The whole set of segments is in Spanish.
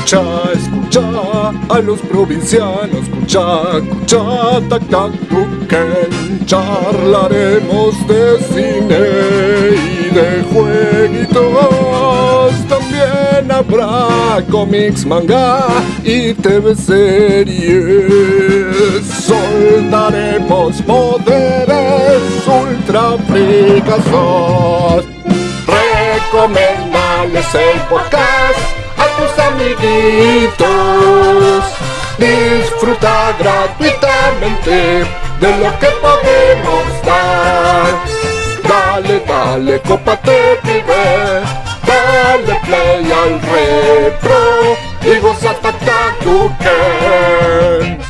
Escucha a los provincianos, escucha, Tactuquén. Charlaremos de cine y de jueguitos. También habrá cómics, manga y TV series. Soltaremos poderes ultra fricazos. Recomendales el podcast a tus amiguitos. Disfruta gratuitamente de lo que podemos dar. Dale, cópate, pibe. Dale play al retro y goza Tactuquén.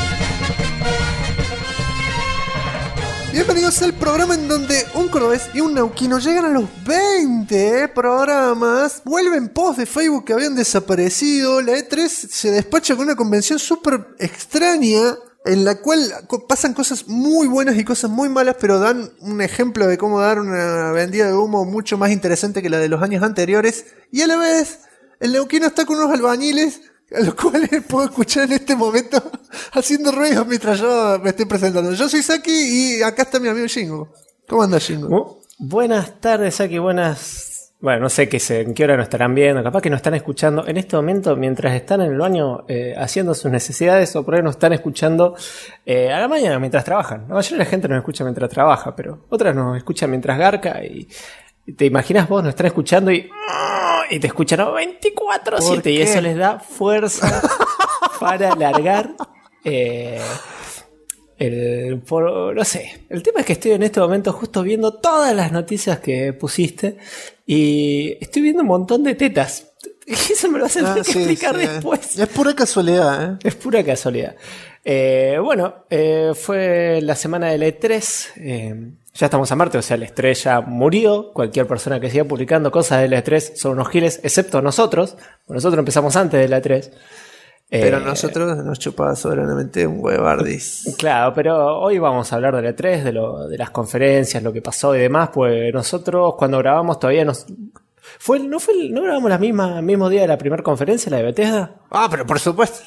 Bienvenidos al programa en donde un cordobés y un neuquino llegan a los 20 programas, vuelven posts de Facebook que habían desaparecido. La E3 se despacha con una convención súper extraña en la cual pasan cosas muy buenas y cosas muy malas, pero dan un ejemplo de cómo dar una vendida de humo mucho más interesante que la de los años anteriores. Y a la vez, el neuquino está con unos albañiles a los cuales puedo escuchar en este momento haciendo ruidos mientras yo me estoy presentando. Yo soy Saki y acá está mi amigo Shingo. ¿Cómo anda, Shingo? Buenas tardes, Saki, buenas... Bueno, no sé en qué hora nos estarán viendo, capaz que nos están escuchando en este momento mientras están en el baño haciendo sus necesidades, o por ahí nos están escuchando a la mañana mientras trabajan. La mayoría de la gente nos escucha mientras trabaja, pero otras nos escuchan mientras garca y te imaginas vos, nos están escuchando y te escuchan 24/7 y eso les da fuerza para alargar no sé. El tema es que estoy en este momento justo viendo todas las noticias que pusiste y estoy viendo un montón de tetas. Eso me lo vas a tener que explicar después. Es pura casualidad, ¿eh? Es pura casualidad. Fue la semana del E3. Ya estamos a martes, o sea, el E3 ya murió. Cualquier persona que siga publicando cosas del E3 son unos giles, excepto nosotros. Nosotros empezamos antes del E3. Pero nosotros nos chupaba soberanamente un huevardis. Claro, pero hoy vamos a hablar del E3, de las conferencias, lo que pasó y demás. Pues nosotros cuando grabamos todavía ¿No grabamos el mismo día de la primera conferencia, la de Bethesda? Ah, pero por supuesto.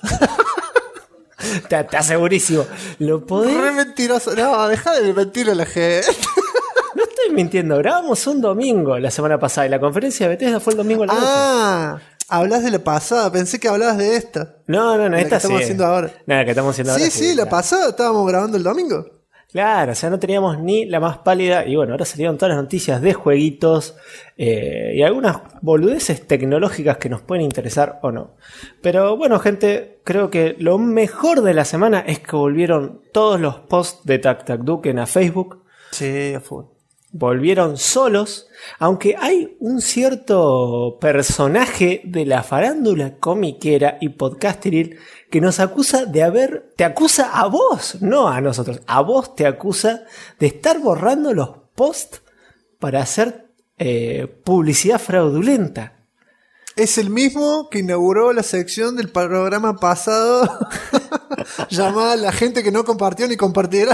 Te asegurísimo. ¿Lo podés? Re mentiroso. No, deja de mentir a la gente. No estoy mintiendo. Grabamos un domingo la semana pasada y la conferencia de Bethesda fue el domingo a la noche. Ah, hablas de la pasada. Pensé que hablabas de esta. No, esta que estamos haciendo ahora. Nada, que estamos haciendo ahora. Sí, la pasada estábamos grabando el domingo. Claro, o sea, no teníamos ni la más pálida. Y bueno, ahora salieron todas las noticias de jueguitos y algunas boludeces tecnológicas que nos pueden interesar o no. Pero bueno, gente, creo que lo mejor de la semana es que volvieron todos los posts de Tactuquén a Facebook. Sí, a full. Volvieron solos, aunque hay un cierto personaje de la farándula comiquera y podcasteril que nos acusa te acusa a vos, no a nosotros, a vos te acusa de estar borrando los posts para hacer publicidad fraudulenta. Es el mismo que inauguró la sección del programa pasado llamada La gente que no compartió ni compartirá.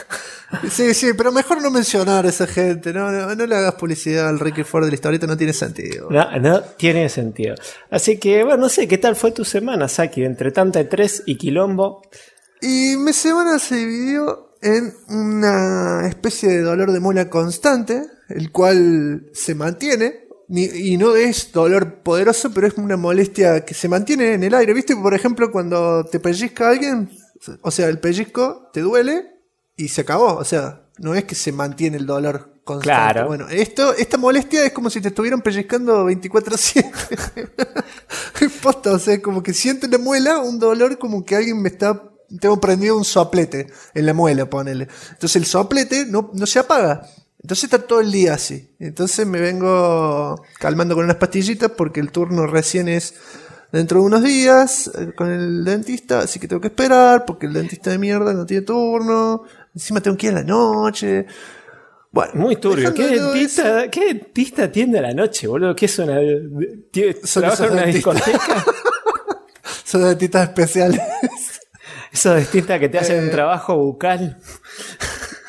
Sí, pero mejor no mencionar a esa gente. No le hagas publicidad al Ricky Ford de la historieta, no tiene sentido. No tiene sentido. Así que, bueno, no sé, ¿qué tal fue tu semana, Saki? Entre tanta E3 y quilombo. Y mi semana se dividió en una especie de dolor de muela constante, el cual se mantiene. Y no es dolor poderoso, pero es una molestia que se mantiene en el aire. ¿Viste? Por ejemplo, cuando te pellizca alguien, o sea, el pellizco te duele y se acabó, o sea, no es que se mantiene el dolor constante. Claro. Bueno, esta molestia es como si te estuvieran pellizcando 24/7. Posta, o sea, como que siento en la muela un dolor como que alguien tengo prendido un soplete en la muela, ponele. Entonces el soplete no se apaga. Entonces está todo el día así. Entonces me vengo calmando con unas pastillitas porque el turno recién es dentro de unos días con el dentista, así que tengo que esperar porque el dentista de mierda no tiene turno. Encima tengo que ir a la noche. Bueno, muy turbio. ¿Qué dentista atiende a la noche, boludo? ¿Qué es una... ¿Trabaja en una discoteca? Son dentistas especiales. Esos dentistas que te hacen un trabajo bucal.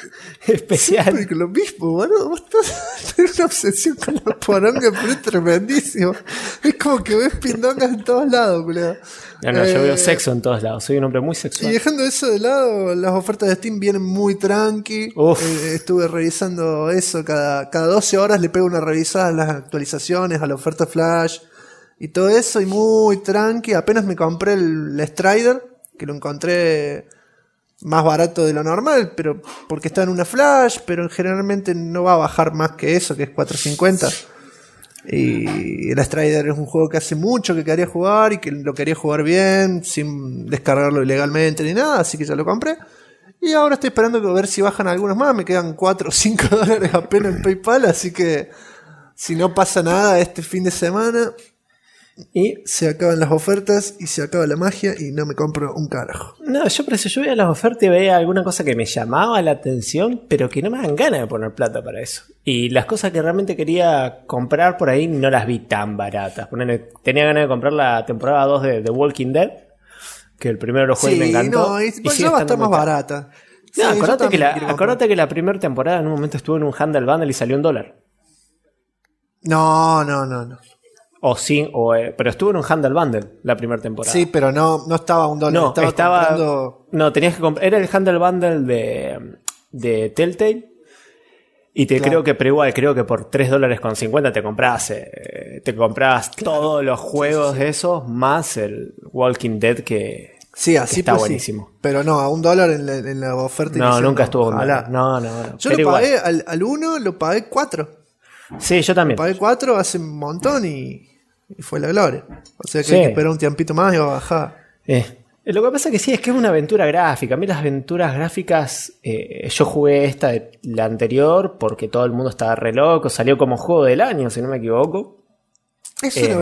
especial. Siempre con lo mismo, boludo. Vos tenés una obsesión con la poronga, pero es tremendísimo. Es como que ves pindongas en todos lados, culiado. No, yo veo sexo en todos lados. Soy un hombre muy sexual. Y dejando eso de lado, las ofertas de Steam vienen muy tranqui. Estuve revisando eso. Cada 12 horas le pego una revisada a las actualizaciones, a la oferta Flash y todo eso. Y muy tranqui. Apenas me compré el Strider, que lo encontré más barato de lo normal, pero porque está en una Flash, pero generalmente no va a bajar más que eso, que es 450. Y el Strider es un juego que hace mucho que quería jugar y que lo quería jugar bien, sin descargarlo ilegalmente ni nada, así que ya lo compré. Y ahora estoy esperando a ver si bajan algunos más. Me quedan 4 o 5 dólares apenas en PayPal, así que si no pasa nada este fin de semana, y se acaban las ofertas y se acaba la magia y no me compro un carajo. No, yo veía las ofertas y veía alguna cosa que me llamaba la atención, pero que no me dan ganas de poner plata para eso. Y las cosas que realmente quería comprar por ahí no las vi tan baratas. Tenía ganas de comprar la temporada 2 de The Walking Dead, que el primero lo jugué y me encantó. No, y ya va a estar más barata. No, acordate que la primera temporada en un momento estuvo en un Handle Bundle y salió $1. No. Pero estuvo en un Handle Bundle la primera temporada. Sí, pero no estaba $1. No, no, tenías que comprar. Era el Handle Bundle de Telltale. Y creo que por $3.50 te comprabas todos los juegos de esos, más el Walking Dead que está buenísimo. Sí. Pero no, a $1 en la oferta. No, nunca estuvo $1. No. Yo lo pagué al 1, lo pagué 4. Sí, yo también. Lo pagué 4 hace un montón y fue la gloria. O sea que hay que esperar un tiempito más y va a bajar. Lo que pasa es que es una aventura gráfica. A mí las aventuras gráficas, yo jugué la anterior porque todo el mundo estaba re loco. Salió como juego del año, si no me equivoco. Es una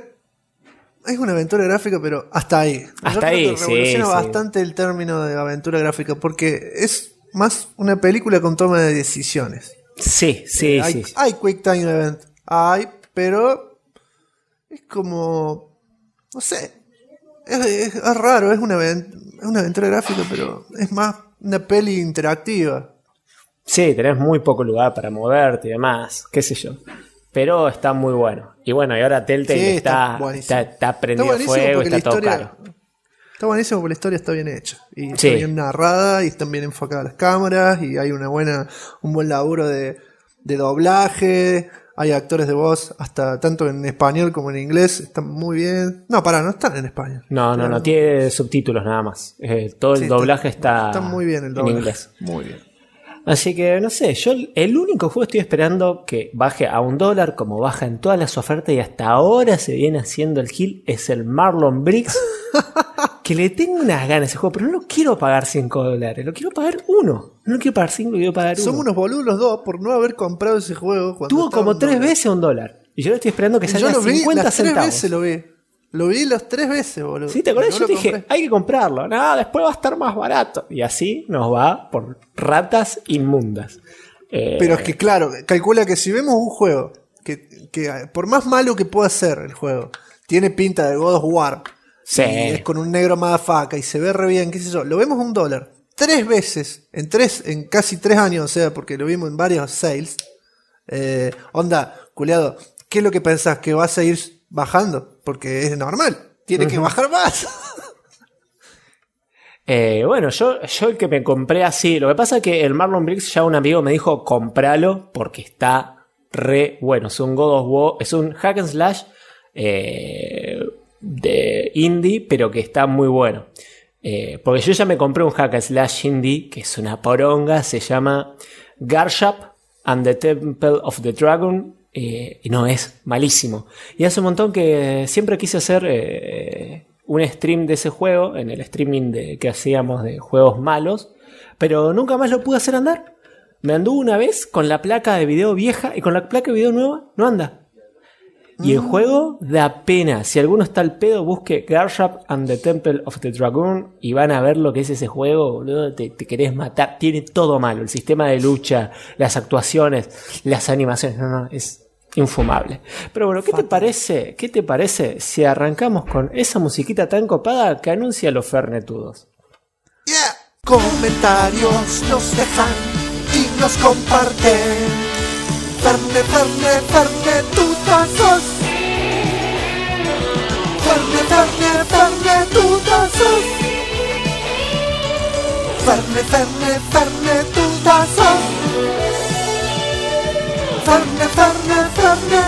aventura gráfica, pero hasta ahí. Hasta ahí, revoluciona bastante el término de aventura gráfica porque es más una película con toma de decisiones. Sí. Hay Quick Time Event. Pero es como, no sé, es raro, es una aventura gráfica, pero es más una peli interactiva. Sí, tenés muy poco lugar para moverte y demás, qué sé yo. Pero está muy bueno. Y bueno, y ahora Telltale está prendido fuego, está todo caro. Está buenísimo porque la historia está bien hecha. Y está bien narrada y están bien enfocadas las cámaras y hay un buen laburo de doblaje. Hay actores de voz, tanto en español como en inglés, están muy bien. No están en español. No, tiene subtítulos nada más. Todo el doblaje está muy bien el doblaje, en inglés. Muy bien. Así que, no sé, yo el único juego estoy esperando que baje a $1, como baja en todas las ofertas y hasta ahora se viene haciendo el gil, es el Marlon Briggs. Que le tengo unas ganas a ese juego, pero no lo quiero pagar $5, lo quiero pagar 1. No quiero pagar 5, quiero pagar 1. Somos unos boludos los dos por no haber comprado ese juego. Tuvo como 3 veces $1. Y yo lo estoy esperando que salga a 50 centavos. 3 veces lo vi. Lo vi las 3 veces, boludo. Sí, ¿te acordás? Yo te dije, hay que comprarlo. No, después va a estar más barato. Y así nos va por ratas inmundas. Pero es que, claro, calcula que si vemos un juego que por más malo que pueda ser el juego, tiene pinta de God of War. Sí. Y es con un negro motherfucker y se ve re bien, qué sé yo. Lo vemos a $1. 3 veces. En casi 3 años, o sea, porque lo vimos en varios sales. Onda, culiado, ¿qué es lo que pensás? ¿Que vas a ir bajando? Porque es normal. Tiene que bajar más. Bueno, yo el que me compré así. Lo que pasa es que el Marlon Briggs, ya un amigo me dijo, compralo porque está re bueno. Es un God of War, es un hack and slash de indie, pero que está muy bueno. Porque yo ya me compré un hack and slash indie que es una poronga, se llama Garshap and the Temple of the Dragon, y no, es malísimo. Y hace un montón que siempre quise hacer un stream de ese juego, en el streaming que hacíamos de juegos malos, pero nunca más lo pude hacer andar. Me anduvo una vez con la placa de video vieja y con la placa de video nueva no anda. Y el juego da pena. Si alguno está al pedo, busque Garshap and the Temple of the Dragon y van a ver lo que es ese juego, boludo. Te querés matar. Tiene todo malo. El sistema de lucha, las actuaciones, las animaciones. No, es infumable. Pero bueno, ¿qué te parece? ¿Qué te parece si arrancamos con esa musiquita tan copada que anuncia los fernetudos? Comentarios nos dejan nos comparte. Ferne, Ferne, Ferne, tutazos. Ferne, Ferne, Ferne, tutazos. Ferne, Ferne, Ferne, tutazos. Ferne, Ferne, Ferne,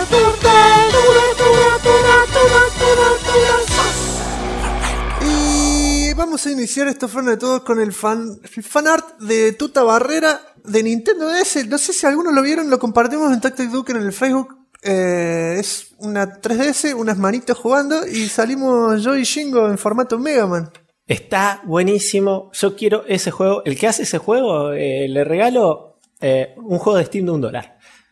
y vamos a iniciar esto, Ferne, de todos con el fan art de Tuta Barrera de Nintendo DS. No sé si algunos lo vieron, lo compartimos en Tactic Duke en el Facebook. Es una 3DS, unas manitos jugando y salimos yo y Shingo en formato Mega Man. Está buenísimo. Yo quiero ese juego. El que hace ese juego, le regalo un juego de Steam de $1.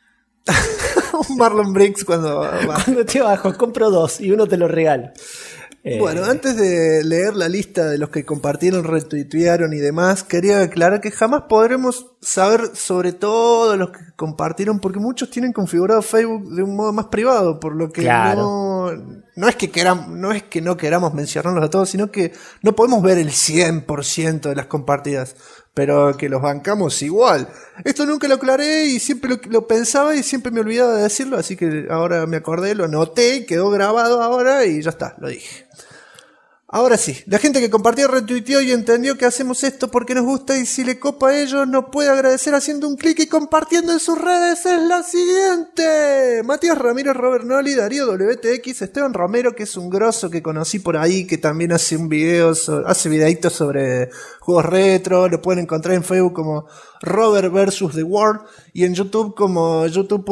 Un Marlon Briggs cuando te bajo, compro 2 y uno te lo regalo. Bueno, antes de leer la lista de los que compartieron, retuitearon y demás, quería aclarar que jamás podremos saber sobre todo los que compartieron, porque muchos tienen configurado Facebook de un modo más privado, por lo que claro. no es que no queramos mencionarlos a todos, sino que no podemos ver el 100% de las compartidas, pero que los bancamos igual. Esto nunca lo aclaré y siempre lo pensaba y siempre me olvidaba de decirlo, así que ahora me acordé, lo anoté, quedó grabado ahora y ya está, lo dije. Ahora sí, la gente que compartió, retuiteó y entendió que hacemos esto porque nos gusta y si le copa a ellos nos puede agradecer haciendo un clic y compartiendo en sus redes es la siguiente: Matías Ramírez, Robert Noli, Darío WTX, Esteban Romero, que es un grosso que conocí por ahí, que también hace un video, hace videitos sobre juegos retro. Lo pueden encontrar en Facebook como Robert vs. The World y en YouTube como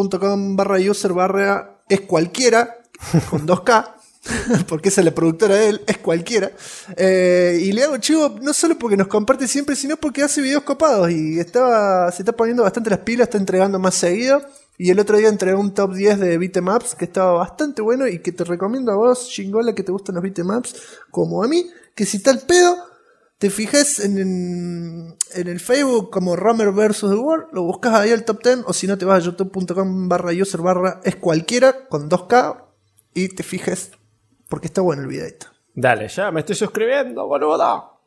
youtube.com/user/ es cualquiera con 2K. Porque esa es la productora de él, es cualquiera. Y le hago chivo no solo porque nos comparte siempre, sino porque hace videos copados y se está poniendo bastante las pilas, está entregando más seguido. Y el otro día entregó un top 10 de beatemaps que estaba bastante bueno y que te recomiendo a vos, Shingola, que te gustan los beatemaps, como a mí, que si está el pedo, te fijas en el Facebook como Romer vs. The World, lo buscas ahí al top 10, o si no te vas a youtube.com/user/ es cualquiera con 2K y te fijes. Porque está bueno el videito. Dale, ya me estoy suscribiendo, boludo.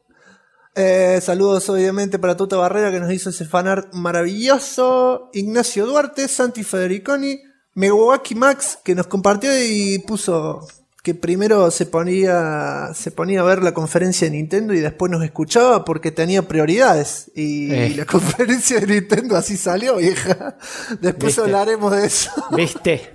Saludos obviamente para Tuta Barrera que nos hizo ese fanart maravilloso. Ignacio Duarte, Santi Federiconi, Megawaki Max que nos compartió y puso que primero se ponía a ver la conferencia de Nintendo y después nos escuchaba porque tenía prioridades. Y la conferencia de Nintendo así salió, vieja. Después ¿viste? Hablaremos de eso. ¿Viste?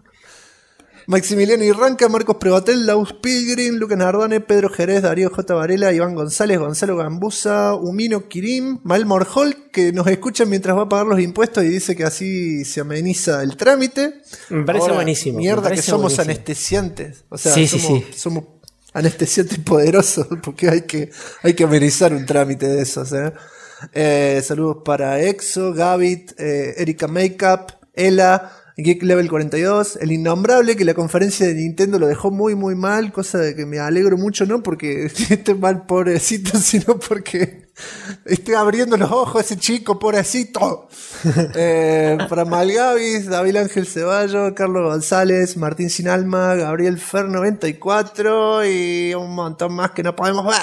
Maximiliano Irranca, Marcos Prevatel, Laus Pilgrim, Lucas Nardone, Pedro Jerez, Darío J. Varela, Iván González, Gonzalo Gambusa, Umino Kirim, Mal Morjol, que nos escuchan mientras va a pagar los impuestos y dice que así se ameniza el trámite. Me parece buenísimo. Mierda que somos buenísimo. Anestesiantes. O sea, somos anestesiantes poderosos porque hay que amenizar un trámite de esos. Saludos para Exo, Gavit, Erika Makeup, Ela, Geek Level 42, el innombrable, que la conferencia de Nintendo lo dejó muy muy mal, cosa de que me alegro mucho, no porque esté mal pobrecito, sino porque esté abriendo los ojos ese chico pobrecito. Para Malgavis, David Ángel Ceballo, Carlos González, Martín Sinalma, Gabriel Fer 94 y un montón más que no podemos ver.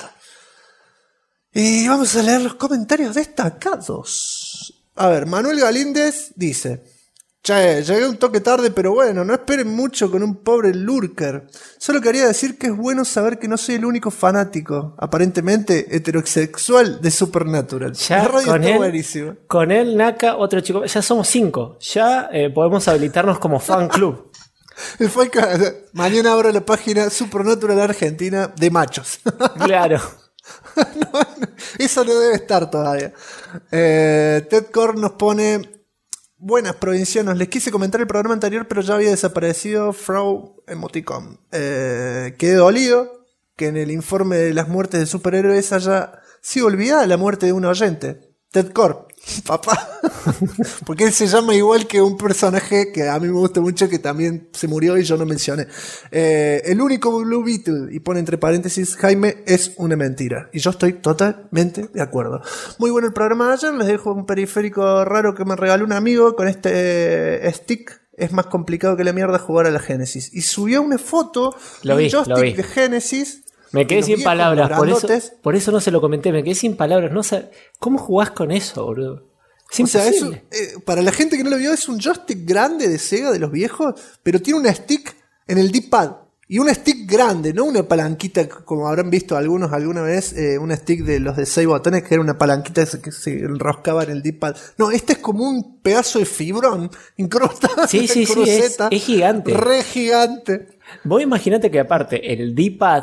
Y vamos a leer los comentarios destacados. A ver, Manuel Galíndez dice: Che, llegué un toque tarde, pero bueno, no esperen mucho con un pobre lurker. Solo quería decir que es bueno saber que no soy el único fanático, aparentemente heterosexual, de Supernatural. Ya la radio con está él, buenísima. Con él, Naka, otro chico. Ya somos 5. Ya podemos habilitarnos como fan club. Mañana abro la página Supernatural Argentina de machos. Claro. No, eso no debe estar todavía. Ted Core nos pone: buenas provincianos, les quise comentar el programa anterior, pero ya había desaparecido Frau Emoticon. Quedé dolido que en el informe de las muertes de superhéroes haya sido olvidada la muerte de un oyente. Ted Core, papá. Porque él se llama igual que un personaje que a mí me gusta mucho, que también se murió y yo no mencioné. El único Blue Beetle, y pone entre paréntesis Jaime, es una mentira. Y yo estoy totalmente de acuerdo. Muy bueno el programa de ayer. Les dejo un periférico raro que me regaló un amigo con este stick. Es más complicado que la mierda jugar a la Genesis. Y subió una foto de un joystick de Genesis. Me quedé sin palabras, por eso no se lo comenté, me quedé sin palabras. No sé, ¿cómo jugás con eso, boludo? Es o sea, imposible. para la gente que no lo vio, es un joystick grande de Sega de los viejos, pero tiene una stick en el D-pad. Y una stick grande, no una palanquita como habrán visto algunos alguna vez, una stick de los de 6 botones que era una palanquita que se enroscaba en el D-pad. No, este es como un pedazo de fibrón incrustado Sí, en la cruceta, es gigante. re gigante. Vos imaginate que aparte el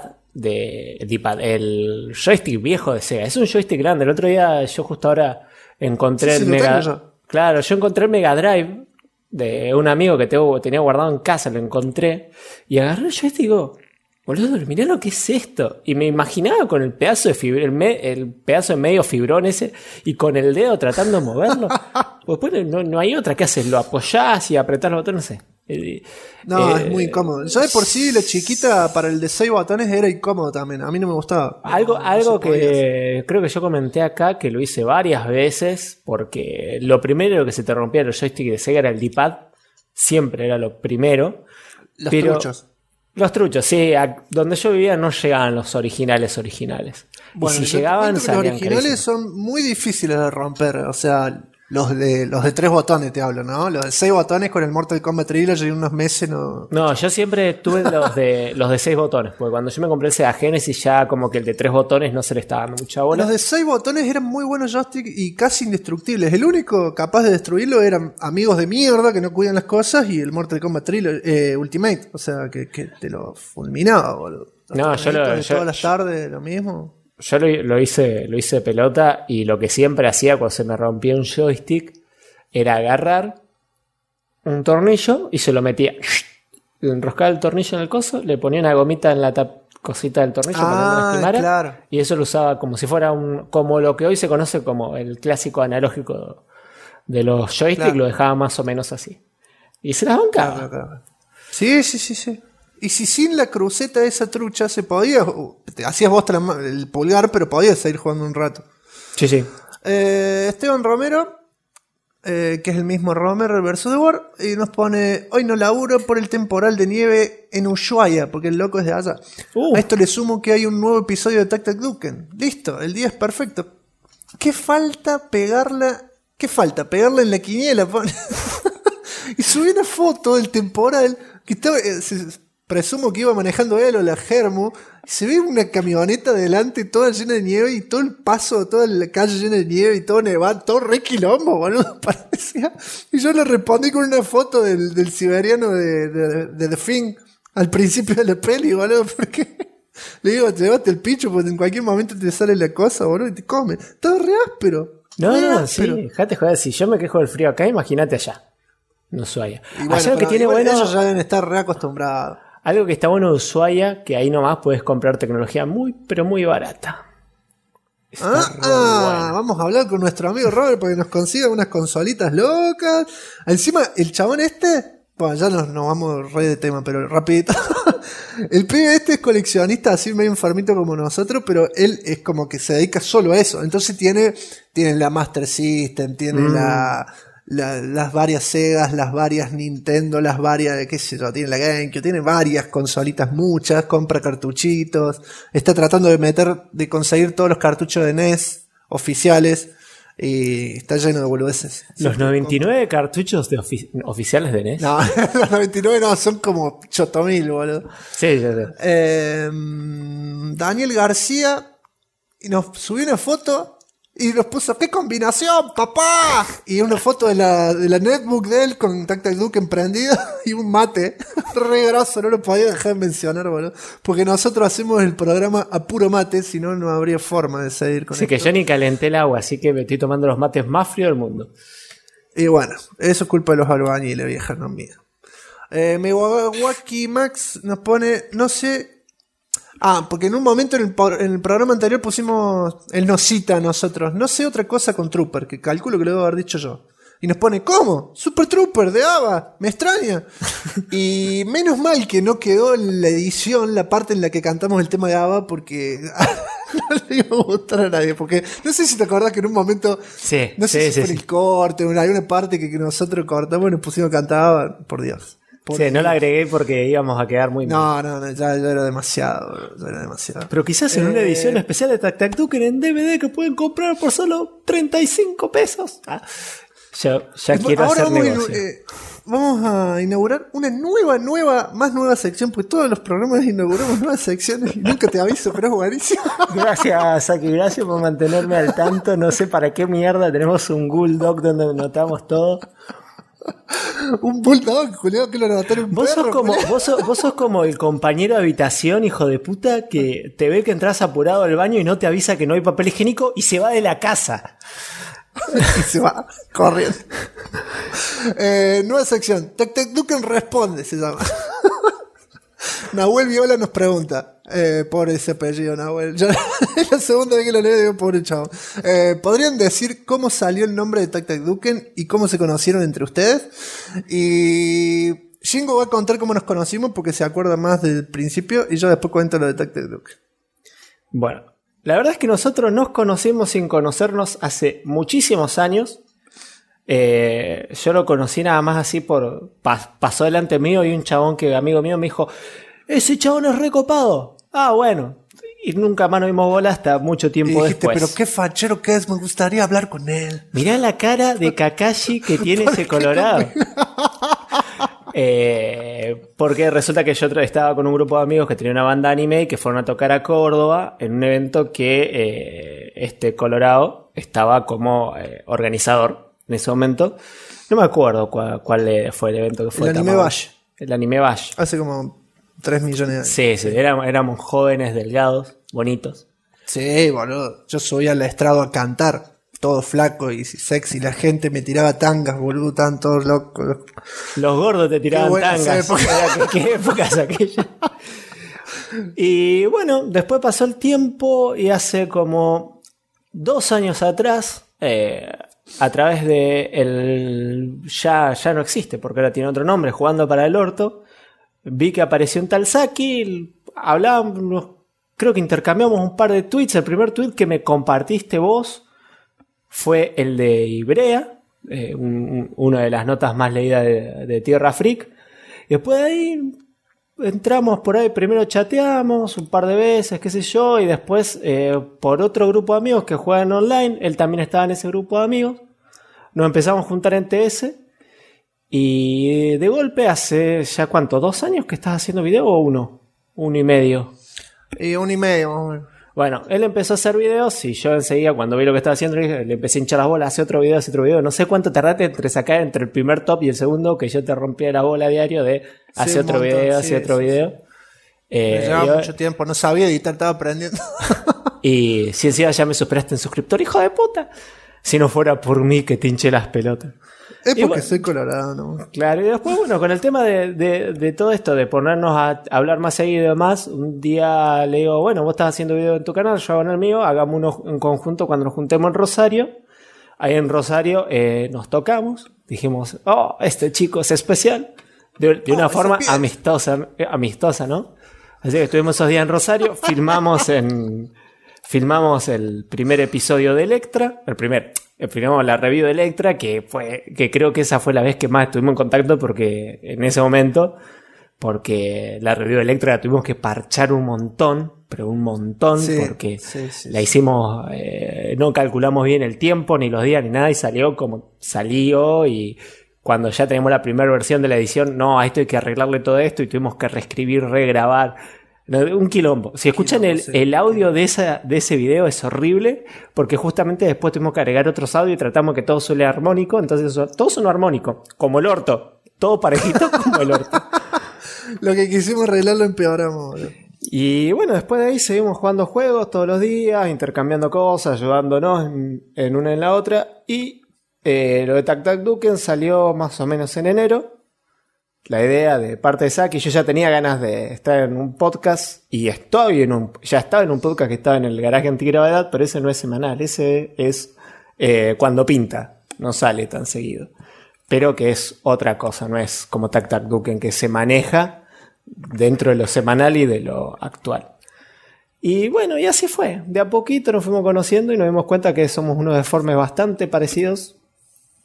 el joystick viejo de Sega, es un joystick grande. El otro día yo justo ahora encontré Sí, el lo tengo Mega... yo. Claro, yo encontré el Mega Drive de un amigo que tenía guardado en casa, lo encontré, y agarré el joystick y digo, boludo, mirá lo que es esto. Y me imaginaba con el pedazo de el pedazo de medio fibrón ese, y con el dedo tratando de moverlo. Pues después no hay otra. ¿Qué haces? ¿Lo apoyás y apretás los botones? No sé. No, es muy incómodo. Ya de por sí la chiquita para el de 6 botones era incómodo también. A mí no me gustaba. Algo No se podía hacer. que creo que yo comenté acá, que lo hice varias veces, porque lo primero que se te rompía los joysticks de Sega era el D-pad. Siempre era lo primero. Los pero truchos. Los truchos, sí. Donde yo vivía no llegaban los originales. Bueno, y si yo te llegaban, cuento que los salían originales carísimos. son muy difíciles de romper. O sea, los de 3 botones te hablo, ¿no? Los de 6 botones con el Mortal Kombat Trilogy y unos meses no. No, yo siempre tuve los de 6 botones, porque cuando yo me compré el Sega Genesis ya como que el de 3 botones no se le estaba dando mucha bola. Los de 6 botones eran muy buenos joystick y casi indestructibles. El único capaz de destruirlo eran amigos de mierda que no cuidan las cosas y el Mortal Kombat Trilogy, Ultimate. O sea, que te lo fulminaba, boludo. No, yo todas las tardes lo mismo. Yo lo hice de pelota, y lo que siempre hacía cuando se me rompía un joystick era agarrar un tornillo y se lo metía. Enroscaba el tornillo en el coso, le ponía una gomita en la cosita del tornillo para que no lastimara, claro. y eso lo usaba como si fuera como lo que hoy se conoce como el clásico analógico de los joysticks, Claro. lo dejaba más o menos así. Y se las bancaba. Claro. Sí. Y si sin la cruceta de esa trucha se podía, te hacías vos el pulgar, pero podías seguir jugando un rato. Sí. Esteban Romero, que es el mismo Romer versus The War, y nos pone: hoy no laburo por el temporal de nieve en Ushuaia, porque el loco es de allá. A esto le sumo que hay un nuevo episodio de Tac Tac Duken. Listo, el día es perfecto. ¿Qué falta pegarla en la quiniela? Pone. Y subí una foto del temporal que estaba, presumo que iba manejando él o la Germu, y se ve una camioneta delante toda llena de nieve y todo el paso, toda la calle llena de nieve y todo nevado, todo re quilombo, boludo, parecía. Y yo le respondí con una foto del siberiano de The Thing al principio de la peli, boludo, porque le digo, llévate el picho porque en cualquier momento te sale la cosa, boludo, y te come. Todo re áspero. No, sí, dejate joder. Si yo me quejo del frío acá, imagínate allá. No Ushuaia. Y bueno, Allá lo que tiene igual bueno. ellos ya deben estar re acostumbrados. Algo que está bueno de Ushuaia, que ahí nomás puedes comprar tecnología muy, pero muy barata. Está re bueno. Vamos a hablar con nuestro amigo Robert para que nos consiga unas consolitas locas. Encima, el chabón bueno, ya nos vamos re de tema, pero rapidito. El pibe es coleccionista, así medio enfermito como nosotros, pero él es como que se dedica solo a eso. Entonces tiene la Master System, tiene las varias Segas, las varias Nintendo, las varias, qué sé yo, tiene la GameCube, tiene varias consolitas, muchas, compra cartuchitos, está tratando de conseguir todos los cartuchos de NES oficiales y está lleno de boludeces. Los 99 cartuchos de oficiales de NES. No, los 99 no, son como 8.000, boludo. Sí. Daniel García y nos subió una foto y nos puso: ¡qué combinación, papá! Y una foto de la netbook de él con Tac Tac Duke emprendido y un mate re grosso, no lo podía dejar de mencionar, boludo, porque nosotros hacemos el programa a puro mate, si no, no habría forma de seguir con Así esto. que yo ni calenté el agua, así que me estoy tomando los mates más fríos del mundo. Y bueno, eso es culpa de los albañiles, vieja, no mía. Megawaki Max nos pone, no sé. Porque en un momento en el programa anterior pusimos, él nos cita a nosotros, no sé otra cosa con Trooper, que calculo que lo debo haber dicho yo. Y nos pone: ¿cómo? Super Trooper de ABBA, me extraña. Y menos mal que no quedó en la edición la parte en la que cantamos el tema de ABBA, porque no le iba a gustar a nadie. Porque no sé si te acordás que en un momento, no sé si fue en el corte o en alguna parte que nosotros cortamos y nos pusimos a cantar ABBA, por Dios. Sí, no la agregué porque íbamos a quedar muy mal. No, ya era demasiado. Ya era demasiado. Pero quizás en una edición especial de Tac Tac Duken en DVD que pueden comprar por solo 35 pesos. Ya quiero Ahora hacer negocio. Vamos a inaugurar una más nueva sección, porque todos los programas inauguramos nuevas secciones y nunca te aviso, pero es buenísimo. Gracias, Saki, gracias por mantenerme al tanto. No sé para qué mierda tenemos un Google Doc donde anotamos todo. Un bulldog, Julián, que lo anotaron un Vos perro. sos como el compañero de habitación, hijo de puta, que te ve que entras apurado al baño y no te avisa que no hay papel higiénico y se va de la casa. Y se va corriendo. Nueva sección. Tac Tac Duken responde, se llama. Nahuel Viola nos pregunta. Pobre ese apellido, Nahuel. Ya, es la segunda vez que lo leo y digo, pobre chavo. ¿Podrían decir cómo salió el nombre de Tac Tac Duken y cómo se conocieron entre ustedes? Y Shingo va a contar cómo nos conocimos porque se acuerda más del principio y yo después cuento lo de Tac Tac Duken. Bueno, la verdad es que nosotros nos conocimos sin conocernos hace muchísimos años. Yo lo conocí nada más así por... pasó delante mío y un chabón que amigo mío me dijo, ese chabón es recopado. Ah, bueno. Y nunca más nos dimos bola hasta mucho tiempo y dijiste, después. pero qué fachero que es, me gustaría hablar con él. Mirá la cara de Kakashi que tiene ese colorado. Porque resulta que yo estaba con un grupo de amigos que tenía una banda anime y que fueron a tocar a Córdoba en un evento que este Colorado estaba como organizador en ese momento. No me acuerdo cuál fue el evento que fue. El Anime Bash. El Anime Bash. Hace como 3 millones de años. Sí, éramos jóvenes, delgados, bonitos. Sí, boludo. Yo subía al estrado a cantar. Todo flaco y sexy. La gente me tiraba tangas, boludo. Estaban todos locos. Los gordos te tiraban tangas. ¿Qué época es aquella? Y bueno, después pasó el tiempo y hace como 2 años atrás, a través de ya no existe porque ahora tiene otro nombre, Jugando para el Orto, vi que apareció un tal Saki, hablábamos, creo que intercambiamos un par de tweets. El primer tweet que me compartiste vos fue el de Ibrea, una de las notas más leídas de Tierra Freak. Y después de ahí entramos por ahí, primero chateamos un par de veces, qué sé yo, y después por otro grupo de amigos que juegan online, él también estaba en ese grupo de amigos, nos empezamos a juntar en TS, y de golpe hace ya ¿cuánto? ¿2 años que estás haciendo video o 1? 1 y medio. Y 1 y medio, más o menos. Bueno, él empezó a hacer videos y yo enseguida cuando vi lo que estaba haciendo le empecé a hinchar las bolas, hace otro video. No sé cuánto tardaste entre el primer top y el segundo, que yo te rompía la bola a diario de hace otro video. Me llevaba mucho tiempo, no sabía editar, estaba aprendiendo. Y si encima ya me superaste en suscriptor, hijo de puta. Si no fuera por mí que te hinché las pelotas. Es porque soy colorado, ¿no? Claro, y después, bueno, con el tema de todo esto, de ponernos a hablar más seguido y demás, un día le digo, bueno, vos estás haciendo video en tu canal, yo hago en el mío, hagamos uno en conjunto cuando nos juntemos en Rosario. Ahí en Rosario nos tocamos, dijimos, oh, este chico es especial, de una forma amistosa, ¿no? Así que estuvimos esos días en Rosario, filmamos el primer episodio de Electra, filmamos la review de Electra, que creo que esa fue la vez que más estuvimos en contacto, porque en ese momento, porque la review de Electra la tuvimos que parchar un montón, porque la hicimos, no calculamos bien el tiempo, ni los días, ni nada, y salió como salió, y cuando ya tenemos la primera versión de la edición, no, a esto hay que arreglarle todo esto, y tuvimos que reescribir, regrabar. Un quilombo. Si escuchan el audio de ese video es horrible, porque justamente después tuvimos que agregar otros audios y tratamos que todo suene armónico. Entonces todo sonó armónico, como el orto. Todo parejito como el orto. Lo que quisimos arreglar lo empeoramos, boludo. Y bueno, después de ahí seguimos jugando juegos todos los días, intercambiando cosas, ayudándonos en una en la otra. Y lo de Tac Tac Duken salió más o menos en enero. La idea de parte de Saki, yo ya tenía ganas de estar en un podcast y ya estaba en un podcast que estaba en el Garaje Antigravedad, pero ese no es semanal, ese es cuando pinta, no sale tan seguido, pero que es otra cosa, no es como Tac Tac Duken que se maneja dentro de lo semanal y de lo actual. Y bueno, y así fue, de a poquito nos fuimos conociendo y nos dimos cuenta que somos unos deformes bastante parecidos.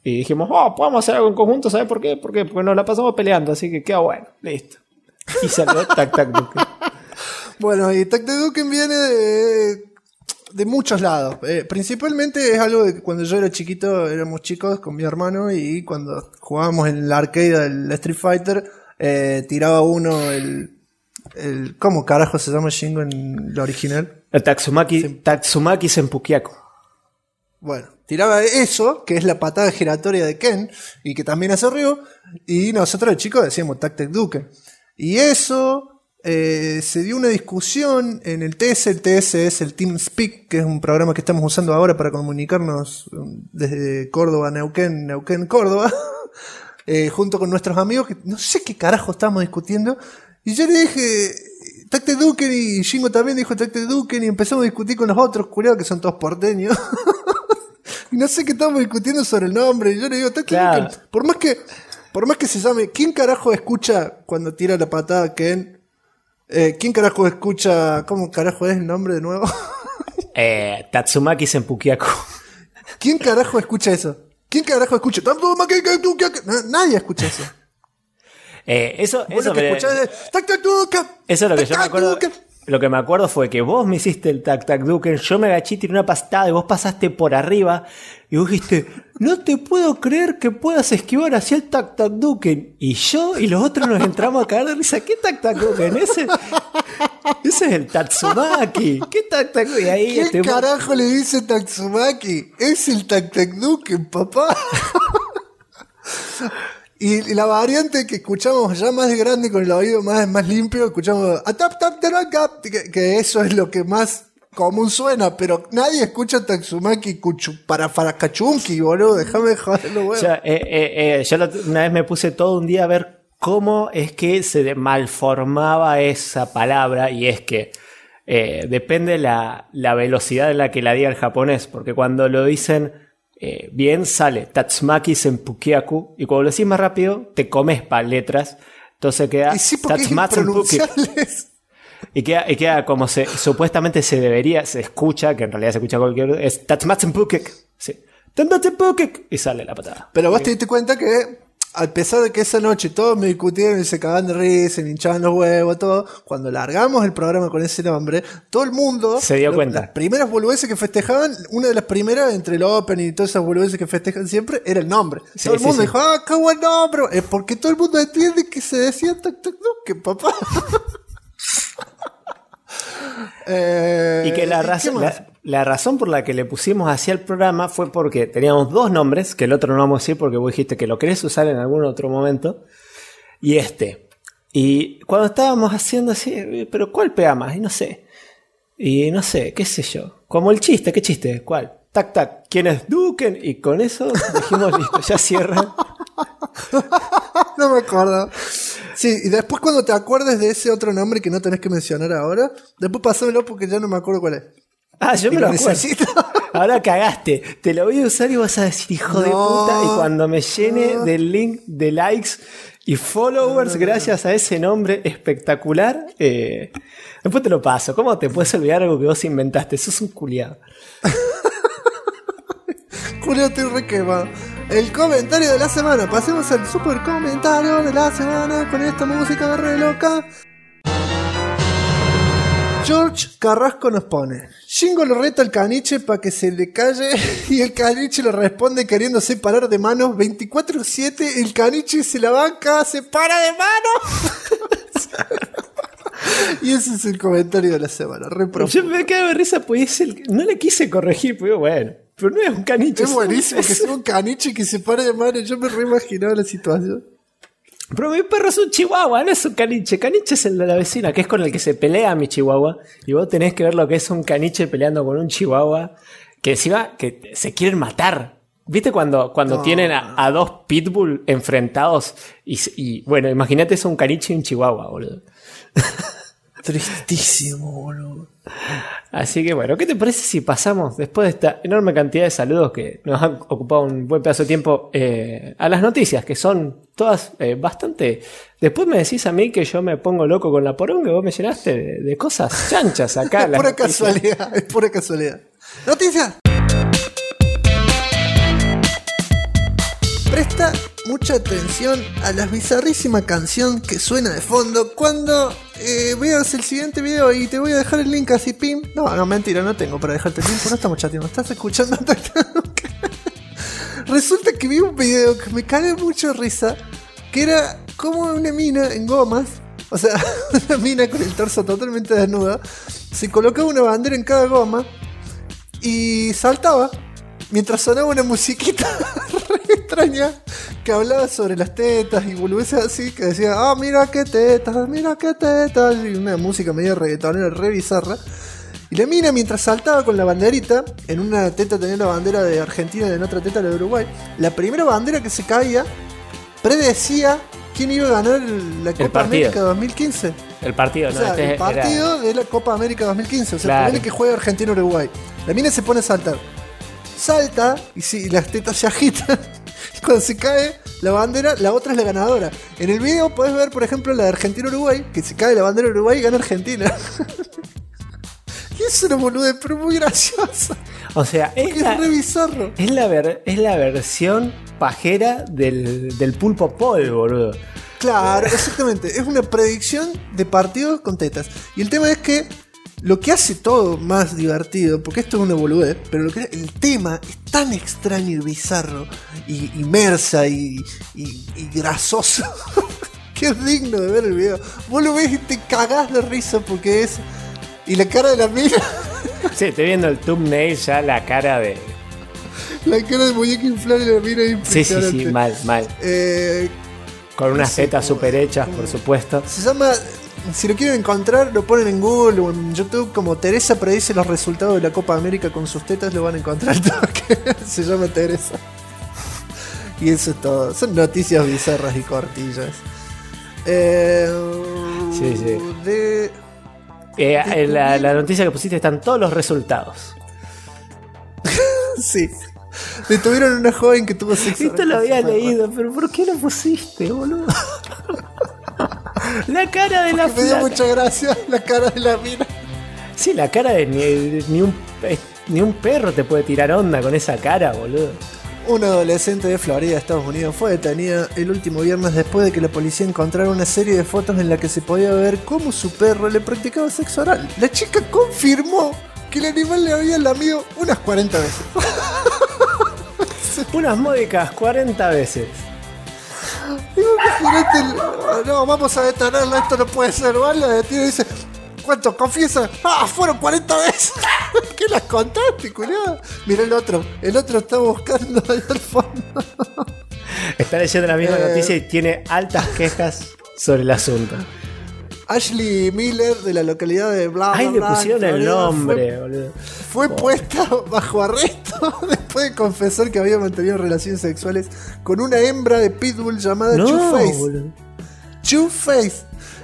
Y dijimos, podemos hacer algo en conjunto, ¿sabes por qué? Porque nos la pasamos peleando, así que queda bueno, listo. Y salió Tac Tac Duken. Bueno, y Tac Tac Duken viene de muchos lados. Principalmente es algo de que cuando yo era chiquito, éramos chicos con mi hermano, y cuando jugábamos en el arcade del Street Fighter, tiraba uno ¿cómo carajo se llama Shingo en lo original? El Tatsumaki Senpukiaku. Bueno, tiraba eso, que es la patada giratoria de Ken, y que también hace Ryu, y nosotros de chicos decíamos Tac Tac Duken. Y eso se dio una discusión en el TS. El TS es el TeamSpeak, que es un programa que estamos usando ahora para comunicarnos desde Córdoba, Neuquén, Córdoba, junto con nuestros amigos, que no sé qué carajo estábamos discutiendo. Y yo le dije Tac Tac Duken, y Shingo también dijo Tac Tac Duken, y empezamos a discutir con los otros culiados que son todos porteños. Y no sé qué estábamos discutiendo sobre el nombre. Y yo le digo Tac Tac Duken. Por más que se llame, ¿quién carajo escucha cuando tira la patada Ken? ¿Quién carajo escucha? ¿Cómo carajo es el nombre de nuevo? Tatsumaki Senpukiaku. ¿Quién carajo escucha eso? ¿Quién carajo escucha? Nadie escucha eso. Eso es lo que yo me acuerdo. Lo que me acuerdo fue que vos me hiciste el Tac Tac Duken, yo me agaché y tiré una pastada y vos pasaste por arriba y vos dijiste, no te puedo creer que puedas esquivar hacia el Tac Tac Duken. Y yo y los otros nos entramos a caer de risa. ¿Qué Tac Tac Duken? Ese es el Tatsumaki. ¿Qué Tac Tac Duken? ¿Qué carajo le dice Tatsumaki? Es el Tac Tac Duken, papá. Y la variante que escuchamos ya más grande, con el oído más limpio, escuchamos a tap tap tap, que eso es lo que más común suena, pero nadie escucha Tatsumaki para Kachunki, boludo, déjame de joderlo, huevos. Yo una vez me puse todo un día a ver cómo es que se malformaba esa palabra, y es que depende la velocidad en la que la diga el japonés, porque cuando lo dicen bien sale Tatsumaki Senpukiaku, y cuando lo decís más rápido te comes letras, entonces queda Tatsumaki Senpukiaku, y queda como supuestamente se escucha, que en realidad se escucha cualquier, es Tatsumaki Senpukiaku, sí. Y sale la patada. Pero vos te diste cuenta que a pesar de que esa noche todos me discutieron y se cagaban de risa, me hinchaban los huevos, todo, cuando largamos el programa con ese nombre, todo el mundo se dio cuenta. Las primeras boludeces que festejaban, una de las primeras entre el opening y todas esas boludeces que festejan siempre, era el nombre. Todo el mundo dijo, qué buen nombre. Es porque todo el mundo entiende que se decía Tac Tac Duken, papá. Y que la razón por la que le pusimos así al programa fue porque teníamos dos nombres, que el otro no vamos a decir porque vos dijiste que lo querés usar en algún otro momento, y y cuando estábamos haciendo así, pero ¿cuál pega más? Y no sé, qué sé yo, como el chiste, ¿qué chiste? ¿Cuál? Tac Tac, ¿quién es Duken? Y con eso dijimos, listo, ya cierra. No me acuerdo. Sí, y después cuando te acuerdes de ese otro nombre que no tenés que mencionar ahora, después pásamelo porque ya no me acuerdo cuál es. Yo me lo acuerdo. Ahora cagaste. Te lo voy a usar y vas a decir hijo de puta. Y cuando me llene del link de likes y followers gracias a ese nombre espectacular, después te lo paso. ¿Cómo te puedes olvidar algo que vos inventaste? Sos un culiado. Culiado, estoy re quemado. El comentario de la semana. Pasemos al super comentario de la semana con esta música re loca. George Carrasco nos pone: Shingo lo reta al caniche para que se le calle y el caniche le responde queriendo separar de manos 24/7. El caniche se la banca, se para de manos. Y ese es el comentario de la semana. Yo me quedo de risa, pues no le quise corregir, pues bueno, pero no es un caniche. Es buenísimo que sea un caniche que se pare de manos. Yo me reimaginaba la situación. Pero mi perro es un chihuahua, no es un caniche. Caniche es el de la vecina, que es con el que se pelea mi chihuahua. Y vos tenés que ver lo que es un caniche peleando con un chihuahua. Que encima que se quieren matar. ¿Viste cuando tienen a dos pitbull enfrentados? Y bueno, imagínate, es un caniche y un chihuahua, boludo. Tristísimo, boludo. Así que bueno, ¿qué te parece si pasamos, después de esta enorme cantidad de saludos que nos han ocupado un buen pedazo de tiempo, a las noticias, que son todas bastante... Después me decís a mí que yo me pongo loco con la poronga y vos me llenaste de cosas chanchas acá. Es pura casualidad, es pura casualidad. ¡Noticias! Presta mucha atención a la bizarrísima canción que suena de fondo cuando veas el siguiente video y te voy a dejar el link así, pim. No, mentira, no tengo para dejarte el link, no estamos chateando, estás escuchando. Resulta que vi un video que me cagué mucho de risa, que era como una mina en gomas, o sea, una mina con el torso totalmente desnuda, se colocaba una bandera en cada goma y saltaba mientras sonaba una musiquita re extraña que hablaba sobre las tetas y boludeces así, que decía, mira qué tetas, y una música medio reggaetonera, re bizarra. Y la mina, mientras saltaba con la banderita, en una teta tenía la bandera de Argentina y en otra teta la de Uruguay, la primera bandera que se caía predecía quién iba a ganar la Copa América 2015. El partido, ¿no? O sea, el partido de la Copa América 2015, o sea, claro. El que juega Argentina-Uruguay. La mina se pone a saltar. Salta y las tetas se agitan. Y cuando se cae la bandera, la otra es la ganadora. En el video podés ver, por ejemplo, la de Argentina-Uruguay, que se cae la bandera de Uruguay y gana Argentina. Y es una boludez, pero muy graciosa. O sea, es re bizarro. Es la versión pajera del pulpo Paul, boludo. Claro, exactamente. Es una predicción de partidos con tetas. Y el tema es que lo que hace todo más divertido, porque esto es una boludez, pero el tema es tan extraño y bizarro, y inmersa y grasoso, que es digno de ver el video. Vos lo ves y te cagás de risa porque es... Y la cara de la mina... Sí, estoy viendo el thumbnail ya, la cara de... La cara de muñeca inflable de la mina es impresionante. Sí, mal. Con unas tetas super hechas, por supuesto. Se llama... Si lo quieren encontrar, lo ponen en Google o en YouTube como Teresa predice los resultados de la Copa América con sus tetas, lo van a encontrar. Se llama Teresa. Y eso es todo. Son noticias bizarras y cortillas. Sí. La noticia que pusiste están todos los resultados. Sí. Detuvieron a una joven que tuvo sexo. Esto lo había leído, pero ¿por qué lo pusiste, boludo? La cara de la flaca. Me dio mucha gracia la cara de la mina. Sí, la cara de ni un perro te puede tirar onda con esa cara, boludo. Una adolescente de Florida, Estados Unidos, fue detenida el último viernes después de que la policía encontrara una serie de fotos en la que se podía ver cómo su perro le practicaba sexo oral. La chica confirmó que el animal le había lamido unas 40 veces. Unas módicas 40 veces. Digo, imagínate, no, vamos a detenerla, esto no puede ser, ¿vale? La detiene y dice, ¿cuánto? ¿Confiesa? Fueron 40 veces. ¿Qué las contaste, culiado? Mira el otro está buscando ahí al fondo. Está leyendo la misma noticia y tiene altas quejas sobre el asunto. Ashley Miller, de la localidad de Bla. Ay, le pusieron el nombre, boludo. Fue puesta bajo arresto después de confesar que había mantenido relaciones sexuales con una hembra de pitbull llamada Two-Face. Two-Face.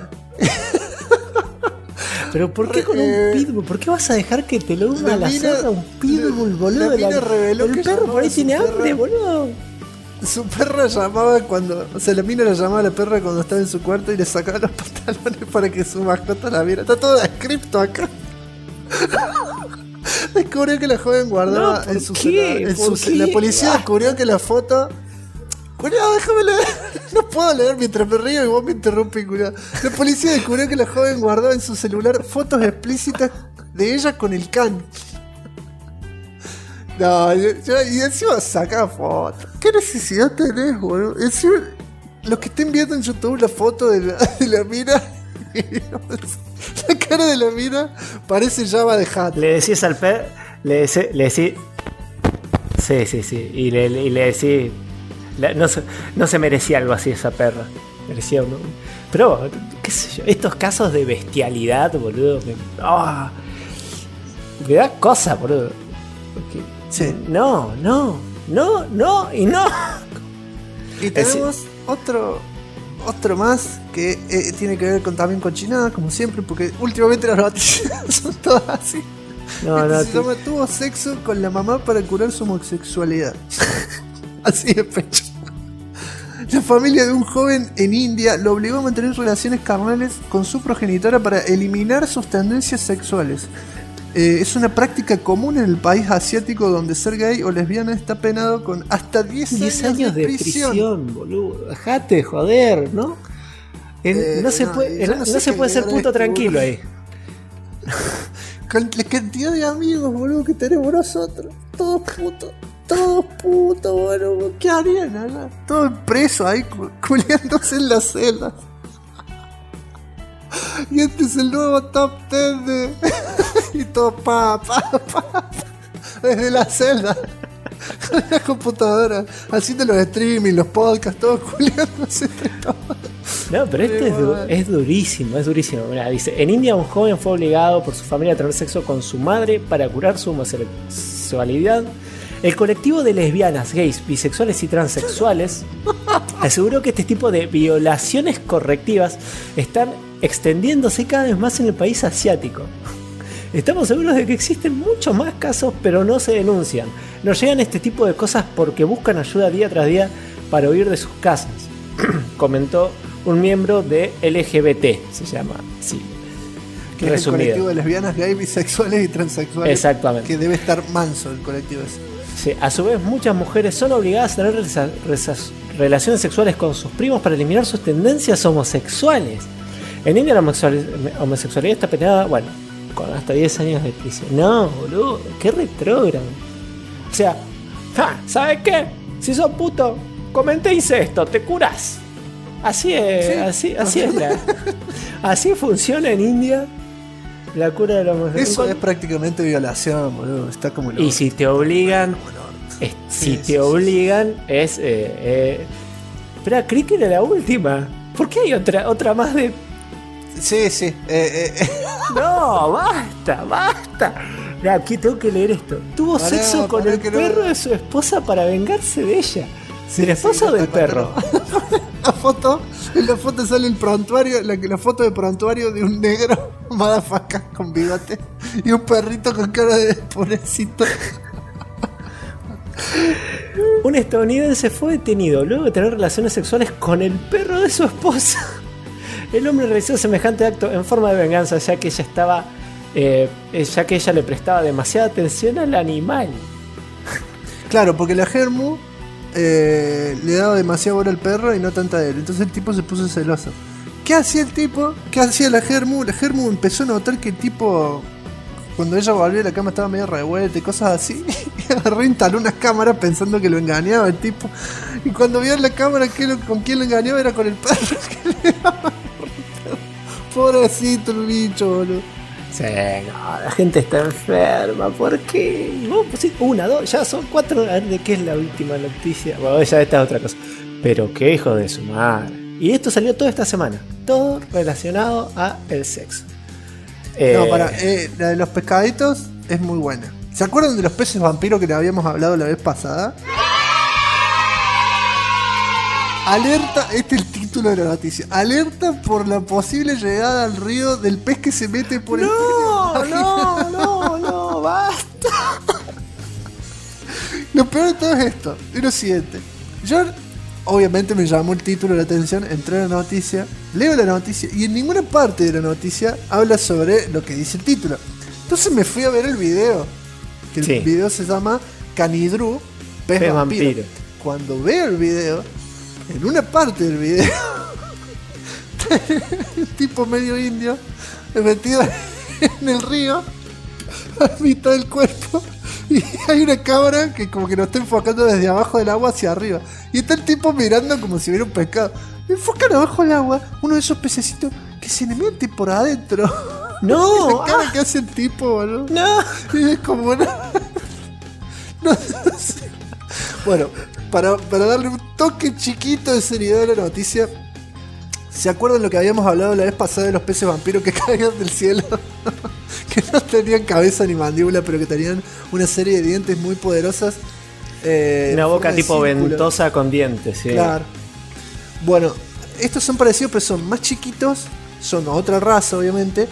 Pero ¿por qué con un pitbull? ¿Por qué vas a dejar que te lo una la zorra un pitbull, boludo? La mina reveló el que perro por ahí tiene hambre, boludo. Su perra llamaba la mina la llamaba a la perra cuando estaba en su cuarto y le sacaba los pantalones para que su mascota la viera. Está todo descripto acá. Descubrió que la joven guardaba en su celular. La policía descubrió que la foto... Cuidado, déjame leer. No puedo leer mientras me río y vos me interrumpís, cuidado. La policía descubrió que la joven guardaba en su celular fotos explícitas de ella con el can. No, y encima saca fotos. ¿Qué necesidad tenés, boludo? Encima, los que estén viendo en YouTube la foto de la mina, la cara de la mina parece Java de Hat. Le decís al perro, le decís, sí, y le decís, no se merecía algo así esa perra. Merecía uno. Pero, qué sé yo, estos casos de bestialidad, boludo, me da cosa, boludo. Porque, sí. No. Y tenemos otro más que tiene que ver también con chinada, como siempre, porque últimamente las noticias son todas así. Se llama tuvo sexo con la mamá para curar su homosexualidad. Así de pecho. La familia de un joven en India lo obligó a mantener relaciones carnales con su progenitora para eliminar sus tendencias sexuales. es una práctica común en el país asiático donde ser gay o lesbiana está penado con hasta 10 años de prisión, boludo. Dejate de joder, ¿no? No se puede ser puto tranquilo ahí. Con la cantidad de amigos, boludo, que tenemos nosotros. Todos putos, boludo. ¿Qué harían acá? Todos presos ahí, culiándose en las celdas. Y este es el nuevo top 10 de... y todo desde la celda. Con la computadora. Haciendo los streaming, los podcasts, todos culiándose entre todos. No, pero es durísimo, es durísimo. Mirá, dice, en India un joven fue obligado por su familia a tener sexo con su madre para curar su homosexualidad. El colectivo de lesbianas, gays, bisexuales y transexuales aseguró que este tipo de violaciones correctivas están extendiéndose cada vez más en el país asiático. Estamos seguros de que existen muchos más casos, pero no se denuncian. Nos llegan este tipo de cosas porque buscan ayuda día tras día para huir de sus casas, comentó un miembro de LGBT, se llama, sí. Que es el colectivo de lesbianas, gays, bisexuales y transexuales. Exactamente. Que debe estar manso el colectivo ese. Sí, a su vez, muchas mujeres son obligadas a tener relaciones sexuales con sus primos para eliminar sus tendencias homosexuales. En India la homosexualidad está penada, bueno, con hasta 10 años de prisión. No, boludo, qué retrógrado. O sea, ¿sabes qué? Si sos puto, comete incesto, te curás. Así es, sí, así es. Así funciona en India la cura de la homosexualidad. Eso es prácticamente violación, boludo. Está como y si te obligan, es. Espera, creí que era la última. ¿Por qué hay otra más de.? Sí. No, basta. Mira, aquí tengo que leer esto. Tuvo sexo con el perro de su esposa para vengarse de ella. ¿De la esposa o del perro? En la foto sale el prontuario, la foto de prontuario de un negro motherfucker con bigote y un perrito con cara de pobrecito. Un estadounidense fue detenido luego de tener relaciones sexuales con el perro de su esposa. El hombre realizó semejante acto en forma de venganza, ya que ella le prestaba demasiada atención al animal. Claro, porque la Germu le daba demasiado bola al perro y no tanta a él. Entonces el tipo se puso celoso. ¿Qué hacía el tipo? ¿Qué hacía la Germu? La Germu empezó a notar que el tipo, cuando ella volvió a la cama, estaba medio revuelta y cosas así. Y agarró, instaló unas cámaras pensando que lo engañaba el tipo. Y cuando vio en la cámara con quién lo engañaba, era con el perro que le daba. Pobrecito el bicho, boludo. Sí, no, la gente está enferma. ¿Por qué? Vos pusiste 1, 2, ya son 4. A ver de qué es la última noticia. Bueno, ya esta es otra cosa. Pero qué hijo de su madre. Y esto salió toda esta semana. Todo relacionado a el sexo. No, la de los pescaditos es muy buena. ¿Se acuerdan de los peces vampiros que le habíamos hablado la vez pasada? Alerta, este es el título de la noticia. Alerta por la posible llegada al río del pez que se mete por el No, basta. Lo peor de todo es esto, es lo siguiente. Yo, obviamente me llamó el título de la atención, entré a la noticia, leo la noticia y en ninguna parte de la noticia habla sobre lo que dice el título. Entonces me fui a ver el video, que el video se llama Canidru, pez vampiro. Cuando veo el video, en una parte del video, el tipo medio indio metido en el río a mitad del cuerpo y hay una cámara que como que lo está enfocando desde abajo del agua hacia arriba y está el tipo mirando como si hubiera un pescado. Enfocan abajo del agua uno de esos pececitos que se le mete por adentro. No, la cara que hace el tipo, boludo. No. Y es como no sé. Bueno, para darle un toque chiquito de seriedad a la noticia, ¿se acuerdan lo que habíamos hablado la vez pasada de los peces vampiros que caían del cielo? Que no tenían cabeza ni mandíbula, pero que tenían una serie de dientes muy poderosas. Una boca tipo ventosa con dientes, sí. Claro. Bueno, estos son parecidos, pero son más chiquitos, son otra raza, obviamente.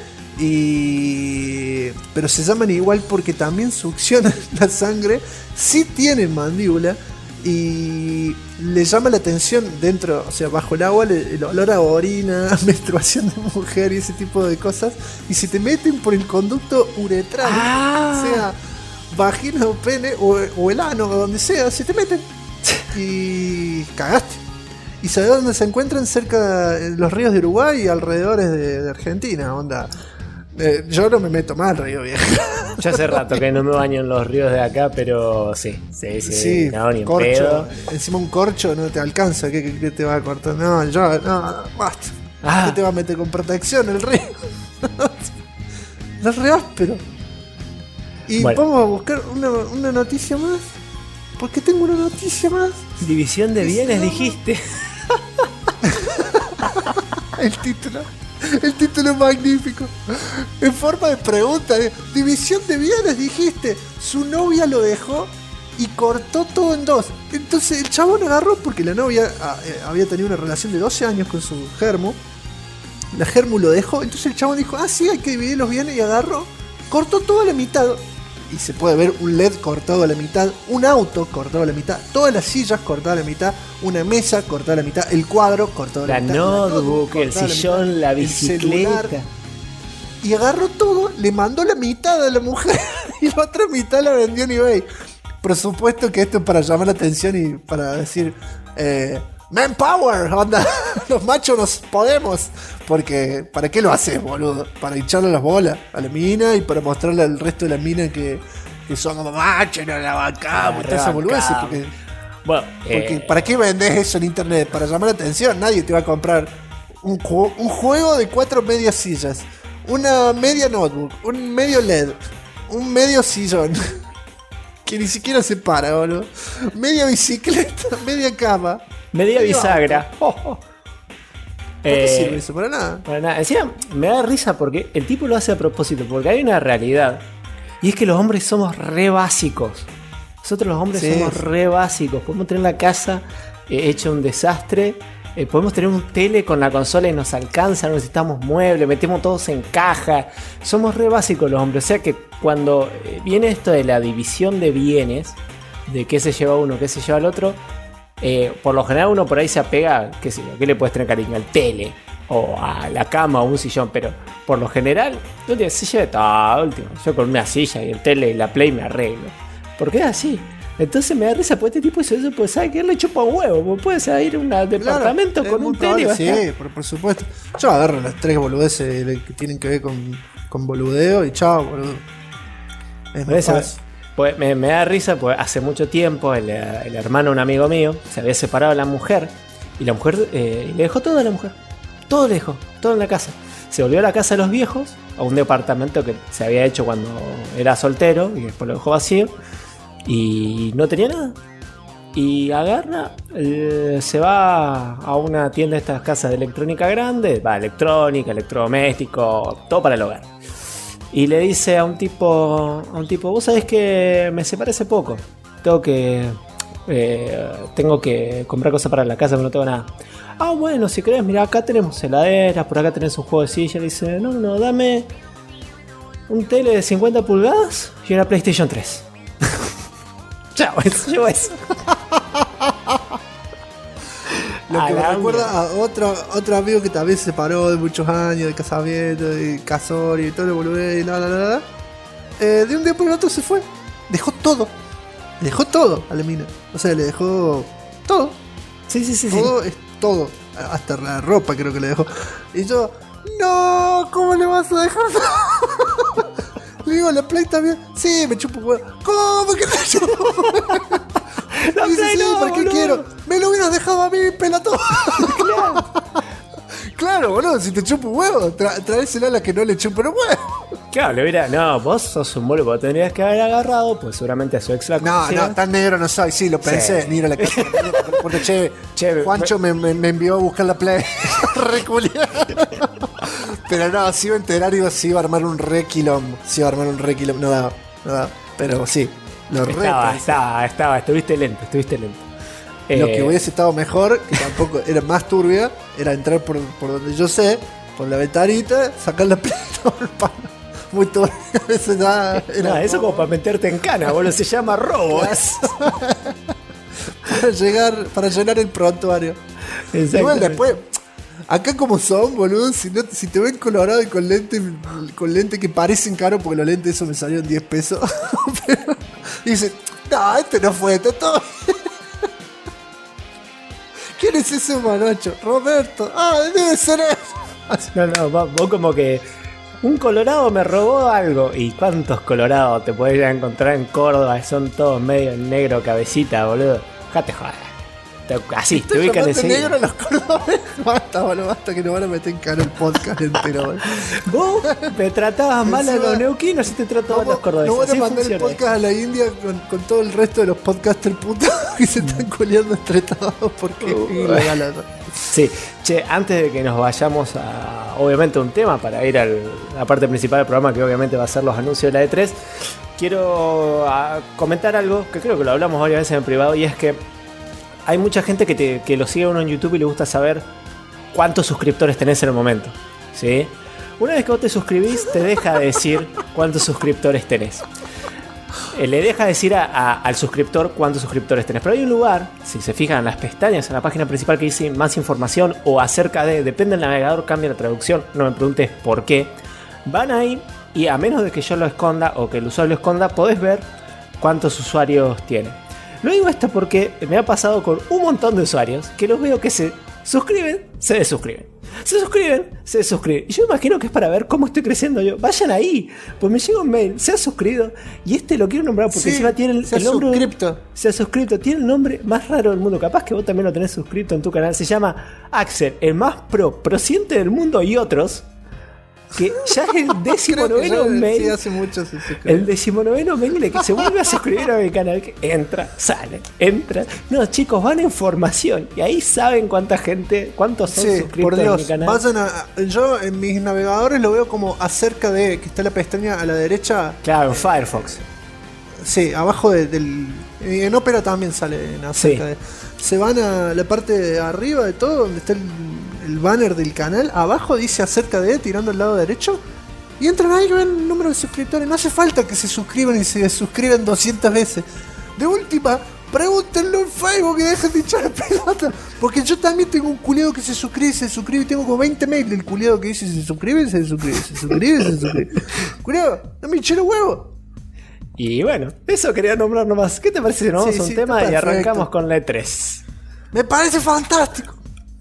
Pero se llaman igual porque también succionan la sangre, sí tienen mandíbula y le llama la atención dentro, o sea, bajo el agua, el olor a orina, menstruación de mujer y ese tipo de cosas, y se te meten por el conducto uretral, sea vagina o pene o el ano o donde sea, se te meten y cagaste. ¿Y sabés dónde se encuentran? Cerca de los ríos de Uruguay y alrededores de Argentina, onda. Yo no me meto mal, río viejo. Yo hace rato que no me baño en los ríos de acá, pero sí, no, ni en corcho. pedo. Encima un corcho no te alcanza, ¿qué te va a cortar? No, basta. ¿Qué te va a meter con protección el río? Es re áspero. Y bueno, vamos a buscar una noticia más. Porque tengo una noticia más. División de bienes, dijiste. El título es magnífico. En forma de pregunta, división de bienes, dijiste. Su novia lo dejó y cortó todo en dos. Entonces el chabón agarró, porque la novia había tenido una relación de 12 años con su germu. La germu lo dejó. Entonces el chabón dijo, sí, hay que dividir los bienes. Y agarró, cortó todo a la mitad. Y se puede ver un LED cortado a la mitad, un auto cortado a la mitad, todas las sillas cortadas a la mitad, una mesa cortada a la mitad, el cuadro cortado a la mitad, la notebook, el sillón, la bicicleta. Y agarró todo, le mandó la mitad a la mujer y la otra mitad la vendió en eBay. Por supuesto que esto es para llamar la atención y para decir Manpower, onda, los machos nos podemos. Porque, ¿para qué lo haces, boludo? Para hincharle las bolas a la mina y para mostrarle al resto de la mina que son como machos, no la bancamos, todas esas boludeces. Porque ¿para qué vendes eso en internet? Para llamar la atención. Nadie te va a comprar un juego de 4 medias sillas, una media notebook, un medio LED, un medio sillón que ni siquiera se para, boludo, media bicicleta, media cama, media bisagra. ¿Por qué sirve eso? Para nada. Para nada. Encima me da risa porque el tipo lo hace a propósito, porque hay una realidad. Y es que los hombres somos re básicos. Nosotros los hombres somos re básicos. Podemos tener la casa hecha un desastre. Podemos tener un tele con la consola y nos alcanza, no necesitamos muebles, metemos todos en caja. Somos re básicos los hombres. O sea que cuando viene esto de la división de bienes, de qué se lleva uno, qué se lleva el otro, por lo general uno por ahí se apega, qué sé yo, ¿qué le puedes tener cariño? Al tele, o a la cama, o un sillón, pero por lo general, se lleva todo último. Yo con una silla y el tele y la play me arreglo. Porque es así. Entonces me da risa, porque este tipo hizo eso, pues sabe que él le chupa un huevo, puedes ir a un departamento con un tele. Sí, por supuesto. Yo agarro las 3 boludeces que tienen que ver con boludeo y chao, boludo. Es más fácil. Pues me da risa, pues hace mucho tiempo el hermano de un amigo mío se había separado de la mujer y la mujer le dejó todo a la mujer. Todo le dejó, todo en la casa. Se volvió a la casa de los viejos, a un departamento que se había hecho cuando era soltero y después lo dejó vacío y no tenía nada. Y agarra, se va a una tienda de estas casas de electrónica grande, va electrónica, electrodoméstico, todo para el hogar. Y le dice a un tipo, vos sabés que me separé hace poco. Tengo que comprar cosas para la casa, pero no tengo nada. Ah, bueno, si querés, mira, acá tenemos heladeras, por acá tenés un juego de silla. Le dice, no, dame un tele de 50 pulgadas y una PlayStation 3. Chao, eso llevo eso. Lo que me recuerda a otro amigo que también se separó de muchos años, de casamiento, de casor y todo lo boludez y nada. De un día por el otro se fue. Dejó todo. Le dejó todo a la mina. O sea, le dejó todo. Sí. Todo es todo. Hasta la ropa creo que le dejó. Y yo, no, ¿cómo le vas a dejar? Le digo, ¿la Play también? Sí, me chupo huevo. ¿Cómo que me chupo huevo? La dice, Play sí, no, ¿para qué boludo? quiero? Me lo hubieras dejado a mí, pelotón. Claro, boludo, si te chupo un huevo, traésela a la que no le chupo un huevo. Claro, le hubiera. No, vos sos un boludo, tendrías que haber agarrado, pues seguramente a su ex la conocía. No, tan negro no soy, sí, lo pensé, ni ir a la casa. Porque che, Juancho me envió a buscar la Play. Reculiado. Pero no, si iba a enterar y si iba a armar un re quilombo. No daba. Pero sí, lo estuviste lento. Lo que hubiese estado mejor, que tampoco era más turbia, era entrar por donde yo sé, por la ventanita, sacar la Play todo el palo. Muy turbio. Eso ya era eso como para meterte en cana, boludo, se llama robo. para llenar el prontuario. Igual después, acá como son, boludo, si te ven colorado y con lente que parecen caros, porque los lentes esos me salieron 10 pesos. Pero dicen, no, este no fue, está todo. ¿Quién es ese manocho? Roberto. Debe ser él. No, vos como que un colorado me robó algo. ¿Y cuántos colorados te podés encontrar en Córdoba? Son todos medio negro cabecita, boludo. Dejate joder. Así, te ubican ese negro los cordobeses. Basta que nos van a meter en cara el podcast entero, boludo. Vos me tratabas mal a los neuquinos y te trato mal a los cordobeses. Nos van a mandar el podcast a la India con todo el resto de los podcasters putos que se están coleando entre todos porque es ilegal. Sí, che, antes de que nos vayamos a, obviamente, un tema para ir a la parte principal del programa, que obviamente va a ser los anuncios de la E3, quiero comentar algo que creo que lo hablamos varias veces en privado, y es que hay mucha gente que lo sigue a uno en YouTube y le gusta saber cuántos suscriptores tenés en el momento, ¿sí? Una vez que vos te suscribís, te deja de decir cuántos suscriptores tenés. Le deja decir al suscriptor cuántos suscriptores tenés. Pero hay un lugar, si se fijan en las pestañas, en la página principal, que dice más información o acerca de, depende del navegador, cambia la traducción, no me preguntes por qué. Van ahí y a menos de que yo lo esconda o que el usuario lo esconda, podés ver cuántos usuarios tiene. Lo digo esto porque me ha pasado con un montón de usuarios que los veo que se suscriben, se desuscriben. Se suscriben, se desuscriben. Y yo imagino que es para ver cómo estoy creciendo yo. Vayan ahí, pues me llega un mail, se ha suscrito. Y lo quiero nombrar porque encima tiene el nombre. Se ha suscrito. Tiene el nombre más raro del mundo. Capaz que vos también lo tenés suscrito en tu canal. Se llama Axel, el más prosiente del mundo y otros. Que ya es el 19º mail. Sí, hace mucho se suscribe. El 19º mail de que se vuelve a suscribir a mi canal. Que entra, sale, entra. No, chicos, van en formación. Y ahí saben cuántos son suscritos en mi canal. Yo en mis navegadores lo veo como acerca de que está la pestaña a la derecha. Claro, en Firefox. Sí, abajo en Opera también sale en acerca de. Se van a la parte de arriba de todo, donde está el banner del canal. Abajo dice acerca de, tirando al lado derecho. Y entran ahí y ven el número de suscriptores. No hace falta que se suscriban y se desuscriban 200 veces. De última, pregúntenlo en Facebook y dejen de hinchar la pelota. Porque yo también tengo un culiado que se suscribe y tengo como 20 mails del culiado que dice se suscribe. Culiado, no me hinché los huevos. Y bueno, eso quería nombrar nomás. ¿Qué te parece si nos vamos a un tema y arrancamos con la E3? Me parece fantástico.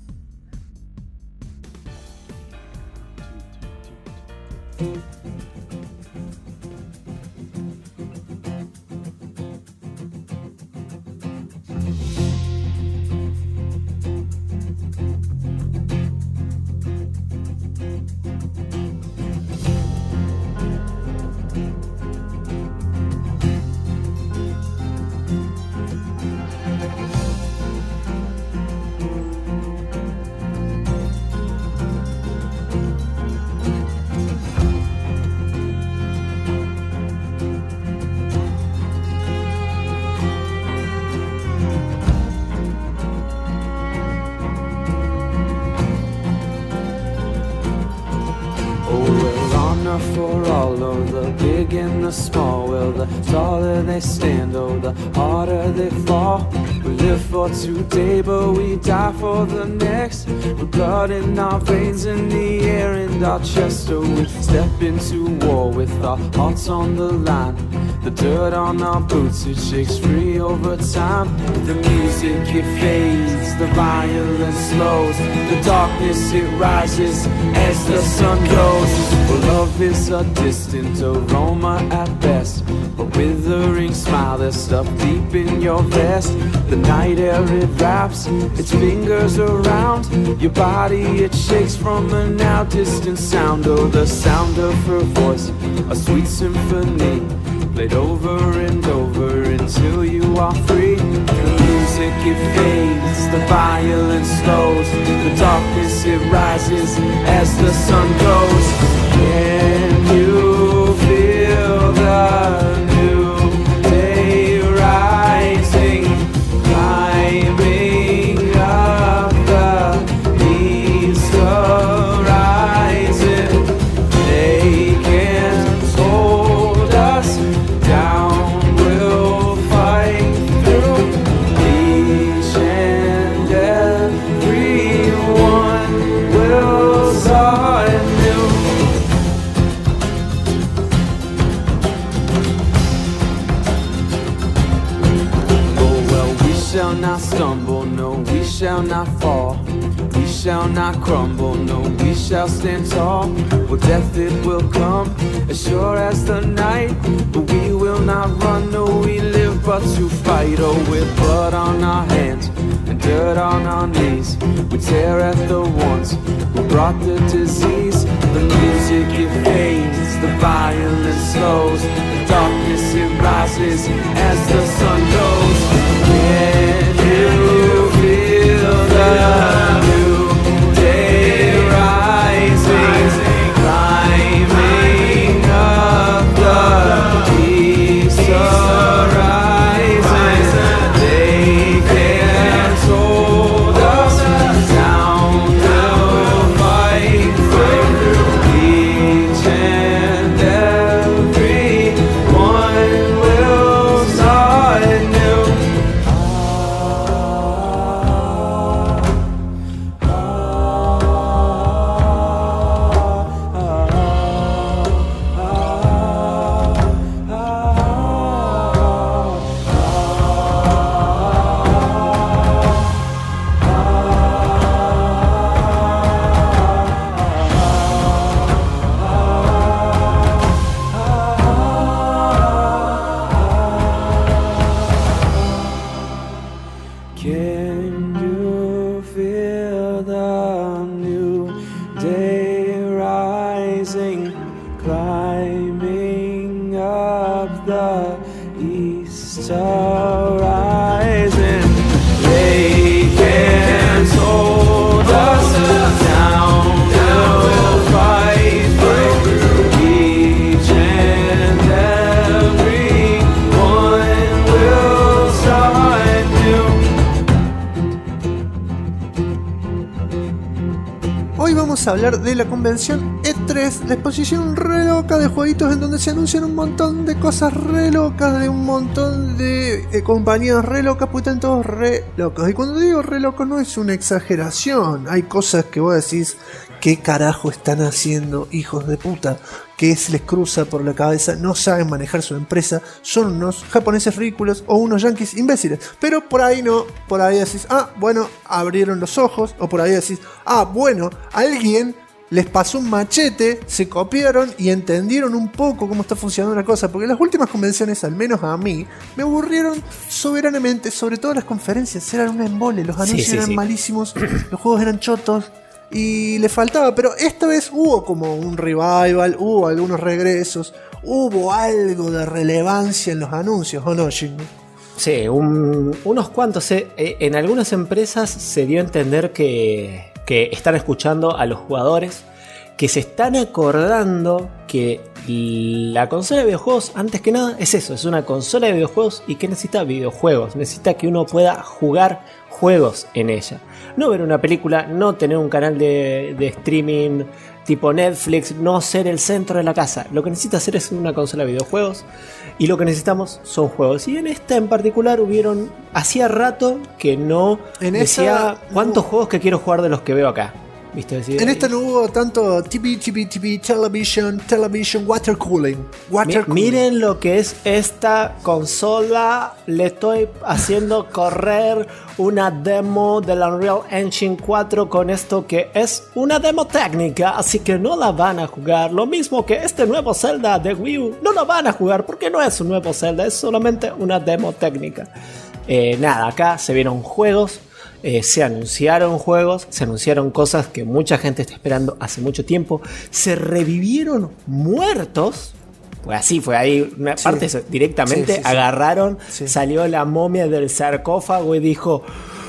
For all of the big and the small, well, the taller they stand, oh, the harder they fall. We live for today, but we die for the next. With blood in our veins, in the air and our chest, oh, we step into war with our hearts on the line. The dirt on our boots, it shakes free over time. The music, it fades, the violence slows. The darkness, it rises as the sun goes. Well, love is a distant aroma at best, a withering smile that's stuffed deep in your vest. The night air, it wraps its fingers around your body, it shakes from a now distant sound. Oh, the sound of her voice, a sweet symphony, played over and over until you are free. The music, it fades, the violence slows. The darkness, it rises as the sun goes. Can you feel the new day rising, climbing up the east horizon? They can't hold us down, we'll fight through. worlds are new. Oh well, we shall not stumble, no, we shall not fall. We shall not crumble, no, we shall stand tall. Well, death it will come, as sure as the night. But we will not run, no, we live but to fight. Oh, with blood on our hands and dirt on our knees, we tear at the ones who brought the disease. The music it fades, the violence slows, the darkness it rises as the sun goes. Can you feel the new day rising, climbing up the east horizon? They can't hold us down, they'll fight for each and every one will start new. Can you feel the new day rising, climbing up the east horizon? They can't hold us down, they'll fight for each and every one will start new. Hoy vamos a hablar de la convención E3, la exposición re loca de jueguitos en donde se anuncian un montón de cosas re locas, de un montón de compañías re locas, pues están todos re locos. Y cuando digo re locos no es una exageración, hay cosas que vos decís, ¿qué carajo están haciendo, hijos de puta? Que se les cruza por la cabeza, no saben manejar su empresa, son unos japoneses ridículos o unos yanquis imbéciles. Pero por ahí no, por ahí decís, bueno, abrieron los ojos, o por ahí decís, bueno, alguien les pasó un machete, se copiaron y entendieron un poco cómo está funcionando la cosa. Porque las últimas convenciones, al menos a mí, me aburrieron soberanamente, sobre todo las conferencias, eran un embole, los anuncios eran malísimos, los juegos eran chotos. Y le faltaba, pero esta vez hubo como un revival, hubo algunos regresos, hubo algo de relevancia en los anuncios, ¿o no, Shingo? Sí, unos cuantos. En algunas empresas se dio a entender que están escuchando a los jugadores, que se están acordando que la consola de videojuegos, antes que nada, es eso, es una consola de videojuegos y que necesita videojuegos, necesita que uno pueda jugar juegos en ella. No ver una película, no tener un canal de streaming tipo Netflix, no ser el centro de la casa. Lo que necesita hacer es una consola de videojuegos y lo que necesitamos son juegos. Y en esta en particular hacía rato que no decía cuántos juegos que quiero jugar de los que veo acá. ¿Viste? Decir, en esta no hubo tanto TV, television, water cooling. Miren lo que es esta consola. Le estoy haciendo correr una demo del Unreal Engine 4 con esto que es una demo técnica, así que no la van a jugar. Lo mismo que este nuevo Zelda de Wii U, no lo van a jugar porque no es un nuevo Zelda, es solamente una demo técnica. Nada, acá se vieron juegos. Se anunciaron juegos, se anunciaron cosas que mucha gente está esperando hace mucho tiempo, se revivieron muertos, pues así fue ahí, una parte directamente agarraron, salió la momia del sarcófago y dijo: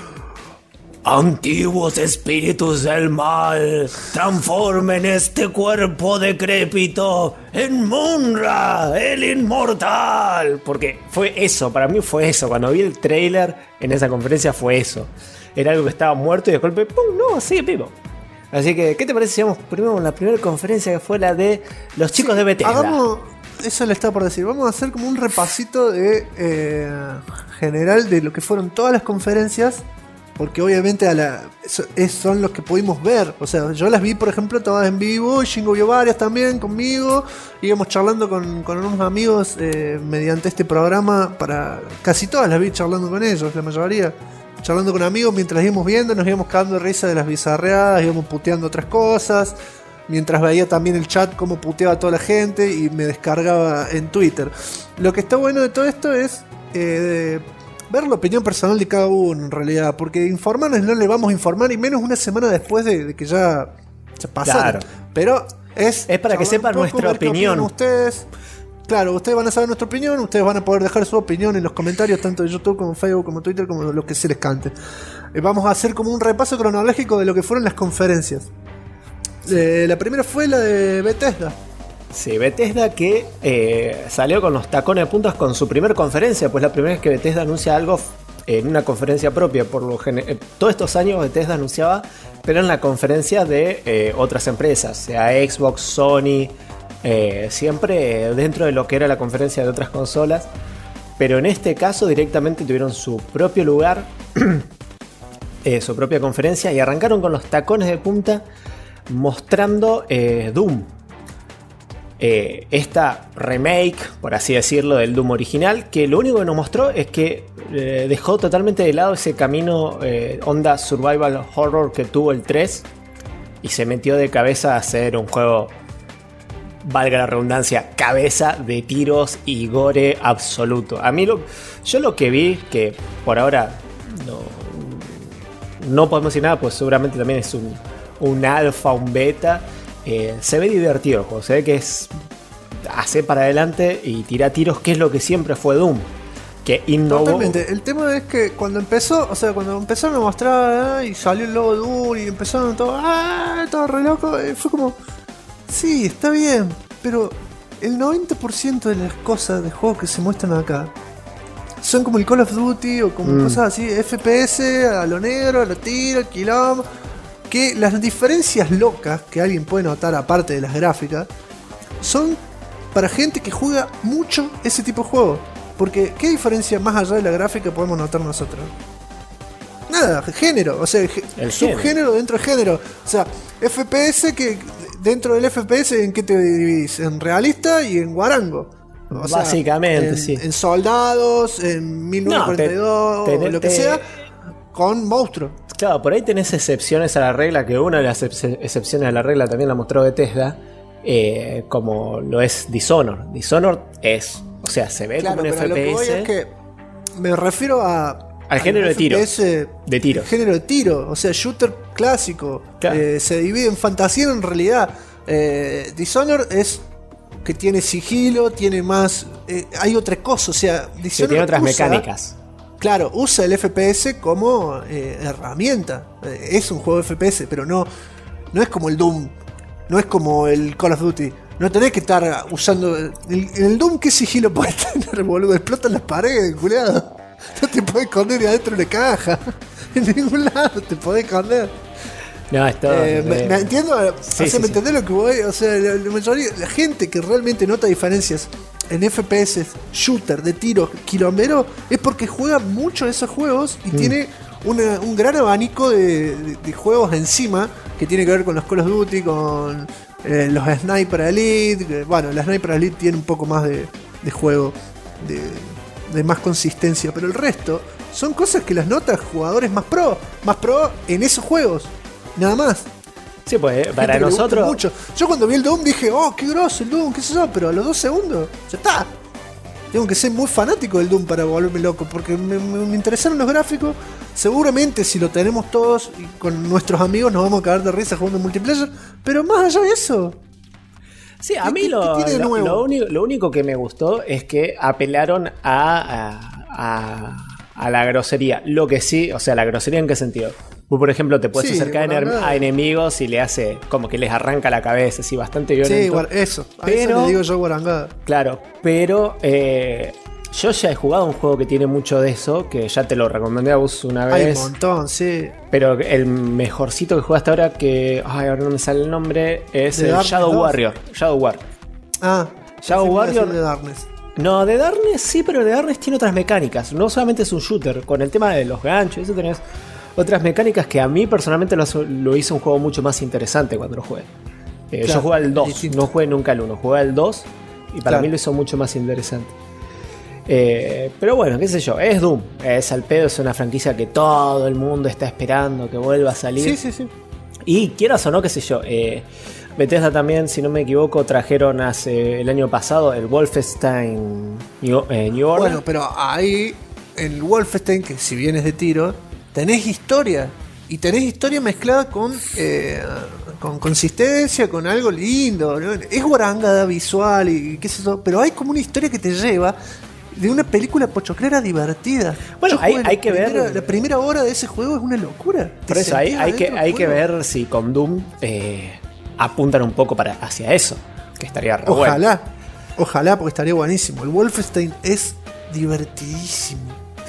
antiguos espíritus del mal, transformen este cuerpo decrépito en Munra, el inmortal. Porque fue eso, para mí fue eso. Cuando vi el trailer en esa conferencia fue eso. Era algo que estaba muerto y de golpe, ¡pum! No, sigue vivo. Así que, ¿qué te parece si vamos primero con la primera conferencia que fue la de los chicos de Bethesda? Eso le estaba por decir. Vamos a hacer como un repasito de general de lo que fueron todas las conferencias. porque obviamente son los que pudimos ver. O sea, yo las vi, por ejemplo, todas en vivo. Shingo vio varias también conmigo. Íbamos charlando con unos amigos mediante este programa. Casi todas las vi charlando con ellos, la mayoría. Charlando con amigos mientras íbamos viendo, nos íbamos cagando de risa de las bizarreadas, íbamos puteando otras cosas. Mientras veía también el chat cómo puteaba a toda la gente y me descargaba en Twitter. Lo que está bueno de todo esto es ver la opinión personal de cada uno en realidad, porque informarnos no le vamos a informar, y menos una semana después de que ya pasaron. Claro. Pero es para que sepan nuestra opinión. Ustedes, claro, ustedes van a saber nuestra opinión, ustedes van a poder dejar su opinión en los comentarios, tanto de YouTube como Facebook, como Twitter, como lo que se les cante. Vamos a hacer como un repaso cronológico de lo que fueron las conferencias. La primera fue la de Bethesda. Sí, Bethesda que salió con los tacones de puntas con su primer conferencia, pues la primera vez que Bethesda anuncia algo en una conferencia propia. Por lo general, todos estos años Bethesda anunciaba, pero en la conferencia de otras empresas, sea Xbox, Sony, siempre dentro de lo que era la conferencia de otras consolas. Pero en este caso directamente tuvieron su propio lugar, su propia conferencia, y arrancaron con los tacones de punta mostrando Doom. Esta remake, por así decirlo, del Doom original, que lo único que nos mostró es que dejó totalmente de lado ese camino onda survival horror que tuvo el 3 y se metió de cabeza a hacer un juego, valga la redundancia, cabeza de tiros y gore absoluto. A mí yo lo que vi, que por ahora no podemos decir nada, pues seguramente también es un alfa, un beta. Se ve divertido el juego, se ve que es hacer para adelante y tirar tiros, que es lo que siempre fue Doom, que innovó. Totalmente. El tema es que cuando empezaron a mostrar y salió el logo de Doom y empezaron todo re loco, fue como, sí, está bien, pero el 90% de las cosas de juegos que se muestran acá son como el Call of Duty o como cosas así, FPS, a lo negro, a lo tiro, al quilombo. Que las diferencias locas que alguien puede notar, aparte de las gráficas, son para gente que juega mucho ese tipo de juegos. Porque, ¿qué diferencia más allá de la gráfica podemos notar nosotros? Nada, género, o sea, el subgénero dentro del género. O sea, FPS, que dentro del FPS, ¿en qué te dividís? En realista y en guarango. O sea, básicamente, sí. En soldados, en 1942, o lo que sea, con monstruos. Claro, por ahí tenés excepciones a la regla, que una de las excepciones a la regla también la mostró Bethesda, como lo es Dishonored. Dishonored es, o sea, se ve como un FPS. Lo que voy es que me refiero al género de tiro. De tiro. Género de tiro, o sea, shooter clásico. Claro. Se divide en fantasía y en realidad. Dishonored es que tiene sigilo, tiene más. Hay otra cosa, o sea, Dishonored tiene otras mecánicas. Claro, usa el FPS como herramienta. Es un juego de FPS, pero no es como el Doom. No es como el Call of Duty. No tenés que estar usando... el Doom, ¿qué sigilo podés tener, boludo? Explotan las paredes, culiado. No te podés esconder de adentro de una caja. En ningún lado te podés esconder. No, esto... ¿Me entiendo? Sí, ¿me entendés lo que voy? O sea, la mayoría... La gente que realmente nota diferencias en FPS, shooter, de tiro, quilombero, es porque juega mucho esos juegos y tiene un gran abanico de juegos encima, que tiene que ver con los Call of Duty, con los Sniper Elite. Bueno, la Sniper Elite tiene un poco más de juego, de más consistencia, pero el resto son cosas que las notas jugadores más pro en esos juegos, nada más. Sí, pues para nosotros mucho. Yo cuando vi el Doom dije, oh, qué grosso el Doom, qué sé yo, pero a los 2 segundos ya está. Tengo que ser muy fanático del Doom para volverme loco, porque me interesaron los gráficos. Seguramente si lo tenemos todos y con nuestros amigos nos vamos a cagar de risa jugando multiplayer, pero más allá de eso. Sí, a mí lo único que me gustó es que apelaron a la grosería. Lo que sí, o sea, ¿la grosería en qué sentido? Vos, por ejemplo, te puedes acercar a enemigos y le hace como que les arranca la cabeza, así, bastante violento. Sí, eso. A eso le digo yo guarangada. Claro, pero yo ya he jugado un juego que tiene mucho de eso, que ya te lo recomendé a vos una vez. Hay un montón, sí. Pero el mejorcito que jugaste ahora, que ahora no me sale el nombre, es el Shadow Warrior. Shadow War. Shadow Warrior. De Darkness. No, de Darkness sí, pero de Darkness tiene otras mecánicas. No solamente es un shooter. Con el tema de los ganchos, eso tenés otras mecánicas que a mí personalmente lo hizo un juego mucho más interesante cuando lo jugué. Claro, yo jugué al 2, distinto. no jugué nunca al 1, jugué al 2 y para Claro. mí lo hizo mucho más interesante. Pero bueno, qué sé yo, es Doom, es al pedo, es una franquicia que todo el mundo está esperando que vuelva a salir. Sí. Y quieras o no, qué sé yo, Bethesda también, si no me equivoco, trajeron el año pasado el Wolfenstein New Order. Bueno, pero ahí, en el Wolfenstein, que si bien es de tiro, tenés historia. Y tenés historia mezclada con consistencia, con algo lindo, ¿no? Es guarangada visual y qué sé yo, pero hay como una historia que te lleva de una película pochoclera divertida. Bueno, Yo jugué hay que ver. La primera hora de ese juego es una locura. Por Te eso hay sentías que adentro del juego. ver si con Doom apuntan un poco hacia eso, que estaría re bueno. Ojalá, porque estaría buenísimo. El Wolfenstein es divertidísimo.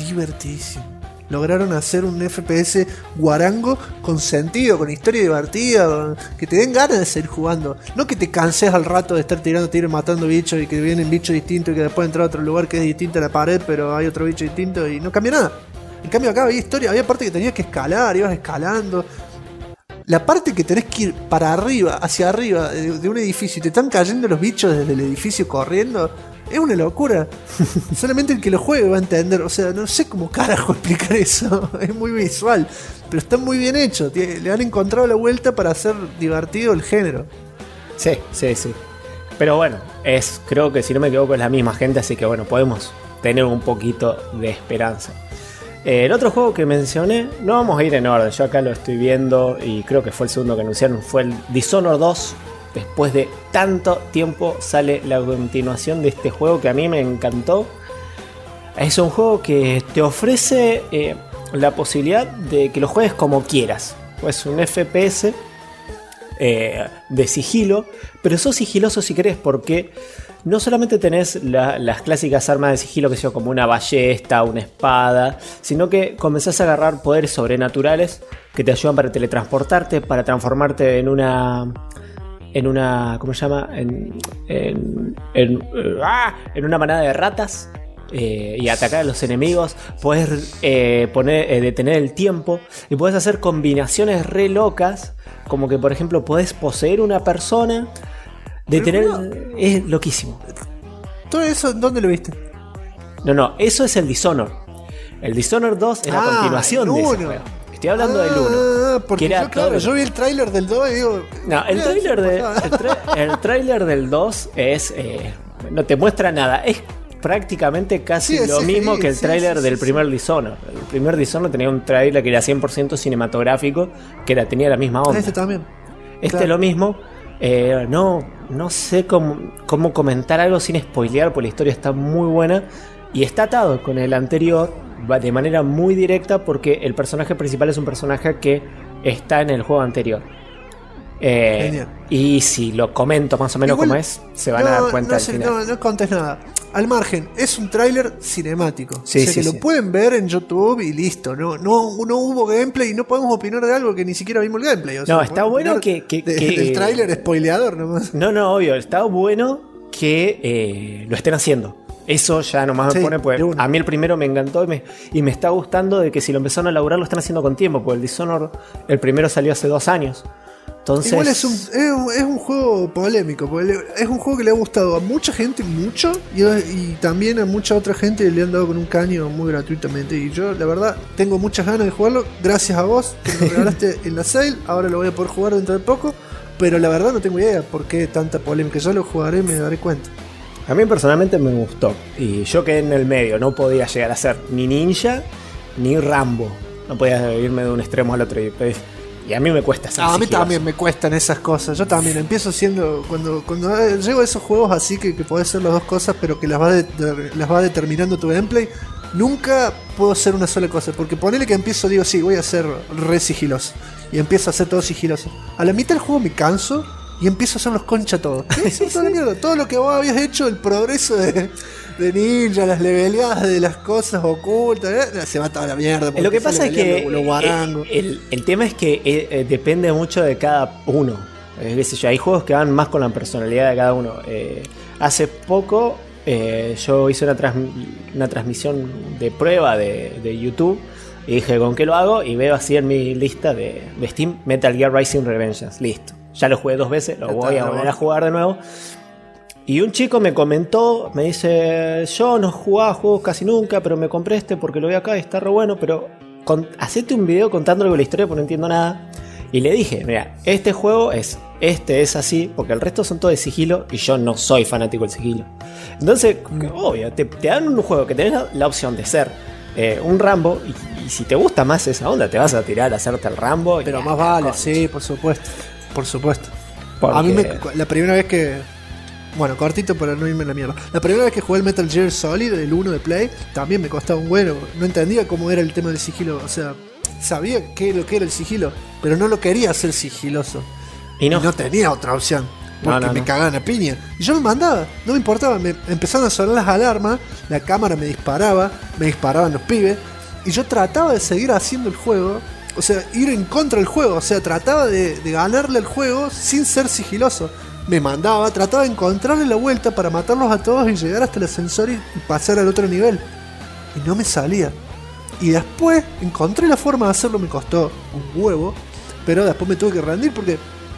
Lograron hacer un FPS guarango con sentido, con historia divertida, que te den ganas de seguir jugando. No que te canses al rato de estar tirando tiros, matando bichos y que vienen bichos distintos y que después entrar a otro lugar que es distinto a la pared, pero hay otro bicho distinto y no cambia nada. En cambio acá había historia, había parte que tenías que escalar, ibas escalando. La parte que tenés que ir para arriba, hacia arriba de un edificio y te están cayendo los bichos desde el edificio corriendo, es una locura. Solamente el que lo juegue va a entender. O sea, no sé cómo carajo explicar eso. Es muy visual, pero está muy bien hecho. Le han encontrado la vuelta para hacer divertido el género. Sí. Pero bueno, creo que si no me equivoco es la misma gente, así que bueno, podemos tener un poquito de esperanza. El otro juego que mencioné, no vamos a ir en orden, yo acá lo estoy viendo y creo que fue el segundo que anunciaron, fue el Dishonored 2. Después de tanto tiempo sale la continuación de este juego que a mí me encantó. Es un juego que te ofrece la posibilidad de que lo juegues como quieras. Es un FPS de sigilo, pero sos sigiloso si querés, porque no solamente tenés las clásicas armas de sigilo, que sea como una ballesta, una espada, sino que comenzás a agarrar poderes sobrenaturales que te ayudan para teletransportarte, para transformarte en una ¿cómo se llama? En una manada de ratas y atacar a los enemigos. Podés detener el tiempo y podés hacer combinaciones re locas, como que por ejemplo podés poseer una persona, es loquísimo. ¿Todo eso dónde lo viste? No, eso es el Dishonored. El Dishonored 2 es la continuación de ese juego. Estoy hablando del 1. Porque yo vi el tráiler del 2 y digo... No, el tráiler del 2 es... no te muestra nada. Es prácticamente casi lo mismo que el tráiler del primer Dishonored. El primer Dishonored tenía un tráiler que era 100% cinematográfico, que tenía la misma onda. Este también. Este es lo mismo. No sé cómo comentar algo sin spoilear, porque la historia está muy buena. Y está atado con el anterior de manera muy directa, porque el personaje principal es un personaje que está en el juego anterior. Y si lo comento más o menos como es, se van a dar cuenta al final. No contes nada. Al margen, es un tráiler cinemático. Sí, que lo pueden ver en YouTube y listo. No hubo gameplay y no podemos opinar de algo que ni siquiera vimos el gameplay. O sea, está bueno que el tráiler spoileador nomás. No, obvio. Está bueno que lo estén haciendo. Eso ya nomás me pone, pues a mí el primero me encantó y me está gustando de que si lo empezaron a laburar lo están haciendo con tiempo, porque el Dishonored, el primero salió hace 2 años. Entonces... Igual es un juego polémico, porque es un juego que le ha gustado a mucha gente mucho y también a mucha otra gente le han dado con un caño muy gratuitamente. Y yo, la verdad, tengo muchas ganas de jugarlo, gracias a vos, que me lo regalaste en la sale. Ahora lo voy a poder jugar dentro de poco, pero la verdad no tengo idea por qué tanta polémica. Yo lo jugaré y me daré cuenta. A mí personalmente me gustó. Y yo quedé en el medio. No podía llegar a ser ni ninja ni Rambo. No podía irme de un extremo al otro. Y a mí me cuesta ser a mí sigiloso. también me cuestan esas cosas. Yo también empiezo siendo... Cuando llego a esos juegos así que podés hacer las dos cosas, pero que las va determinando tu gameplay, nunca puedo hacer una sola cosa. Porque ponele que empiezo, digo, sí, voy a ser re sigiloso. Y empiezo a hacer todo sigiloso. A la mitad del juego me canso y empiezo a hacer los concha todos. Toda la mierda. Todo lo que vos habías hecho, el progreso de ninja, las leveleadas de las cosas ocultas, se va toda la mierda. Lo que pasa es que el tema es que depende mucho de cada uno. Hay juegos que van más con la personalidad de cada uno. Hace poco yo hice una transmisión de prueba de YouTube Y dije, ¿con qué lo hago? Y veo así en mi lista de Steam, Metal Gear Rising Revengeance. Listo. Ya lo jugué 2 veces, lo voy a volver a jugar de nuevo. Y un chico me comentó, me dice, yo no jugaba juegos casi nunca, pero me compré este porque lo vi acá y está re bueno, pero hacete un video contándole la historia porque no entiendo nada. Y le dije, mira, este juego es así, porque el resto son todos de sigilo y yo no soy fanático del sigilo. Entonces, obvio, te dan un juego que tenés la opción de ser un Rambo y si te gusta más esa onda, te vas a tirar a hacerte el Rambo. Pero más vale, sí, por supuesto. Por supuesto. Porque... A mí la primera vez que... Bueno, cortito para no irme a la mierda. La primera vez que jugué el Metal Gear Solid, el 1 de Play, también me costaba un huevo. No entendía cómo era el tema del sigilo. O sea, sabía lo que era el sigilo, pero no lo quería hacer sigiloso. Y no tenía otra opción. Porque me cagaban a piña. Y yo me mandaba, no me importaba. Me empezaron a sonar las alarmas, la cámara me disparaban los pibes. Y yo trataba de seguir haciendo el juego. O sea, ir en contra del juego. O sea, trataba de ganarle al juego sin ser sigiloso. Me mandaba, trataba de encontrarle la vuelta para matarlos a todos y llegar hasta el ascensor y pasar al otro nivel. Y no me salía. Y después encontré la forma de hacerlo, me costó un huevo. Pero después me tuve que rendir porque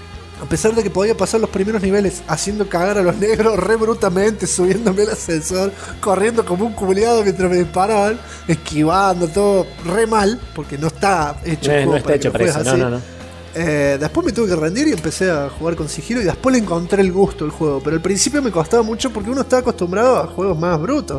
a pesar de que podía pasar los primeros niveles haciendo cagar a los negros re brutamente, subiéndome el ascensor, corriendo como un culiado mientras me disparaban, esquivando, todo re mal, porque no está hecho el juego no está hecho para eso, así. no. Después me tuve que rendir y empecé a jugar con sigilo y después le encontré el gusto al juego, pero al principio me costaba mucho porque uno está acostumbrado a juegos más brutos.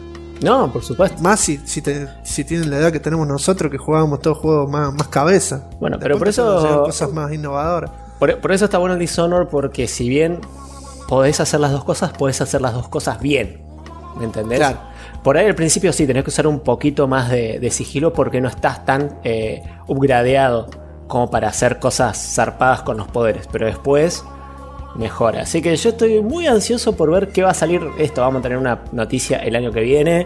No, por supuesto. Más si tienen la edad que tenemos nosotros, que jugábamos todos juegos más cabeza. Bueno, pero por eso cosas más innovadoras. Por eso está bueno el Dishonored, porque si bien podés hacer las dos cosas, podés hacer las dos cosas bien. ¿Me entendés? Claro. Por ahí al principio sí tenés que usar un poquito más de sigilo porque no estás tan upgradeado como para hacer cosas zarpadas con los poderes, pero después mejora. Así que yo estoy muy ansioso por ver qué va a salir esto. Vamos a tener una noticia el año que viene.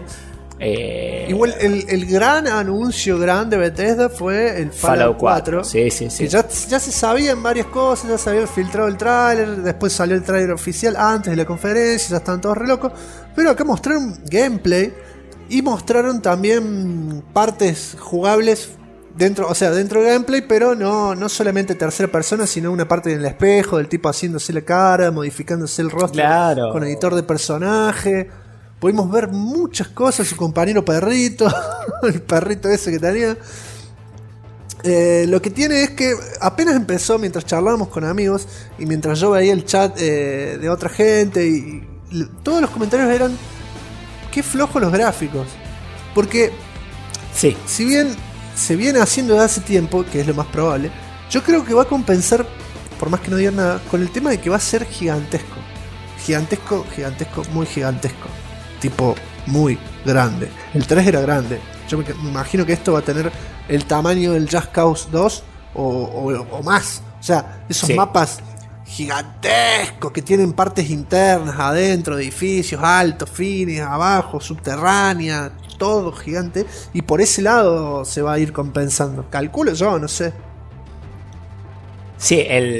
Igual el gran anuncio grande de Bethesda fue el Fallout 4. Sí. Que ya se sabían varias cosas, ya se había filtrado el tráiler, después salió el tráiler oficial antes de la conferencia, ya estaban todos re locos. Pero acá mostraron gameplay y mostraron también partes jugables dentro del gameplay, pero no solamente tercera persona, sino una parte en el espejo, del tipo haciéndose la cara, modificándose el rostro con editor de personaje. Pudimos ver muchas cosas, su compañero perrito, el perrito ese que tenía. Lo que tiene es que apenas empezó, mientras charlábamos con amigos y mientras yo veía el chat de otra gente, y todos los comentarios eran qué flojos los gráficos. Porque sí, si bien se viene haciendo desde hace tiempo, que es lo más probable, yo creo que va a compensar, por más que no digan nada, con el tema de que va a ser gigantesco. Gigantesco, muy gigantesco. Tipo, muy grande. El 3 era grande. Yo me imagino que esto va a tener el tamaño del Just Cause 2 o más. O sea, esos mapas gigantescos que tienen partes internas adentro de edificios altos, fines, abajo, subterráneas, todo gigante. Y por ese lado se va a ir compensando. Calculo yo, no sé. Sí,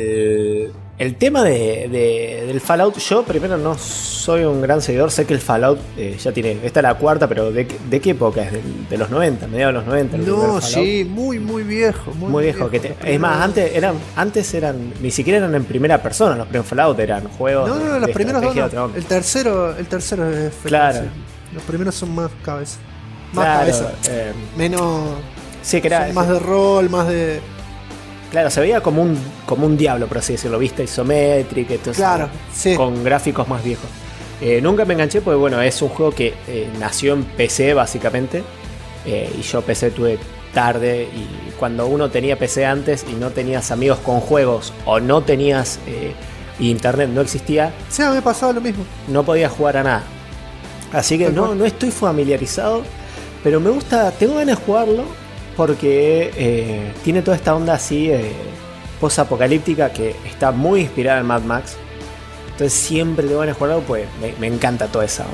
el tema del Fallout, yo primero no soy un gran seguidor, sé que el Fallout ya tiene, esta es la cuarta, pero ¿de qué época es? De los 90, mediados de los 90. No, sí, muy viejo. Muy viejo. Es más, antes eran, ni siquiera eran en primera persona, los primeros Fallout eran juegos. No, los primeros dos no. El tercero es claro. Los primeros son más cabeza. Más claro, cabeza. Menos. Sí, que era. Más de rol, más de. Claro, se veía como un diablo, por así decirlo, vista isométrica, claro, sí. Con gráficos más viejos. Nunca me enganché porque, bueno, es un juego que nació en PC, básicamente. Y yo PC tuve tarde. Y cuando uno tenía PC antes y no tenías amigos con juegos o no tenías internet, no existía. Sí, me pasaba lo mismo. No podías jugar a nada. Así que no estoy familiarizado. Pero me gusta, tengo ganas de jugarlo. Porque tiene toda esta onda así post-apocalíptica que está muy inspirada en Mad Max. Entonces siempre tengo ganas de jugarlo, pues me encanta toda esa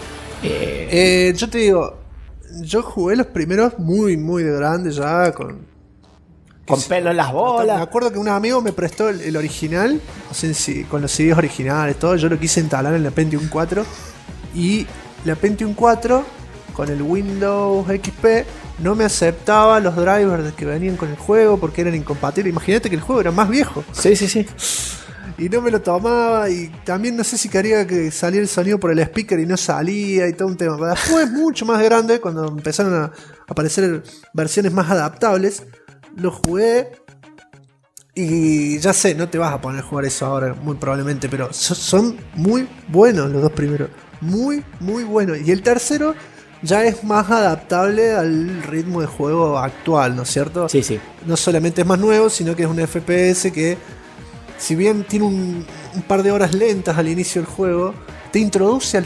onda. Yo te digo, yo jugué los primeros muy de grande ya, con pelo en las bolas. Me acuerdo que un amigo me prestó el original, o sea, con los CDs originales, todo. Yo lo quise instalar en la Pentium 4. Y la Pentium 4 con el Windows XP no me aceptaba los drivers que venían con el juego porque eran incompatibles. Imagínate que el juego era más viejo. Sí. Y no me lo tomaba, y también no sé si quería que saliera el sonido por el speaker y no salía y todo un tema. Pero después, mucho más grande, cuando empezaron a aparecer versiones más adaptables, lo jugué. Y ya sé, no te vas a poner a jugar eso ahora, muy probablemente, pero son muy buenos los dos primeros. Muy, muy buenos. Y el tercero ya es más adaptable al ritmo de juego actual, ¿no es cierto? Sí. No solamente es más nuevo, sino que es un FPS que, si bien tiene un par de horas lentas al inicio del juego, te introduce a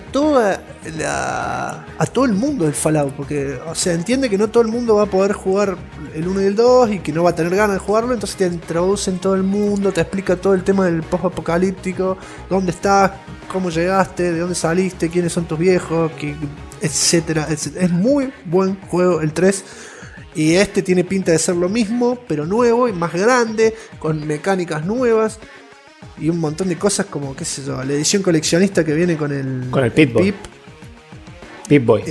todo el mundo del Fallout. Porque, o sea, entiende que no todo el mundo va a poder jugar el 1 y el 2 y que no va a tener ganas de jugarlo. Entonces te introduce en todo el mundo, te explica todo el tema del post-apocalíptico, dónde estás, cómo llegaste, de dónde saliste, quiénes son tus viejos, etcétera. Es muy buen juego el 3. Y este tiene pinta de ser lo mismo, pero nuevo y más grande, con mecánicas nuevas y un montón de cosas como, qué sé yo, la edición coleccionista que viene con el Pip-Boy. Pip-Boy.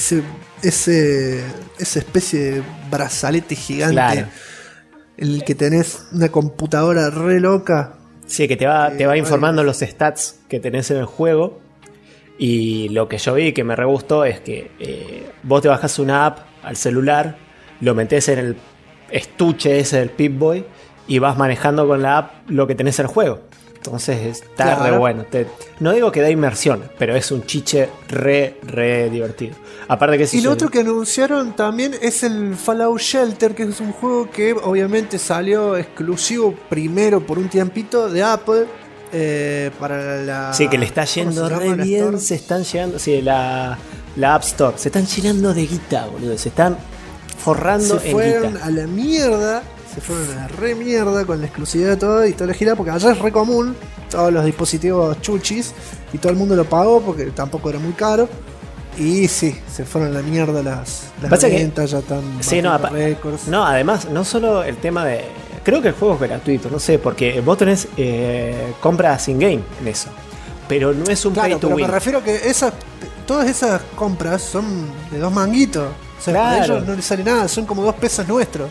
Esa especie de brazalete gigante, claro, en el que tenés una computadora re loca. Sí, que te va informando los stats que tenés en el juego. Y lo que yo vi que me re gustó es que vos te bajás una app al celular, lo metés en el estuche ese del Pip-Boy y vas manejando con la app lo que tenés en el juego. Entonces está re bueno. No digo que da inmersión, pero es un chiche re divertido. Aparte que y lo otro que anunciaron también es el Fallout Shelter, que es un juego que obviamente salió exclusivo primero por un tiempito de Apple. Para la... Sí, que le está yendo re bien. Store. Se están llegando... Sí, la App Store. Se están llenando de guita, boludo. Se están forrando en guita. Se fueron a la mierda. Se fueron a la re mierda con la exclusividad de todo y toda la gira. Porque allá es re común todos los dispositivos chuchis. Y todo el mundo lo pagó porque tampoco era muy caro. Y sí, se fueron a la mierda las ventas. Ya están sí, récords. No, además, no solo el tema de... Creo que el juego es gratuito, no sé, porque vos tenés compras in-game en eso. Pero no es un pay to win. Me refiero a que todas esas compras son de 2 manguitos. O sea, a ellos no les sale nada, son como 2 pesos nuestros.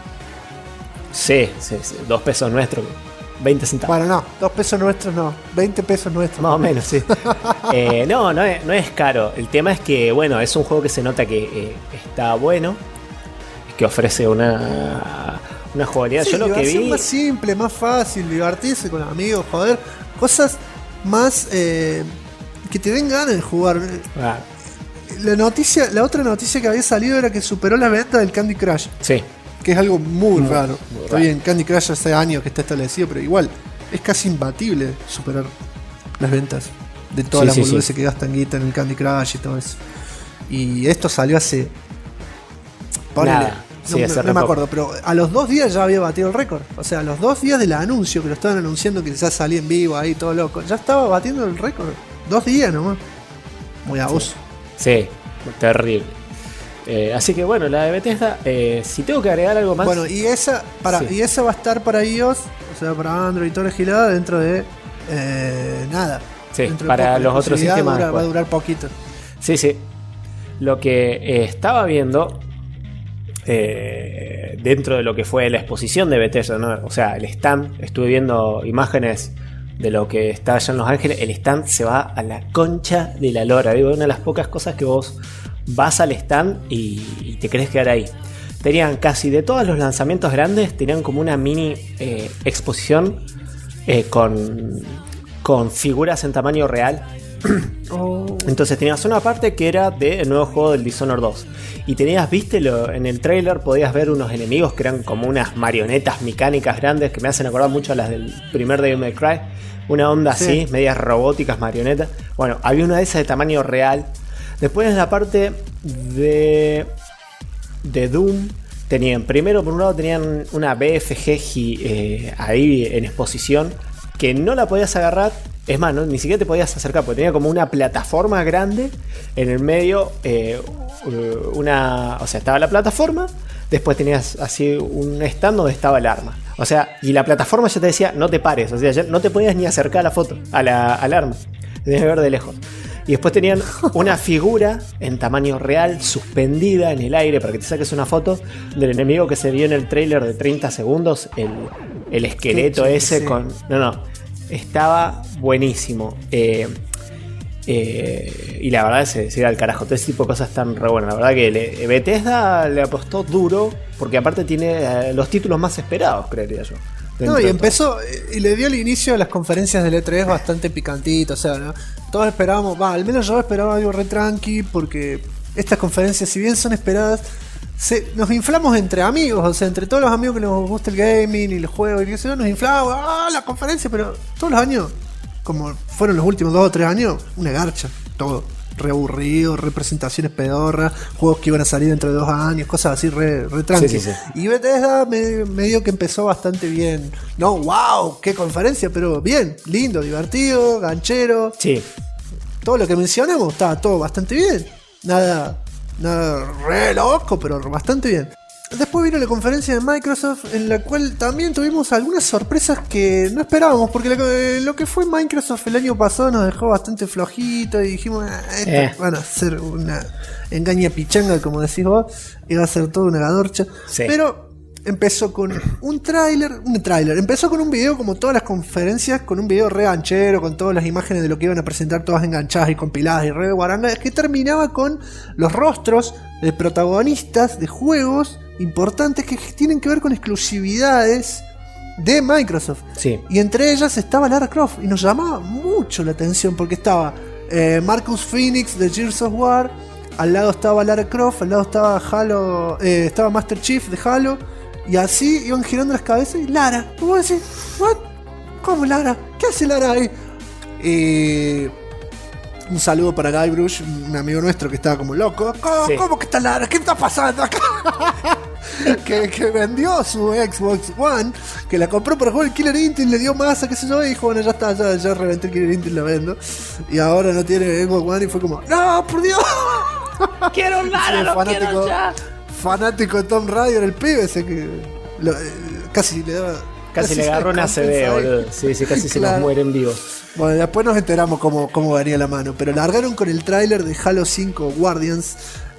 Sí, 2 pesos nuestros, 20 centavos. Bueno, no, 2 pesos nuestros no, 20 pesos nuestros. Más o menos, sí. No es caro. El tema es que, bueno, es un juego que se nota que está bueno, que ofrece una jugabilidad. Sí, yo lo que vi más simple, más fácil, divertirse con amigos, joder, cosas más que te den ganas de jugar. La otra noticia que había salido era que superó la venta del Candy Crush. Sí. Que es algo muy raro. Está bien, Candy Crush hace años que está establecido, pero igual es casi imbatible superar las ventas de todas las boludeces que gastan guita en el Candy Crush y todo eso. Y esto salió hace... Nada. No me acuerdo, pero a los 2 días ya había batido el récord. O sea, a los 2 días del anuncio, que lo estaban anunciando, que ya salía en vivo ahí, todo loco, ya estaba batiendo el récord. 2 días nomás. Muy abuso. Sí, terrible. Así que bueno, la de Bethesda, si tengo que agregar algo más. Bueno, y esa va a estar para iOS, o sea, para Android y toda la gilada, dentro de nada. Sí, para los otros sistemas. Va a durar poquito. Sí. Lo que estaba viendo dentro de lo que fue la exposición de Bethesda, ¿no? O sea, el stand, estuve viendo imágenes de lo que está allá en Los Ángeles. El stand se va a la concha de la lora. Digo, una de las pocas cosas que vos vas al stand y te querés quedar ahí. Tenían casi de todos los lanzamientos grandes, tenían como una mini exposición con figuras en tamaño real. Entonces tenías una parte que era del nuevo juego del Dishonored 2 y tenías, en el trailer podías ver unos enemigos que eran como unas marionetas mecánicas grandes que me hacen acordar mucho a las del primer Devil May Cry, una onda así, medias robóticas, marionetas. Bueno, había una de esas de tamaño real. Después en la parte de Doom tenían, primero por un lado tenían una BFG ahí en exposición que no la podías agarrar. Es más, ni siquiera te podías acercar porque tenía como una plataforma grande en el medio, o sea, estaba la plataforma, después tenías así un stand donde estaba el arma. O sea, y la plataforma ya te decía, no te pares, o sea, ya no te podías ni acercar a la foto, al arma, tenías que ver de lejos. Y después tenían una figura en tamaño real, suspendida en el aire, para que te saques una foto del enemigo que se vio en el tráiler de 30 segundos. El esqueleto ese con... No, estaba buenísimo. Y la verdad se iba al carajo. Todo ese tipo de cosas están re buenas. La verdad que Bethesda le apostó duro, porque aparte tiene los títulos más esperados, creería yo. No, y empezó, y le dio el inicio a las conferencias del E3 bastante picantito, o sea, ¿no? Todos esperábamos, al menos yo esperaba algo re tranqui, porque estas conferencias, si bien son esperadas, nos inflamos entre amigos, o sea, entre todos los amigos que nos gusta el gaming y los juegos, y qué sé yo, nos inflamos, la conferencia, pero todos los años, como fueron los últimos 2 o 3 años, una garcha, todo. Re aburrido, representaciones pedorras, juegos que iban a salir dentro de 2 años, cosas así re tranqui. Sí. Y Bethesda medio que empezó bastante bien. No, wow, qué conferencia, pero bien, lindo, divertido, ganchero. Sí. Todo lo que mencionamos estaba todo bastante bien. Nada re loco, pero bastante bien. Después vino la conferencia de Microsoft, en la cual también tuvimos algunas sorpresas que no esperábamos, porque lo que fue Microsoft el año pasado nos dejó bastante flojito y dijimos, van a ser una engaña pichanga, como decís vos, y va a ser toda una gadorcha. Sí. Pero empezó con un tráiler, empezó con un video como todas las conferencias, con un video re ganchero, con todas las imágenes de lo que iban a presentar, todas enganchadas y compiladas y re guarangas, que terminaba con los rostros de protagonistas de juegos importantes que tienen que ver con exclusividades de Microsoft. Sí. Y entre ellas estaba Lara Croft, y nos llamaba mucho la atención porque estaba Marcus Phoenix de Gears of War, al lado estaba Lara Croft, al lado estaba Halo, estaba Master Chief de Halo, y así iban girando las cabezas y Lara, ¿cómo decís? ¿What? ¿Cómo Lara? ¿Qué hace Lara ahí? Un saludo para Guybrush, un amigo nuestro que estaba como loco. ¿Cómo que está Lara? ¿Qué está pasando acá? que vendió su Xbox One, que la compró para jugar el Killer Instinct, le dio masa, qué sé yo, y dijo, bueno, ya está, ya reventé el Killer Instinct, la vendo. Y ahora no tiene Xbox One, y fue como, ¡no, por Dios! ¡Quiero Lara, lo quiero ya! Fanático de Tomb Raider, el pibe ese que casi le daba... Casi le agarró una ACV, boludo. Sí, casi se nos muere en vivo. Bueno, después nos enteramos cómo venía la mano. Pero largaron con el tráiler de Halo 5 Guardians.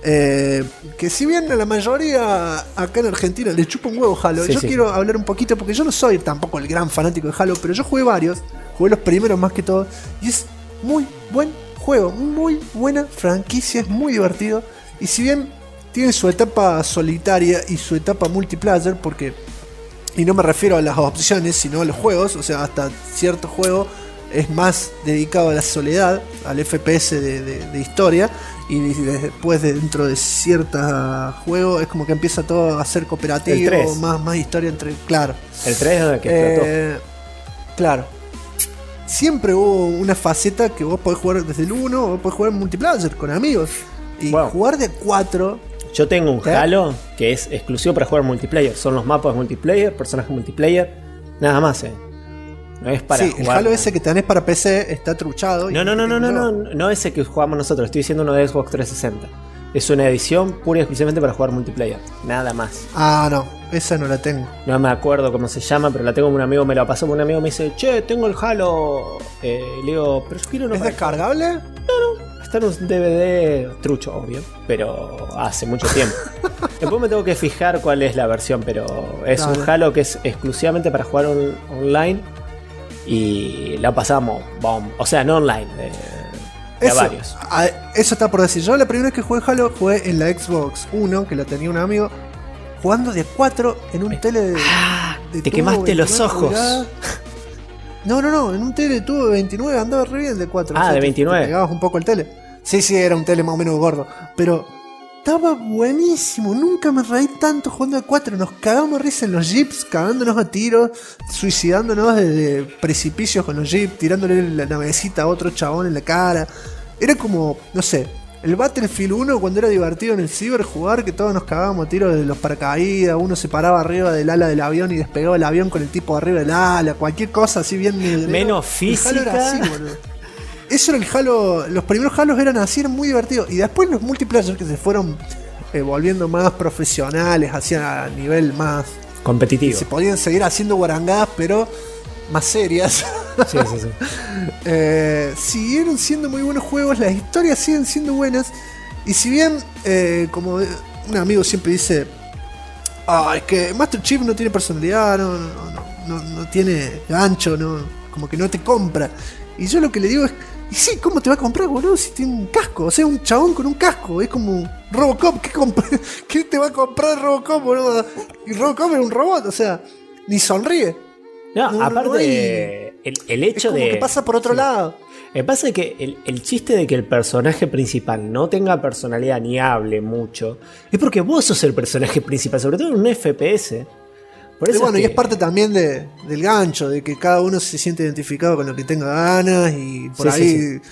Que si bien a la mayoría acá en Argentina le chupa un huevo Halo, yo quiero hablar un poquito, porque yo no soy tampoco el gran fanático de Halo, pero yo jugué varios. Jugué los primeros más que todos. Y es muy buen juego, muy buena franquicia, es muy divertido. Y si bien tiene su etapa solitaria y su etapa multiplayer, porque... Y no me refiero a las opciones, sino a los juegos. O sea, hasta cierto juego es más dedicado a la soledad, al FPS de historia. Y después dentro de ciertos juegos es como que empieza todo a ser cooperativo, más historia entre... Claro. El 3 es el que explotó. Claro. Siempre hubo una faceta que vos podés jugar desde el 1, vos podés jugar en multiplayer con amigos. Y jugar de 4... Yo tengo un Halo que es exclusivo para jugar multiplayer. Son los mapas multiplayer, personajes multiplayer, nada más, No es para jugar. El Halo ese que tenés para PC está truchado. No ese que jugamos nosotros. Estoy diciendo uno de Xbox 360. Es una edición pura y exclusivamente para jugar multiplayer. Nada más. Ah, no. Esa no la tengo. No me acuerdo cómo se llama, pero la tengo con un amigo. Me la pasó con un amigo. Me dice, che, tengo el Halo. Le digo, pero yo quiero uno. ¿Es descargable? No. Está en un DVD trucho, obvio, pero hace mucho tiempo. Después me tengo que fijar cuál es la versión, pero es un Halo que es exclusivamente para jugar online. Y la pasamos, o sea, no online, de varios. Eso está por decir. Yo la primera vez que jugué Halo jugué en la Xbox 1, que la tenía un amigo, jugando de 4 en un tele de te quemaste los ojos. Pulgadas. No, en un tele de tubo de 29 andaba re bien de 4. Ah, o sea, de 29. Te pegabas un poco el tele. Sí, era un tele más o menos gordo. Pero estaba buenísimo. Nunca me reí tanto jugando de 4. Nos cagamos risa en los jeeps, cagándonos a tiros, suicidándonos desde precipicios con los jeeps, tirándole la navecita a otro chabón en la cara. Era como, no sé, el Battlefield 1 cuando era divertido en el ciber jugar, que todos nos cagábamos a tiros de los paracaídas, uno se paraba arriba del ala del avión y despegaba el avión con el tipo arriba del ala, cualquier cosa así bien negrero. Menos física. El Halo era así, boludo. Eso era el Halo, los primeros Halos eran así, eran muy divertidos. Y después los multiplayer que se fueron volviendo más profesionales, hacia nivel más competitivo. Se podían seguir haciendo guarangadas, pero más serias. Sí, sí, sí. Siguieron siendo muy buenos juegos, las historias siguen siendo buenas. Y si bien, como un amigo siempre dice, es que Master Chief no tiene personalidad, no tiene gancho, como que no te compra. Y yo lo que le digo es, y sí, ¿cómo te va a comprar, boludo? Si tiene un casco, o sea, un chabón con un casco, es como Robocop. ¿Qué te va a comprar Robocop, boludo? Y Robocop es un robot, o sea, ni sonríe. No, aparte, el hecho es como de. Que pasa por otro lado. Me pasa que el chiste de que el personaje principal no tenga personalidad ni hable mucho es porque vos sos el personaje principal, sobre todo en un FPS. Por eso y es parte también del gancho, de que cada uno se siente identificado con lo que tenga ganas y por ahí. Sí.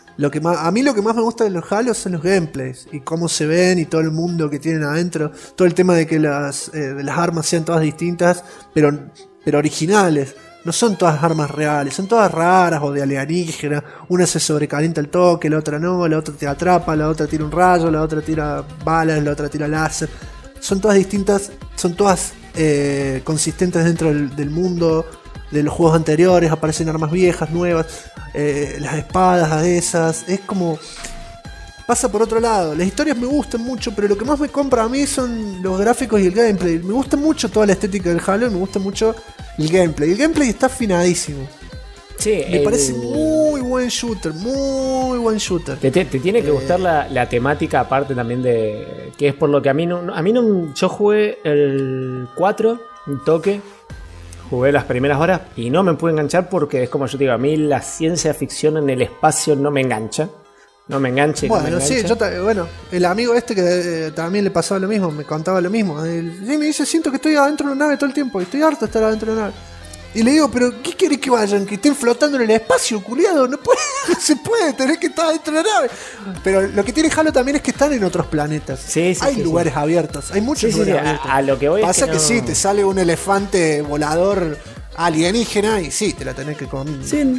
A mí lo que más me gusta de los Halo son los gameplays y cómo se ven y todo el mundo que tienen adentro. Todo el tema de que las armas sean todas distintas, pero originales. No son todas armas reales, son todas raras o de alienígena. Una se sobrecalienta el toque, la otra no, la otra te atrapa, la otra tira un rayo, la otra tira balas, la otra tira láser. Son todas distintas, son todas consistentes dentro del mundo de los juegos anteriores. Aparecen armas viejas, nuevas, las espadas esas. Es como... pasa por otro lado. Las historias me gustan mucho, pero lo que más me compra a mí son los gráficos y el gameplay. Me gusta mucho toda la estética del Halo y me gusta mucho el gameplay. El gameplay está afinadísimo. Sí, me parece muy buen shooter, muy buen shooter. Te tiene que gustar la temática, aparte también de... que es por lo que a mí no yo jugué el 4, un toque, jugué las primeras horas y no me pude enganchar porque es como yo te digo, a mí la ciencia ficción en el espacio no me engancha. No me enganche. Bueno, no me sí, el amigo que también le pasaba lo mismo, me contaba lo mismo. Sí, me dice, siento que estoy adentro de una nave todo el tiempo, y estoy harto de estar adentro de una nave. Y le digo, pero ¿qué querés que vayan? ¿Que estén flotando en el espacio, culiado? No se puede, tenés que estar adentro de la nave. Pero lo que tiene Halo también es que están en otros planetas. Sí, hay lugares abiertos, hay muchos lugares abiertos. A lo que voy pasa es que sí, te sale un elefante volador alienígena y sí, te la tenés que comer.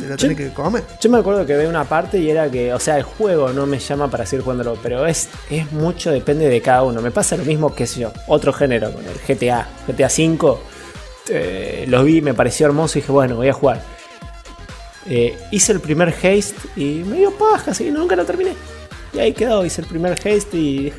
Yo me acuerdo que veía una parte y era que, o sea, el juego no me llama para seguir jugándolo, pero es mucho, depende de cada uno. Me pasa lo mismo, qué sé yo, otro género, con el GTA 5. Los vi, me pareció hermoso y dije, bueno, voy a jugar. Hice el primer haste y me dio paja, así que nunca lo terminé. Y ahí quedó, hice el primer haste y dije,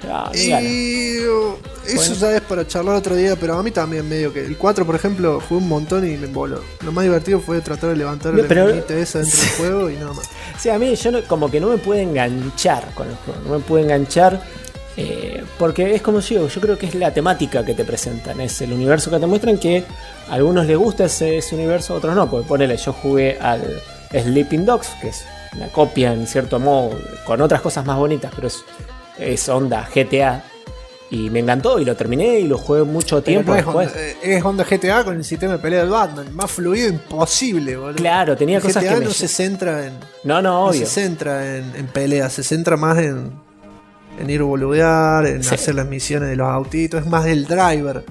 eso ya es para charlar otro día, pero a mí también medio que el 4, por ejemplo, jugué un montón y me emboló. Lo más divertido fue tratar de levantar la minita esa dentro del juego y nada más. Sí, a mí como que no me pude enganchar con el juego, no me pude enganchar. Porque es como yo creo que es la temática que te presentan, es el universo que te muestran, que a algunos les gusta ese universo, a otros no. Porque ponele, yo jugué al Sleeping Dogs, que es una copia en cierto modo, con otras cosas más bonitas, pero es onda GTA, y me encantó y lo terminé y lo jugué mucho tiempo no después. Es onda GTA con el sistema de pelea del Batman, más fluido imposible, boludo. Claro, tenía cosas GTA que no se centra en obvio. se centra en peleas, se centra más en ir a boludear, en hacer las misiones de los autitos, es más del driver.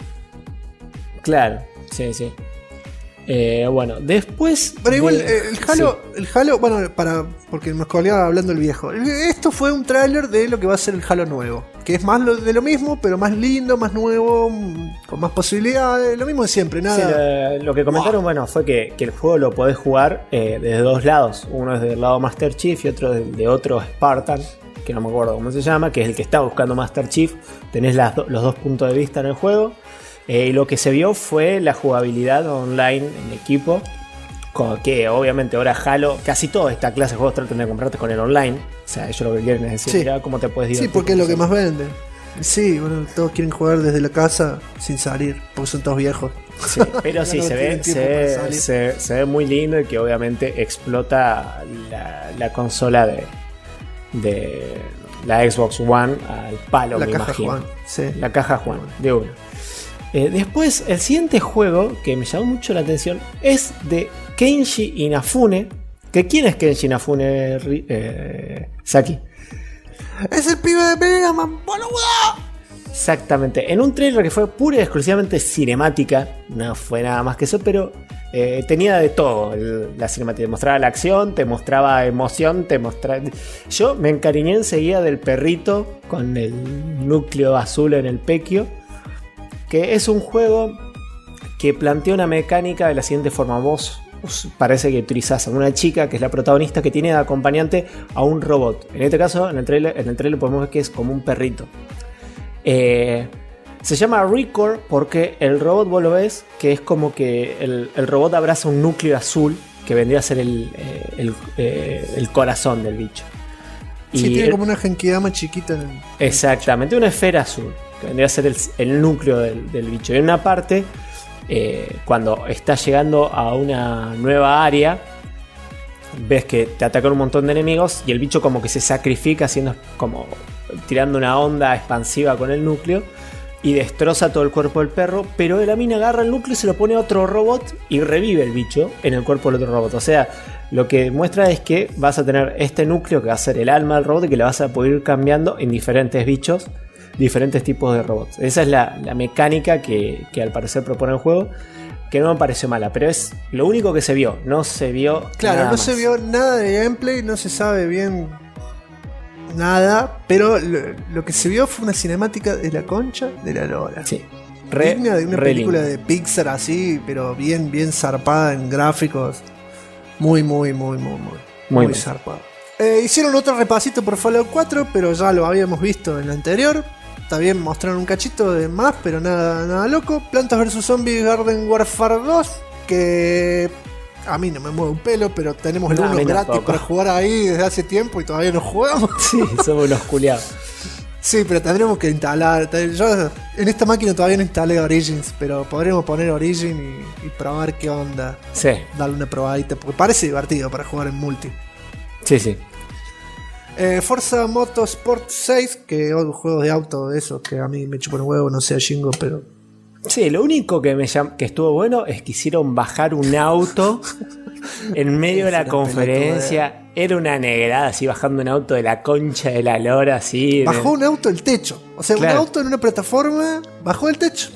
Claro, sí. Bueno, después. Pero igual, el Halo, bueno, porque nos colgaba hablando el viejo. Esto fue un tráiler de lo que va a ser el Halo nuevo. Que es más de lo mismo, pero más lindo, más nuevo, con más posibilidades, lo mismo de siempre, nada. Sí, lo que comentaron, bueno, fue que el juego lo podés jugar desde dos lados. Uno es del lado Master Chief y otro de otro Spartan, que no me acuerdo cómo se llama, que es el que está buscando Master Chief. Tenés los dos puntos de vista en el juego. Y lo que se vio fue la jugabilidad online en equipo, que obviamente ahora Halo, casi toda esta clase de juegos tratan de comprarte con el online. O sea, ellos lo que quieren es decir, sí, mira cómo te puedes divertir. Sí, porque es lo que más vende. Sí, bueno, todos quieren jugar desde la casa sin salir, porque son todos viejos. Sí, pero sí, se ve muy lindo y que obviamente explota la consola de la Xbox One al palo, me imagino. Juan, sí. La caja Juan, de uno. Después, el siguiente juego que me llamó mucho la atención es de Kenji Inafune. ¿Quién es Kenji Inafune, Saki? Es el pibe de Mega Man, boludo. Exactamente, en un trailer que fue pura y exclusivamente cinemática, no fue nada más que eso, pero tenía de todo. La cinemática te mostraba la acción, te mostraba emoción, yo me encariñé enseguida del perrito con el núcleo azul en el pequio, que es un juego que plantea una mecánica de la siguiente forma. Vos parece que utilizás a una chica que es la protagonista que tiene de acompañante a un robot. En este caso, en el trailer podemos ver que es como un perrito. Se llama Record porque el robot, vos lo ves, que es como que el robot abraza un núcleo azul que vendría a ser el corazón del bicho. Sí, y tiene como una genkidama chiquita en el... Exactamente, una esfera azul que vendría a ser el núcleo del bicho. Y en una parte, cuando está llegando a una nueva área, ves que te atacan un montón de enemigos y el bicho como que se sacrifica, haciendo como tirando una onda expansiva con el núcleo y destroza todo el cuerpo del perro, pero la mina agarra el núcleo y se lo pone a otro robot y revive el bicho en el cuerpo del otro robot. O sea, lo que muestra es que vas a tener este núcleo que va a ser el alma del robot y que la vas a poder ir cambiando en diferentes bichos, diferentes tipos de robots. Esa es la mecánica que al parecer propone el juego, que no me pareció mala, pero es lo único que se vio. No se vio Claro, nada no más. se vio nada de gameplay, no se sabe bien nada, pero lo que se vio fue una cinemática de la concha de la lora. Sí. Digna de una película lindo. de Pixar así, pero bien zarpada en gráficos. Muy bien. zarpado. Hicieron otro repasito por Fallout 4, pero ya lo habíamos visto en el anterior. También mostraron un cachito de más, pero nada loco. Plantas vs Zombies Garden Warfare 2, que a mí no me mueve un pelo, pero tenemos el No, a 1 mí gratis tampoco. para jugar ahí desde hace tiempo y todavía no jugamos. Sí, somos unos culiados. Sí, pero tendremos que instalar. Yo en esta máquina todavía no instalé Origins, pero podremos poner Origin y probar qué onda. Sí, Darle una probadita, porque parece divertido para jugar en multi. sí. Forza Motorsport 6, que otro juego de auto de esos que a mí me chupan un huevo, no sé a Jingo, pero. Sí, lo único que que estuvo bueno es que hicieron bajar un auto en medio de la Era conferencia. Era una negrada así, bajando un auto de la concha de la lora, así. Bajó un auto el techo. O sea, Claro. un auto en una plataforma bajó el techo.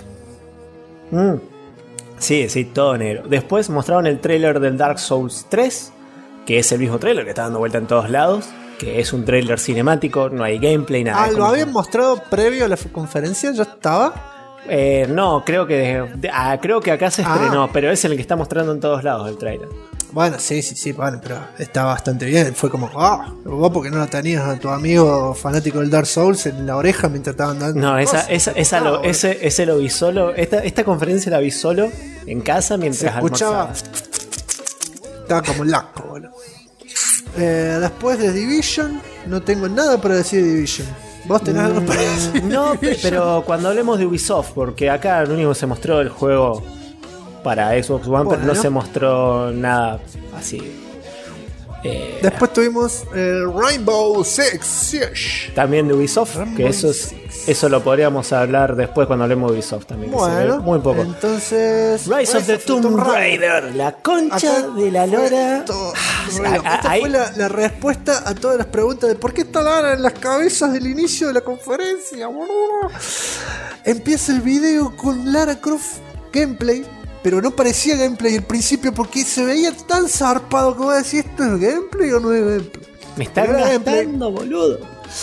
Sí, todo negro. Después mostraron el tráiler del Dark Souls 3, que es el mismo tráiler que está dando vuelta en todos lados, que es un tráiler cinemático, no hay gameplay, nada. Ah, Es ¿lo como- habían mostrado previo a la conferencia? ¿Ya estaba? No, creo que creo que acá se Ah. estrenó, pero es el que está mostrando en todos lados el tráiler. Bueno, sí, bueno, pero está bastante bien. Fue como, vos porque no lo tenías a tu amigo fanático del Dark Souls en la oreja mientras estaban dando. No, cosas. ese lo vi solo. Esta conferencia la vi solo en casa Se mientras escuchaba. almorzaba. Estaba como un lasco, boludo. Después de Division, no tengo nada para decir de Division. ¿Vos tenés algo para decir? No, de Division? pero cuando hablemos de Ubisoft, porque acá lo único que se mostró el juego para Xbox One, pero no Bueno. se mostró nada así. Después tuvimos Rainbow Six Siege. También de Ubisoft, Rainbow que Six. eso lo podríamos hablar después cuando hablemos de Ubisoft también. que se ve Bueno, muy poco. entonces. Rise of the Tomb Raider, la concha Acá de la fue lora. todo. Ah, Esta ahí- fue la respuesta a todas las preguntas de por qué está Lara en las cabezas del inicio de la conferencia, boludo. Empieza el video con Lara Croft gameplay, pero no parecía gameplay al principio porque se veía tan zarpado que voy a decir, ¿esto es gameplay o no es gameplay? Me están Pero era gameplay. gastando, boludo.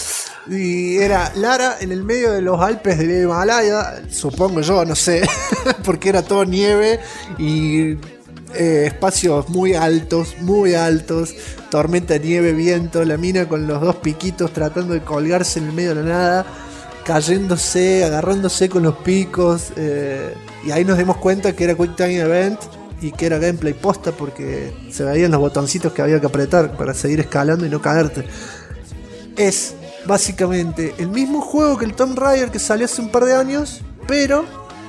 Y era Lara en el medio de los Alpes del Himalaya, supongo yo, no sé, porque era todo nieve y espacios muy altos, tormenta de nieve, viento, la mina con los dos piquitos tratando de colgarse en el medio de la nada, cayéndose, agarrándose con los picos, y ahí nos dimos cuenta que era Quick Time Event y que era gameplay posta porque se veían los botoncitos que había que apretar para seguir escalando y no caerte. Es básicamente el mismo juego que el Tomb Raider que salió hace un par de años, pero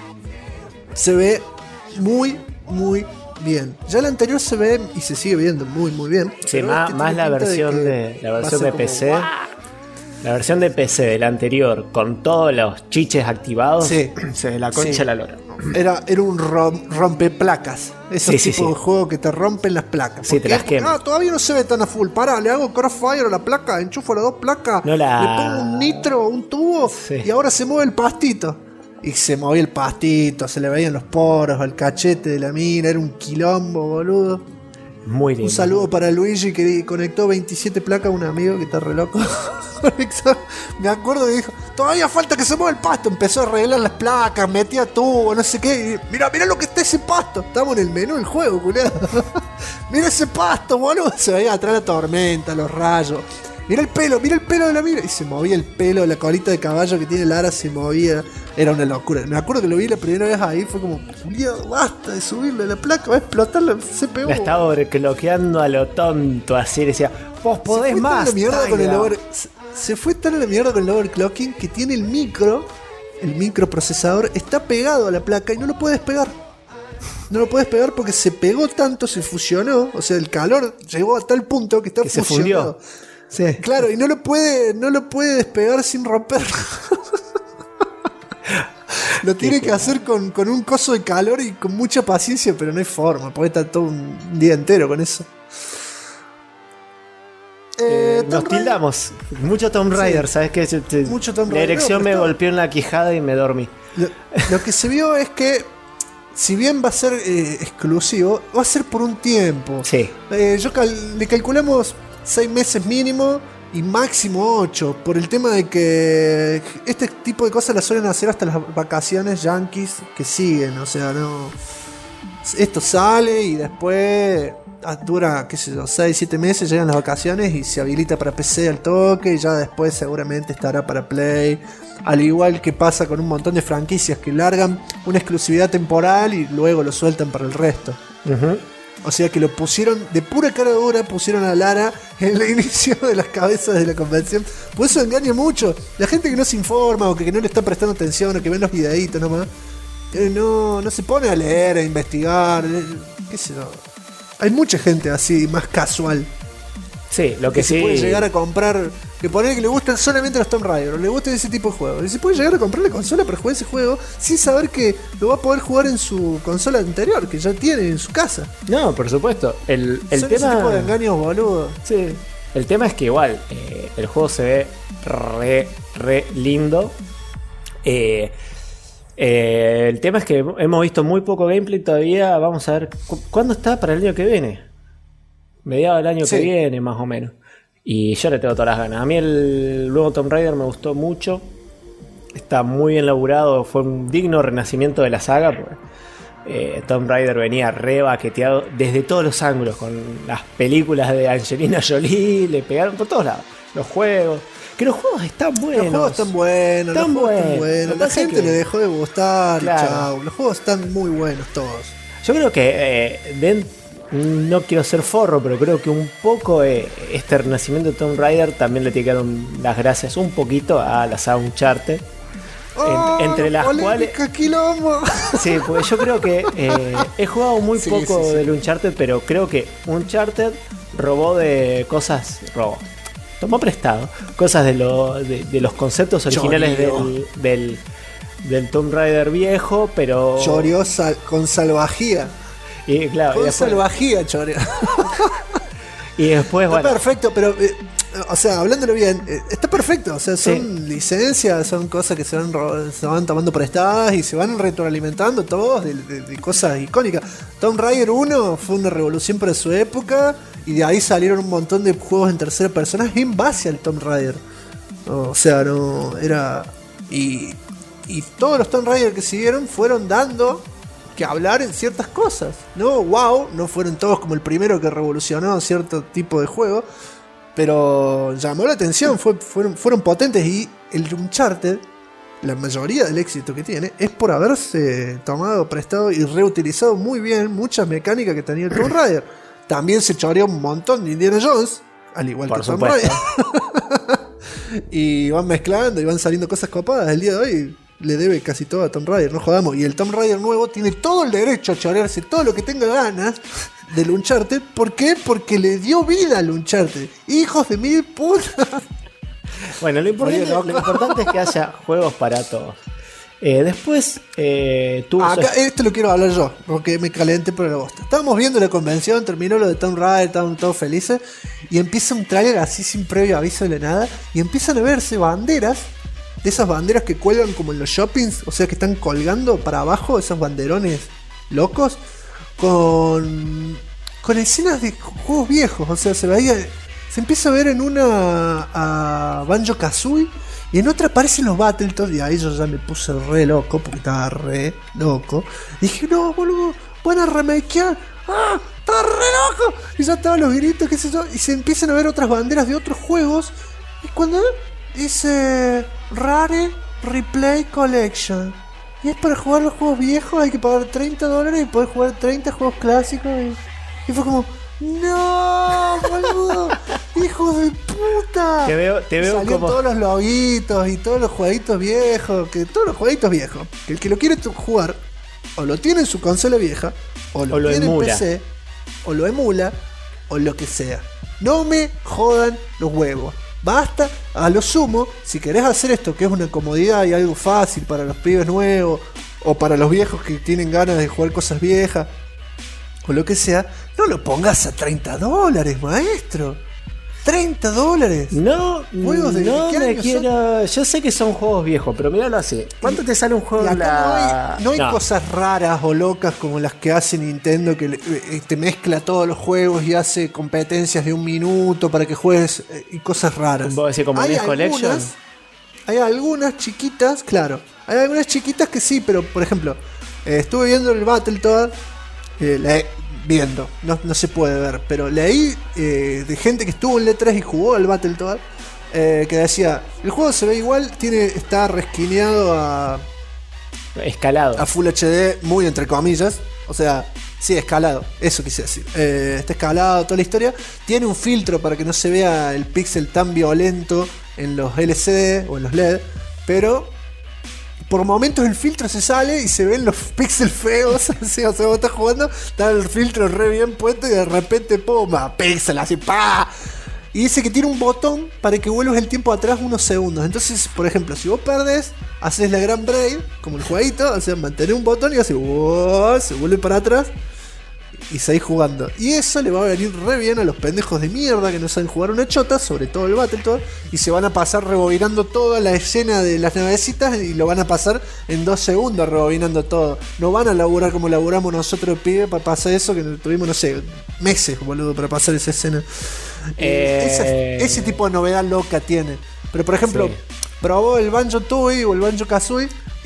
se ve muy bien. Ya el anterior se ve y se sigue viendo muy bien. Sí, pero más, este más tiene la pinta versión que de va a ser como, PC. ¡guau! La versión de PC del anterior, con todos los chiches activados, Sí. se ve la concha Sí. de la lora. Era un rompeplacas. Esos Sí, tipos sí. de juegos que te rompen las placas. Sí, ¿Por te qué? las queman. Porque, todavía no se ve tan a full. Pará, le hago crossfire a la placa, enchufo las dos placas, No la- le pongo un nitro, un tubo, Sí. y ahora se mueve el pastito. Y se movía el pastito, se le veían los poros, el cachete de la mina, era un quilombo, boludo. Muy lindo. Un saludo para Luigi que conectó 27 placas a un amigo que está re loco. Me acuerdo que dijo, todavía falta que se mueva el pasto. Empezó a arreglar las placas, metía tubo, no sé qué. Y, mira lo que está ese pasto. Estamos en el menú del juego, culiado. Mira ese pasto, boludo. Se veía atrás la tormenta, los rayos. Mira el pelo de la mina. Y se movía el pelo, la colita de caballo que tiene Lara se movía. Era una locura. Me acuerdo que lo vi la primera vez ahí. Fue como, culiado, basta de subirle la placa, va a explotar la CPU. La estaba overclockeando a lo tonto, así decía, vos podés más. Se fue tan a la mierda con el overclocking que tiene el microprocesador está pegado a la placa y no lo puede despegar. No lo puedes pegar porque se pegó tanto, se fusionó. O sea, el calor llegó a tal punto que está que fusionado. Se fundió. Sí. Claro, y no lo puede despegar sin romper. Lo tiene que hacer con un coso de calor y con mucha paciencia, pero no hay forma. Puede estar todo un día entero con eso. Nos tildamos. Mucho Tomb Raider, sí. ¿Sabes qué? Mucho Tomb La Raider. erección me golpeó en la quijada y me dormí. Lo que se vio es que, si bien va a ser exclusivo, va a ser por un tiempo. Sí. Le calculamos 6 meses mínimo y máximo 8. Por el tema de que este tipo de cosas las suelen hacer hasta las vacaciones yankees que siguen. O sea, no. Esto sale y después dura, qué sé yo, 6-7 meses, llegan las vacaciones y se habilita para PC al toque y ya después seguramente estará para Play. Al igual que pasa con un montón de franquicias que largan una exclusividad temporal y luego lo sueltan para el resto. Uh-huh. O sea que lo pusieron de pura cara dura, pusieron a Lara en el inicio de las cabezas de la convención. Por eso engaña mucho. La gente que no se informa o que no le está prestando atención o que ven los videitos nomás, no se pone a leer, a investigar, qué sé yo. Hay mucha gente así, más casual. Sí, lo que sí. Se puede llegar a comprar, que poner que le gustan solamente los Tomb Raider, o le gustan ese tipo de juegos. Y se puede llegar a comprar la consola para jugar ese juego sin saber que lo va a poder jugar en su consola anterior, que ya tiene en su casa. No, por supuesto. El Son tema. ese tipo de engaños, boludo. Sí. El tema es que igual, el juego se ve re lindo. El tema es que hemos visto muy poco gameplay todavía. Vamos a ver cuándo está para el año que viene. Mediados del año que viene, más o menos. Y yo le tengo todas las ganas. A mí el nuevo Tomb Raider me gustó mucho. Está muy bien laburado. Fue un digno renacimiento de la saga. Porque Tomb Raider venía re baqueteado desde todos los ángulos. Con las películas de Angelina Jolie. Le pegaron por todos lados. Los juegos. Que los juegos están buenos. Los juegos están buenos. La gente le dejó de gustar. Claro. Chau. Los juegos están muy buenos todos. Yo creo que no quiero ser forro, pero creo que un poco este renacimiento de Tomb Raider también le tiene que dar las gracias un poquito a la saga Uncharted. Entre las cuales. Quilombo. Sí, porque yo creo que he jugado muy poco del Uncharted, pero creo que Uncharted robó de cosas. Tomó prestado cosas de los conceptos originales del Tomb Raider viejo, pero. Choreó con salvajía. Y claro, con salvajía, choreó. Y después, está perfecto, pero. O sea, hablándolo bien, está perfecto. O sea, son licencias, son cosas que se van tomando prestadas y se van retroalimentando todos de cosas icónicas. Tomb Raider 1 fue una revolución para su época y de ahí salieron un montón de juegos en tercera persona en base al Tomb Raider. O sea, no era. Y todos los Tomb Raider que siguieron fueron dando que hablar en ciertas cosas. No fueron todos como el primero que revolucionó cierto tipo de juego. Pero llamó la atención, fueron potentes y el Uncharted, la mayoría del éxito que tiene, es por haberse tomado prestado y reutilizado muy bien muchas mecánicas que tenía el Tomb Raider. También se choreó un montón de Indiana Jones, al igual por que Tomb Raider. Y van mezclando y van saliendo cosas copadas. El día de hoy le debe casi todo a Tomb Raider, no jodamos. Y el Tomb Raider nuevo tiene todo el derecho a chorearse todo lo que tenga ganas del Uncharted. ¿Por qué? Porque le dio vida al Uncharted. Hijos de mil putas. Bueno, lo importante es que haya juegos para todos. Después acá, esto lo quiero hablar yo, porque me calenté por la bosta. Estábamos viendo la convención, terminó lo de Tomb Raider, estaban todos felices, y empieza un trailer así sin previo aviso de nada, y empiezan a verse banderas, de esas banderas que cuelgan como en los shoppings, o sea que están colgando para abajo, esos banderones locos, con escenas de juegos viejos. O sea, se veía se empieza a ver en una a Banjo-Kazooie y en otra aparecen los Battletoads y ahí yo ya me puse re loco porque estaba re loco. Y dije, no, boludo, van a remakear. ¡Ah! ¡Está re loco! Y ya estaban los gritos, qué sé yo, y se empiezan a ver otras banderas de otros juegos. Y cuando dice Rare Replay Collection. Y es para jugar los juegos viejos, hay que pagar $30 y poder jugar 30 juegos clásicos. Y fue como, ¡no, boludo! ¡Hijo de puta! Te veo Salieron como... todos los loguitos y todos los jueguitos viejos. Que todos los jueguitos viejos. Que el que lo quiere jugar, o lo tiene en su consola vieja, o lo tiene emula. en PC, o lo emula, o lo que sea. No me jodan los huevos. Basta, a lo sumo, si querés hacer esto, que es una comodidad y algo fácil para los pibes nuevos, o para los viejos que tienen ganas de jugar cosas viejas, o lo que sea, no lo pongas a $30, maestro. $30. No, Juegos de no ¿qué me años quiero. Yo sé que son juegos viejos, pero míralo así. ¿Cuánto te sale un juego Y en acá la.? no hay cosas raras o locas como las que hace Nintendo, que te mezcla todos los juegos y hace competencias de 1 minuto para que juegues y cosas raras. ¿Vos decís como NES Collection? Hay algunas chiquitas, claro. Hay algunas chiquitas que sí, pero por ejemplo, estuve viendo el Battletoads. Viendo, no se puede ver, pero leí de gente que estuvo en el E3 y jugó al Battletoads, que decía, el juego se ve igual, está resquineado a Escalado. Full HD, muy entre comillas, o sea, sí, escalado, eso quise decir, está escalado toda la historia, tiene un filtro para que no se vea el píxel tan violento en los LCD o en los LED, pero por momentos el filtro se sale y se ven los píxeles feos. Así, o sea, vos estás jugando, está el filtro re bien puesto y de repente, ¡pum! Píxel así, ¡pa! Y dice que tiene un botón para que vuelvas el tiempo atrás unos segundos. Entonces, por ejemplo, si vos perdés, haces la gran braid, como el jueguito, o sea, mantener un botón y así, ¡wow! Se vuelve para atrás y seguís jugando. Y eso le va a venir re bien a los pendejos de mierda que no saben jugar una chota, sobre todo el Battletoads, y se van a pasar rebobinando toda la escena de las navecitas y lo van a pasar en 2 segundos rebobinando todo. No van a laburar como laburamos nosotros, pibe, para pasar eso, que tuvimos, no sé, meses, boludo, para pasar esa escena. Ese tipo de novedad loca tiene. Pero por ejemplo, sí, probó el Banjo-Tooie o el Banjo-Kazooie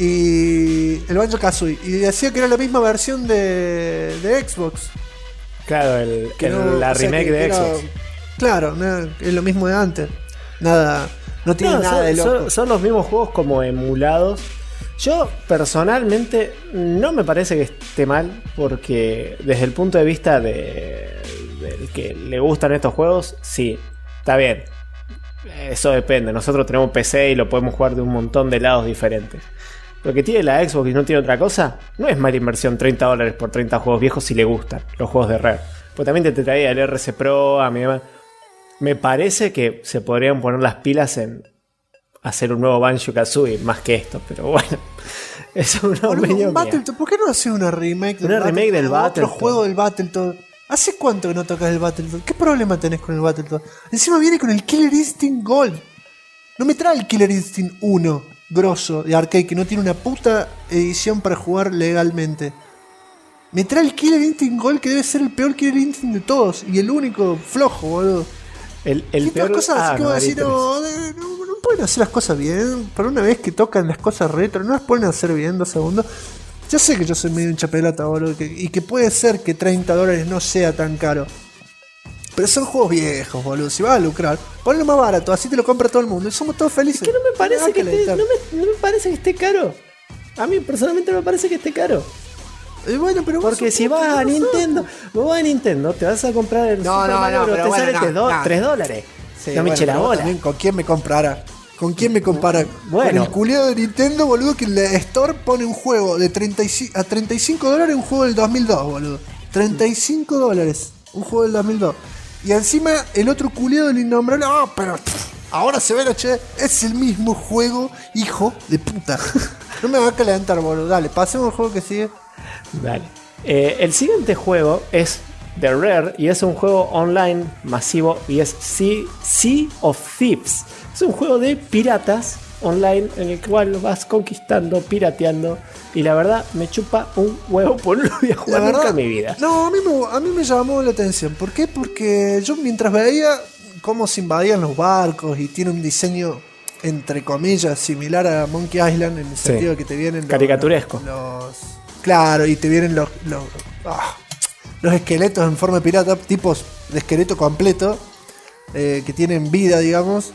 y y decía que era la misma versión de Xbox. Claro, la remake de Xbox. Claro, es lo mismo de antes. Nada, no tiene nada de loco. Son los mismos juegos como emulados. Yo personalmente no me parece que esté mal, porque desde el punto de vista del que le gustan estos juegos, sí, está bien. Eso depende. Nosotros tenemos PC y lo podemos jugar de un montón de lados diferentes. Lo que tiene la Xbox y no tiene otra cosa, no es mala inversión $30 por 30 juegos viejos si le gustan los juegos de Rare. Pues también te traía el RC Pro, a mí me parece que se podrían poner las pilas en hacer un nuevo Banjo-Kazooie más que esto, pero bueno, es una opinión mía. ¿Por qué no haces una remake del Battletoads? Otro juego del Battletoads. ¿Hace cuánto que no tocas el Battletoads? ¿Qué problema tenés con el Battletoads? Encima viene con el Killer Instinct Gold. No me trae el Killer Instinct 1 grosso de arcade que no tiene una puta edición para jugar legalmente. Me trae el Killer Instinct Gold, que debe ser el peor Killer Instinct de todos y el único flojo, boludo. El peor cosas así que voy a decir, no pueden hacer las cosas bien. Para una vez que tocan las cosas retro, no las pueden hacer bien, 2 segundos. Yo sé que yo soy medio hincha pelota, boludo, y que puede ser que $30 no sea tan caro. Pero son juegos viejos, boludo. Si vas a lucrar, ponlo más barato, así te lo compra todo el mundo y somos todos felices. Es que no me parece no me parece que esté caro. A mí personalmente no me parece que esté caro. Bueno, pero porque si vas a Nintendo, te vas a comprar el Super Mario, te sale $3. Sí, no me eche la bola. ¿Con quién me comprara? ¿Con quién me compara? Bueno. Con el culiado de Nintendo, boludo, que en la Store pone un juego de $35, un juego del 2002, boludo. $35, un juego del 2002. Y encima el otro culiado del innombrable, pero ahora se ve el HD. Es el mismo juego, hijo de puta. No me va a calentar, boludo. Dale, pasemos al juego que sigue. Dale. El siguiente juego es de Rare y es un juego online masivo y es Sea of Thieves. Es un juego de piratas online en el cual vas conquistando, pirateando, y la verdad me chupa un huevo, por no lo voy a jugar nunca en mi vida. No, a mí me llamó la atención. ¿Por qué? Porque yo mientras veía cómo se invadían los barcos y tiene un diseño, entre comillas, similar a Monkey Island en el sentido de que te vienen caricaturesco. Claro, y te vienen los esqueletos en forma de pirata, tipos de esqueleto completo, que tienen vida, digamos.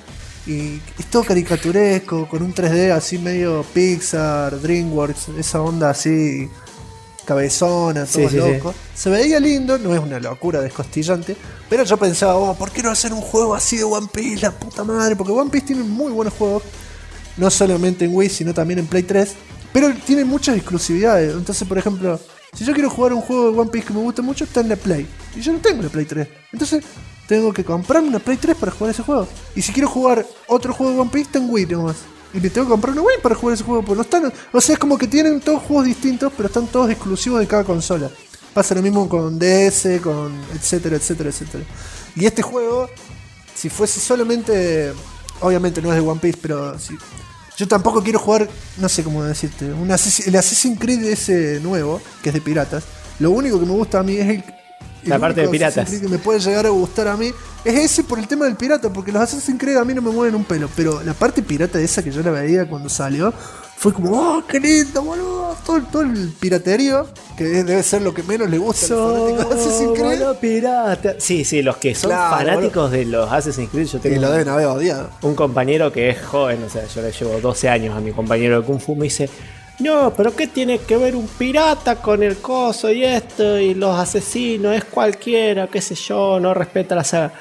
Y es todo caricaturesco, con un 3D así medio Pixar, DreamWorks, esa onda así cabezona, todo loco. Se veía lindo, no es una locura descostillante, pero yo pensaba, ¿por qué no hacer un juego así de One Piece, la puta madre? Porque One Piece tiene muy buenos juegos, no solamente en Wii, sino también en Play 3, pero tiene muchas exclusividades. Entonces, por ejemplo, si yo quiero jugar un juego de One Piece que me gusta mucho, está en la Play, y yo no tengo la Play 3. Entonces tengo que comprarme una Play 3 para jugar ese juego. Y si quiero jugar otro juego de One Piece, está en Wii nomás. Y me tengo que comprar una Wii para jugar ese juego, porque no están. O sea, es como que tienen todos juegos distintos, pero están todos exclusivos de cada consola. Pasa lo mismo con DS, con etcétera, etcétera, etcétera. Y este juego, si fuese solamente. Obviamente no es de One Piece, pero si. Yo tampoco quiero jugar, no sé cómo decirte, el Assassin's Creed ese nuevo, que es de piratas. Lo único que me gusta a mí es la parte de piratas. Que me puede llegar a gustar a mí es ese por el tema del pirata, porque los Assassin's Creed a mí no me mueven un pelo, pero la parte pirata esa que yo la veía cuando salió fue como, ¡oh, qué lindo, boludo! Todo el piraterío, que debe ser lo que menos le gusta a los fanáticos de Assassin's Creed. Pirata. Sí, los que son fanáticos de los Assassin's Creed, yo tengo y lo deben haber odiado. Un compañero que es joven, o sea, yo le llevo 12 años a mi compañero de Kung Fu, me dice, no, pero ¿qué tiene que ver un pirata con el coso y esto y los asesinos? Es cualquiera, qué sé yo, no respeta la saga.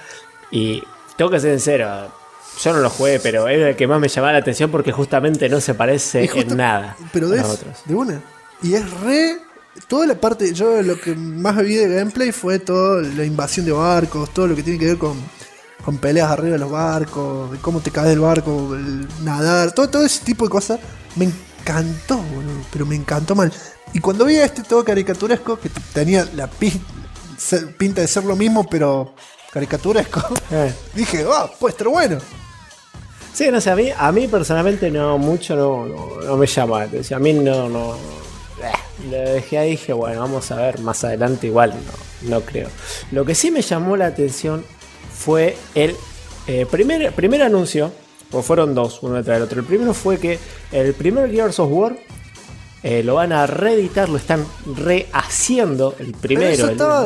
Y tengo que ser sincero, yo no lo jugué, pero es el que más me llamaba la atención porque justamente no se parece en nada pero a los otros. De una. Y es toda la parte, yo lo que más vi de gameplay fue toda la invasión de barcos, todo lo que tiene que ver con peleas arriba de los barcos, de cómo te caes del barco, el nadar, todo ese tipo de cosas. Me encantó, boludo, pero me encantó mal. Y cuando vi a este todo caricaturesco, que tenía la pinta de ser lo mismo, pero caricaturesco, dije, pues estar bueno. Sí, no sé, a mí personalmente no me llama la atención. A mí no lo dejé ahí y dije, bueno, vamos a ver más adelante, igual no creo. Lo que sí me llamó la atención fue el primer anuncio, pues fueron dos, uno detrás del otro. El primero fue que el primer Gears of War lo van a reeditar, lo están rehaciendo el primero. Pero eso estaba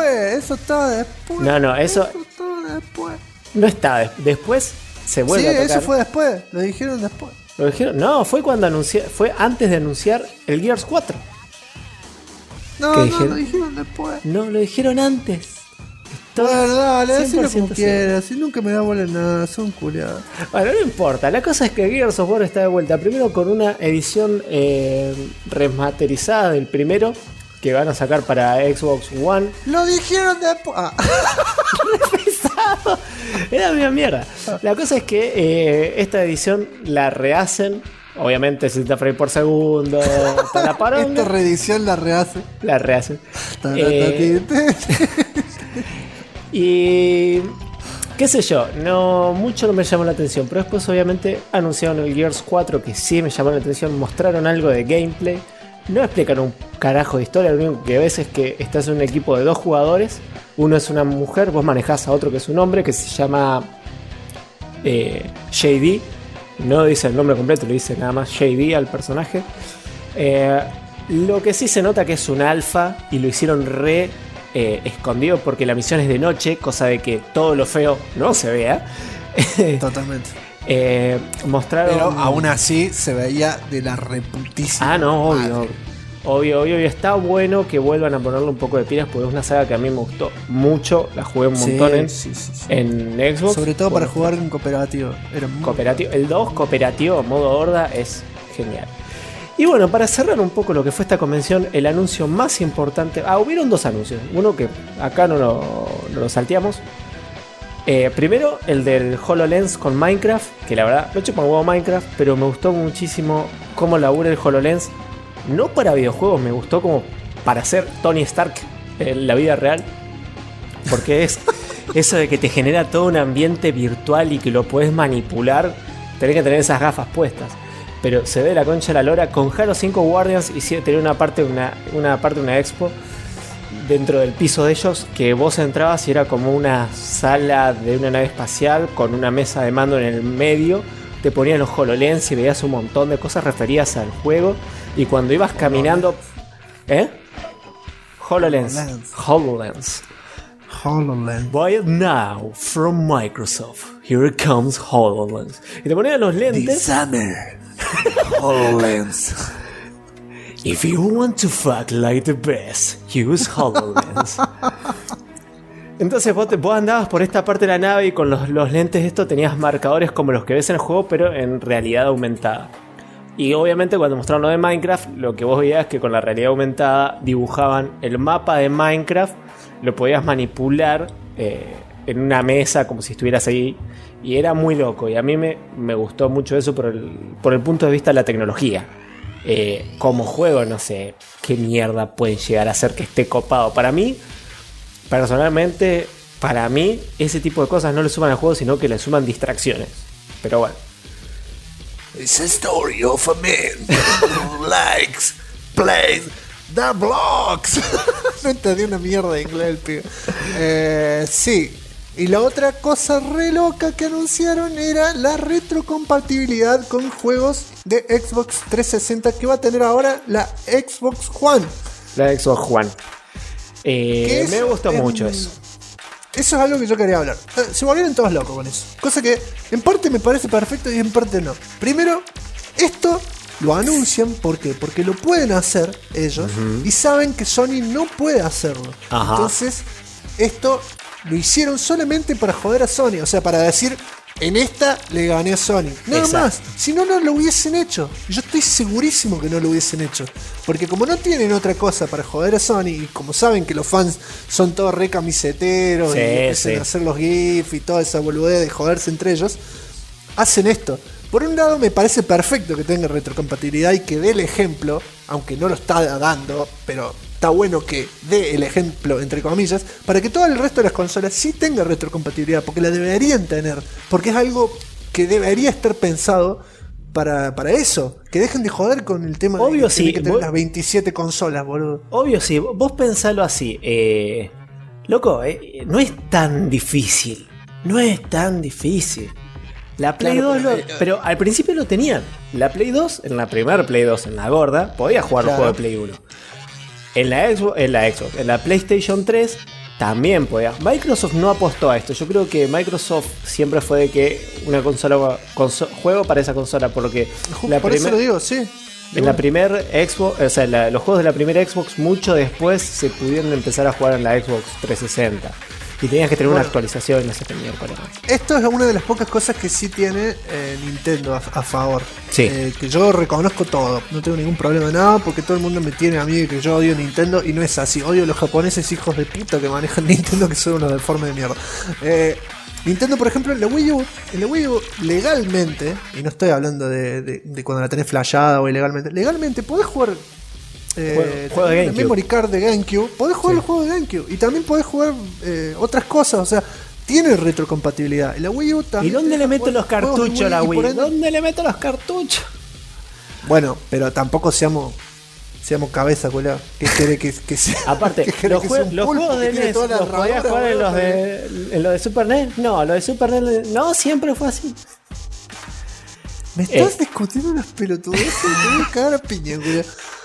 después. No, eso estaba después. No está después. Se vuelve a tocar. Eso fue después, lo dijeron después. ¿Lo dijeron? No, fue cuando fue antes de anunciar el Gears 4. No, lo dijeron después. No, lo dijeron antes. Bueno, dale, decilo como quieras. Si nunca me da bola nada, son culiados. Bueno, no importa. La cosa es que Gears of War está de vuelta. Primero con una edición remasterizada del primero que van a sacar para Xbox One. Lo dijeron después. Pesado. Era una mierda. La cosa es que esta edición la rehacen. Obviamente 60 frames por segundo. Para esta reedición la rehacen. La rehacen. Y qué sé yo, mucho no me llamó la atención, pero después obviamente anunciaron el Gears 4 que sí me llamó la atención, mostraron algo de gameplay, no explican un carajo de historia, lo único que ves es que estás en un equipo de 2 jugadores, uno es una mujer, vos manejás a otro que es un hombre que se llama JD, no dice el nombre completo, le dice nada más JD al personaje. Lo que sí se nota que es un alfa y lo hicieron escondido porque la misión es de noche, cosa de que todo lo feo no se vea. Totalmente. Mostraron. Pero aún así se veía de la reputísima. No, obvio. Y está bueno que vuelvan a ponerle un poco de pilas porque es una saga que a mí me gustó mucho. La jugué un montón en Xbox. Sobre todo para jugar en cooperativo. Cooperativo. El 2 cooperativo, modo horda, es genial. Y bueno, para cerrar un poco lo que fue esta convención, el anuncio más importante... hubieron 2 anuncios. Uno que acá no lo salteamos. Primero, el del HoloLens con Minecraft, que la verdad, no chupa un huevo Minecraft, pero me gustó muchísimo cómo labura el HoloLens. No para videojuegos, me gustó como para ser Tony Stark en la vida real. Porque es eso de que te genera todo un ambiente virtual y que lo puedes manipular. Tenés que tener esas gafas puestas. Pero se ve la concha de la lora con Halo 5 Guardians y tener una parte de una expo. dentro del piso de ellos que vos entrabas y era como una sala de una nave espacial con una mesa de mando en el medio. Te ponían los HoloLens y veías un montón de cosas referidas al juego. Y cuando ibas caminando... HoloLens. Buy it now from Microsoft. Here comes HoloLens. Y te ponían los lentes. Summer. HoloLens. If you want to fuck like the best, use HoloLens. Entonces vos andabas por esta parte de la nave y con los lentes esto tenías marcadores como los que ves en el juego, pero en realidad aumentada. Y obviamente cuando mostraron lo de Minecraft, lo que vos veías es que con la realidad aumentada dibujaban el mapa de Minecraft, lo podías manipular en una mesa como si estuvieras ahí. Y era muy loco. Y a mí me gustó mucho eso por el punto de vista de la tecnología. Como juego, no sé qué mierda pueden llegar a ser que esté copado. Para mí, personalmente, ese tipo de cosas no le suman al juego, sino que le suman distracciones. Pero bueno. It's a story of a man who likes plays the blocks. No entendí una mierda de inglés el pibe. Sí. Y la otra cosa re loca que anunciaron era la retrocompatibilidad con juegos de Xbox 360 que va a tener ahora la Xbox One. La Xbox One. Me gustó mucho eso. Eso es algo que yo quería hablar. Se volvieron todos locos con eso. Cosa que en parte me parece perfecto y en parte no. Primero, esto lo anuncian. ¿Por qué? Porque lo pueden hacer ellos y saben que Sony no puede hacerlo. Ajá. Entonces, esto lo hicieron solamente para joder a Sony. O sea, para decir, en esta le gané a Sony. Nada más. Si no, no lo hubiesen hecho. Yo estoy segurísimo que no lo hubiesen hecho. Porque como no tienen otra cosa para joder a Sony, y como saben que los fans son todos re camiseteros, y empiezan a hacer los GIFs y toda esa boludez de joderse entre ellos, hacen esto. Por un lado me parece perfecto que tenga retrocompatibilidad y que dé el ejemplo, aunque no lo está dando, pero está bueno que dé el ejemplo, entre comillas, para que todo el resto de las consolas sí tenga retrocompatibilidad, porque la deberían tener, porque es algo que debería estar pensado para eso, que dejen de joder con el tema obvio, de que tener las 27 consolas, boludo. Obvio, sí, vos pensalo así, loco, no es tan difícil, La Play 2, pero al principio lo tenían. La Play 2, en la primera Play 2, en la gorda, podía jugar los juegos de Play 1. En la Xbox, en la PlayStation 3 también podía. Microsoft no apostó a esto. Yo creo que Microsoft siempre fue de que una consola juego para esa consola, por lo que por eso lo digo, sí. En la primera Xbox, o sea, los juegos de la primera Xbox mucho después se pudieron empezar a jugar en la Xbox 360. Y tenías que tener una actualización y no se tenía para nada. Esto es una de las pocas cosas que sí tiene Nintendo a favor. Sí. Que yo reconozco todo. No tengo ningún problema de nada porque todo el mundo me tiene a mí que yo odio Nintendo y no es así. Odio a los japoneses hijos de puta que manejan Nintendo, que son unos deformes de mierda. Nintendo, por ejemplo, en la Wii U legalmente, y no estoy hablando de cuando la tenés flashada o ilegalmente, legalmente podés jugar juego de GameCube. Memory card de GameCube, podés jugar los juegos de GameCube y también podés jugar otras cosas, o sea, tiene retrocompatibilidad. La Wii U también. ¿Y dónde le meto los cartuchos a la Wii? ¿Dónde le meto los cartuchos? Bueno, pero tampoco seamos cabeza, culo. ¿Qué quiere que sea? Aparte, los juegos de NES los podías jugar en los de Super NES. No, los de Super NES no, siempre fue así. Me estás discutiendo unas pelotudeces y te voy a cagar a piña, culo.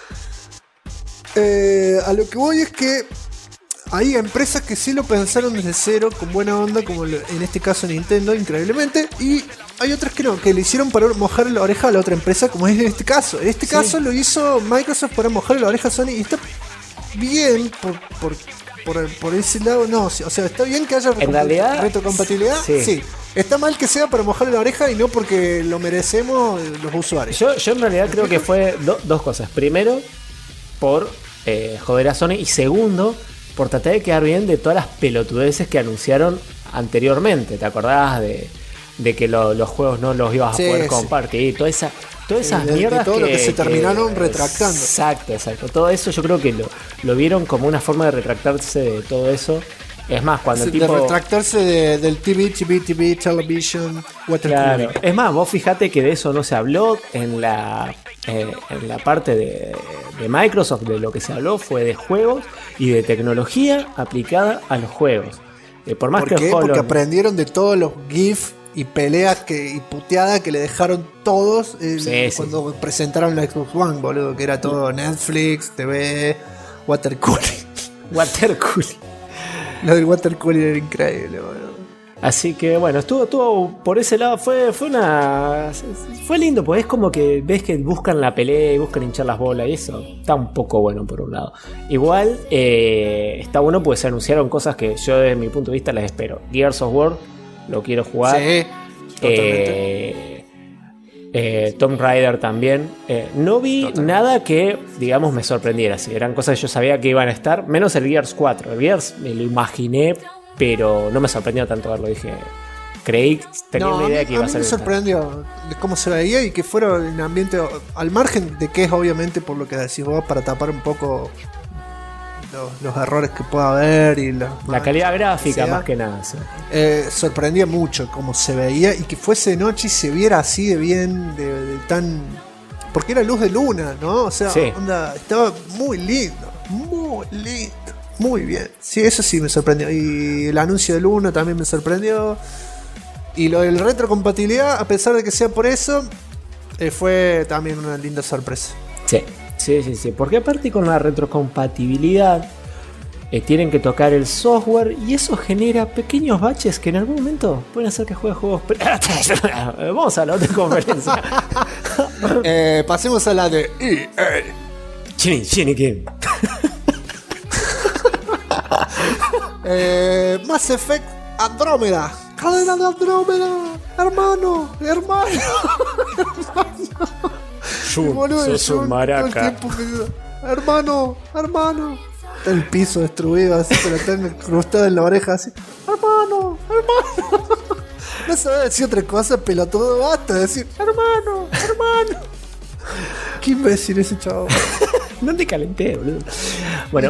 A lo que voy es que hay empresas que sí lo pensaron desde cero, con buena onda, como en este caso Nintendo, increíblemente, y hay otras que no, que le hicieron para mojar la oreja a la otra empresa, como es en este caso. En este caso lo hizo Microsoft para mojar la oreja a Sony, y está bien por ese lado, no, o sea, está bien que haya retrocompatibilidad, sí. Está mal que sea para mojarle la oreja y no porque lo merecemos los usuarios. Yo en realidad creo que fue dos cosas. Primero, por joder a Sony, y segundo, por tratar de quedar bien de todas las pelotudeces que anunciaron anteriormente. ¿Te acordabas de que los juegos no los ibas a poder compartir? Todas esas mierdas de todo lo que se terminaron retractando. Exacto. Todo eso yo creo que lo vieron como una forma de retractarse de todo eso. Es más, cuando de retractarse del TV, television, water claro. Es más, vos fijate que de eso no se habló en la en la parte de Microsoft, de lo que se habló fue de juegos y de tecnología aplicada a los juegos. Por más ¿Por que qué? Hollow... Porque aprendieron de todos los GIF y peleas y puteadas que le dejaron todos cuando presentaron la Xbox One, boludo, que era todo Netflix, TV, water cooling. Water cooling. Lo del water cooling era increíble, boludo. Así que bueno, estuvo por ese lado, fue lindo, porque es como que ves que buscan la pelea y buscan hinchar las bolas y eso está un poco bueno por un lado. Igual está bueno porque se anunciaron cosas que yo desde mi punto de vista las espero. Gears of War lo quiero jugar. Sí, totalmente. Tomb Raider también. No vi nada que, digamos, me sorprendiera. Si eran cosas que yo sabía que iban a estar, menos el Gears 4. El Gears me lo imaginé, pero no me sorprendió tanto verlo. Dije, creí, tenía una idea que iba a ser. Me sorprendió de cómo se veía y que fuera en ambiente, al margen de que es obviamente por lo que decís vos, para tapar un poco los errores que pueda haber y la calidad gráfica más que nada. Sí. Sorprendía mucho cómo se veía y que fuese de noche y se viera así de bien, de tan... Porque era luz de luna, ¿no? O sea, sí. Estaba muy lindo, muy bien. Sí, eso sí me sorprendió. Y el anuncio del 1 también me sorprendió. Y lo del retrocompatibilidad, a pesar de que sea por eso, fue también una linda sorpresa. Sí. Porque aparte con la retrocompatibilidad tienen que tocar el software y eso genera pequeños baches que en algún momento pueden hacer que juegue juegos. Vamos a la otra conferencia. Pasemos a la de EA. Chini. Mass Effect Andrómeda. Cadena de Andrómeda. Hermano. Sos un maraca. Hermano. Está el piso destruido, así, pero está incrustado en la oreja, así. Hermano. No sabes decir otra cosa, pelotudo, basta de decir, hermano. Qué imbécil ese chavo. No te calenté, boludo. Bueno,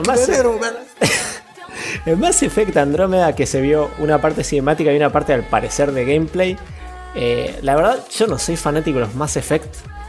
en Mass Effect Andrómeda, que se vio una parte cinemática y una parte al parecer de gameplay. La verdad, yo no soy fanático de los Mass Effect.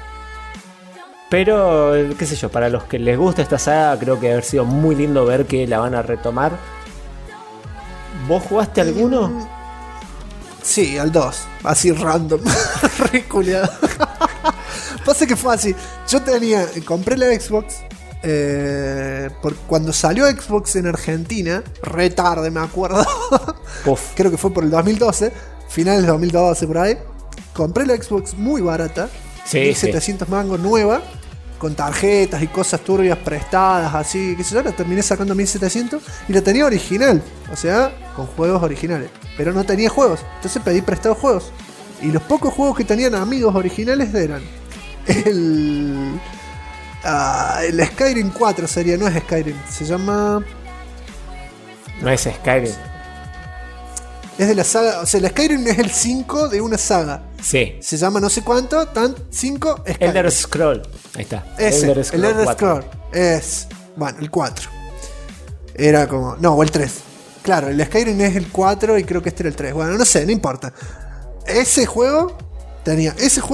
Pero, qué sé yo, para los que les gusta esta saga, creo que debe haber sido muy lindo ver que la van a retomar. ¿Vos jugaste alguno? Sí, al 2. Así random. Reculeado. Pasa que fue así. Yo compré la Xbox. Cuando salió Xbox en Argentina, re tarde me acuerdo. Creo que fue por el 2012. Finales del 2012 por ahí. Compré la Xbox muy barata. 1700 mangos nueva, con tarjetas y cosas turbias prestadas, así, que yo la terminé sacando 1700 y la tenía original, o sea, con juegos originales, pero no tenía juegos, entonces pedí prestados juegos. Y los pocos juegos que tenían amigos originales eran el Skyrim 4 sería, no es Skyrim, se llama... No es Skyrim. Es de la saga, o sea, el Skyrim es el 5 de una saga. Sí. Se llama no sé cuánto, 5 Skyrim. Elder Scroll. Ahí está. Ese, el Elder Scroll. Es, bueno, el 4. Era como, no, o el 3. Claro, el Skyrim es el 4 y creo que este era el 3. Bueno, no sé, no importa. Ese juego tenía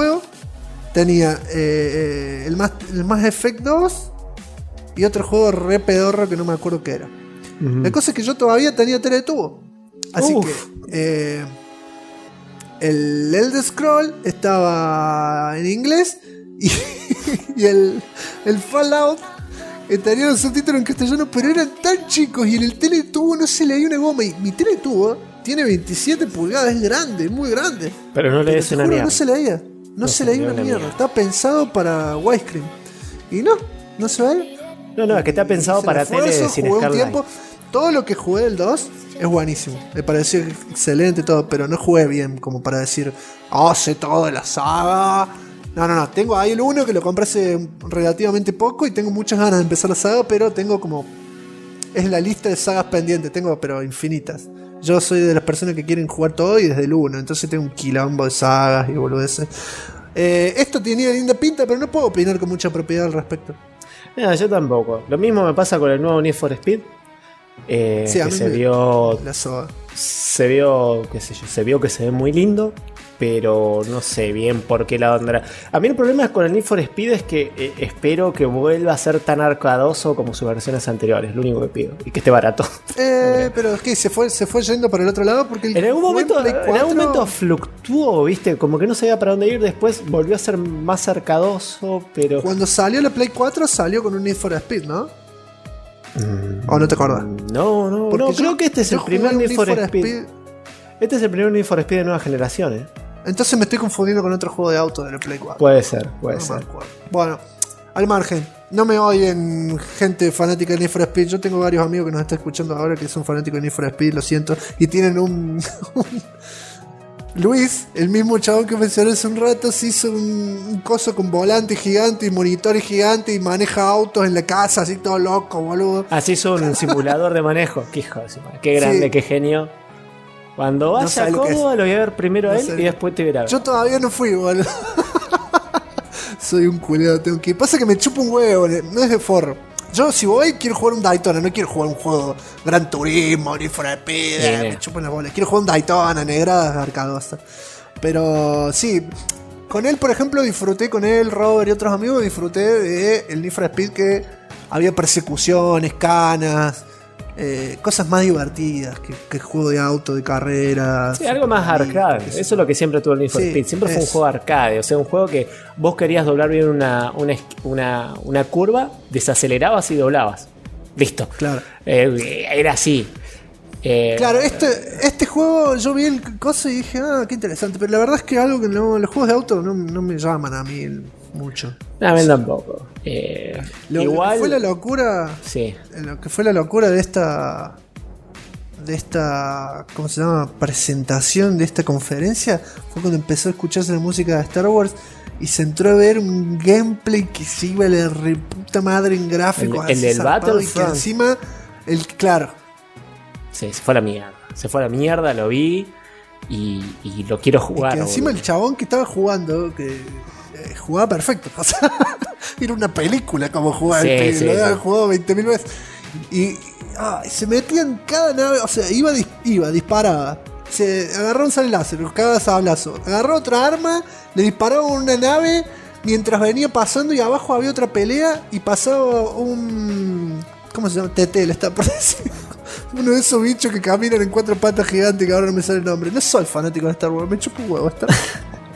el Mass Effect 2 y otro juego re pedorro que no me acuerdo qué era. La cosa es que yo todavía tenía tele de tubo. Así que el Elder Scroll estaba en inglés y el Fallout tenía los subtítulos en castellano, pero eran tan chicos y en el teletubo no se leía una goma. Y mi teletubo tiene 27 pulgadas, es grande, muy grande. Pero no lees una mierda. No se leía, no se leía una mierda. Está pensado para widescreen. Y no se ve. No, es que está pensado para tele sin Scarline. Todo lo que jugué del 2 es buenísimo. Me pareció excelente todo, pero no jugué bien como para decir, sé todo de la saga. No. Tengo ahí el 1 que lo compré hace relativamente poco y tengo muchas ganas de empezar la saga, pero tengo como... Es la lista de sagas pendientes, tengo pero infinitas. Yo soy de las personas que quieren jugar todo y desde el 1, entonces tengo un quilombo de sagas y boludeces. Esto tenía linda pinta, pero no puedo opinar con mucha propiedad al respecto. No, yo tampoco. Lo mismo me pasa con el nuevo Need for Speed. Sí, que se vio se vio, qué sé yo, se vio que se ve muy lindo, pero no sé bien por qué lado andará. A mí el problema con el Need for Speed es que espero que vuelva a ser tan arcadoso como sus versiones anteriores, lo único que pido, y que esté barato. Pero es que se fue yendo para el otro lado porque En algún momento fluctuó, ¿viste? Como que no sabía para dónde ir, después volvió a ser más arcadoso, pero... Cuando salió la Play 4 salió con un Need for Speed, ¿no? ¿O no te acordás? No, creo que este es el primer Need for Speed. Este es el primer Need for Speed de nueva generación, ¿eh? Entonces me estoy confundiendo con otro juego de auto de la Play 4. Puede ser. Bueno, al margen, no me oyen gente fanática de Need for Speed. Yo tengo varios amigos que nos están escuchando ahora que son fanáticos de Need for Speed, lo siento. Y tienen un Luis, el mismo chabón que mencioné hace un rato, se hizo un coso con volante gigante y monitores gigantes y maneja autos en la casa, así todo loco, boludo. Así hizo un simulador de manejo. Qué hijo de su madre, qué grande, qué genio. Cuando vaya a Córdoba lo voy a ver primero a él y después te verá. Yo todavía no fui, boludo. Soy un culiado, tengo que ir. Pasa que me chupa un huevo, no es de forro. Yo si voy quiero jugar un Daytona, no quiero jugar un juego Gran Turismo, ni fuera de pida, me chupan las bolas. Quiero jugar un Daytona, negra, arcadosa. Pero sí, con él por ejemplo disfruté, con él, Robert y otros amigos, disfruté de el Need for Speed que había persecuciones, canas, cosas más divertidas que juego de auto, de carreras. Sí, algo más arcade. Eso es lo que siempre tuvo el Need for Speed. Siempre fue un juego arcade. O sea, un juego que vos querías doblar bien una curva, desacelerabas y doblabas. Listo. Claro. Era así. Claro, este juego yo vi el coso y dije, qué interesante. Pero la verdad es que algo que los juegos de auto no me llaman a mí mucho. A mí tampoco. Igual fue la locura. Sí. Lo que fue la locura de esta ¿cómo se llama? Presentación de esta conferencia fue cuando empezó a escucharse la música de Star Wars y se entró a ver un gameplay que se iba a la reputa madre en gráficos. El del Battlefront. Y que encima claro. Sí, se fue a la mierda. Se fue a la mierda, lo vi y lo quiero jugar. Y que encima el chabón que estaba jugando, que jugaba perfecto. O sea, era una película como jugaba. Lo había jugado 20.000 veces. Y se metía en cada nave. O sea, iba, disparaba. Se agarró un sable láser, lo cagaba a sablazo. Agarró otra arma, le disparaba a una nave mientras venía pasando y abajo había otra pelea y pasaba un... ¿Cómo se llama? TT, le está por decir. Uno de esos bichos que caminan en 4 patas gigantes que ahora no me sale el nombre. No soy fanático de Star Wars, me chupo un huevo Star Wars.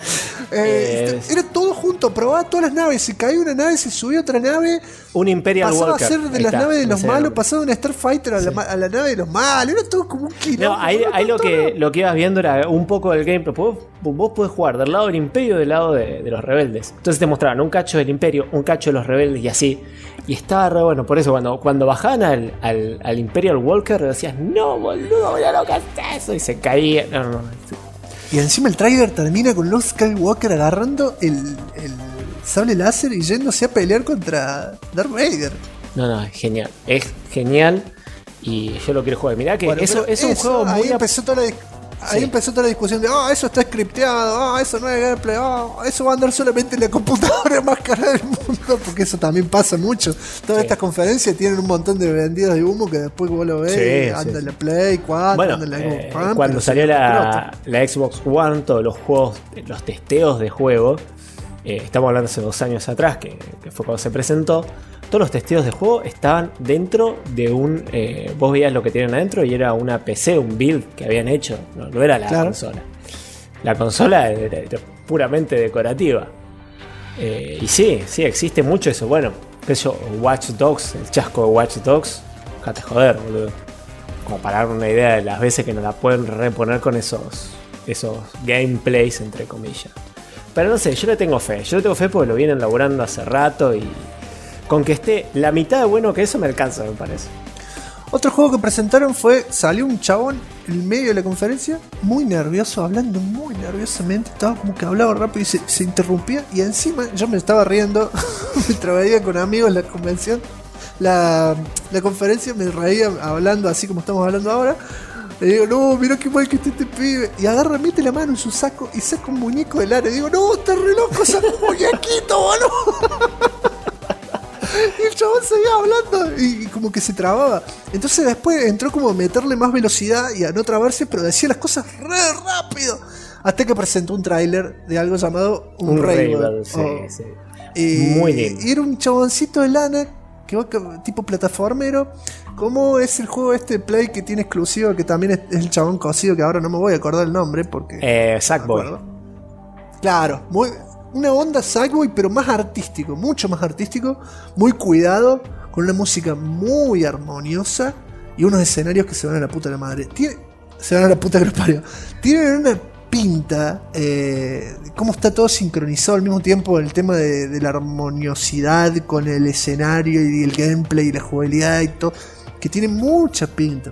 Era todo junto, probaba todas las naves. Se caía una nave, se subía otra nave. Un Imperial Walker. Pasaba a ser de las naves de los malos, pasaba de una Starfighter a la nave de los malos. Era todo como un quilombo. No, ahí lo que ibas viendo era un poco del gameplay. Vos podés jugar del lado del Imperio y del lado de los rebeldes. Entonces te mostraban un cacho del Imperio, un cacho de los rebeldes y así. Y estaba re bueno. Por eso cuando bajaban al Imperial Walker decías, no, boludo, mira lo que haces eso. Y se caía. No. Y encima el trailer termina con Luke Skywalker agarrando el sable láser y yéndose a pelear contra Darth Vader. No, es genial. Es genial y yo lo quiero jugar. Mirá que bueno, eso es un juego muy... Ahí empezó toda la discusión de eso está scripteado, eso no es gameplay, eso va a andar solamente en la computadora más cara del mundo, porque eso también pasa mucho. Todas estas conferencias tienen un montón de vendidos de humo que después vos lo ves, anda en la Play 4, anda en la Xbox One. Cuando salió la Xbox One, todos los juegos, los testeos de juego, estamos hablando hace 2 años atrás, que fue cuando se presentó, todos los testeos de juego estaban dentro de un... vos veías lo que tenían adentro y era una PC, un build que habían hecho. No era la consola. La consola era puramente decorativa. Y sí, existe mucho eso. Bueno, Watch Dogs, el chasco de Watch Dogs. Déjate joder, boludo. Como para dar una idea de las veces que nos la pueden reponer con esos gameplays, entre comillas. Pero no sé, yo le tengo fe. Porque lo vienen laburando hace rato y... Con que esté la mitad de bueno que eso me alcanza, me parece. Otro juego que presentaron salió un chabón en medio de la conferencia, muy nervioso, hablando muy nerviosamente, estaba como que hablaba rápido y se interrumpía, y encima yo me estaba riendo, mientras veía con amigos la convención, la conferencia, me reía hablando así como estamos hablando ahora. Le digo, no, mira qué mal que está este pibe. Y agarra, mete la mano en su saco y saca un muñeco del área. Y digo, no, está re loco, saca un muñequito, boludo. Y el chabón seguía hablando y como que se trababa. Entonces después entró como a meterle más velocidad y a no trabarse, pero decía las cosas re rápido. Hasta que presentó un tráiler de algo llamado un Rainbow. Sí. Muy lindo. Y era un chaboncito de lana que va tipo plataformero. ¿Cómo es el juego este Play que tiene exclusivo? Que también es el chabón cosido, que ahora no me voy a acordar el nombre porque... Sackboy. Claro, una onda Sackboy, pero más artístico, mucho más artístico, muy cuidado, con una música muy armoniosa y unos escenarios que se van a la puta de la madre. Se van a la puta que los parió. Tienen una pinta, cómo está todo sincronizado al mismo tiempo, el tema de la armoniosidad con el escenario y el gameplay y la jugabilidad y todo, que tiene mucha pinta.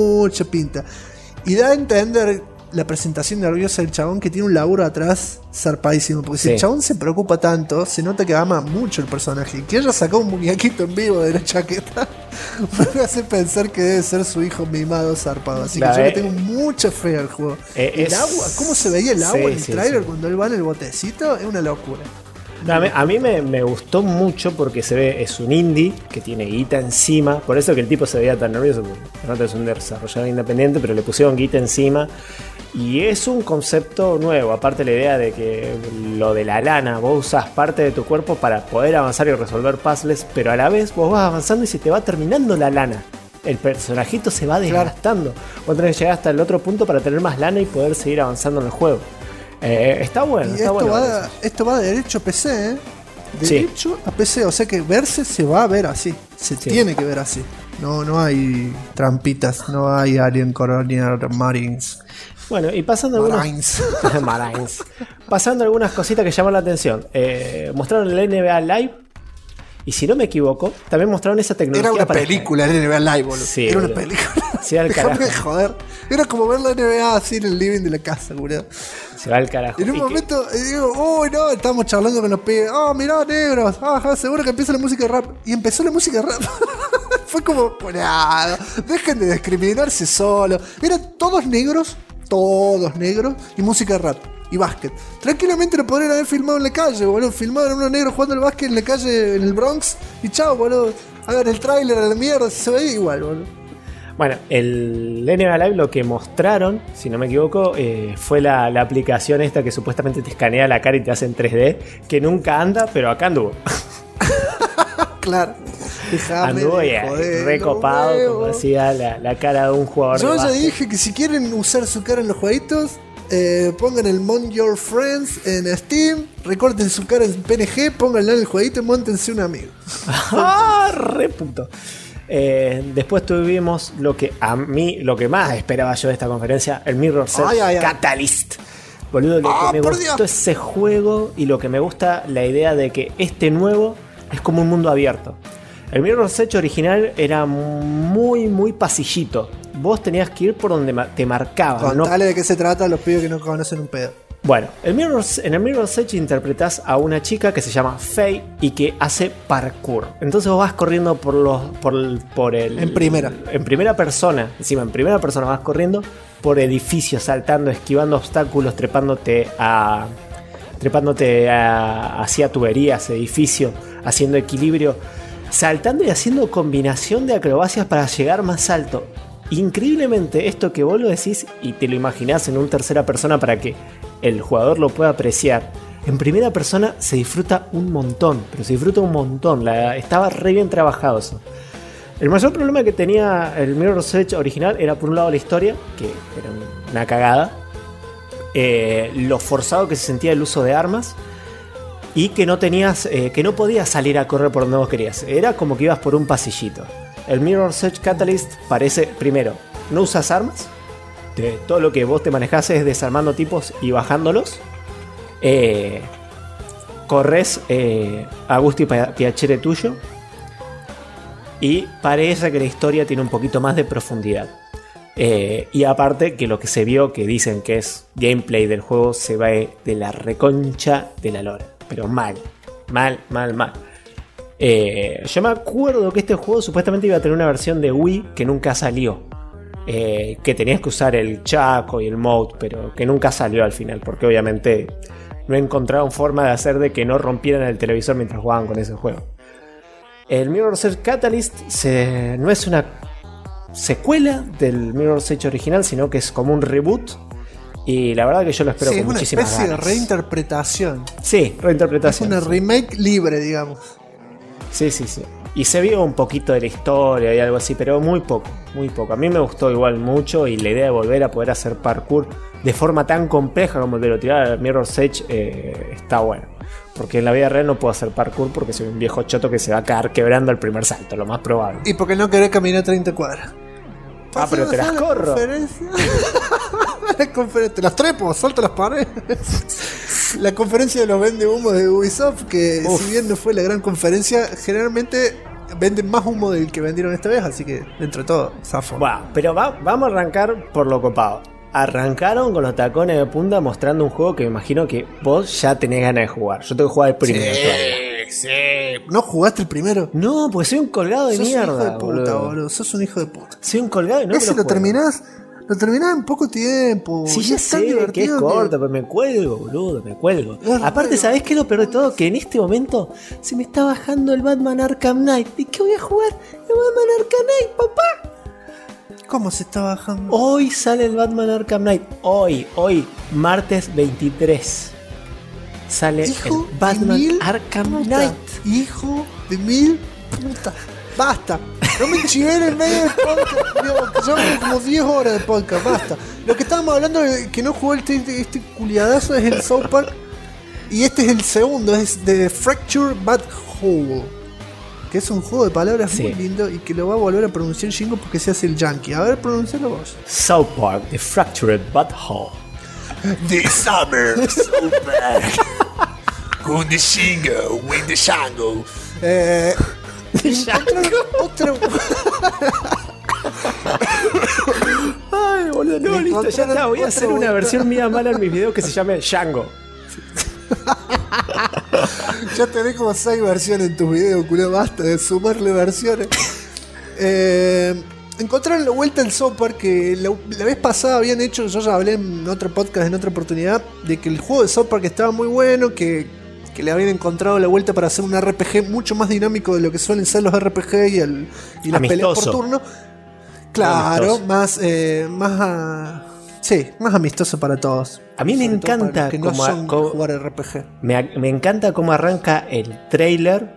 Y da a entender la presentación nerviosa del chabón que tiene un laburo atrás zarpadísimo, porque si el chabón se preocupa tanto, se nota que ama mucho el personaje, y que haya sacado un muñequito en vivo de la chaqueta me hace pensar que debe ser su hijo mimado zarpado, así que yo le tengo mucha fe al juego. El agua, cómo se veía el agua en el trailer cuando él va en el botecito, es una locura. No, a mí me gustó mucho porque se ve, es un indie que tiene guita encima, por eso que el tipo se veía tan nervioso, porque no es un desarrollador independiente, pero le pusieron guita encima. Y es un concepto nuevo, aparte la idea de que lo de la lana, vos usas parte de tu cuerpo para poder avanzar y resolver puzzles, pero a la vez vos vas avanzando y se te va terminando la lana. El personajito se va desgastando. Vos tenés que llegar hasta el otro punto para tener más lana y poder seguir avanzando en el juego. Está bueno, está bueno. Esto va de derecho a PC, ¿eh? Derecho a PC, o sea que verse se va a ver así. Se tiene que ver así. No hay trampitas, no hay Alien Colonial Marines. Bueno, y pasando algunas cositas que llaman la atención. Mostraron el NBA Live. Y si no me equivoco, también mostraron esa tecnología. Era una película el NBA Live, boludo. Sí, era boludo. Una película. Se va al carajo. Joder. Era como ver la NBA así en el living de la casa, boludo. Se va al carajo. En un momento digo, uy, no, estábamos charlando con los pibes. Mirá, negros. Ajá, seguro que empieza la música de rap. Y empezó la música de rap. Fue como, nada, dejen de discriminarse solo. Eran todos negros y música de rap y básquet. Tranquilamente lo podrían haber filmado en la calle, boludo. Filmaron a unos negros jugando al básquet en la calle, en el Bronx, y chao, boludo. Hagan el tráiler a la mierda, se veía igual, boludo. Bueno, el NBA Live lo que mostraron, si no me equivoco, fue la aplicación esta que supuestamente te escanea la cara y te hace en 3D, que nunca anda, pero acá anduvo. Claro. Anduvo recopado, como hacía la cara de un jugador. Yo de ya básquet. dije que si quieren usar su cara en los jueguitos, pongan el Mon Your Friends en Steam, recorten su cara en PNG, pónganla en el jueguito y móntense un amigo. Re puto. Después tuvimos lo que más esperaba yo de esta conferencia, el Mirror's Edge Catalyst. Boludo, lo que me gustó ese juego y lo que me gusta la idea de que este nuevo es como un mundo abierto. El Mirror's Edge original era muy, muy pasillito. Vos tenías que ir por donde te marcaban. Contale de qué se trata a los pibes que no conocen un pedo. Bueno, en el Mirror's Edge interpretás a una chica que se llama Faye y que hace parkour. Entonces vos vas corriendo en primera. En primera persona. Encima, en primera persona vas corriendo por edificios, saltando, esquivando obstáculos, trepándote hacia tuberías, edificios, haciendo equilibrio, saltando y haciendo combinación de acrobacias para llegar más alto. Increíblemente, esto que vos lo decís y te lo imaginás en un tercera persona para que el jugador lo pueda apreciar, en primera persona se disfruta un montón, pero se disfruta un montón. Estaba re bien trabajado eso. El mayor problema que tenía el Mirror's Edge original era, por un lado, la historia, que era una cagada, lo forzado que se sentía el uso de armas, y que no podías salir a correr por donde vos querías. Era como que ibas por un pasillito. El Mirror's Edge Catalyst parece, primero, no usas armas. Todo lo que vos te manejás es desarmando tipos y bajándolos. Corres a gusto y piacere tuyo. Y parece que la historia tiene un poquito más de profundidad. Y aparte que lo que se vio, que dicen que es gameplay del juego, se va de la reconcha de la lora. Pero mal. Yo me acuerdo que este juego supuestamente iba a tener una versión de Wii que nunca salió. Que tenías que usar el Chaco y el Mode, pero que nunca salió al final, porque obviamente no encontraron forma de hacer de que no rompieran el televisor mientras jugaban con ese juego. el Mirror's Edge Catalyst no es una secuela del Mirror's Edge original, sino que es como un reboot. Y la verdad que yo lo espero con muchísimas ganas. Es una especie de reinterpretación. Sí, reinterpretación. Es una remake libre, digamos. Sí. Y se vio un poquito de la historia y algo así, pero muy poco. A mí me gustó igual mucho, y la idea de volver a poder hacer parkour de forma tan compleja como de lo tirar al Mirror's Edge está bueno. Porque en la vida real no puedo hacer parkour porque soy un viejo choto que se va a quedar quebrando el primer salto, lo más probable. Y porque no querés caminar 30 cuadras. Pero te las corro. Te las trepo, salto las paredes. La conferencia de los vende humo de Ubisoft, que si bien no fue la gran conferencia, generalmente venden más humo del que vendieron esta vez, así que dentro de todo, zafo. Bueno, pero vamos a arrancar por lo copado. Arrancaron con los tacones de punta mostrando un juego que me imagino que vos ya tenés ganas de jugar. Yo tengo que jugar el primero todavía. Sí. ¿No jugaste el primero? No, pues soy un colgado de mierda. Sos un hijo de puta, boludo. Sos un hijo de puta. Soy un colgado y no ese lo terminás en poco tiempo. Sí, ya sé que es corto, pero me cuelgo, boludo, me cuelgo. Aparte, ¿sabés qué es lo peor de todo? Que en este momento se me está bajando el Batman Arkham Knight. ¿Y qué voy a jugar? El Batman Arkham Knight, papá. ¿Cómo se está bajando? Hoy sale el Batman Arkham Knight. Hoy, martes 23. Sale el Batman Arkham Knight. Hijo de mil puta. Basta. No me chivé en el medio del podcast. Digo, llevamos como 10 horas de podcast. Basta. Lo que estábamos hablando de que no jugó este culiadazo es el South Park. Y este es el segundo. Es The Fractured But Whole. Que es un juego de palabras muy lindo y que lo va a volver a pronunciar Shingo porque se hace el yankee. A ver, pronuncialo vos. South Park, The Fractured But Whole. The summer so bad. Con the Shingo, with the Shango. Otro. Ay, boludo, no, listo, ya está. Voy a hacer una versión mía mala en mis videos que se llame Shango. Ya tenés como 6 versiones en tus videos, culo. Basta de sumarle versiones. Encontraron la vuelta al South Park que la vez pasada habían hecho. Yo ya hablé en otro podcast, en otra oportunidad, de que el juego de South Park estaba muy bueno, que le habían encontrado la vuelta para hacer un RPG mucho más dinámico de lo que suelen ser los RPG y las peleas por turno. Claro, más amistoso para todos. A mí me encanta cómo jugar RPG. Me encanta cómo arranca el trailer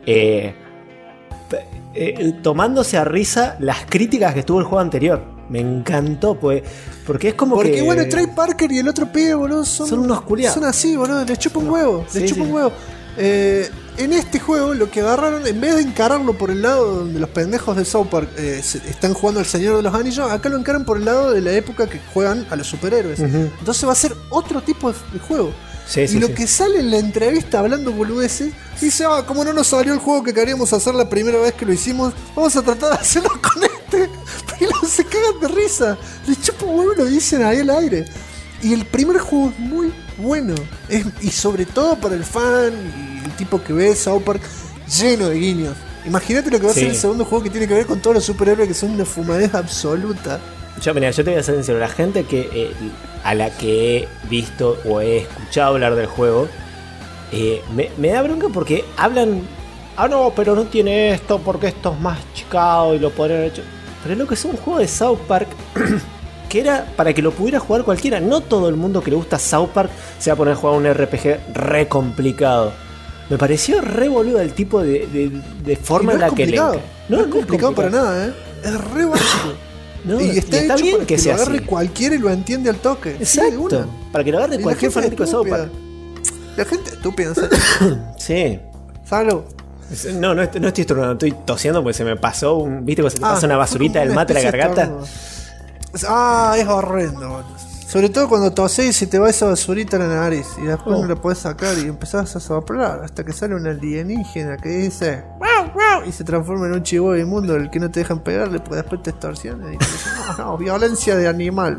tomándose a risa las críticas que tuvo el juego anterior. Me encantó, porque es como porque bueno, Trey Parker y el otro pibe, boludo, son unos culiados. Son así, boludo, les chupa un huevo. Un huevo. En este juego lo que agarraron, en vez de encararlo por el lado donde los pendejos de South Park están jugando al Señor de los Anillos, acá lo encaran por el lado de la época que juegan a los superhéroes. Entonces va a ser otro tipo de juego. Que sale en la entrevista hablando boludeces, dice, como no nos salió el juego que queríamos hacer la primera vez que lo hicimos, vamos a tratar de hacerlo con este. Pero se cagan de risa, les chupa un huevo, lo dicen ahí al aire. Y el primer juego es muy bueno, y sobre todo para el fan y el tipo que ve South Park, lleno de guiños. Imagínate lo que va a ser el segundo juego, que tiene que ver con todos los superhéroes, que son una fumadez absoluta. Yo te voy a ser sincero, la gente que a la que he visto o he escuchado hablar del juego me da bronca porque hablan, no, pero no tiene esto porque esto es más chicado y lo podrían haber hecho. Pero es lo que es un juego de South Park que era para que lo pudiera jugar cualquiera. No todo el mundo que le gusta South Park se va a poner a jugar un RPG re complicado. Me pareció re boludo el tipo de forma en la que le... No es complicado para nada, es re básico. No, y está hecho bien para que lo agarre cualquiera y lo entiende al toque. Exacto. Para que lo agarre cualquier fanático de South Park. La gente estúpida, sí. Salud. No estoy estornudando, estoy tosiendo porque se me pasó ¿viste cuando se te pasa una basurita del mate a la garganta? Es horrendo. Sobre todo cuando tosés y se te va esa basurita a la nariz y después no la podés sacar y empezás a soplar hasta que sale una alienígena que dice ¡wow, wow! Y se transforma en un chivo inmundo el que no te dejan pegarle porque después te extorsionan y te dicen violencia de animal.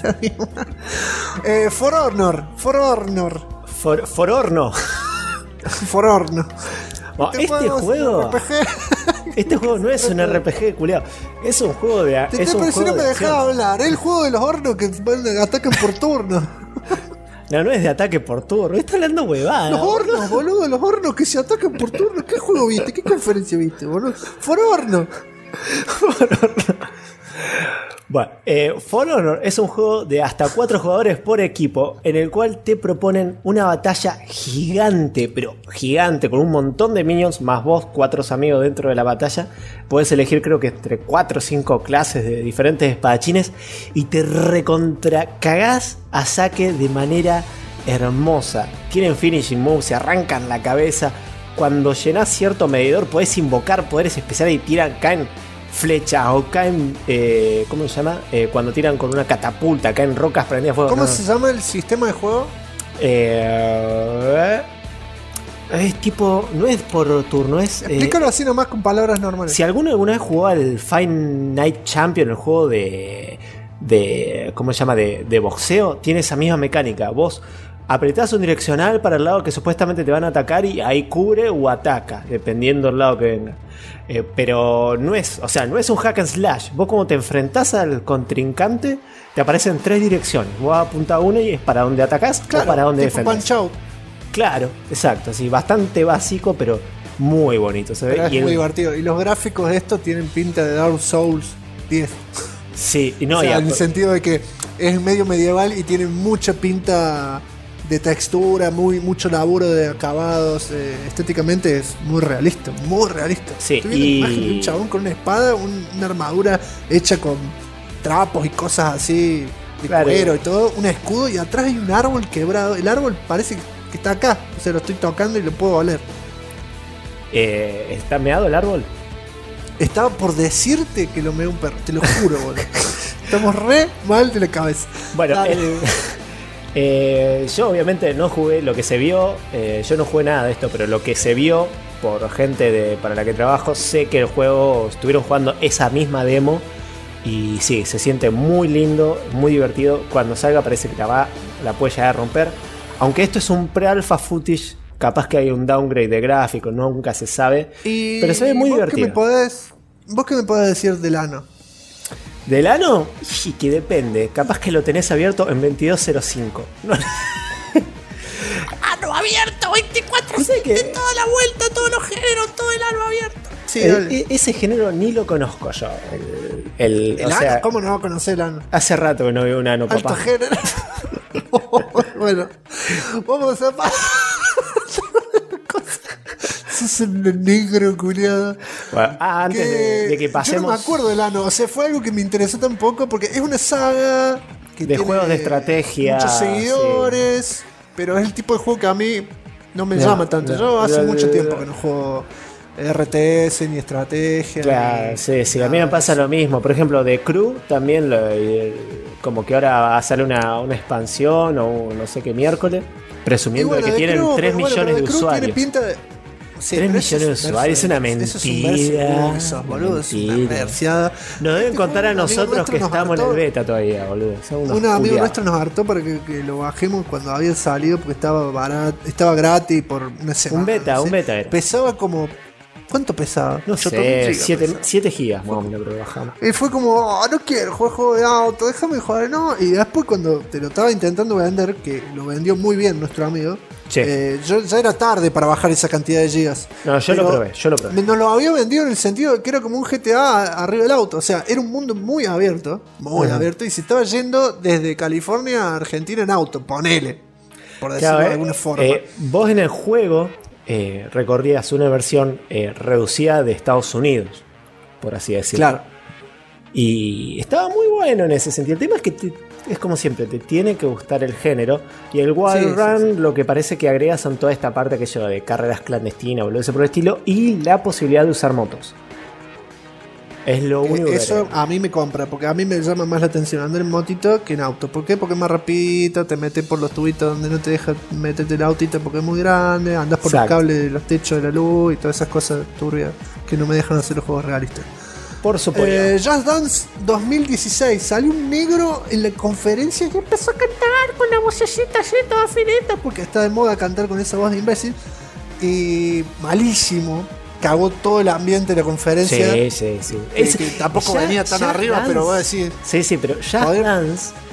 For Honor. Bueno, este juego no es un RPG, culiao. Es un juego de... Si no me dejaba hablar. Es el juego de los hornos que atacan por turno. No es de ataque por turno. Está hablando huevada. Los hornos, boludo, los hornos que se atacan por turno. ¿Qué juego viste? ¿Qué conferencia viste, boludo? For Honor. Bueno, For Honor es un juego de hasta 4 jugadores por equipo, en el cual te proponen una batalla gigante, pero gigante, con un montón de minions, más vos, 4 amigos dentro de la batalla. Podés elegir, creo que entre 4 o 5 clases de diferentes espadachines, y te recontra cagás a saque de manera hermosa. Tienen finishing moves, se arrancan la cabeza. Cuando llenás cierto medidor, podés invocar poderes especiales y caen flechas o caen, ¿cómo se llama? Cuando tiran con una catapulta, caen rocas prendidas a fuego. ¿Cómo se llama el sistema de juego? Es tipo, no es por turno, es... Explícalo así nomás con palabras normales. Si alguna vez jugó al Fight Night Champion, el juego de ¿cómo se llama? De boxeo, tiene esa misma mecánica. Vos apretás un direccional para el lado que supuestamente te van a atacar y ahí cubre o ataca, dependiendo del lado que venga. Pero no es, o sea, no es un hack and slash. Vos como te enfrentás al contrincante, te aparecen 3 direcciones. Vos apuntás una y es para donde atacás, claro, o para donde tipo defendés. Punch Out. Claro, exacto, sí, bastante básico, pero muy bonito. ¿Se ve? Pero es muy divertido. Y los gráficos de esto tienen pinta de Dark Souls 10. Sí, y no, o sea, ya, en el sentido de que es medio medieval y tiene mucha pinta de textura, mucho laburo de acabados. Estéticamente es muy realista, muy realista. Sí, Estoy viendo una imagen de un chabón con una espada, una armadura hecha con trapos y cosas así de cuero y todo, un escudo, y atrás hay un árbol quebrado. El árbol parece que está acá, o sea, lo estoy tocando y lo puedo oler. ¿Está meado el árbol? Estaba por decirte que lo meó un perro, te lo juro, boludo. Estamos re mal de la cabeza. Bueno, yo obviamente no jugué lo que se vio, yo no jugué nada de esto, pero lo que se vio por gente para la que trabajo, sé que el juego estuvieron jugando esa misma demo y sí, se siente muy lindo, muy divertido. Cuando salga parece que la puede llegar a romper, aunque esto es un pre-alpha footage, capaz que hay un downgrade de gráfico, nunca se sabe, pero se ve muy divertido. ¿Vos qué me podés decir del ano? ¿Del ano? Y que depende. Capaz que lo tenés abierto en 2205. No. ¡Ano abierto! 24 que toda la vuelta, todos los géneros, todo el ano abierto. Sí, ese género ni lo conozco yo. ¿El o ano? sea, ¿Cómo no va a conocer el ano? hace rato que no veo un ano, Alto papá. género. Bueno, vamos a sos un negro culiado. Bueno, antes de que pasemos. Yo no me acuerdo del ano, o sea, fue algo que me interesó tampoco porque es una saga que de tiene juegos de estrategia. muchos seguidores, pero es el tipo de juego que a mí no me llama tanto. Yo hace mucho tiempo que no juego RTS ni estrategia. Claro, sí, a mí me pasa lo mismo. Por ejemplo, de Crew también, como que ahora va a salir una expansión o no sé qué miércoles, presumiendo de que tienen 3 millones de usuarios. Tiene pinta de... Sí, 3 millones de usuarios, es una mentira. Eso, boludo, es una verseada. Nos deben contar a nosotros que estamos en el beta todavía, boludo. Un amigo nuestro nos hartó para que lo bajemos cuando había salido porque estaba barato, estaba gratis por una semana. Un beta era. Pesaba como... ¿Cuánto pesaba? No sé, 7 gigas más o menos, pero bajamos. Y fue como, no quiero jugar juego de auto, déjame jugar, no. Y después cuando te lo estaba intentando vender, que lo vendió muy bien nuestro amigo, yo ya era tarde para bajar esa cantidad de gigas. No, yo lo probé. Nos lo había vendido en el sentido de que era como un GTA arriba del auto. O sea, era un mundo muy abierto, abierto, y se estaba yendo desde California a Argentina en auto, ponele, por decirlo de alguna forma. Vos en el juego recorrías una versión reducida de Estados Unidos, por así decirlo. Claro. Y estaba muy bueno en ese sentido. El tema es que es como siempre, te tiene que gustar el género. Y el Wild Run lo que parece que agrega son toda esta parte que yo de carreras clandestinas, boludo, ese por el estilo, y la posibilidad de usar motos. Es lo único que eso a mí me compra, porque a mí me llama más la atención andar en motito que en auto. ¿Por qué? Porque es más rapidito, te metes por los tubitos donde no te deja meterte el autito porque es muy grande, andas por los cables de los techos de la luz y todas esas cosas turbias que no me dejan hacer los juegos realistas. Por supuesto. Just Dance 2016, salió un negro en la conferencia y empezó a cantar con la vocecita así toda finita, porque está de moda cantar con esa voz de imbécil. Y malísimo. Cagó todo el ambiente de la conferencia. Sí. Que tampoco venía tan arriba, pero voy a decir. Sí, pero Just Dance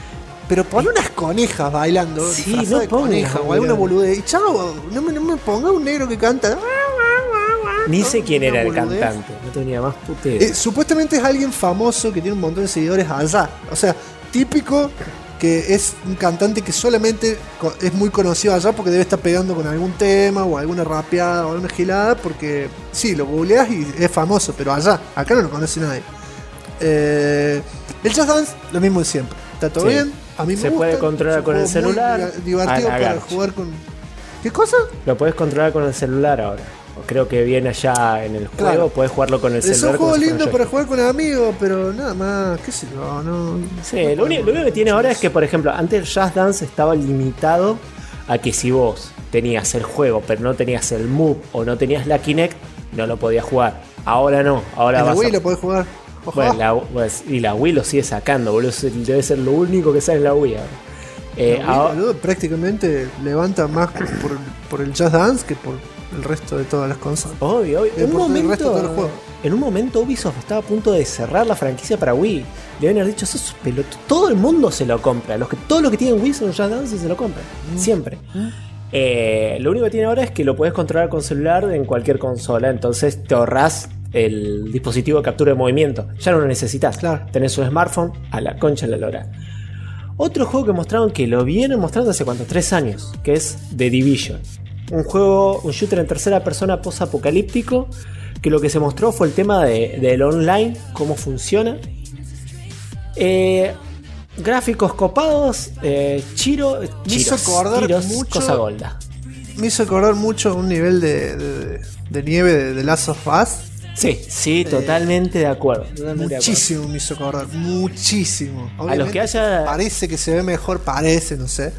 Pero pon unas conejas bailando, Sí, disfrazadas no de pongas, coneja o alguna boludo. boludez. Y chao, no me ponga un negro que canta. Ni sé quién Una era el boludez. cantante, no tenía más puta idea. Supuestamente es alguien famoso que tiene un montón de seguidores allá. O sea, típico que es un cantante que solamente es muy conocido allá porque debe estar pegando con algún tema o alguna rapeada o alguna gilada. Porque sí, lo googleás y es famoso, pero acá no lo conoce nadie. El Just Dance, lo mismo de siempre. Está todo Sí. bien. A mí me Se gusta. puede controlar Es un con el juego muy celular. divertido A la para garcha. jugar con. ¿Qué cosa? Lo puedes controlar con el celular ahora. Creo que viene allá en el juego, Claro. puedes jugarlo con el Es un celular. juego como si lindo fuera para un jugar con amigos, pero nada más, qué sé yo, no. Sí, lo único que tiene ahora es que, por ejemplo, antes el Just Dance estaba limitado a que si vos tenías el juego, pero no tenías el Move o no tenías la Kinect, no lo podías jugar. Ahora no, ahora En la vas Wii a... lo podés jugar. Bueno, y la Wii lo sigue sacando, boludo. Debe ser lo único que sale en la Wii ahora. La Wii, ahora- boludo, prácticamente levanta más por el Just Dance que por el resto de todas las consolas. Obvio. por el resto de todos los juegos. En un momento Ubisoft estaba a punto de cerrar la franquicia para Wii. Le habían dicho, sos pelotudo. Todo el mundo se lo compra. Todos los que tienen Wii son Just Dance y se lo compran. Siempre. Lo único que tiene ahora es que lo podés controlar con celular en cualquier consola. Entonces te ahorrás el dispositivo de captura de movimiento. Ya no lo necesitas. Claro. Tenés un smartphone a la concha de la lora. Otro juego que mostraron, que lo vienen mostrando hace cuánto, 3 años, que es The Division. Un shooter en tercera persona post-apocalíptico, que lo que se mostró fue el tema del online, cómo funciona. Gráficos copados, tiros, acordar mucho- cosa golda. Me hizo acordar mucho un nivel de nieve de Last of Us. Sí, totalmente de acuerdo. Muchísimo me hizo acordar, muchísimo. A los que haya... Parece que se ve mejor, no sé.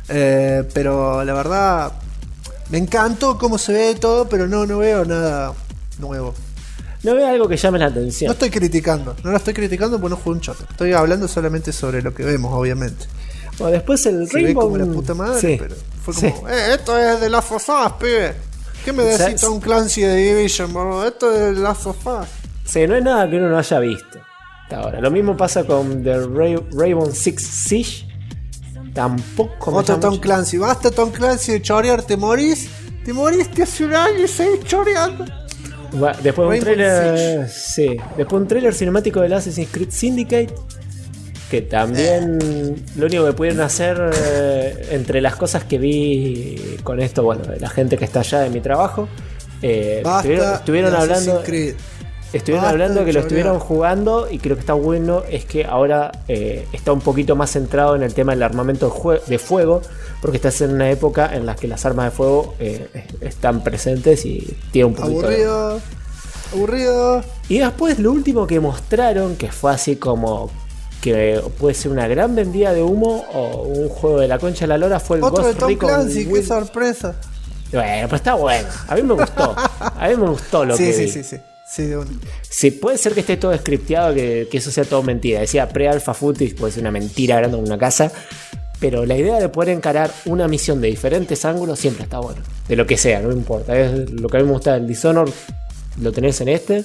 Pero la verdad, me encantó cómo se ve todo, pero no veo nada nuevo. No veo algo que llame la No atención. estoy criticando, no la estoy criticando porque no jugué un choto. Estoy hablando solamente sobre lo que vemos, obviamente. Bueno, después el Se ve Rainbow... como la puta madre, Sí, pero fue sí. como, esto es de Last of Us, pibe. ¿Qué me decís ¿Sabes? Tom Clancy de Division, bro? Esto es de Last of Us. Sí, no es nada que uno no haya visto hasta ahora. Lo mismo pasa con The Rainbow Six Siege. Tampoco me Otro llama Tom mucho. Clancy. Basta Tom Clancy de chorear, te moriste hace un año y seguís choreando. Después un Rainbow trailer. Sí. Después un trailer cinemático del Assassin's Creed Syndicate. Que también lo único que pudieron hacer entre las cosas que vi con esto, bueno, de la gente que está allá de mi trabajo. Basta Estuvieron de hablando. Assassin's Creed. Estuvieron Basta hablando de que lo chorear. estuvieron jugando y creo que está bueno es que ahora está un poquito más centrado en el tema del armamento de fuego, porque estás en una época en la que las armas de fuego están presentes y tiene un poquito Aburrido. Y después lo último que mostraron, que fue así como que puede ser una gran vendida de humo o un juego de la concha de la lora, fue el Otro de Ghost Tom Recon Clancy, qué Wildlands. sorpresa. Bueno, pero está bueno. A mí me gustó. A mí me gustó lo que vi. Sí, de una. Sí, puede ser que esté todo scripteado, que eso sea todo mentira. Decía pre-alpha footage, puede ser una mentira grande en una casa. Pero la idea de poder encarar una misión de diferentes ángulos siempre está bueno. De lo que sea, no importa. Es lo que a mí me gusta del Dishonored, lo tenés en este.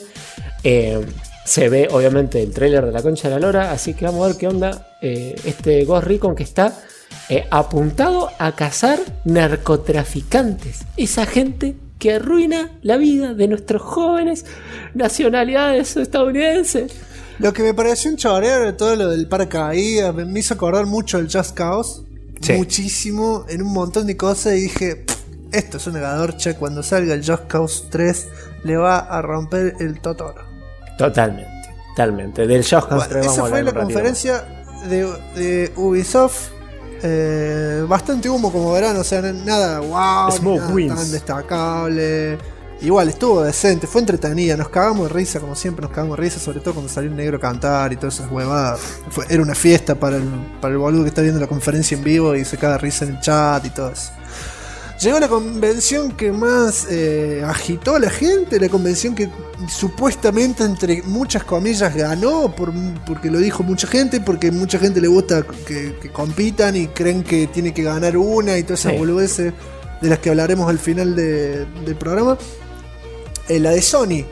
Se ve obviamente el trailer de la concha de la lora, así que vamos a ver qué onda este Ghost Recon que está apuntado a cazar narcotraficantes. Esa gente que arruina la vida de nuestros jóvenes nacionalidades estadounidenses. Lo que me pareció un choreo de todo lo del paracaídas, me hizo acordar mucho del Just Cause. Sí. Muchísimo, en un montón de cosas, y dije, esto es una gadorcha, cuando salga el Just Cause 3 le va a romper el totoro. Totalmente. Del Just Cause 3 vamos Esa a fue hablar la un ratito conferencia de Ubisoft. Bastante humo como verán, o sea, nada wow, Smoke nada wins. tan destacable. Igual estuvo decente, fue entretenida, nos cagamos de risa, como siempre nos cagamos de risa, sobre todo cuando salió un negro a cantar y todas esas huevadas. Era una fiesta para el boludo que está viendo la conferencia en vivo y se caga de risa en el chat y todo eso. Llegó la convención que más agitó a la gente, la convención que supuestamente, entre muchas comillas, ganó, porque lo dijo mucha gente, porque mucha gente le gusta que compitan y creen que tiene que ganar una y todas esas Sí. boludeces de las que hablaremos al final del programa. La de Sony,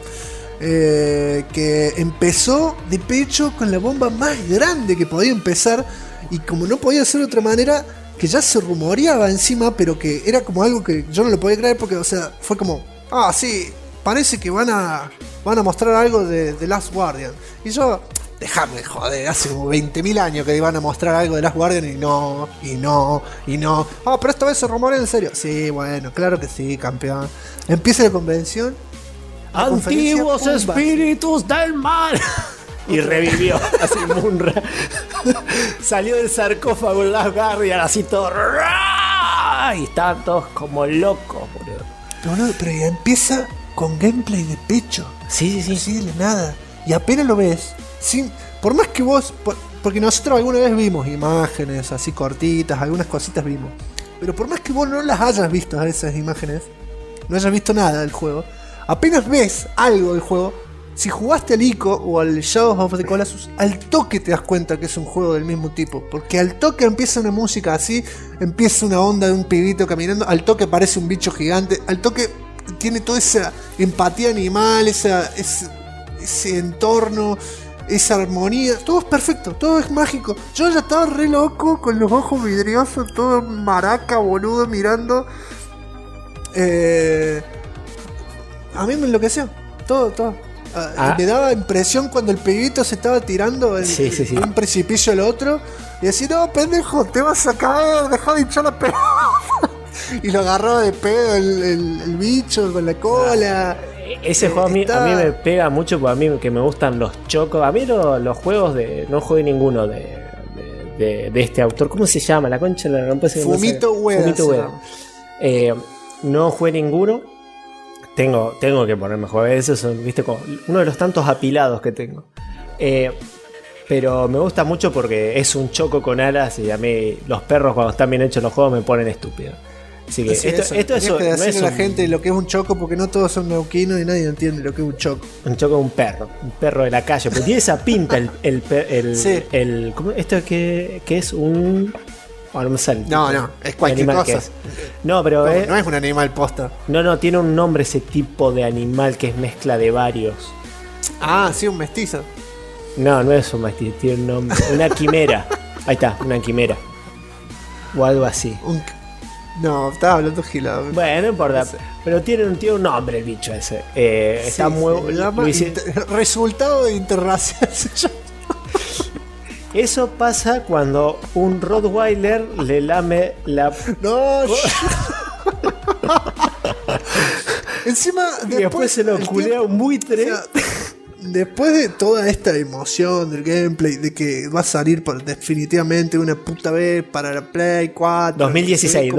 que empezó de pecho con la bomba más grande que podía empezar. Y como no podía ser de otra manera, que ya se rumoreaba encima, pero que era como algo que yo no lo podía creer porque, o sea, fue como, sí, parece que van a mostrar algo de The Last Guardian. Y yo, déjame joder, hace como 20.000 años que iban a mostrar algo de Last Guardian y no. Pero esta vez se rumorea en serio. Sí, bueno, claro que sí, campeón. Empieza la convención. Antiguos espíritus del mal. Y revivió así Munra. Salió del sarcófago en Last Guardian así todo. Y estaban todos como locos, boludo. No, pero ya empieza con gameplay de pecho. Sí. Así de la nada. Y apenas lo ves. Por más que vos. Porque nosotros alguna vez vimos imágenes así cortitas, algunas cositas vimos. Pero por más que vos no las hayas visto a esas imágenes, no hayas visto nada del juego, apenas ves algo del juego. Si jugaste al ICO o al Shadows of the Colossus, al toque te das cuenta que es un juego del mismo tipo. Porque al toque empieza una música así, empieza una onda de un pibito caminando, al toque aparece un bicho gigante, al toque tiene toda esa empatía animal, ese entorno, esa armonía. Todo es perfecto, todo es mágico. Yo ya estaba re loco con los ojos vidriosos, todo maraca, boludo, mirando. A mí me enloqueció, todo. Me daba impresión cuando el pibito se estaba tirando de un precipicio al otro y decía, no, pendejo, te vas a caer, dejá de hinchar la pelota. Y lo agarraba de pedo el bicho con la cola. Ese juego a mí me pega mucho, porque a mí que me gustan los chocos. A mí los juegos no jugué ninguno de este autor. ¿Cómo se llama? La concha la rompe. Fumito Ueda. No jugué ninguno. Tengo que ponerme a jugar. Eso es, viste, como uno de los tantos apilados que tengo. Pero me gusta mucho porque es un choco con alas. Y a mí los perros, cuando están bien hechos los juegos, me ponen estúpido. Así que esto es que decirle a la gente lo que es un choco, porque no todos son neuquinos y nadie entiende lo que es un choco. Un choco es un perro de la calle. Pero tiene esa pinta sí. ¿cómo? Esto que es un... no me sale. No, es cualquier cosa. No, pero no es un animal posta. No, tiene un nombre ese tipo de animal que es mezcla de varios. Sí, un mestizo. No es un mestizo, tiene un nombre. Una quimera. Ahí está, una quimera. O algo así. No, estaba hablando gilado. Bueno, no importa. Sí. Pero tiene un nombre el bicho ese. Está muy... Resultado de interracial. Eso pasa cuando un Rottweiler le lame la... No. Encima, después se lo culea un buitre. O sea, después de toda esta emoción del gameplay, de que va a salir definitivamente una puta vez para la Play 4. 2016.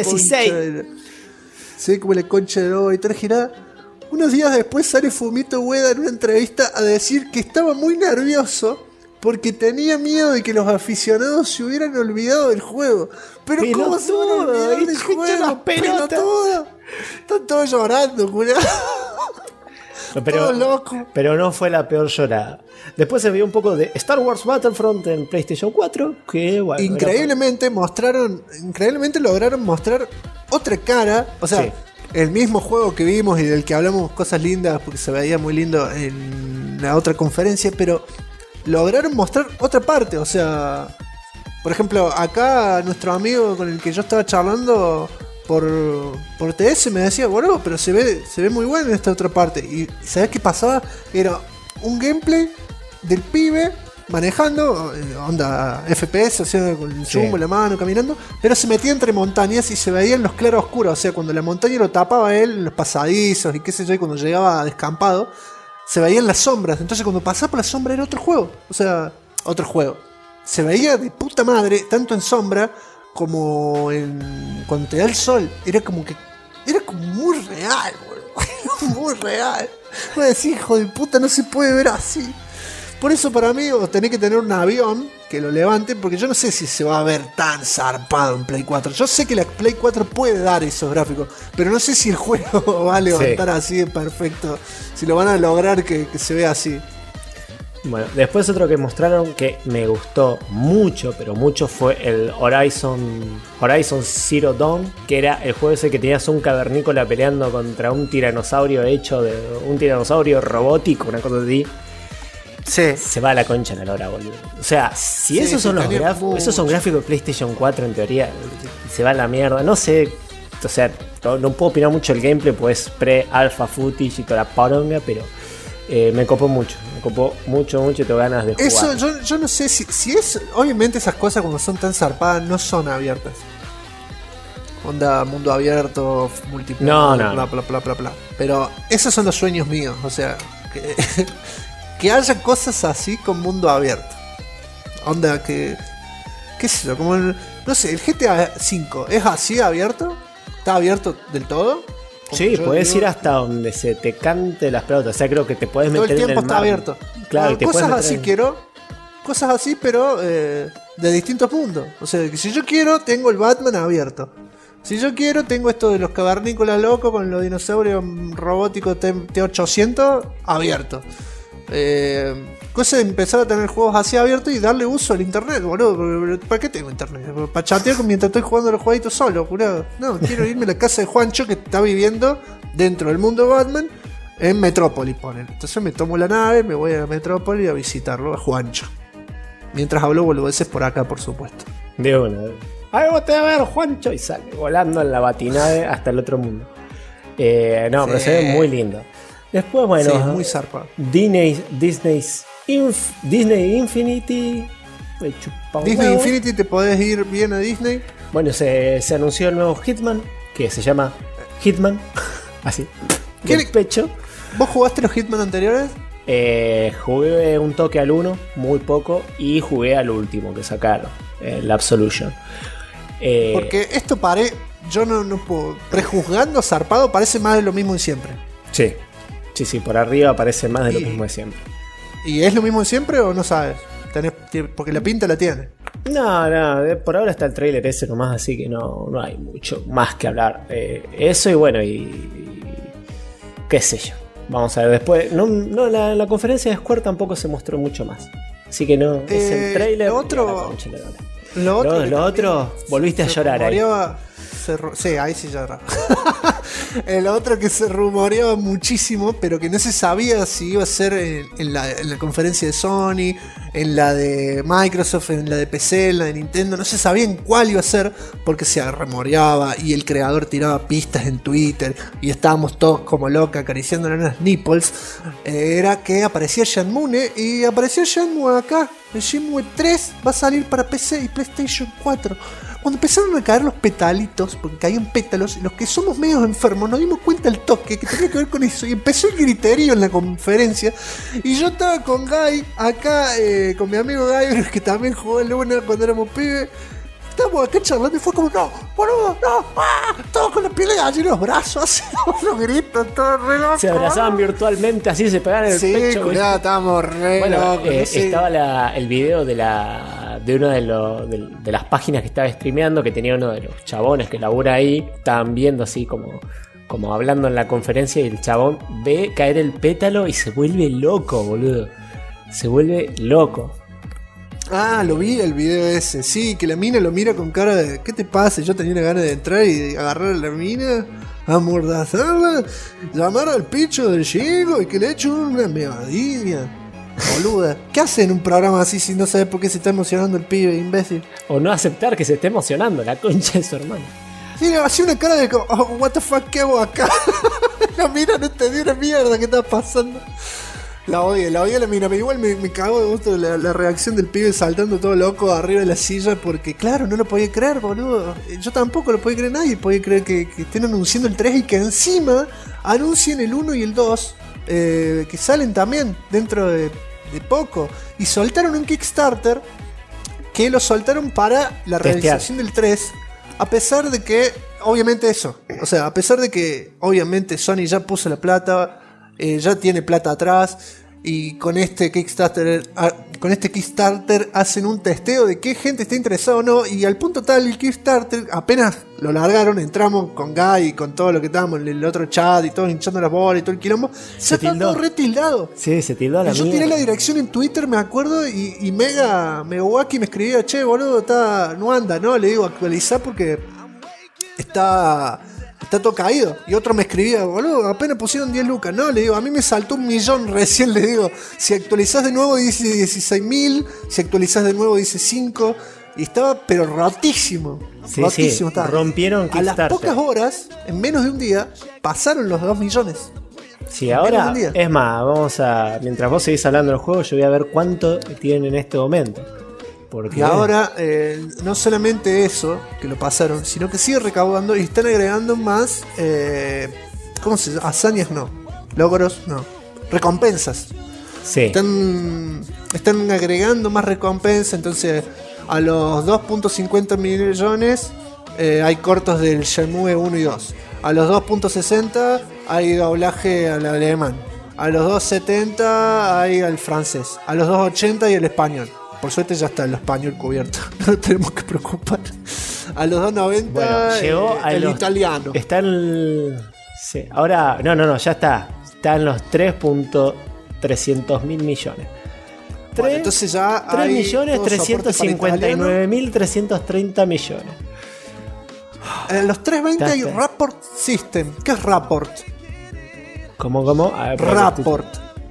Se ve como la concha de oro y tal girada. Unos días después sale Fumito Ueda en una entrevista a decir que estaba muy nervioso porque tenía miedo de que los aficionados se hubieran olvidado del juego. Pero ¿cómo se van a olvidar del juego? Pelotudo. Están todos llorando, curado. Todo loco. Pero no fue la peor llorada. Después se vio un poco de Star Wars Battlefront en PlayStation 4. Que bueno, increíblemente lograron mostrar otra cara. O sea, el mismo juego que vimos y del que hablamos cosas lindas porque se veía muy lindo en la otra conferencia, pero lograron mostrar otra parte. O sea, por ejemplo, acá nuestro amigo con el que yo estaba charlando por TS me decía, bueno, pero se ve muy bueno en esta otra parte. Y ¿sabés qué pasaba? Era un gameplay del pibe manejando, onda FPS, o sea, con el chumbo en la mano, caminando, pero se metía entre montañas y se veían los claroscuros. O sea, cuando la montaña lo tapaba él, en los pasadizos y qué sé yo, y cuando llegaba descampado, se veían las sombras. Entonces cuando pasaba por la sombra era otro juego. O sea, otro juego. Se veía de puta madre, tanto en sombra como cuando te da el sol. Era como muy real, boludo. Muy real. Voy a decir, hijo de puta, no se puede ver así. Por eso para mí tenés que tener un avión que lo levante, porque yo no sé si se va a ver tan zarpado en Play 4. Yo sé que la Play 4 puede dar esos gráficos, pero no sé si el juego va a levantar así de perfecto, si lo van a lograr que se vea así. Bueno, después otro que mostraron que me gustó mucho, pero mucho, fue el Horizon Zero Dawn, que era el juego ese que tenías un cavernícola peleando contra un tiranosaurio hecho de un tiranosaurio robótico, una cosa así. Sí. se va a la concha en la lora, boludo. O sea, si Sí, esos son los tenía gráficos, esos son mucho. gráficos de PlayStation 4 en teoría, se va a la mierda. No sé, o sea, no puedo opinar mucho el gameplay, pues pre-alpha footage y toda la poronga, pero me copó mucho y tengo ganas de jugar. Eso, yo no sé si es. Obviamente, esas cosas, cuando son tan zarpadas, no son abiertas. Onda, mundo abierto, multiplayer, No. bla, bla, bla, bla, bla. Pero esos son los sueños míos. O sea, que haya cosas así con mundo abierto. Onda, que. ¿Qué sé yo? Como el. No sé, el GTA V es así abierto. ¿Está abierto del todo? Como Sí, yo puedes digo, ir hasta donde se te cante las pelotas. O sea, creo que te puedes todo meter el en tiempo el está mar. abierto. Claro, No, y te puedes cosas meter así en- quiero. Cosas así, pero de distintos mundos. O sea, que si yo quiero, tengo el Batman abierto. Si yo quiero, tengo esto de los cavernícolas locos con los dinosaurios robóticos T800 abierto. Cosa de empezar a tener juegos así abiertos y darle uso al internet, boludo. ¿Para qué tengo internet? ¿Para chatear mientras estoy jugando los jueguitos solo, boludo? No, quiero irme a la casa de Juancho, que está viviendo dentro del mundo de Batman en Metrópolis, ponen. Entonces me tomo la nave, me voy a Metrópolis a visitarlo, a Juancho. Mientras hablo boludeces por acá, por supuesto. De una. Ahí vos te vas a ver, Juancho, y sale volando en la batinave hasta el otro mundo. No, pero Sí. se ve muy lindo. Después, bueno, Sí, es muy zarpado. Disney Infinity. Me chupa un Disney huevo. Infinity, te podés ir bien a Disney. Bueno, se anunció el nuevo Hitman, que se llama Hitman. Así. ¿Qué Del le- pecho. ¿Vos jugaste los Hitman anteriores? Jugué un toque al 1, muy poco, y jugué al último que sacaron, el Absolution. Porque esto yo no puedo. Prejuzgando zarpado, parece más de lo mismo de siempre. Sí, por arriba parece más de lo Y- mismo de siempre. ¿Y es lo mismo de siempre o no sabes? Porque la pinta la tiene. No, por ahora está el trailer ese nomás, así que no hay mucho más que hablar. Eso y bueno, y qué sé yo. Vamos a ver después. La conferencia de Square tampoco se mostró mucho más. Así que no, es el trailer. lo otro- y a la concha de la lora. Lo otro, que Lo también otro, volviste a se llorar ahí. rumoreaba- sí, ahí sí lloraba. El otro que se rumoreaba muchísimo, pero que no se sabía si iba a ser en la conferencia de Sony, en la de Microsoft, en la de PC, en la de Nintendo. No se sabía en cuál iba a ser, porque se rumoreaba y el creador tiraba pistas en Twitter y estábamos todos como locos acariciándole las nipples. Era que aparecía Shenmue y apareció Shenmue acá. El Shenmue 3 va a salir para PC y PlayStation 4. Cuando empezaron a caer los petalitos, porque caían pétalos, los que somos medios enfermos nos dimos cuenta al toque que tenía que ver con eso. Y empezó el griterío en la conferencia. Y yo estaba con Guy, acá, con mi amigo Guy, que también jugó el Luna cuando éramos pibes. Estábamos acá charlando y fue como, no, boludo, no, todos con la piel de gallina en los brazos, así, unos gritos, todos re locos. Se abrazaban virtualmente, así se pegaban en el Sí, pecho. culiado, estábamos re Bueno, locos. no sé. estaba el video de una de las páginas que estaba streameando, que tenía uno de los chabones que labura ahí. Estaban viendo así como hablando en la conferencia, y el chabón ve caer el pétalo y se vuelve loco, boludo. Se vuelve loco. Ah, lo vi el video ese. Sí, que la mina lo mira con cara de ¿qué te pasa? Yo tenía una gana de entrar y de agarrar a la mina, amordazarla, llamar al picho del chico y que le echo una meadilla. Boluda. ¿Qué hace en un programa así si no sabes por qué se está emocionando el pibe, imbécil? O no aceptar que se esté emocionando, la concha de su hermano. Sí, hacía una cara de oh, what the fuck, ¿qué hago acá? La mina no entendía una mierda que está pasando. La odio la mina, pero igual me cago de gusto la reacción del pibe saltando todo loco arriba de la silla, porque claro, no lo podía creer, boludo. Yo tampoco lo podía creer, nadie podía creer que estén anunciando el 3 y que encima anuncien el 1 y el 2, que salen también dentro de poco. Y soltaron un Kickstarter que lo soltaron para la Testear. realización del 3, a pesar de que, obviamente eso, o sea, a pesar de que obviamente Sony ya puso la plata, ya tiene plata atrás, y con este Kickstarter hacen un testeo de qué gente está interesada o no, y al punto tal el Kickstarter apenas lo largaron, entramos con Guy y con todo lo que estábamos en el otro chat y todos hinchando las bolas y todo el quilombo, Se ya está tildó. todo retildado. Sí, se tildó a la Yo tiré mierda. la dirección en Twitter, me acuerdo, y Mega Wacky me escribía, che, boludo, no anda, ¿no? Le digo, actualizá porque está está todo caído. Y otro me escribía, boludo, apenas pusieron 10 lucas. No, le digo, a mí me saltó 1.000.000 recién, le digo. Si actualizás de nuevo dice 16.000, si actualizás de nuevo dice 5. Y estaba, pero rotísimo. Sí, rotísimo sí, estaba. rompieron A las Kickstarter. pocas horas, en menos de un día, pasaron los 2 millones. Sí, ahora, menos de un día. es más, mientras vos seguís hablando del juego, yo voy a ver cuánto tienen en este momento. Porque Y ahora, no solamente eso, que lo pasaron, sino que sigue recaudando y están agregando más, ¿cómo se llama? Hazañas no, logros no, recompensas. sí, Están agregando más recompensas, entonces a los 2.50 millones hay cortos del Shenmue 1 y 2. A los 2.60 hay doblaje al alemán. A los 2.70 hay al francés. A los 2.80 hay el español. Por suerte ya está el español cubierto. No tenemos que preocupar. A los 2.90 bueno, llegó a el los, italiano. Está en sí, ahora, no, ya está. Está en los 3.300.000 millones. Bueno, entonces ya hay todo soporte para italiano. 3.359.330 millones. En los 320 hay Está. Rapport System. ¿Qué es Rapport? ¿Cómo? A ver, Rapport.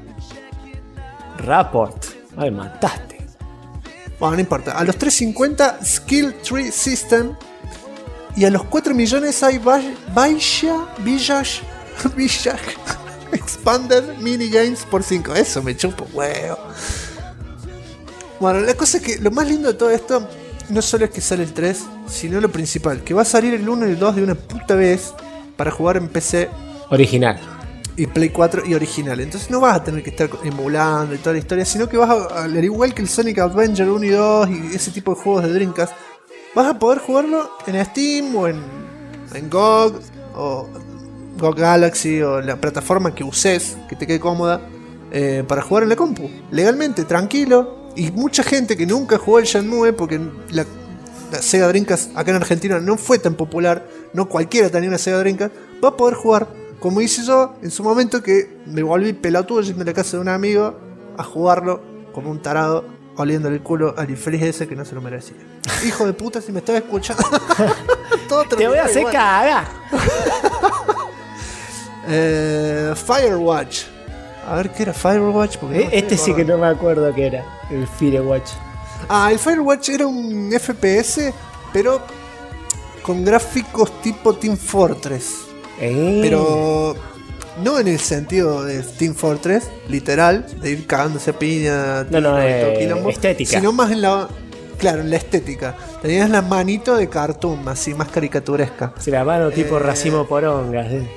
Rapport. Ay, mataste. Bueno, no importa. A los 350 Skill Tree System. Y a los 4 millones hay Village Expanded Minigames por 5. Eso me chupo huevo. Bueno, la cosa es que lo más lindo de todo esto no solo es que sale el 3, sino lo principal, que va a salir el 1 y el 2 de una puta vez para jugar en PC Original. y Play 4 y original. Entonces no vas a tener que estar emulando y toda la historia, sino que vas a, al igual que el Sonic Adventure 1 y 2 y ese tipo de juegos de Dreamcast, vas a poder jugarlo en Steam o en GOG o GOG Galaxy o la plataforma que uses, que te quede cómoda, para jugar en la compu, legalmente, tranquilo. Y mucha gente que nunca jugó el Shenmue, porque la Sega Dreamcast acá en Argentina no fue tan popular, no cualquiera tenía una Sega Dreamcast, va a poder jugar, como hice yo en su momento, que me volví pelotudo yendo a la casa de un amigo a jugarlo como un tarado, oliéndole el culo al infeliz ese que no se lo merecía. Hijo de puta, si me estaba escuchando. Todo Te voy a hacer igual. cagar. Firewatch. A ver qué era Firewatch. Porque no me Este estoy sí que acordando. no me acuerdo qué era. El Firewatch. Ah, el Firewatch era un FPS, pero con gráficos tipo Team Fortress. Pero no en el sentido de Team Fortress, literal, de ir cagándose a piña, No, tiro y todo quilombo, estética. sino más en la. Claro, en la estética. Tenías la manito de cartoon, así más caricaturesca. Sí, la mano tipo racimo poronga. ¿Sí?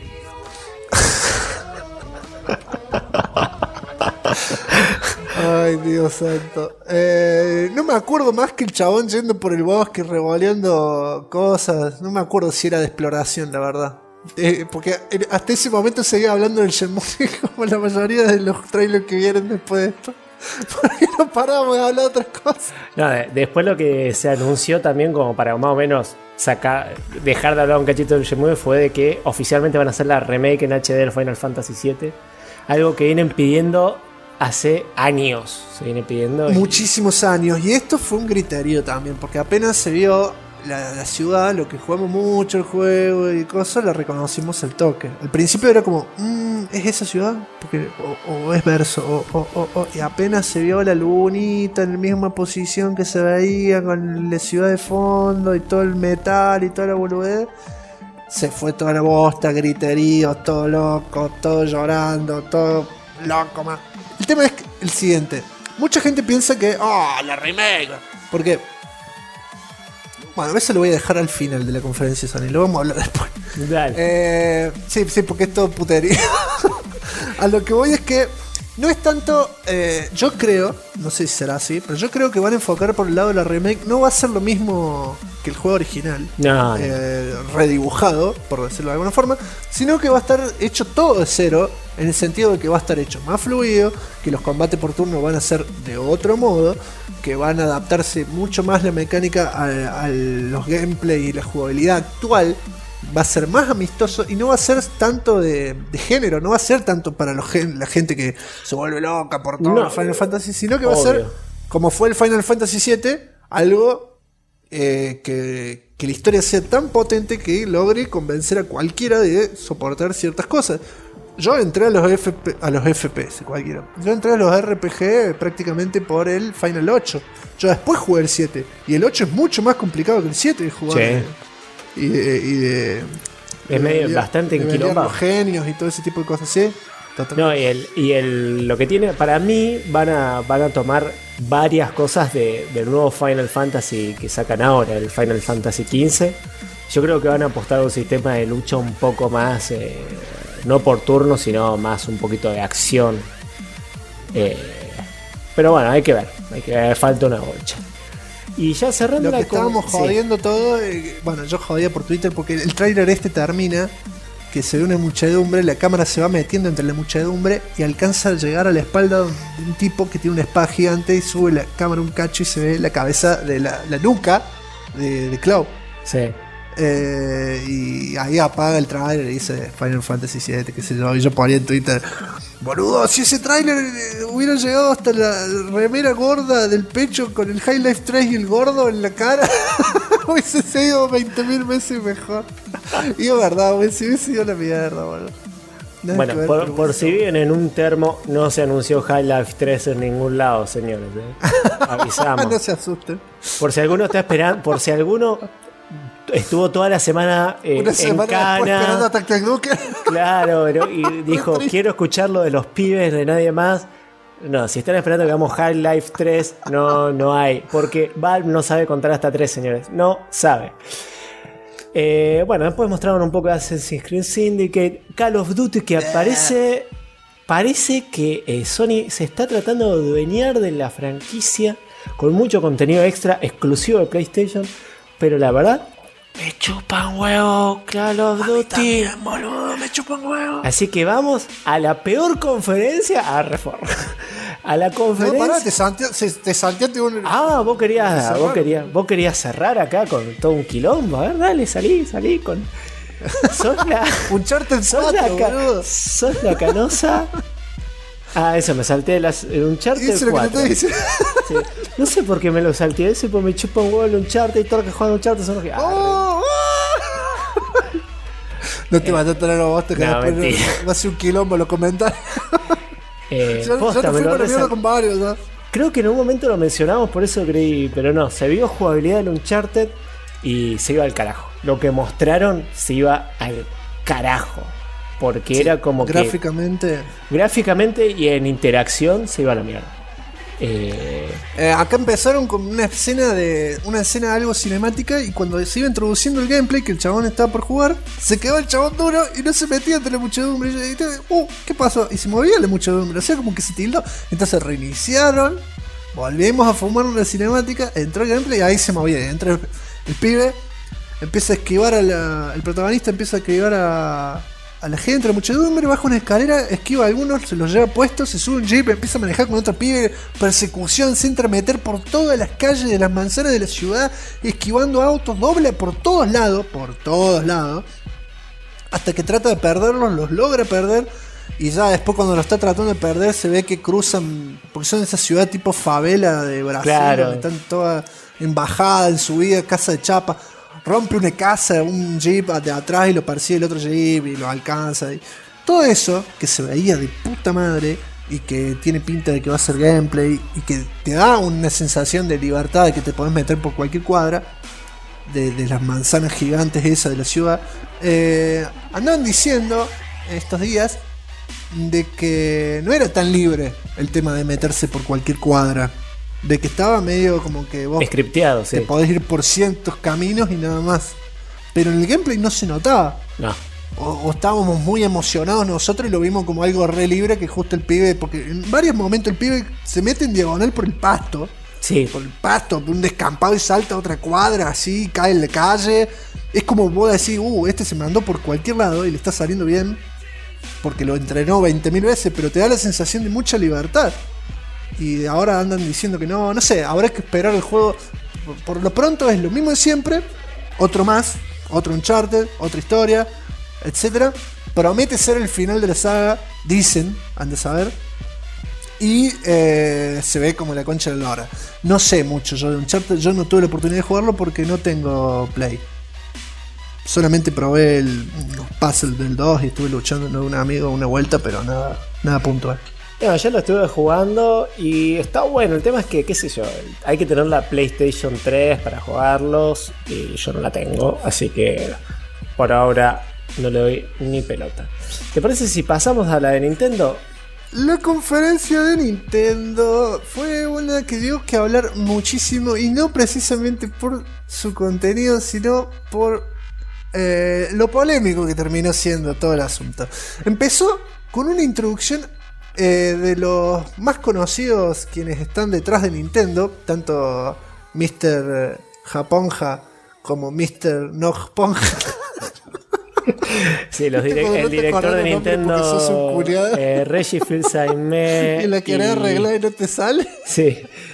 Ay, Dios santo. No me acuerdo más que el chabón yendo por el bosque revoleando cosas. No me acuerdo si era de exploración, la verdad. Porque hasta ese momento seguía hablando del Shenmue como la mayoría de los trailers que vienen después de esto. Porque no paramos de hablar de otras cosas. No, después lo que se anunció también como para más o menos dejar de hablar un cachito del Shenmue fue de que oficialmente van a hacer la remake en HD del Final Fantasy VII. Algo que vienen pidiendo hace años. Se viene pidiendo. Muchísimos años. Y esto fue un griterío también. Porque apenas se vio la ciudad, lo que jugamos mucho el juego y cosas, la reconocimos al toque. Al principio era como, ¿es esa ciudad? Porque, o es verso, y apenas se vio la lunita en la misma posición que se veía con la ciudad de fondo y todo el metal y toda la boludez, se fue toda la bosta, griterío, todo loco, todo llorando, todo loco más. El tema es el siguiente. Mucha gente piensa que, la remake, porque bueno, eso lo voy a dejar al final de la conferencia de Sony, lo vamos a hablar después. Dale. Sí, porque es todo putería. A lo que voy es que no es tanto, yo creo, no sé si será así, pero yo creo que van a enfocar por el lado de la remake. No va a ser lo mismo que el juego original, No. redibujado, por decirlo de alguna forma, sino que va a estar hecho todo de cero, en el sentido de que va a estar hecho más fluido, que los combates por turno van a ser de otro modo, que van a adaptarse mucho más la mecánica a los gameplay y la jugabilidad actual. Va a ser más amistoso y no va a ser tanto de género, no va a ser tanto para la gente que se vuelve loca por todo el Final Fantasy, sino que va a ser, como fue el Final Fantasy VII, algo que que la historia sea tan potente que logre convencer a cualquiera de soportar ciertas cosas. Yo entré a los FPS, cualquiera. Yo entré a los RPG prácticamente por el Final 8. Yo después jugué el 7. Y el 8 es mucho más complicado que el 7 de jugar. Sí. Es bastante enquilombado. Los genios y todo ese tipo de cosas, ¿sí? No, lo que tiene, para mí, van a tomar varias cosas del nuevo Final Fantasy que sacan ahora, el Final Fantasy XV. Yo creo que van a apostar a un sistema de lucha un poco más, no por turno, sino más un poquito de acción. Pero bueno, hay que ver, falta una bocha. Y ya cerrando lo que estábamos jodiendo todo, bueno, yo jodía por Twitter porque el tráiler termina que se ve una muchedumbre, la cámara se va metiendo entre la muchedumbre y alcanza a llegar a la espalda de un tipo que tiene una espada gigante y sube la cámara un cacho y se ve la cabeza de la nuca de Cloud. Sí. Y ahí apaga el tráiler y dice Final Fantasy VII, qué sé yo. Y yo ponía en Twitter, boludo, si ese tráiler hubiera llegado hasta la remera gorda del pecho con el High Life 3 y el gordo en la cara, hubiese sido 20.000 veces mejor. Y es verdad, hubiese sido la mierda, boludo. Bueno, por si viven en un termo, no se anunció High Life 3 en ningún lado, señores. Avisamos. No se asusten. Por si alguno está esperando, por si alguno estuvo toda la semana una semana en Cana, esperando a Tactic Duke. Claro, y dijo, quiero escuchar lo de los pibes, de nadie más. No, si están esperando que hagamos High Life 3, no hay. Porque Valve no sabe contar hasta 3, señores. No sabe. Bueno, después mostraron un poco de Assassin's Creed Syndicate, Call of Duty, que parece que Sony se está tratando de adueñar de la franquicia con mucho contenido extra exclusivo de PlayStation, pero la verdad me chupan huevo Call of Duty. También, boludo, me chupan huevo. Así que vamos a la peor conferencia a Reform. A la conferencia. No, pará, te salteaste un. Ah, vos querías cerrar acá con todo un quilombo. A ver, dale, salí con. Sos la. Un charter boludo. Sos la canosa. Ah, eso, me salté el Uncharted 4. Sí. No sé por qué me lo salté. Ese pues me chupa un huevo el Uncharted y todo lo que juegan Uncharted son los que. No te vas a tener a vos, que no, después va a ser un quilombo los comentarios. Yo te fui por la mierda con varios, ¿no? Creo que en un momento lo mencionamos, por eso creí, pero no, se vio jugabilidad del Uncharted y se iba al carajo. Lo que mostraron se iba al carajo. Porque sí, era como gráficamente y en interacción se iba a la mierda. Acá empezaron con una escena algo cinemática, y cuando se iba introduciendo el gameplay, que el chabón estaba por jugar, se quedó el chabón duro y no se metía entre la muchedumbre. Y ¿qué pasó? Y se movía la muchedumbre, o sea, como que se tildó. Entonces reiniciaron, volvimos a fumar una cinemática, entró el gameplay y ahí se movía. Entra el pibe, empieza a esquivar el protagonista empieza a esquivar a la gente, a la muchedumbre, baja una escalera, esquiva a algunos, se los lleva puestos, se sube un jeep, empieza a manejar con otro pibe, persecución, se entra a meter por todas las calles de las manzanas de la ciudad, esquivando autos, dobla por todos lados, hasta que trata de perderlos, los logra perder, y ya después cuando lo está tratando de perder se ve que cruzan, porque son esa ciudad tipo favela de Brasil, claro, donde están todas embajadas en su vida, casa de chapa. Rompe una casa, un jeep de atrás y lo persigue el otro jeep y lo alcanza. Y todo eso que se veía de puta madre y que tiene pinta de que va a ser gameplay y que te da una sensación de libertad, de que te podés meter por cualquier cuadra de las manzanas gigantes esas de la ciudad. Andaban diciendo estos días de que no era tan libre el tema de meterse por cualquier cuadra. De que estaba medio como que vos scripteado, sí, te podés ir por cientos caminos y nada más. Pero en el gameplay no se notaba. No. O estábamos muy emocionados nosotros y lo vimos como algo re libre, que justo el pibe, porque en varios momentos el pibe se mete en diagonal por el pasto. Sí. Por el pasto, por un descampado, y salta a otra cuadra, así, cae en la calle. Es como vos decís, este se mandó por cualquier lado y le está saliendo bien porque lo entrenó 20.000 veces, pero te da la sensación de mucha libertad. Y ahora andan diciendo que no sé, habrá que esperar el juego. Por lo pronto es lo mismo de siempre, otro Uncharted, otra historia, etcétera. Promete ser el final de la saga, dicen, han de saber. Y se ve como la concha de la lora. No sé mucho yo de Uncharted, yo no tuve la oportunidad de jugarlo porque no tengo Play. solamente probé los puzzles del 2 y estuve luchando con un amigo una vuelta, pero nada puntual. No, yo lo estuve jugando y está bueno. El tema es que, qué sé yo, hay que tener la PlayStation 3 para jugarlos y yo no la tengo, así que por ahora no le doy ni pelota. ¿Te parece si pasamos a la de Nintendo? La conferencia de Nintendo fue una que dio que hablar muchísimo, y no precisamente por su contenido, sino por lo polémico que terminó siendo todo el asunto. Empezó con una introducción de los más conocidos quienes están detrás de Nintendo, tanto Mr. Japonja como Mr. Nojponja. Sí, el director de Nintendo, Reggie Fils-Aimé. Y la querés arreglar y no te sale. Sí.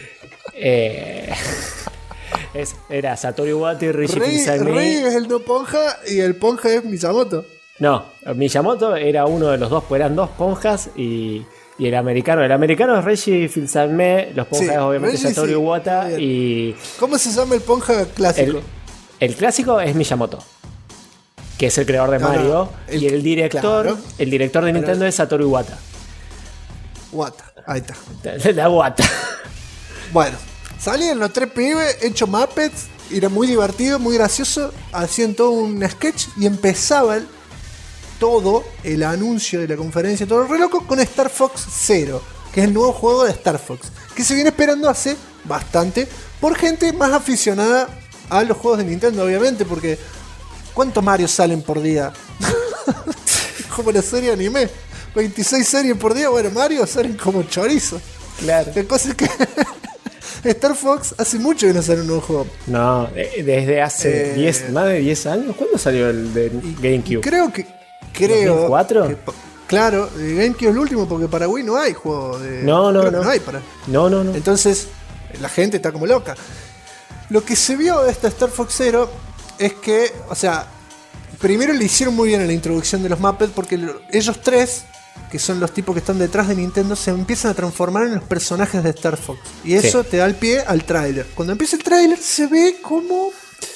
Era Satoru Iwata y Reggie Fils-Aimé. Rey es el no ponja y el ponja es Miyamoto. No, Miyamoto era uno de los dos, pues eran dos ponjas y el americano. El americano es Reggie Fils-Aimé, los ponjas Sí, obviamente Reggie, Satoru sí, Iwata está bien. y... ¿Cómo se llama el ponja clásico? El clásico es Miyamoto, que es el creador de Mario, y el director, claro. el director de Nintendo es Satoru Iwata. Wata, ahí está. La Iwata. Bueno, salían los tres pibes hechos Muppets, era muy divertido, muy gracioso, hacían todo un sketch y empezaba todo el anuncio de la conferencia, todo el re loco, con Star Fox Zero, que es el nuevo juego de Star Fox, que se viene esperando hace bastante por gente más aficionada a los juegos de Nintendo, obviamente, porque ¿cuántos Mario salen por día? Como la serie anime, 26 series por día. Bueno, Mario salen como chorizo. Claro. La cosa es que Star Fox hace mucho que no sale un nuevo juego. No, desde hace más de 10 años. ¿Cuándo salió el de GameCube? Creo. ¿2004? Claro, de GameCube es el último, porque para Wii no hay juego de. No hay para. No. Entonces, la gente está como loca. Lo que se vio de esta Star Fox Zero es que, o sea, primero le hicieron muy bien en la introducción de los Muppets, porque ellos tres, que son los tipos que están detrás de Nintendo, se empiezan a transformar en los personajes de Star Fox. Y eso te da el pie al tráiler. Cuando empieza el tráiler se ve como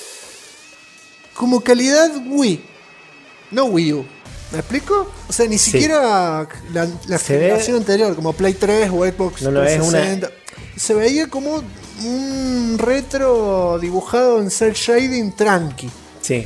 calidad Wii, no Wii U. ¿Me explico? O sea, ni siquiera la generación anterior, como Play 3 o Xbox 360. Se veía como un retro dibujado en cel shading tranqui. Sí.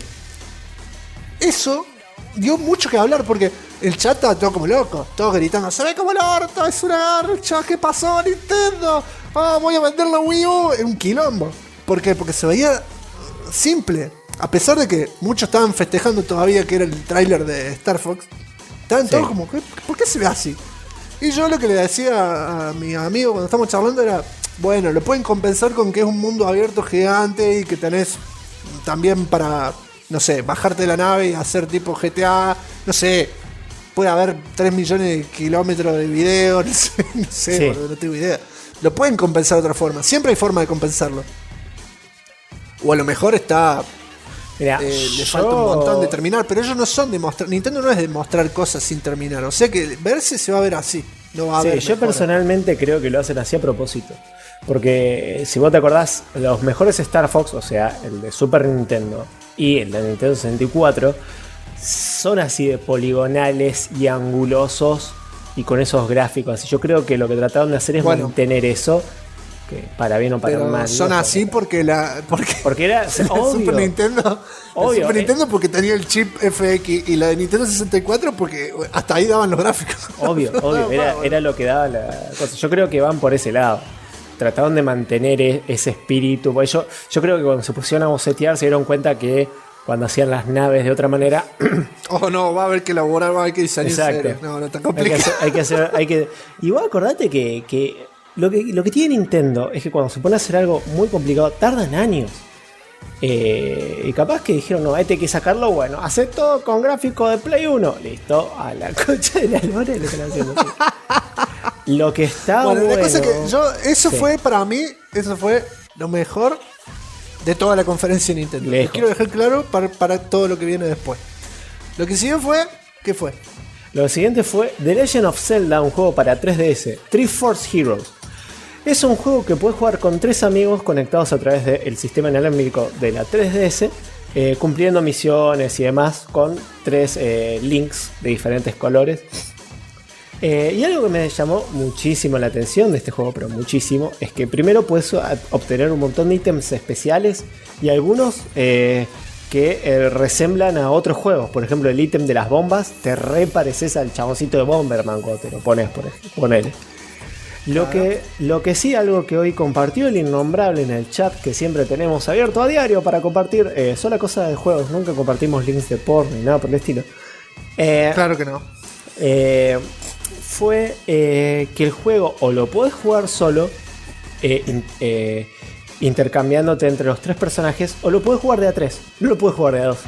Eso dio mucho que hablar, porque el chat estaba todo como loco, todos gritando: se ve como el orto, es una garcha, ¿qué pasó, Nintendo? Voy a vender la Wii U. Es un quilombo. ¿Por qué? Porque se veía simple. A pesar de que muchos estaban festejando todavía que era el tráiler de Star Fox, estaban todos como: ¿por qué se ve así? Y yo lo que le decía a mi amigo cuando estamos charlando era: bueno, lo pueden compensar con que es un mundo abierto gigante y que tenés también para, no sé, bajarte de la nave y hacer tipo GTA, no sé, puede haber 3 millones de kilómetros de video, no sé, Sí. no tengo idea. Lo pueden compensar de otra forma, siempre hay forma de compensarlo. O a lo mejor está... Mira, le falta un montón de terminar, pero ellos no son de mostrar. Nintendo no es de mostrar cosas sin terminar, o sea que verse se va a ver así, no va a haber yo mejora. personalmente creo que lo hacen así a propósito. Porque si vos te acordás, los mejores Star Fox, o sea, el de Super Nintendo y el de Nintendo 64, son así de poligonales y angulosos y con esos gráficos. Y yo creo que lo que trataron de hacer es mantener eso, que para bien o para Pero mal. son ¿no? así porque era obvio. Super Nintendo, Obvio, Super Nintendo porque tenía el chip FX, y la de Nintendo 64 porque hasta ahí daban los gráficos. Obvio, era lo que daba la cosa. Yo creo que van por ese lado. Trataron de mantener ese espíritu. Yo creo que cuando se pusieron a bocetear se dieron cuenta que cuando hacían las naves de otra manera. Oh, no, va a haber que elaborar, va a haber que diseñar. Exacto. No, está complicado. Y vos acordate que lo que tiene Nintendo es que cuando se pone a hacer algo muy complicado, tardan años. Y capaz que dijeron: no, hay que sacarlo, bueno, hacer todo con gráfico de Play 1. Listo, a la concha de la lora lo están haciendo así. Lo que está bueno. La cosa que eso fue para mí, eso fue lo mejor de toda la conferencia de Nintendo. Lo quiero dejar claro para todo lo que viene después. Lo que siguió fue, ¿qué fue? Lo siguiente fue The Legend of Zelda, un juego para 3DS, Triforce Heroes. Es un juego que puedes jugar con 3 amigos conectados a través del sistema inalámbrico de la 3DS cumpliendo misiones y demás con 3 links de diferentes colores. Y algo que me llamó muchísimo la atención de este juego, pero muchísimo, es que primero puedes obtener un montón de ítems especiales y algunos que resemblan a otros juegos. Por ejemplo, el ítem de las bombas, te repareces al chaboncito de Bomberman cuando te lo pones, ponele. Lo que sí, algo que hoy compartió el Innombrable en el chat, que siempre tenemos abierto a diario para compartir, sola cosa de juegos, nunca compartimos links de porno ni nada por el estilo. Claro que no. Fue que el juego o lo podés jugar solo, intercambiándote entre los 3 personajes, o lo podés jugar de a 3, no lo podés jugar de a 2.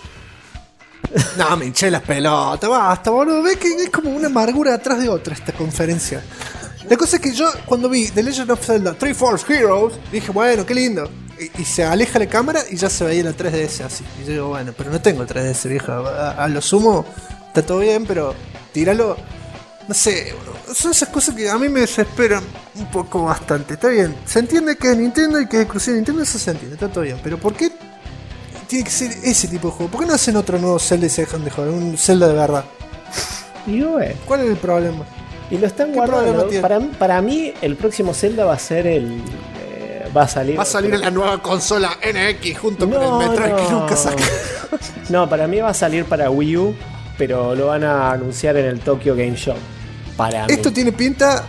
No, me hinché las pelotas, basta, boludo. Ves que es como una amargura atrás de otra esta conferencia. La cosa es que yo, cuando vi The Legend of Zelda 3 Force Heroes, dije, bueno, qué lindo. Y se aleja la cámara y ya se veía la 3DS así. Y yo digo, bueno, pero no tengo el 3DS, vieja. A lo sumo, está todo bien, pero tíralo. No sé, son esas cosas que a mí me desesperan un poco bastante. Está bien, se entiende que es Nintendo y que es exclusivo de Nintendo, eso se entiende, está todo bien. Pero ¿por qué tiene que ser ese tipo de juego? ¿Por qué no hacen otro nuevo Zelda y se dejan de joder? Un Zelda de verdad. Y bueno, ¿cuál es el problema? y lo están guardando. Para mí, el próximo Zelda va a ser el. Va a salir en la nueva consola NX junto con el Metroid que nunca saca. No, para mí va a salir para Wii U, pero lo van a anunciar en el Tokyo Game Show. Esto tiene pinta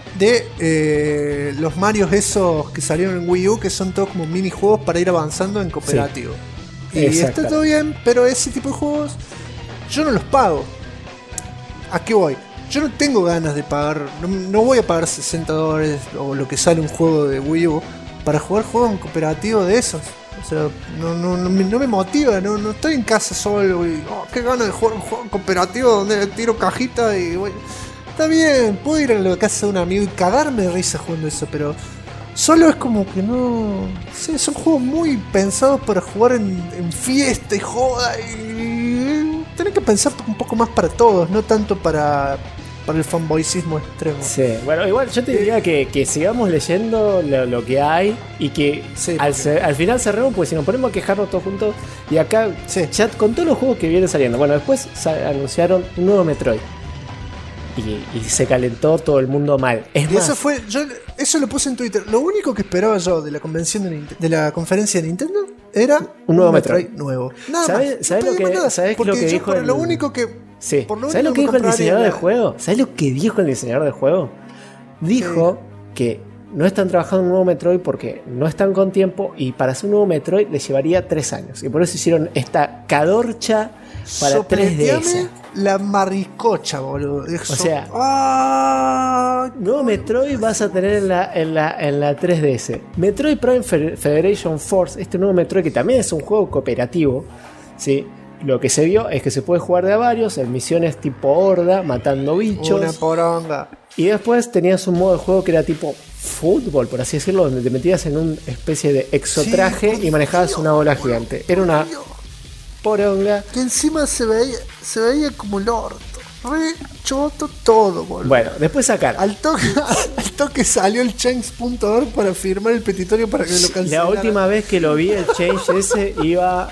de los Marios esos que salieron en Wii U, que son todos como minijuegos para ir avanzando en cooperativo. Sí, y está todo bien, pero ese tipo de juegos yo no los pago. ¿A qué voy? Yo no tengo ganas de pagar, no voy a pagar $60 o lo que sale un juego de Wii U para jugar juegos en cooperativo de esos. O sea, no me motiva, no estoy en casa solo y qué ganas de jugar un juego cooperativo donde tiro cajita y voy. Está bien, puedo ir a la casa de un amigo y cagarme de risa jugando eso, pero solo es como que no. Sí, son juegos muy pensados para jugar en fiesta y joda y tener que pensar un poco más para todos, no tanto para el fanboycismo extremo. Sí, bueno, igual yo te diría que sigamos leyendo lo que hay y que sí, al final cerremos, porque si nos ponemos a quejarnos todos juntos y acá chat con todos los juegos que vienen saliendo. Bueno, después anunciaron un nuevo Metroid. Y se calentó todo el mundo mal. Es más, eso lo puse en Twitter. Lo único que esperaba yo de la convención de la conferencia de Nintendo era un nuevo Metroid nuevo. ¿Sabes lo que dijo el... Lo único que ¿Sabes lo que dijo el diseñador del juego? ¿Sabes lo que dijo el diseñador del juego? Dijo que no están trabajando en un nuevo Metroid porque no están con tiempo y para hacer un nuevo Metroid les llevaría 3 años. Y por eso hicieron esta cadorcha para 3DS. La maricocha, boludo. O sea, nuevo Metroid vas a tener en la 3DS. Metroid Prime Federation Force, este nuevo Metroid que también es un juego cooperativo, ¿sí? Lo que se vio es que se puede jugar de a varios, en misiones tipo horda, matando bichos. Una poronga. Y después tenías un modo de juego que era tipo fútbol, por así decirlo, donde te metías en una especie de exotraje y manejabas una bola gigante. Era una poronga. Que encima se veía como el orto. Re choto todo, boludo. Bueno, después sacar. Al toque salió el change.org para firmar el petitorio para que lo cancelaran. La última vez que lo vi, el change ese iba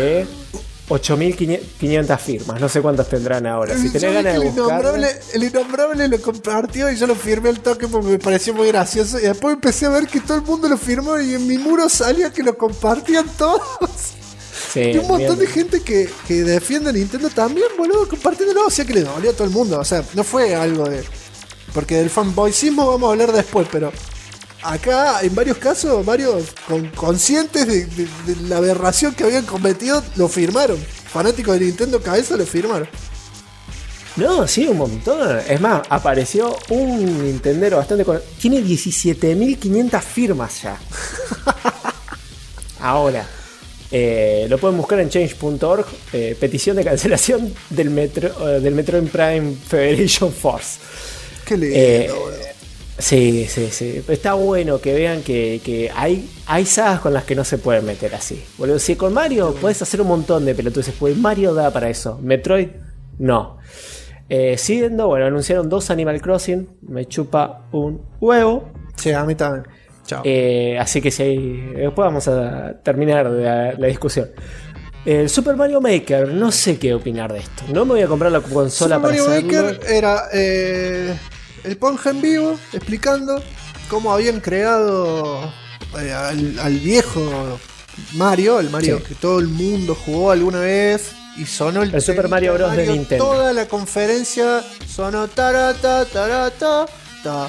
8.500 firmas. No sé cuántas tendrán ahora. Si tenés ganas de buscarlo. El Innombrable lo compartió y yo lo firmé al toque porque me pareció muy gracioso. Y después empecé a ver que todo el mundo lo firmó y en mi muro salía que lo compartían todos. Sí, y un montón de gente que defiende a Nintendo también, boludo, compartiéndolo. O sea que le dolió a todo el mundo. O sea, no fue algo de... Porque del fanboycismo vamos a hablar después, pero... Acá, en varios casos, varios conscientes de la aberración que habían cometido, lo firmaron. Fanáticos de Nintendo cabeza lo firmaron. No, sí, un montón. Es más, apareció un Nintendero bastante... Tiene 17.500 firmas ya. Ahora, lo pueden buscar en change.org. Petición de cancelación del Metroid Prime Federation Force. Qué lindo, Sí. Está bueno que vean que hay sagas con las que no se pueden meter así. Boludo, si con Mario podés hacer un montón de pelotudes, pues Mario da para eso. Metroid, no. Siguiendo, bueno, anunciaron 2 Animal Crossing. Me chupa un huevo. Sí, a mí también. Chao. Así que si hay... Después vamos a terminar la discusión. El Super Mario Maker, no sé qué opinar de esto. No me voy a comprar la consola Super para Mario hacerlo. Maker era el Ponja en vivo explicando cómo habían creado al viejo Mario, el Mario Sí. que todo el mundo jugó alguna vez y sonó El Super Mario Bros. De Nintendo. Toda la conferencia sonó tarata, tarata, ta.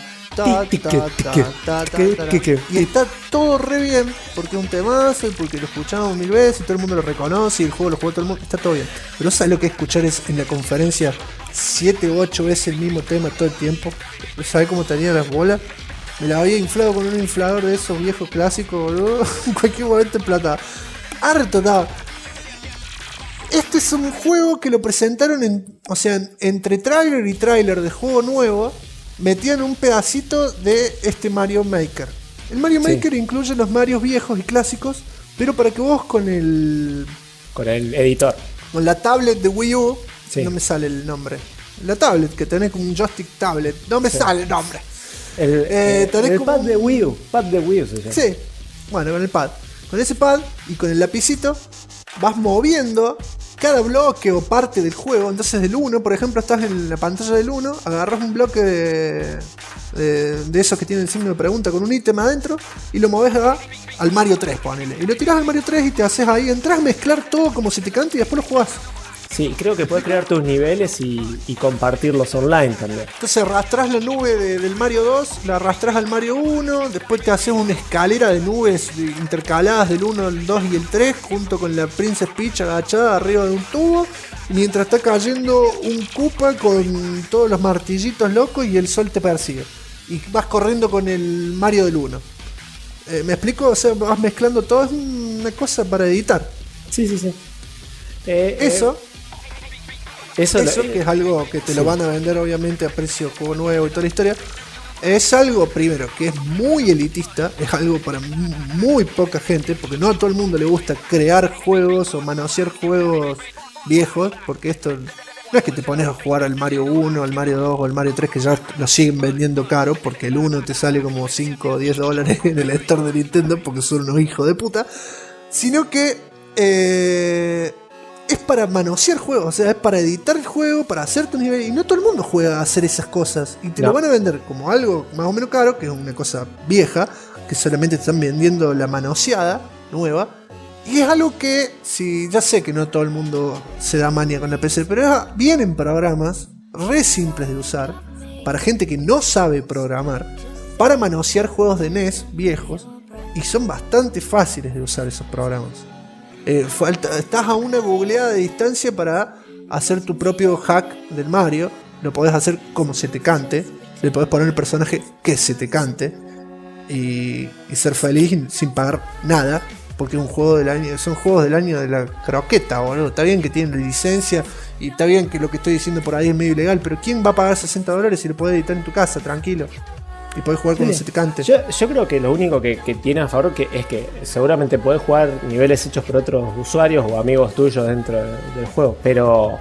Y está todo re bien porque es un temazo y porque lo escuchamos 1000 veces y todo el mundo lo reconoce y el juego lo jugó todo el mundo, está todo bien. Pero ¿sabes lo que es escuchar es en la conferencia 7 u 8 veces el mismo tema todo el tiempo? ¿Sabes cómo tenía las bolas? Me la había inflado con un inflador de esos viejos clásicos, boludo. En cualquier momento en plata. Harto estaba. Este es un juego que lo presentaron entre tráiler y tráiler de juego nuevo. Metían un pedacito de este Mario Maker. El Mario Maker incluye los Marios viejos y clásicos, pero para que vos con el editor. Con la tablet de Wii U, Sí. no me sale el nombre. La tablet que tenés como un joystick tablet, no me sale el nombre. El tenés pad como de Wii U. Pad de Wii U se llama. Sí, bueno, con el pad. Con ese pad y con el lapicito vas moviendo cada bloque o parte del juego. Entonces del 1, por ejemplo, estás en la pantalla del 1, agarras un bloque de esos que tienen el signo de pregunta con un ítem adentro y lo moves al Mario 3, ponele. Y lo tirás al Mario 3 y te haces ahí, entras a mezclar todo como se te cante y después lo jugás. Sí, creo que puedes crear tus niveles y compartirlos online también. Entonces arrastrás la nube del Mario 2, la arrastrás al Mario 1, después te haces una escalera de nubes intercaladas del 1, el 2 y el 3, junto con la Princess Peach agachada arriba de un tubo, mientras está cayendo un Koopa con todos los martillitos locos y el sol te persigue. Y vas corriendo con el Mario del 1. ¿Me explico? O sea, vas mezclando todo, es una cosa para editar. Sí. Eso Eso que es algo que te lo van a vender obviamente a precio juego nuevo y toda la historia, es algo primero que es muy elitista, es algo para muy poca gente, porque no a todo el mundo le gusta crear juegos o manosear juegos viejos, porque esto no es que te pones a jugar al Mario 1, al Mario 2 o al Mario 3 que ya lo siguen vendiendo caro, porque el 1 te sale como 5 o 10 dólares en el store de Nintendo porque son unos hijos de puta, sino que es para manosear juegos, o sea, es para editar el juego, para hacer tu nivel, y no todo el mundo juega a hacer esas cosas, y te lo van a vender como algo más o menos caro, que es una cosa vieja, que solamente te están vendiendo la manoseada nueva, y es algo que, si ya sé que no todo el mundo se da manía con la PC, pero vienen programas re simples de usar, para gente que no sabe programar, para manosear juegos de NES viejos, y son bastante fáciles de usar esos programas. Estás a una googleada de distancia para hacer tu propio hack del Mario. Lo podés hacer como se te cante. Le podés poner el personaje que se te cante. Y ser feliz sin pagar nada. Porque es un juego del año. Son juegos del año de la croqueta, boludo. Está bien que tienen licencia. Y está bien que lo que estoy diciendo por ahí es medio ilegal. Pero ¿quién va a pagar $60 si lo podés editar en tu casa, tranquilo? Y podés jugar como se te cante. Yo creo que lo único que tiene a favor es que seguramente podés jugar niveles hechos por otros usuarios o amigos tuyos dentro del juego, pero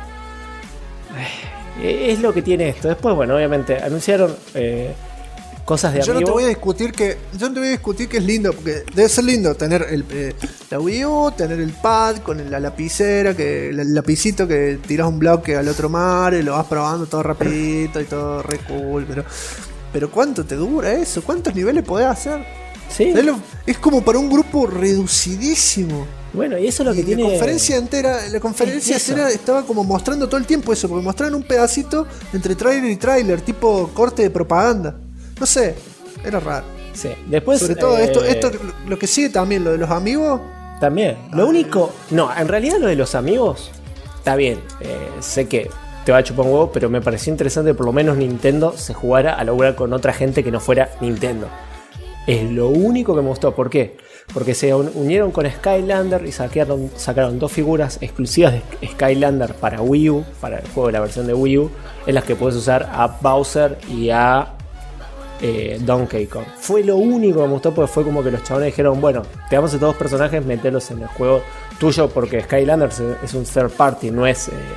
es lo que tiene esto. Después, bueno, obviamente anunciaron cosas de Yo no amigos. te voy a discutir que es lindo, porque debe ser lindo tener la Wii U, tener el pad con la lapicera, el lapicito que tiras un bloque al otro mar y lo vas probando todo rapidito y todo re cool, pero ¿cuánto te dura eso? ¿Cuántos niveles podés hacer? Sí. Es como para un grupo reducidísimo. Bueno, y eso es lo que tiene. La conferencia entera estaba como mostrando todo el tiempo eso, porque mostraron un pedacito entre trailer y trailer, tipo corte de propaganda. No sé, era raro. Sí. Después, sobre todo esto lo que sigue también, lo de los amigos. También. Lo único. No, en realidad lo de los amigos está bien. Sé que te va a chupar un huevo, pero me pareció interesante que por lo menos Nintendo se jugara a lograr con otra gente que no fuera Nintendo. Es lo único que me gustó. ¿Por qué? Porque se unieron con Skylander y sacaron dos figuras exclusivas de Skylander para Wii U, para el juego de la versión de Wii U, en las que puedes usar a Bowser y a Donkey Kong. Fue lo único que me gustó, porque fue como que los chabones dijeron, bueno, te damos a todos los personajes, meterlos en el juego tuyo, porque Skylander es un third party, no es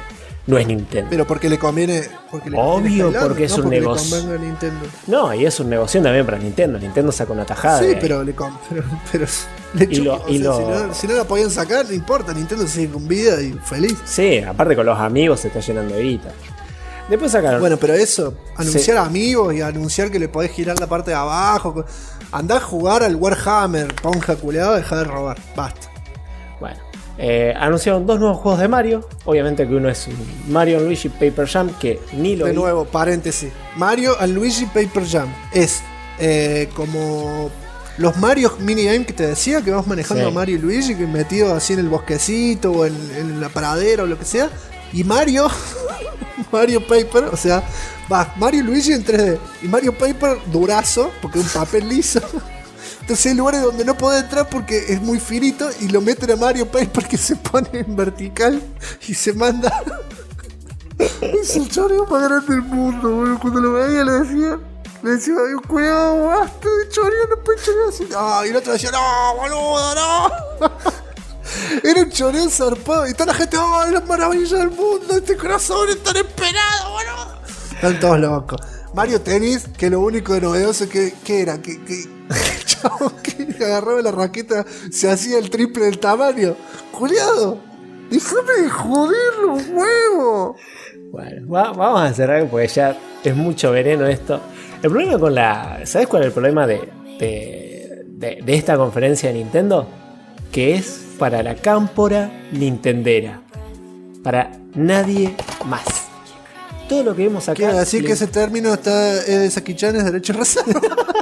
no es Nintendo. Pero porque le conviene. Obvio, Skylanders, porque es no un porque negocio. le convenga a Nintendo. No, y es un negocio también para Nintendo. Nintendo saca una tajada. Sí, de ahí. pero le Y lo- chupa, y o sea, lo- si no la podían sacar, no importa. Nintendo sigue con vida y feliz. Sí, aparte con los amigos se está llenando de guita. Después sacaron. Bueno, pero eso, anunciar amigos y anunciar que le podés girar la parte de abajo. Andá a jugar al Warhammer, ponja culeado, deja de robar. Basta. Bueno, anunciaron 2 nuevos juegos de Mario. Obviamente que uno es un Mario & Luigi Paper Jam, que ni lo De vi. nuevo, paréntesis. Mario and Luigi Paper Jam. Es como los Mario minigame que te decía, que vas manejando Sí. a Mario y Luigi, que metido así en el bosquecito o en la pradera o lo que sea. Y Mario, Mario Paper, o sea, va Mario y Luigi en 3D. Y Mario Paper durazo, porque es un papel liso. Entonces hay lugares donde no podés entrar porque es muy finito y lo meten a Mario Paper que se pone en vertical y se manda. Es el choreo más grande del mundo, boludo. Cuando lo veía le decía, ay, cuidado, basta de choreo, no puedes chorear así. Y el otro decía, no, boludo, no. Era un choreo zarpado y toda la gente, es la maravilla del mundo, este corazón es tan esperado, boludo. Están todos locos. Mario Tennis, que lo único de novedoso que era, que el chavo que agarraba la raqueta se hacía el triple del tamaño. Juliado, déjame de joder los huevos. Bueno, vamos a cerrar porque ya es mucho veneno esto. El problema con la. ¿Sabes cuál es el problema de esta conferencia de Nintendo? Que es para la cámpora nintendera. Para nadie más. Todo lo que vemos acá. Quiero decir que ese término está de Saki-chan, es derecho reserva.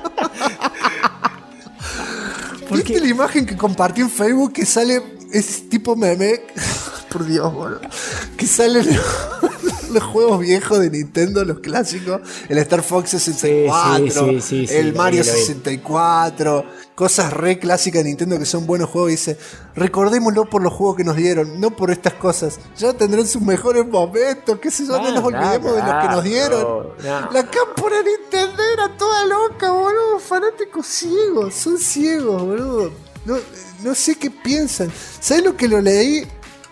¿Viste la imagen que compartí en Facebook que sale ese tipo meme? Por Dios, boludo. Que salen los juegos viejos de Nintendo, los clásicos. El Star Fox 64, sí, el Mario lo vi. 64. Cosas re clásicas de Nintendo que son buenos juegos. Y dice, recordémoslo por los juegos que nos dieron, no por estas cosas. Ya tendrán sus mejores momentos. Qué sé yo, no nos olvidemos de los que nos dieron. No. La cámpora Nintendera toda loca, boludo. Fanáticos ciegos, son ciegos, boludo. No sé qué piensan. ¿Sabes lo que lo leí?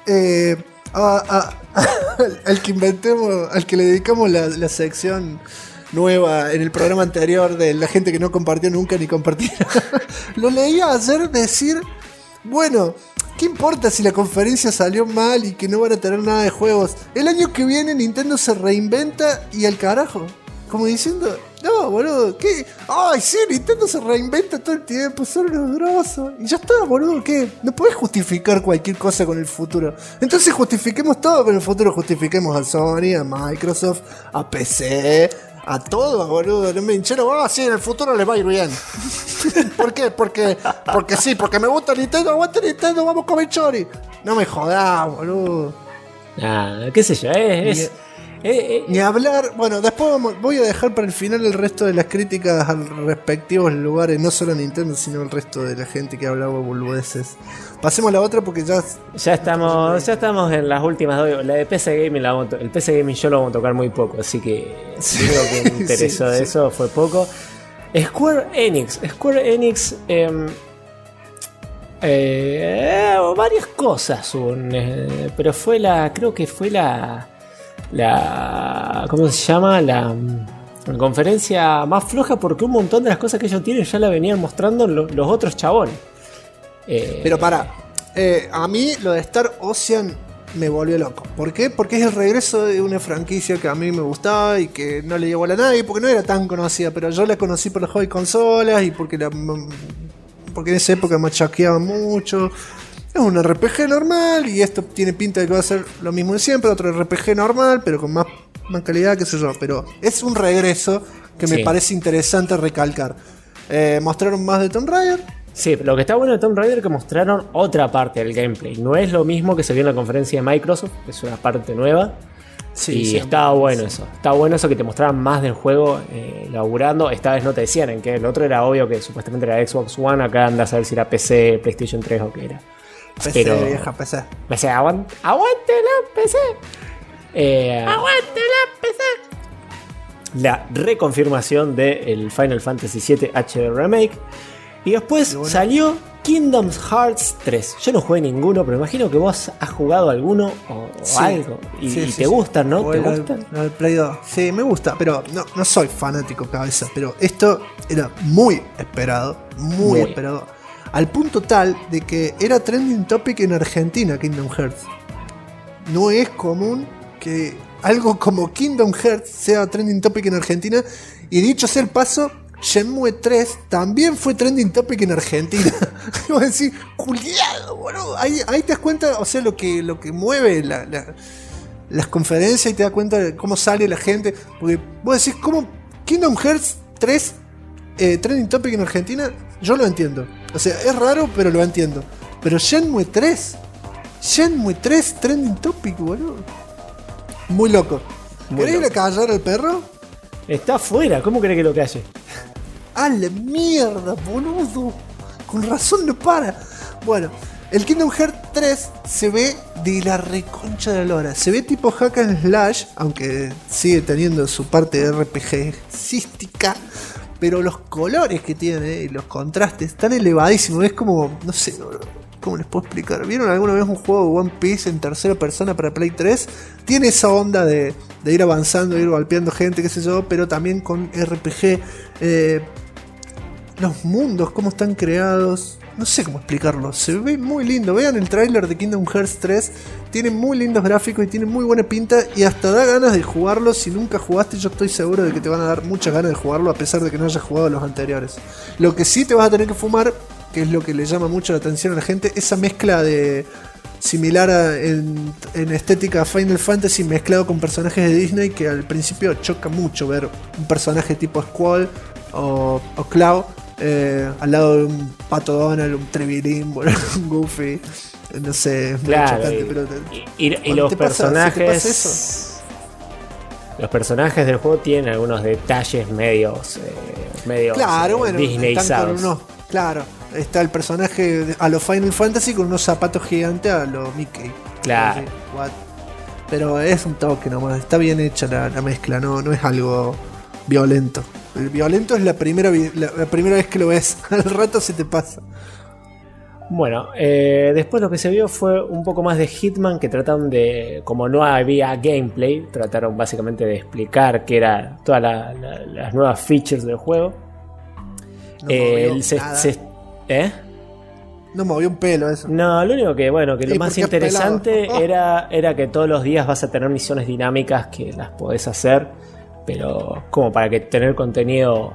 Al que inventemos, al que le dedicamos la sección nueva en el programa anterior de la gente que no compartió nunca ni compartirá. Lo leí ayer decir, bueno, ¿qué importa si la conferencia salió mal y que no van a tener nada de juegos? El año que viene Nintendo se reinventa y al carajo. Como diciendo, no, boludo, ¿qué? Ay, sí, Nintendo se reinventa todo el tiempo, son unos grosos. Y ya está, boludo, ¿qué? No podés justificar cualquier cosa con el futuro. Entonces justifiquemos todo con el futuro. Justifiquemos a Sony, a Microsoft, a PC, a todo, boludo. No me hincharon, sí, en el futuro les va a ir bien. ¿Por qué? Porque sí, porque me gusta Nintendo, aguante Nintendo, vamos a comer chori. No me jodás, boludo. Qué sé yo, Ni hablar, bueno, después voy a dejar para el final el resto de las críticas a los respectivos lugares, no solo a Nintendo, sino al resto de la gente que hablaba boludeces. Pasemos a la otra porque ya estamos en las últimas dos. La de PC Gaming, el PC Gaming yo lo vamos a tocar muy poco, así que Sí. lo que me interesó de eso fue poco. Square Enix, varias cosas hubo, pero creo que fue la ¿cómo se llama? La conferencia más floja, porque un montón de las cosas que ellos tienen ya la venían mostrando los otros chabones. Pero a mí lo de Star Ocean me volvió loco. ¿Por qué? Porque es el regreso de una franquicia que a mí me gustaba y que no le dio bola a nadie, porque no era tan conocida, pero yo la conocí por las hobby consolas y porque en esa época machaqueaban mucho. Es un RPG normal y esto tiene pinta de que va a ser lo mismo de siempre, otro RPG normal, pero con más calidad, qué sé yo. Pero es un regreso que me parece interesante recalcar. Mostraron más de Tomb Raider. Sí, lo que está bueno de Tomb Raider es que mostraron otra parte del gameplay. No es lo mismo que se vio en la conferencia de Microsoft, que es una parte nueva. Sí, estaba bueno eso. Estaba bueno eso que te mostraran más del juego laburando. Esta vez no te decían en qué. El otro era obvio que supuestamente era Xbox One. Acá andas a ver si era PC, PlayStation 3 o qué era. PC, vieja PC. PC, aguante la PC. Aguante la PC. La reconfirmación del Final Fantasy VII HD Remake. Y después Pero bueno. salió Kingdom Hearts 3. Yo no jugué ninguno, pero imagino que vos has jugado alguno o Sí. algo. Y, Sí, y sí, te sí. gustan, ¿no? O ¿Te el- gustan? el Play 2. Sí, me gusta, pero no soy fanático cabeza. Pero esto era muy esperado, muy Muy. esperado. Al punto tal de que era trending topic en Argentina, Kingdom Hearts. No es común que algo como Kingdom Hearts sea trending topic en Argentina. Y dicho sea el paso, Shenmue 3 también fue trending topic en Argentina. Vos decís, culiado, boludo. Ahí te das cuenta, o sea, lo que mueve las conferencias y te das cuenta de cómo sale la gente. Porque vos decís, ¿cómo Kingdom Hearts 3 trending topic en Argentina? Yo lo entiendo. O sea, es raro, pero lo entiendo. Pero Shenmue 3 trending topic, boludo. Muy loco. Muy ¿Querés ir a loco. callar al perro? Está afuera, ¿cómo querés que lo calle? ¡A la mierda, boludo! Con razón no para. Bueno, el Kingdom Hearts 3 se ve de la reconcha de la lora. Se ve tipo hack and slash, aunque sigue teniendo su parte de RPG cística. Pero los colores que tiene y los contrastes están elevadísimos. Es como, no sé, ¿cómo les puedo explicar? ¿Vieron alguna vez un juego de One Piece en tercera persona para Play 3? Tiene esa onda de ir avanzando, ir golpeando gente, qué sé yo, pero también con RPG. Los mundos, cómo están creados. No sé cómo explicarlo. Se ve muy lindo. Vean el tráiler de Kingdom Hearts 3. Tiene muy lindos gráficos y tiene muy buena pinta. Y hasta da ganas de jugarlo. Si nunca jugaste, yo estoy seguro de que te van a dar muchas ganas de jugarlo, a pesar de que no hayas jugado los anteriores. Lo que sí te vas a tener que fumar, que es lo que le llama mucho la atención a la gente, esa mezcla de similar en estética a Final Fantasy mezclado con personajes de Disney, que al principio choca mucho ver un personaje tipo Squall o Cloud al lado de un Pato Donald, un Trevilín, bueno, un Goofy, no sé, es muy Claro, chocante, pero y cuando los te pasa- si te pasa personajes. eso. Los personajes del juego tienen algunos detalles medios Claro, bueno, están con Disneyizados. unos, claro, está el personaje a lo Final Fantasy con unos zapatos gigantes a lo Mickey. Claro. What? Pero es un toque nomás, está bien hecha la mezcla, no es algo violento. El violento es la primera vez que lo ves, al rato se te pasa. Bueno, después lo que se vio fue un poco más de Hitman, que trataron de, como no había gameplay, trataron básicamente de explicar qué era todas las nuevas features del juego. No movió El nada. ¿Eh? No movió un pelo eso. No, lo único que, bueno, que lo ¿Y más por qué es interesante pelado? era que todos los días vas a tener misiones dinámicas que las podés hacer, pero como para que tener contenido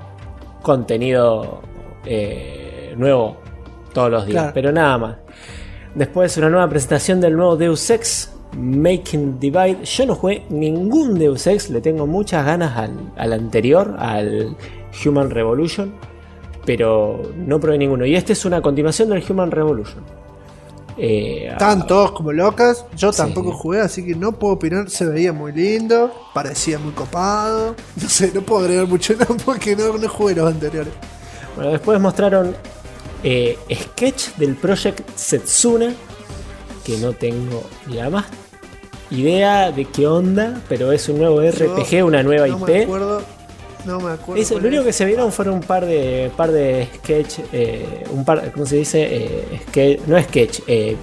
nuevo todos los días, Claro. pero nada más. Después una nueva presentación del nuevo Deus Ex, Making Divide. Yo no jugué ningún Deus Ex, le tengo muchas ganas al anterior, al Human Revolution, pero no probé ninguno. Y este es una continuación del Human Revolution. Estaban todos como locas. Yo Sí. tampoco jugué, así que no puedo opinar. Se veía muy lindo, parecía muy copado. No sé, no puedo agregar mucho nada porque no jugué los anteriores. Bueno, después mostraron sketch del Project Setsuna, que no tengo ni la más idea de qué onda, pero es un nuevo RPG, una nueva no IP. Me acuerdo, no me acuerdo. Eso, lo único que se vieron fueron un par de sketch, ¿cómo se dice? No sketch,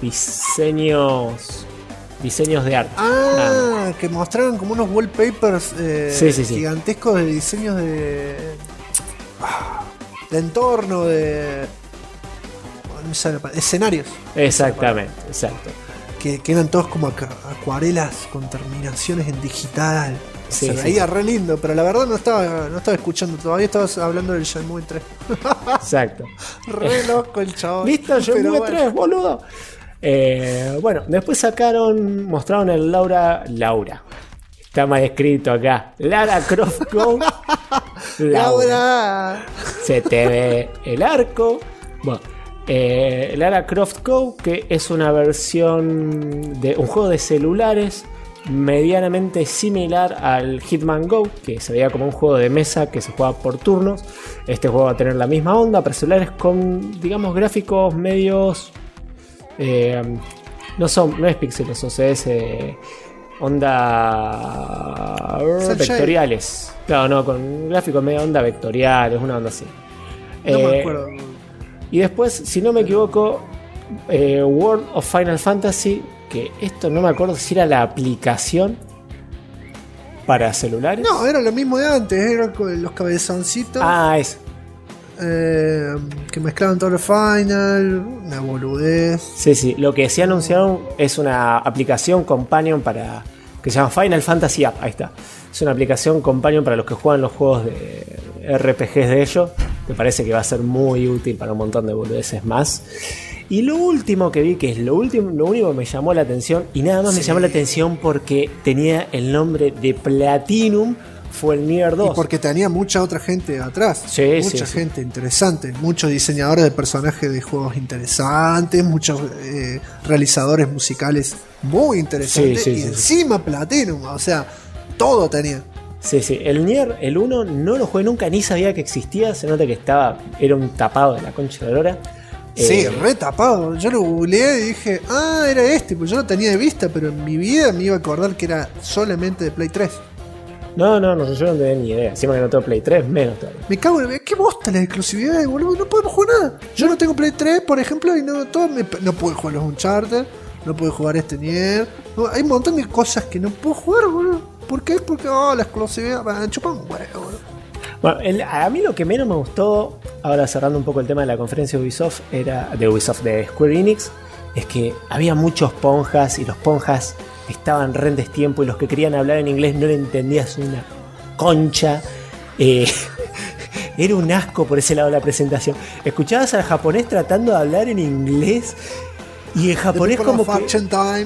diseños de arte. Nada. Que mostraron como unos wallpapers Sí. gigantescos de diseños de entorno, no me sale la palabra, escenarios. Exactamente, exacto. Que eran todos como acuarelas con terminaciones en digital. Sí, Se sí, veía re lindo, pero la verdad no estaba escuchando, todavía estabas hablando del Shenmue 3. Exacto. Re loco el chabón. ¿Listo? Yo Pero jugué bueno. 3, boludo. Bueno, después mostraron el Laura. Está mal escrito acá. Lara Croft Go. Laura. Se te ve el arco. Bueno, Lara Croft Go, que es una versión de un juego de celulares medianamente similar al Hitman Go, que se veía como un juego de mesa que se juega por turnos. Este juego va a tener la misma onda para celulares con, digamos, gráficos medios no es píxeles, o sea, es onda Cel vectoriales. Claro, no, con gráficos medio onda vectoriales, una onda así. No me acuerdo. Y después, si no me equivoco, World of Final Fantasy, que esto no me acuerdo si era la aplicación para celulares. No, era lo mismo de antes, eran con los cabezoncitos. Ah, es. Que mezclaban todo el final, una boludez. Sí, lo que sí anunciaron es una aplicación companion para que se llama Final Fantasy App, ahí está. Es una aplicación companion para los que juegan los juegos de RPGs de ellos. Me parece que va a ser muy útil para un montón de boludeces más. Y lo último que vi, que es lo único que me llamó la atención, y nada más me llamó la atención porque tenía el nombre de Platinum, fue el Nier 2. Y porque tenía mucha otra gente atrás. Mucha gente interesante. Muchos diseñadores de personajes de juegos interesantes. Muchos realizadores musicales muy interesantes. Y encima Platinum. O sea, todo tenía. Sí. El Nier, el 1, no lo jugué nunca, ni sabía que existía. Se nota que era un tapado de la concha de la lora. Sí, re tapado. Yo lo googleé y dije, era este. Pues yo lo tenía de vista, pero en mi vida me iba a acordar que era solamente de Play 3. No, yo no tenía ni idea. Encima que no tengo Play 3, menos todavía. Me cago en... ¿Qué bosta la exclusividad, boludo? No podemos jugar nada. Yo no tengo Play 3, por ejemplo, y no puedo jugar los Uncharted, no puedo jugar este Nier. No, hay un montón de cosas que no puedo jugar, boludo. ¿Por qué? Porque la exclusividad... chupa un huevo, boludo. Bueno, a mí lo que menos me gustó, ahora cerrando un poco el tema de la conferencia de Ubisoft, de Square Enix, es que había muchos ponjas y los ponjas estaban re en destiempo y los que querían hablar en inglés no le entendías una concha. Era un asco por ese lado de la presentación. Escuchabas al japonés tratando de hablar en inglés y el japonés como que... Action Time.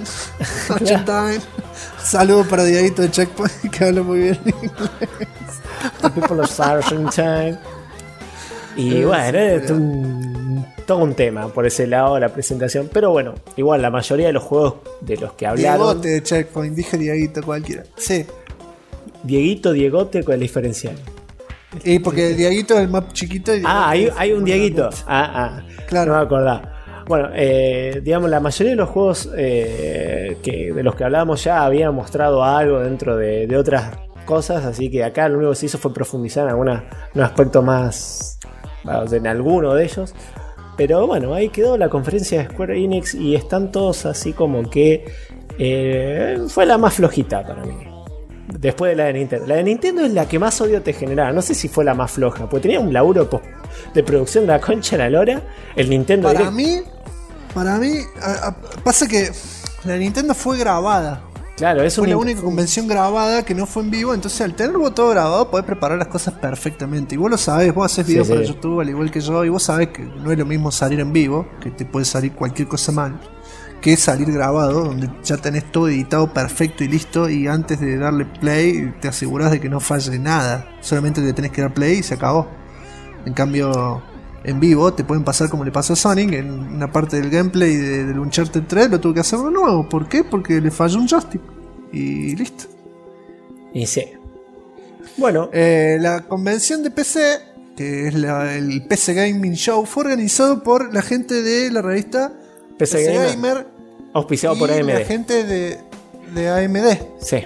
Saludos para Dieguito de Checkpoint, que habla muy bien en inglés. The people of Action Time. Y bueno, era todo un tema por ese lado de la presentación. Pero bueno, igual la mayoría de los juegos de los que hablaron... Diegote de Checkpoint, dije Dieguito cualquiera. Sí. Diegote, ¿cuál es la diferencia? Y porque Dieguito es el más chiquito. Y hay un Dieguito. Claro. No me acordaba. Bueno, digamos, la mayoría de los juegos de los que hablábamos ya habían mostrado algo dentro de otras cosas, así que acá lo único que se hizo fue profundizar en un aspecto más, en alguno de ellos. Pero bueno, ahí quedó la conferencia de Square Enix y están todos así como que fue la más flojita para mí. Después de la de Nintendo. La de Nintendo es la que más odio te generaba. No sé si fue la más floja, porque tenía un laburo de producción de la concha de la lora. El Nintendo Para mí, pasa que la de Nintendo fue grabada. Claro, fue la única convención grabada que no fue en vivo. Entonces, al tenerlo todo grabado, podés preparar las cosas perfectamente. Y vos lo sabés, vos haces videos para YouTube al igual que yo. Y vos sabés que no es lo mismo salir en vivo, que te puede salir cualquier cosa mal, que salir grabado, donde ya tenés todo editado perfecto y listo. Y antes de darle play, te asegurás de que no falle nada. Solamente le tenés que dar play y se acabó. En cambio, en vivo te pueden pasar como le pasó a Sonic. En una parte del gameplay del Uncharted 3 lo tuvo que hacer de nuevo. ¿Por qué? Porque le falló un joystick. Y listo. Y sí. Bueno, la convención de PC, que es el PC Gaming Show, fue organizado por la gente de la revista PC Gamer, auspiciado por AMD. La gente de AMD. Sí.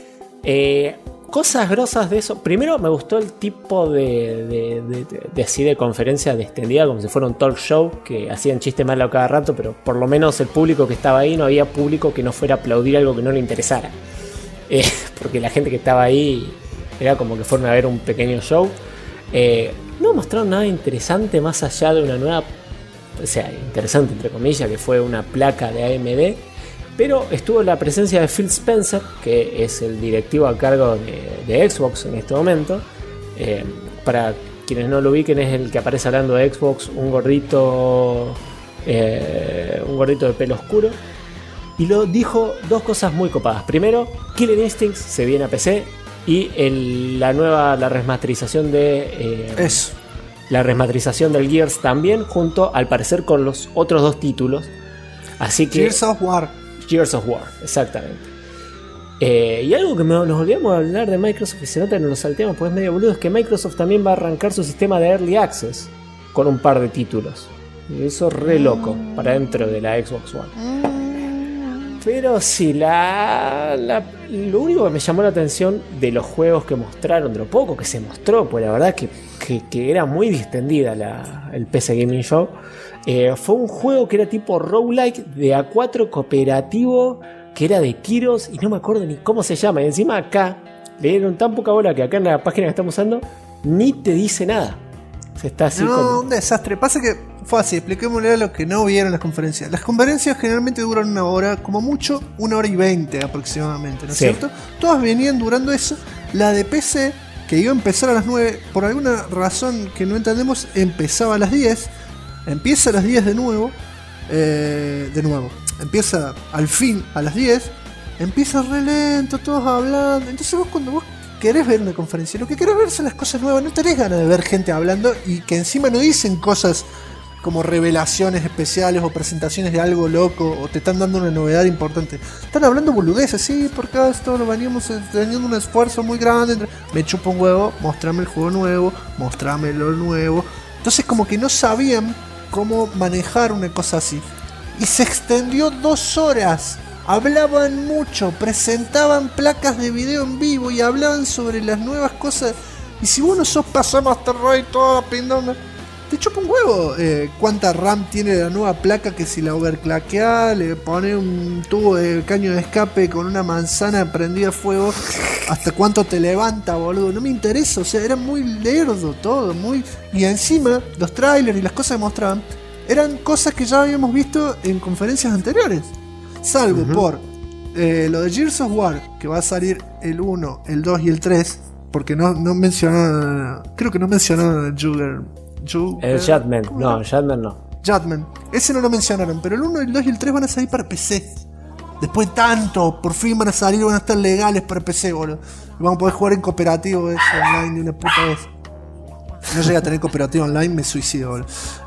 Cosas grosas de eso. Primero me gustó el tipo de así de conferencia de extendida, como si fuera un talk show, que hacían chiste malo cada rato, pero por lo menos el público que estaba ahí, no había público que no fuera a aplaudir algo que no le interesara. Porque la gente que estaba ahí era como que fueron a ver un pequeño show. No mostraron nada interesante más allá de una nueva, o sea, interesante entre comillas, que fue una placa de AMD. Pero estuvo la presencia de Phil Spencer, que es el directivo a cargo de Xbox en este momento. Para quienes no lo ubiquen, es el que aparece hablando de Xbox, un gordito de pelo oscuro. Y lo dijo dos cosas muy copadas. Primero, Killer Instinct se viene a PC. Y la remasterización la remasterización del Gears también, junto al parecer con los otros dos títulos. Así que Gears of War, exactamente. Y algo que nos olvidamos de hablar de Microsoft y se nota que nos lo salteamos porque es medio boludo, es que Microsoft también va a arrancar su sistema de Early Access con un par de títulos. Y eso es re loco para dentro de la Xbox One. Pero sí, lo único que me llamó la atención de los juegos que mostraron, de lo poco que se mostró, pues la verdad que era muy distendida el PC Gaming Show, fue un juego que era tipo roguelike de A4 cooperativo, que era de tiros y no me acuerdo ni cómo se llama. Y encima acá le dieron tan poca bola que acá en la página que estamos usando ni te dice nada. Se está así un desastre. Pasa que fue así, expliquémosle a los que no vieron las conferencias. Las conferencias generalmente duran 1 hora, como mucho 1 hora y 20 aproximadamente, ¿no es cierto? Todas venían durando eso. La de PC, que iba a empezar a las 9, por alguna razón que no entendemos, empezaba a las 10. Empieza a las 10 de nuevo. Empieza al fin a las 10. Empieza re lento, todos hablando. Entonces cuando vos querés ver una conferencia, lo que querés ver son las cosas nuevas. No tenés ganas de ver gente hablando y que encima no dicen cosas como revelaciones especiales o presentaciones de algo loco o te están dando una novedad importante. Están hablando boludeces, sí, porque esto lo veníamos teniendo un esfuerzo muy grande. Me chupa un huevo, mostrame el juego nuevo, mostrame lo nuevo. Entonces como que no sabían cómo manejar una cosa así. Y se extendió 2 horas. Hablaban mucho, presentaban placas de video en vivo y hablaban sobre las nuevas cosas. Y si vos no sos PC Master Race, toda la pindonga, te chupa un huevo. Cuánta RAM tiene la nueva placa, que si la overclockeás, le pone un tubo de caño de escape con una manzana prendida a fuego, hasta cuánto te levanta, boludo. No me interesa, o sea, era muy lerdo todo, muy... Y encima, los trailers y las cosas que mostraban eran cosas que ya habíamos visto en conferencias anteriores. Salvo por lo de Gears of War, que va a salir el 1, el 2 y el 3, porque no mencionaron, creo que no mencionaron el Judgment, no, Judgment no. Judgment, ese no lo mencionaron, pero el 1, el 2 y el 3 van a salir para PC. Después de tanto, por fin van a salir, van a estar legales para PC, boludo. Vamos a poder jugar en cooperativo eso, online de una puta vez. Si no llega a tener cooperativo online, me suicido, boludo.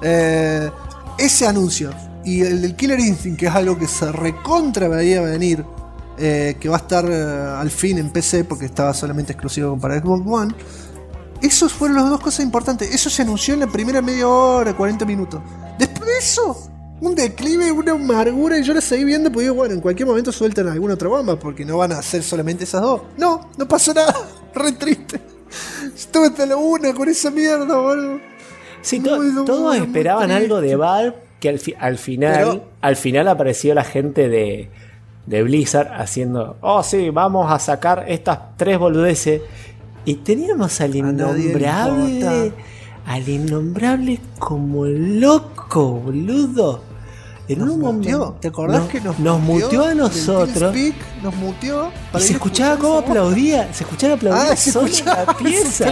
Ese anuncio y el del Killer Instinct, que es algo que se recontra veía venir, que va a estar al fin en PC porque estaba solamente exclusivo para Xbox One. Esos fueron las 2 cosas importantes. Eso se anunció en la primera media hora, 40 minutos. Después de eso, un declive, una amargura, y yo la seguí viendo porque digo, bueno, en cualquier momento sueltan alguna otra bomba porque no van a hacer solamente esas 2. No pasó nada. Re triste. Estuve hasta la 1 con esa mierda, boludo. Sí, todos esperaban algo de Valve, que al final apareció la gente de Blizzard haciendo, sí, vamos a sacar estas 3 boludeces. Y teníamos al innombrable como loco, boludo. En un momento, ¿te acordás que nos muteó a nosotros? Nos muteó. Y se escuchaba cómo aplaudía. Se escuchaba aplaudir solo en la pieza.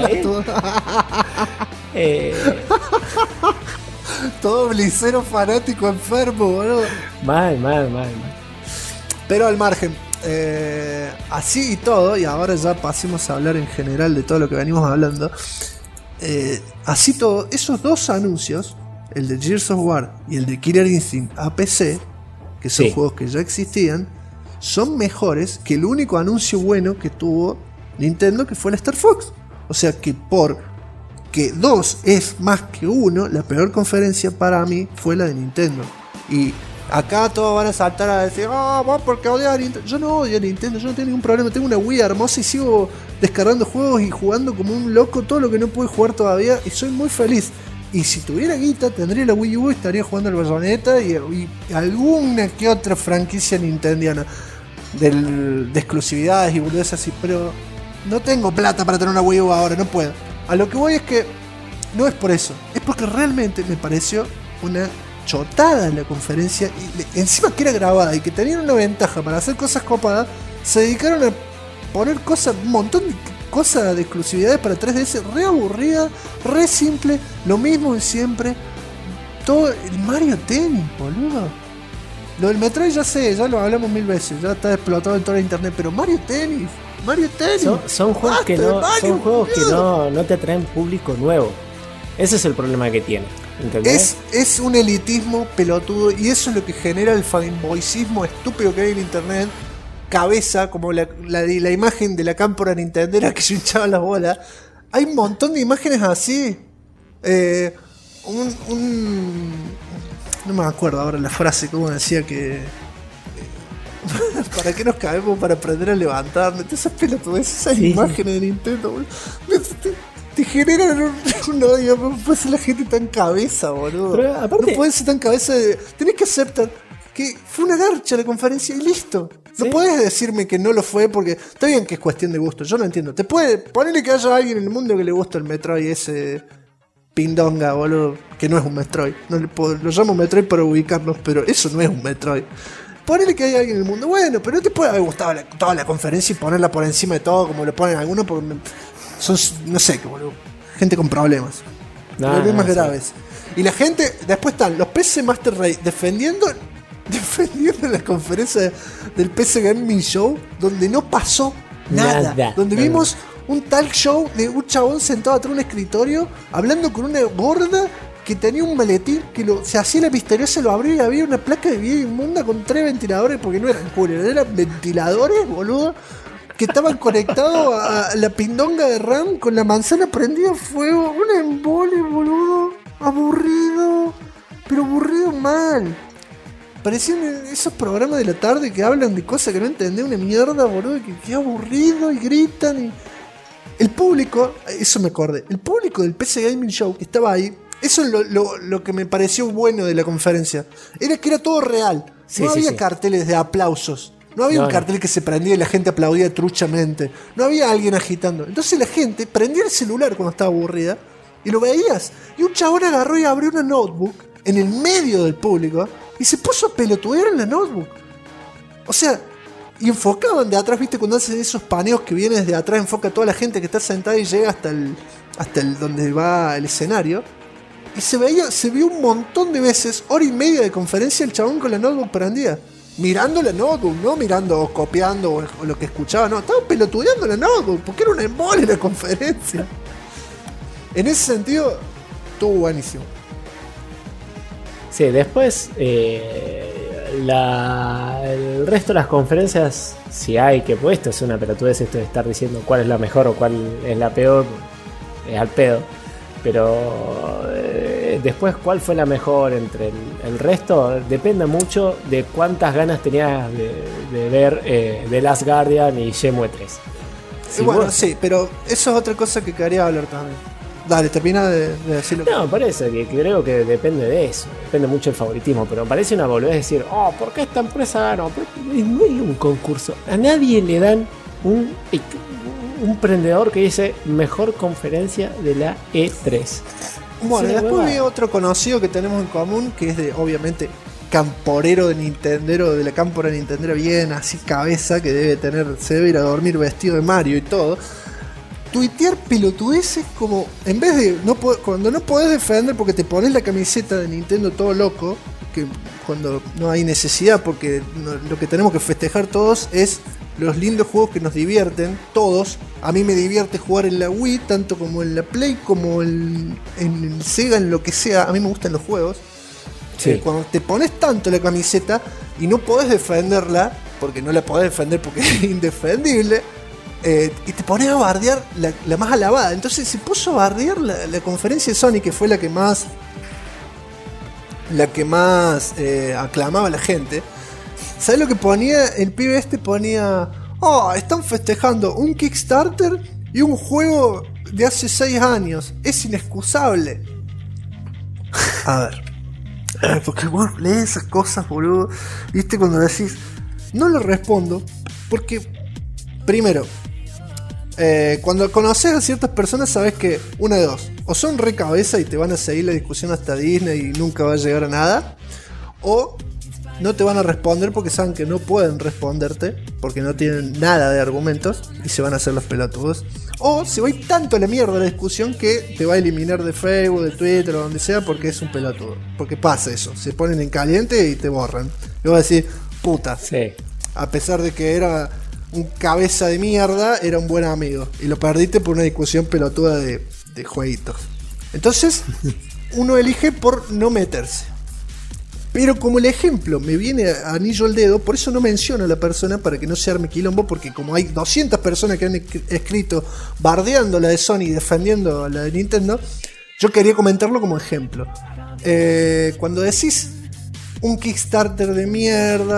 Todo blicero fanático enfermo, boludo. Mal. Pero al margen, así y todo, y ahora ya pasemos a hablar en general de todo lo que venimos hablando. Así todo, esos 2 anuncios, el de Gears of War y el de Killer Instinct a PC, que son juegos que ya existían, son mejores que el único anuncio bueno que tuvo Nintendo, que fue el Star Fox. O sea que porque 2 es más que 1, la peor conferencia para mí fue la de Nintendo. Y acá todos van a saltar a decir, vos porque odias a Nintendo. Yo no odio a Nintendo, yo no tengo ningún problema. Tengo una Wii hermosa y sigo descargando juegos y jugando como un loco todo lo que no pude jugar todavía. Y soy muy feliz. Y si tuviera guita, tendría la Wii U y estaría jugando al Bayonetta y alguna que otra franquicia nintendiana de exclusividades y boludeces así. Pero no tengo plata para tener una Wii U ahora, no puedo. A lo que voy es que no es por eso. Es porque realmente me pareció una chotada la conferencia, y encima que era grabada y que tenían una ventaja para hacer cosas copadas, se dedicaron a poner cosas, un montón de cosas de exclusividades para 3DS, re aburrida, re simple, lo mismo de siempre. Todo el Mario Tennis, boludo. Lo del Metroid ya sé, ya lo hablamos 1000 veces, ya está explotado en toda la internet, pero Mario Tennis. Son juegos que no te atraen público nuevo. Ese es el problema que tiene. ¿Entendés? Es un elitismo pelotudo, y eso es lo que genera el fanboyismo estúpido que hay en internet. Cabeza, como la imagen de la cámpora nintendera que yo hinchaba las bolas. Hay un montón de imágenes así. No me acuerdo ahora la frase, como decía que... ¿Para qué nos caemos para aprender a levantarnos? Esas pelotudeces, esas imágenes de Nintendo, boludo. Te generan un odio. No puede ser la gente tan cabeza, boludo. Pero aparte, no puede ser tan cabeza de... Tenés que aceptar que fue una garcha la conferencia y listo. No podés decirme que no lo fue porque... Está bien que es cuestión de gusto, yo lo entiendo. Te puede... Ponele que haya alguien en el mundo que le gusta el Metroid ese... Pindonga, boludo. Que no es un Metroid. No lo llamo Metroid para ubicarnos, pero eso no es un Metroid. Ponele que hay alguien en el mundo. Bueno, pero no te puede haber gustado toda la conferencia y ponerla por encima de todo como lo ponen algunos porque... Son, no sé, boludo. Gente con problemas. Problemas graves. Y la gente... Después están los PC Master Race defendiendo la conferencia del PC Gaming Show, donde no pasó nada. Donde vimos un talk show de un chabón sentado atrás de un escritorio hablando con una gorda que tenía un maletín que se hacía la misteriosa, lo abría y había una placa de video inmunda con 3 ventiladores, porque no eran coolers, eran ventiladores, boludo, que estaban conectados a la pindonga de RAM con la manzana prendida a fuego. Un embole, boludo. Aburrido. Pero aburrido mal. Parecían esos programas de la tarde que hablan de cosas que no entendés una mierda, boludo. Que aburrido y gritan. Y... El público, eso me acordé. El público del PC Gaming Show que estaba ahí. Eso es lo que me pareció bueno de la conferencia. Era que era todo real. No había carteles de aplausos. No había un cartel que se prendía y la gente aplaudía truchamente. No había alguien agitando. Entonces la gente prendía el celular cuando estaba aburrida y lo veías. Y un chabón agarró y abrió una notebook en el medio del público y se puso a pelotudear en la notebook. O sea, y enfocaban de atrás, ¿viste? Cuando hacen esos paneos que vienen desde atrás, enfoca a toda la gente que está sentada y llega hasta el donde va el escenario. Y se vio un montón de veces, hora y media de conferencia, el chabón con la notebook prendida. Mirando la notebook, no mirando o copiando o lo que escuchaba, no, estaba pelotudeando la notebook porque era un embole la conferencia. En ese sentido, estuvo buenísimo. Sí, después el resto de las conferencias, si hay que puesto, es una pelotudez esto de estar diciendo cuál es la mejor o cuál es la peor, es al pedo. Pero después, ¿cuál fue la mejor entre el resto? Depende mucho de cuántas ganas tenías de ver The Last Guardian y Shenmue 3. Sí, pero eso es otra cosa que quería hablar también. Dale, termina de decirlo. No, parece que creo que depende de eso. Depende mucho del favoritismo. Pero parece una boludez decir, ¿por qué esta empresa ganó? No hay un concurso. A nadie le dan un prendedor que dice mejor conferencia de la E3. Bueno, después vi otro conocido que tenemos en común, que es de, obviamente, camporero de Nintendero, de la cámpora de Nintendero, bien así cabeza, que se debe ir a dormir vestido de Mario y todo. Tuitear pelotudeces como, en vez de, cuando no podés defender porque te pones la camiseta de Nintendo todo loco, que cuando no hay necesidad, porque lo que tenemos que festejar todos es los lindos juegos que nos divierten, todos. A mí me divierte jugar en la Wii, tanto como en la Play, como en el Sega, en lo que sea. A mí me gustan los juegos. Sí. Cuando te pones tanto la camiseta y no podés defenderla, porque no la podés defender porque es indefendible, y te pones a bardear la más alabada. Entonces se puso a bardear la conferencia de Sony, que fue la que más aclamaba a la gente. ¿Sabes lo que ponía? El pibe ponía... están festejando un Kickstarter y un juego de hace 6 años. Es inexcusable. A ver, porque vos lees esas cosas, boludo. ¿Viste? Cuando decís... No lo respondo porque... Primero, cuando conoces a ciertas personas sabes que una de dos. O son re cabeza y te van a seguir la discusión hasta Disney y nunca va a llegar a nada. O... no te van a responder porque saben que no pueden responderte, porque no tienen nada de argumentos y se van a hacer los pelotudos. O se va a ir tanto a la mierda la discusión que te va a eliminar de Facebook, de Twitter o donde sea porque es un pelotudo. Porque pasa eso, se ponen en caliente y te borran. Y vas a decir, puta, sí. A pesar de que era un cabeza de mierda, era un buen amigo. Y lo perdiste por una discusión pelotuda de jueguitos. Entonces, uno elige por no meterse. Pero como el ejemplo me viene a anillo al dedo, por eso no menciono a la persona para que no se arme quilombo, porque como hay 200 personas que han escrito bardeando la de Sony y defendiendo la de Nintendo, yo quería comentarlo como ejemplo. Cuando decís un Kickstarter de mierda,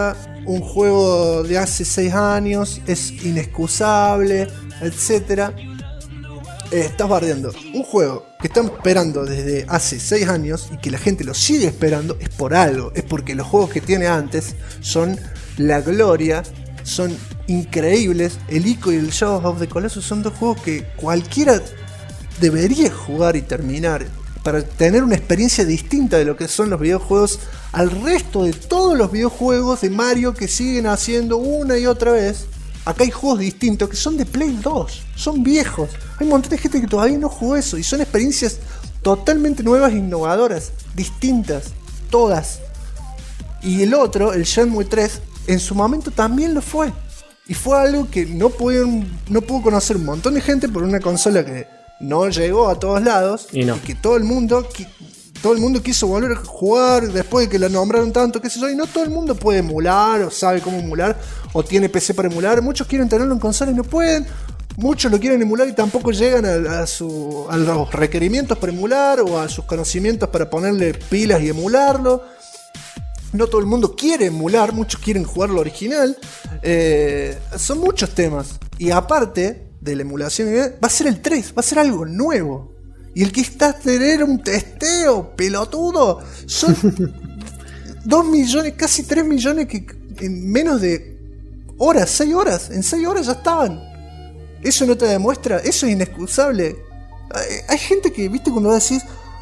un juego de hace 6 años, es inexcusable, etcétera. Estás bardeando un juego que están esperando desde hace 6 años y que la gente lo sigue esperando, es por algo, es porque los juegos que tiene antes son la gloria, son increíbles. El Ico y el Shadow of the Colossus son 2 juegos que cualquiera debería jugar y terminar para tener una experiencia distinta de lo que son los videojuegos al resto de todos los videojuegos de Mario que siguen haciendo una y otra vez. Acá hay juegos distintos que son de Play 2, son viejos. Hay un montón de gente que todavía no jugó eso y son experiencias totalmente nuevas e innovadoras, distintas, todas. Y el otro, el Shenmue 3, en su momento también lo fue. Y fue algo que no pudo conocer un montón de gente por una consola que no llegó a todos lados y que todo el mundo quiso volver a jugar después de que la nombraron tanto, qué sé yo, y no todo el mundo puede emular o sabe cómo emular o tiene PC para emular. Muchos quieren tenerlo en consola y no pueden, muchos lo quieren emular y tampoco llegan a los requerimientos para emular o a sus conocimientos para ponerle pilas y emularlo. No todo el mundo quiere emular, muchos quieren jugar lo original. Son muchos temas. Y aparte de la emulación, va a ser el 3, va a ser algo nuevo. Y el que está a tener un testeo pelotudo son 2 millones, casi 3 millones que en menos de horas, 6 horas, en 6 horas ya estaban. Eso no te demuestra, eso es inexcusable. Hay gente que, viste, cuando decís,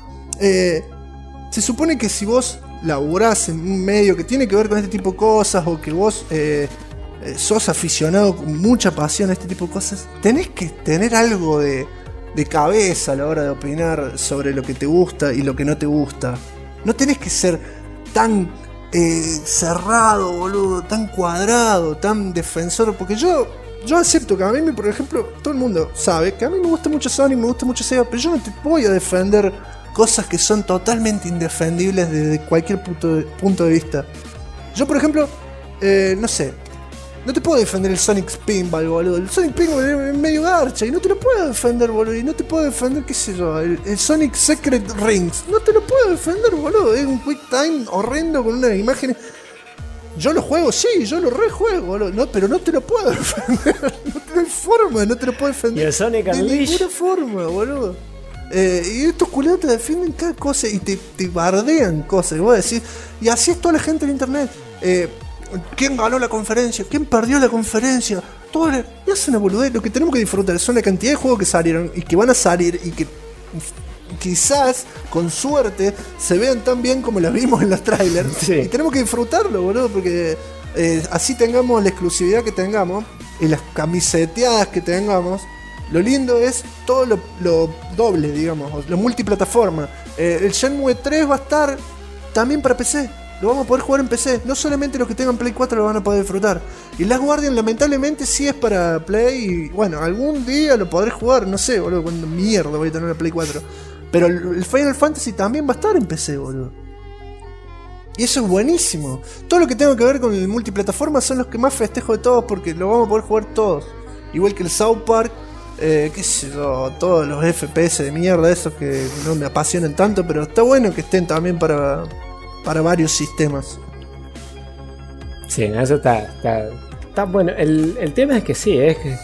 se supone que si vos laburás en un medio que tiene que ver con este tipo de cosas o que vos sos aficionado con mucha pasión a este tipo de cosas, tenés que tener algo de cabeza a la hora de opinar sobre lo que te gusta y lo que no te gusta. No tenés que ser tan cerrado, boludo, tan cuadrado, tan defensor, porque yo acepto que a mí, por ejemplo, todo el mundo sabe que a mí me gusta mucho Sonic, me gusta mucho Sega, pero yo no te voy a defender cosas que son totalmente indefendibles desde cualquier punto de vista. Yo, por ejemplo, no sé, no te puedo defender el Sonic Pinball, boludo. El Sonic Pinball es medio garcha y no te lo puedo defender, boludo. Y no te puedo defender, qué sé yo, el Sonic Secret Rings. No te lo puedo defender, boludo. Es un Quick Time horrendo con unas imágenes. Yo lo juego, sí, yo lo rejuego, boludo. No, pero no te lo puedo defender. No hay forma, no te lo puedo defender. Y el Sonic de Unleashed, ninguna forma, boludo. Y estos culeros te defienden cada cosa y te bardean cosas. Y vos decís, y así es toda la gente en internet. ¿Quién ganó la conferencia? ¿Quién perdió la conferencia? Y hacen una boludez. Lo que tenemos que disfrutar son la cantidad de juegos que salieron y que van a salir y que quizás, con suerte, se vean tan bien como las vimos en los trailers. Sí. Y tenemos que disfrutarlo, boludo, porque así tengamos la exclusividad que tengamos y las camiseteadas que tengamos. Lo lindo es todo lo doble, digamos, lo multiplataforma. El Shenmue 3 va a estar también para PC. Lo vamos a poder jugar en PC. No solamente los que tengan Play 4 lo van a poder disfrutar. Y Last Guardian lamentablemente sí es para Play. Y bueno, algún día lo podré jugar. No sé, boludo, cuando mierda voy a tener una Play 4. Pero el Final Fantasy también va a estar en PC, boludo. Y eso es buenísimo. Todo lo que tenga que ver con el multiplataforma son los que más festejo de todos, porque lo vamos a poder jugar todos. Igual que el South Park, qué sé yo, todos los FPS de mierda esos que no me apasionan tanto. Pero está bueno que estén también para varios sistemas. Sí, eso está bueno. El tema es que sí, es que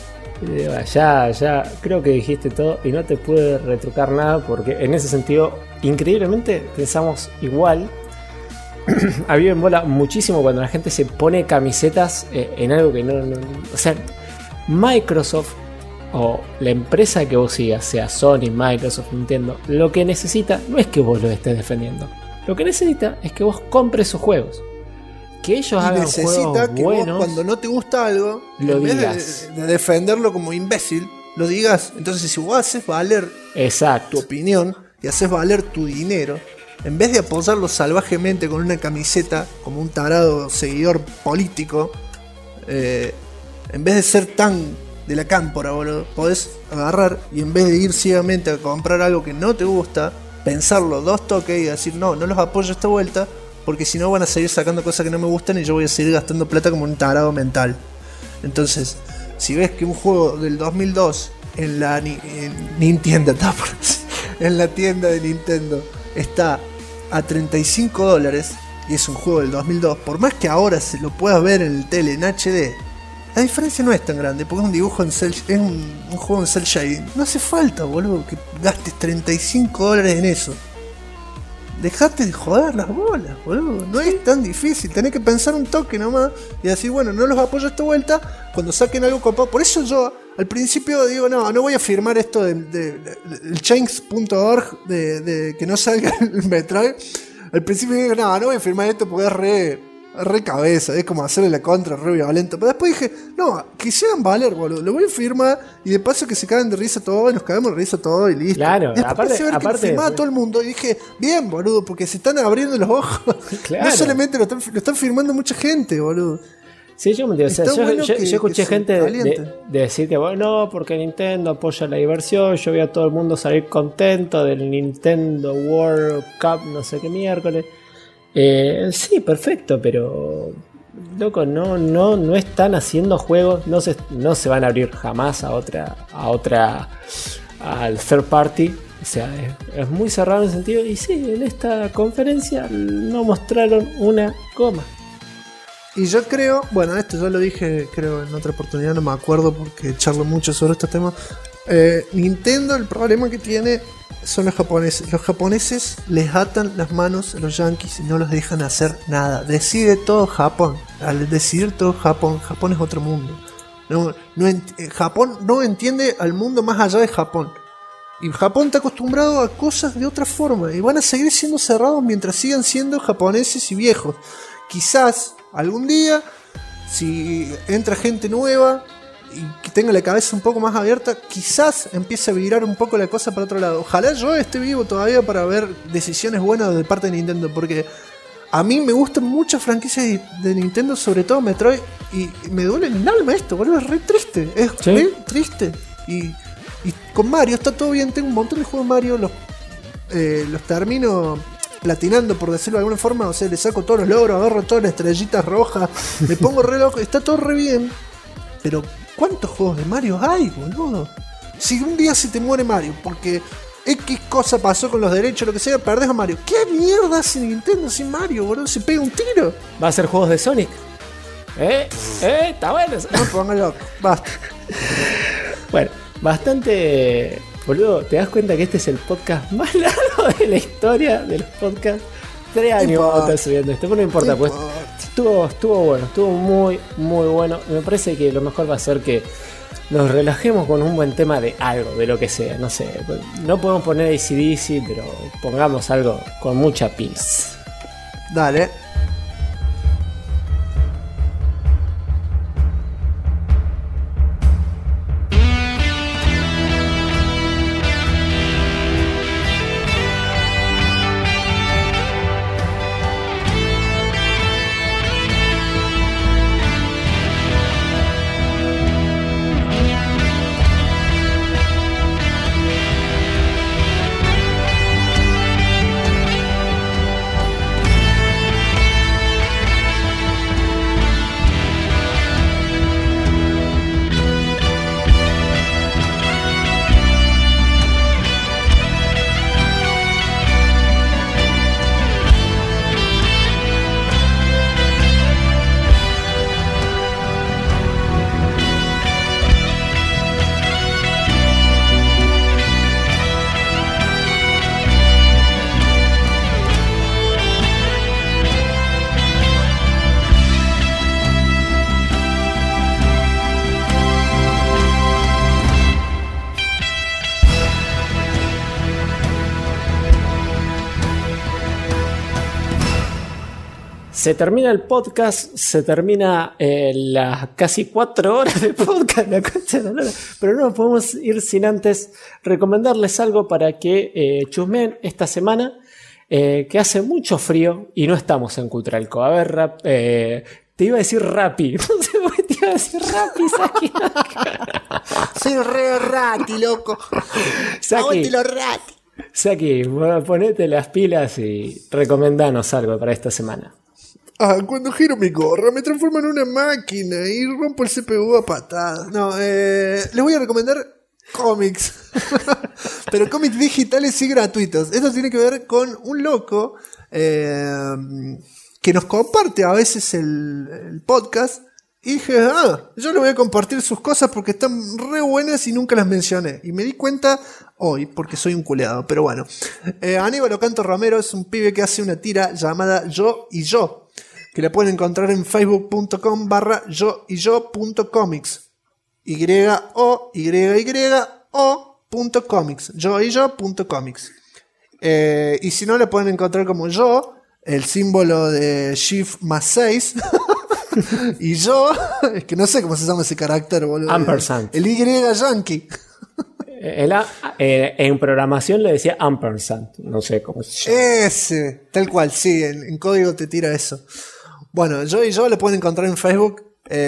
ya creo que dijiste todo y no te pude retrucar nada, porque en ese sentido, increíblemente pensamos igual. A mí me mola muchísimo cuando la gente se pone camisetas en algo que no. O sea, Microsoft o la empresa que vos sigas, sea Sony, Microsoft, Nintendo, lo que necesita no es que vos lo estés defendiendo. Lo que necesita es que vos compres sus juegos. Que ellos hagan juegos que buenos. Vos, cuando no te gusta algo, lo en vez digas. de defenderlo como imbécil, lo digas. Entonces, si vos haces valer tu opinión y haces valer tu dinero, en vez de apoyarlo salvajemente con una camiseta como un tarado seguidor político, en vez de ser tan de la cámpora, boludo, podés agarrar y en vez de ir ciegamente a comprar algo que no te gusta, pensarlo 2 toques y decir no los apoyo esta vuelta, porque si no van a seguir sacando cosas que no me gustan y yo voy a seguir gastando plata como un tarado mental. Entonces, si ves que un juego del 2002 en la Nintendo, en la tienda de Nintendo está a $35, y es un juego del 2002, por más que ahora se lo puedas ver en el tele en HD, la diferencia no es tan grande, porque es un dibujo en cel, es un juego en cel shading. No hace falta, boludo, que gastes $35 en eso. Dejate de joder las bolas, boludo. No es tan difícil, tenés que pensar un toque nomás y decir, bueno, no los apoyo esta vuelta, cuando saquen algo copado. Por eso yo al principio digo, no voy a firmar esto del change.org de que no salga el Metroid. Al principio digo, no voy a firmar esto porque es re cabeza, es como hacerle la contra, re violento. Pero después dije, no, que se hagan valer, boludo. Lo voy a firmar y de paso que se cagan de risa todos y nos cagamos de risa todos y listo. Claro, y aparte firmaba a todo el mundo y dije, bien, boludo, porque se están abriendo los ojos. Claro. No solamente lo están firmando mucha gente, boludo. Sí, yo me entiendo. O sea, Bueno yo escuché gente de decir que, bueno, no, porque Nintendo apoya la diversión. Yo vi a todo el mundo salir contento del Nintendo World Cup, no sé qué miércoles. Sí, perfecto, pero loco, no están haciendo juegos, no se van a abrir jamás a otra al third party. O sea, es muy cerrado en ese sentido. Y sí, en esta conferencia no mostraron una coma. Y yo creo, bueno, esto ya lo dije, creo en otra oportunidad, no me acuerdo porque charlo mucho sobre estos temas. Nintendo, el problema que tiene son los japoneses. Los japoneses les atan las manos a los yankees y no los dejan hacer nada. Decide todo Japón. Al decidir todo Japón es otro mundo. Japón no entiende al mundo más allá de Japón. Y Japón está acostumbrado a cosas de otra forma. Y van a seguir siendo cerrados mientras sigan siendo japoneses y viejos. Quizás algún día, si entra gente nueva y que tenga la cabeza un poco más abierta, quizás empiece a virar un poco la cosa para otro lado. Ojalá yo esté vivo todavía para ver decisiones buenas de parte de Nintendo, porque a mí me gustan muchas franquicias de Nintendo, sobre todo Metroid, y me duele en el alma esto, boludo, es re triste, re triste. Y con Mario está todo bien, tengo un montón de juegos de Mario, los termino platinando, por decirlo de alguna forma, o sea, le saco todos los logros, agarro todas las estrellitas rojas, me pongo re loco, está todo re bien, pero ¿cuántos juegos de Mario hay, boludo? Si un día se te muere Mario, porque X cosa pasó con los derechos, lo que sea, perdés a Mario, ¿qué mierda hace Nintendo sin Mario, boludo? Se pega un tiro. ¿Va a ser juegos de Sonic? Está bueno eso. No me pongan loco, basta. Bueno, bastante... Boludo, ¿te das cuenta que este es el podcast más largo de la historia de los podcasts? 3 años vamos a estar subiendo esto, pero no importa, pues estuvo bueno, estuvo muy, muy bueno. Me parece que lo mejor va a ser que nos relajemos con un buen tema de algo, de lo que sea, no sé. No podemos poner AC/DC, pero pongamos algo con mucha pila. Dale. Se termina el podcast, se termina las casi 4 horas de podcast, la concha de la lora, pero no nos podemos ir sin antes recomendarles algo para que chusmeen esta semana, que hace mucho frío y no estamos en Cultralco. A ver, te iba a decir Rappi, no sé por qué te iba a decir Rappi, Saki. Soy re rati, loco. Saki, los rati. Saki, ponete las pilas y recomendanos algo para esta semana. Cuando giro mi gorra me transformo en una máquina y rompo el CPU a patadas. No, les voy a recomendar cómics. Pero cómics digitales y gratuitos. Esto tiene que ver con un loco que que nos comparte a veces el podcast. Y dije, yo le voy a compartir sus cosas porque están re buenas y nunca las mencioné. Y me di cuenta hoy, porque soy un culeado, pero bueno. Aníbal Ocanto Romero es un pibe que hace una tira llamada Yo y Yo, que la pueden encontrar en facebook.com/yoyyo.comics. YOYYO.comics. Yoyyo.comics. Y si no, la pueden encontrar como Yo, el símbolo de Shift más 6. Y yo, es que no sé cómo se llama ese carácter, boludo. Ampersand. El Y yankee. En programación le decía ampersand. No sé cómo se llama. Ese, tal cual, sí, en código te tira eso. Bueno, Yo y Yo lo pueden encontrar en Facebook.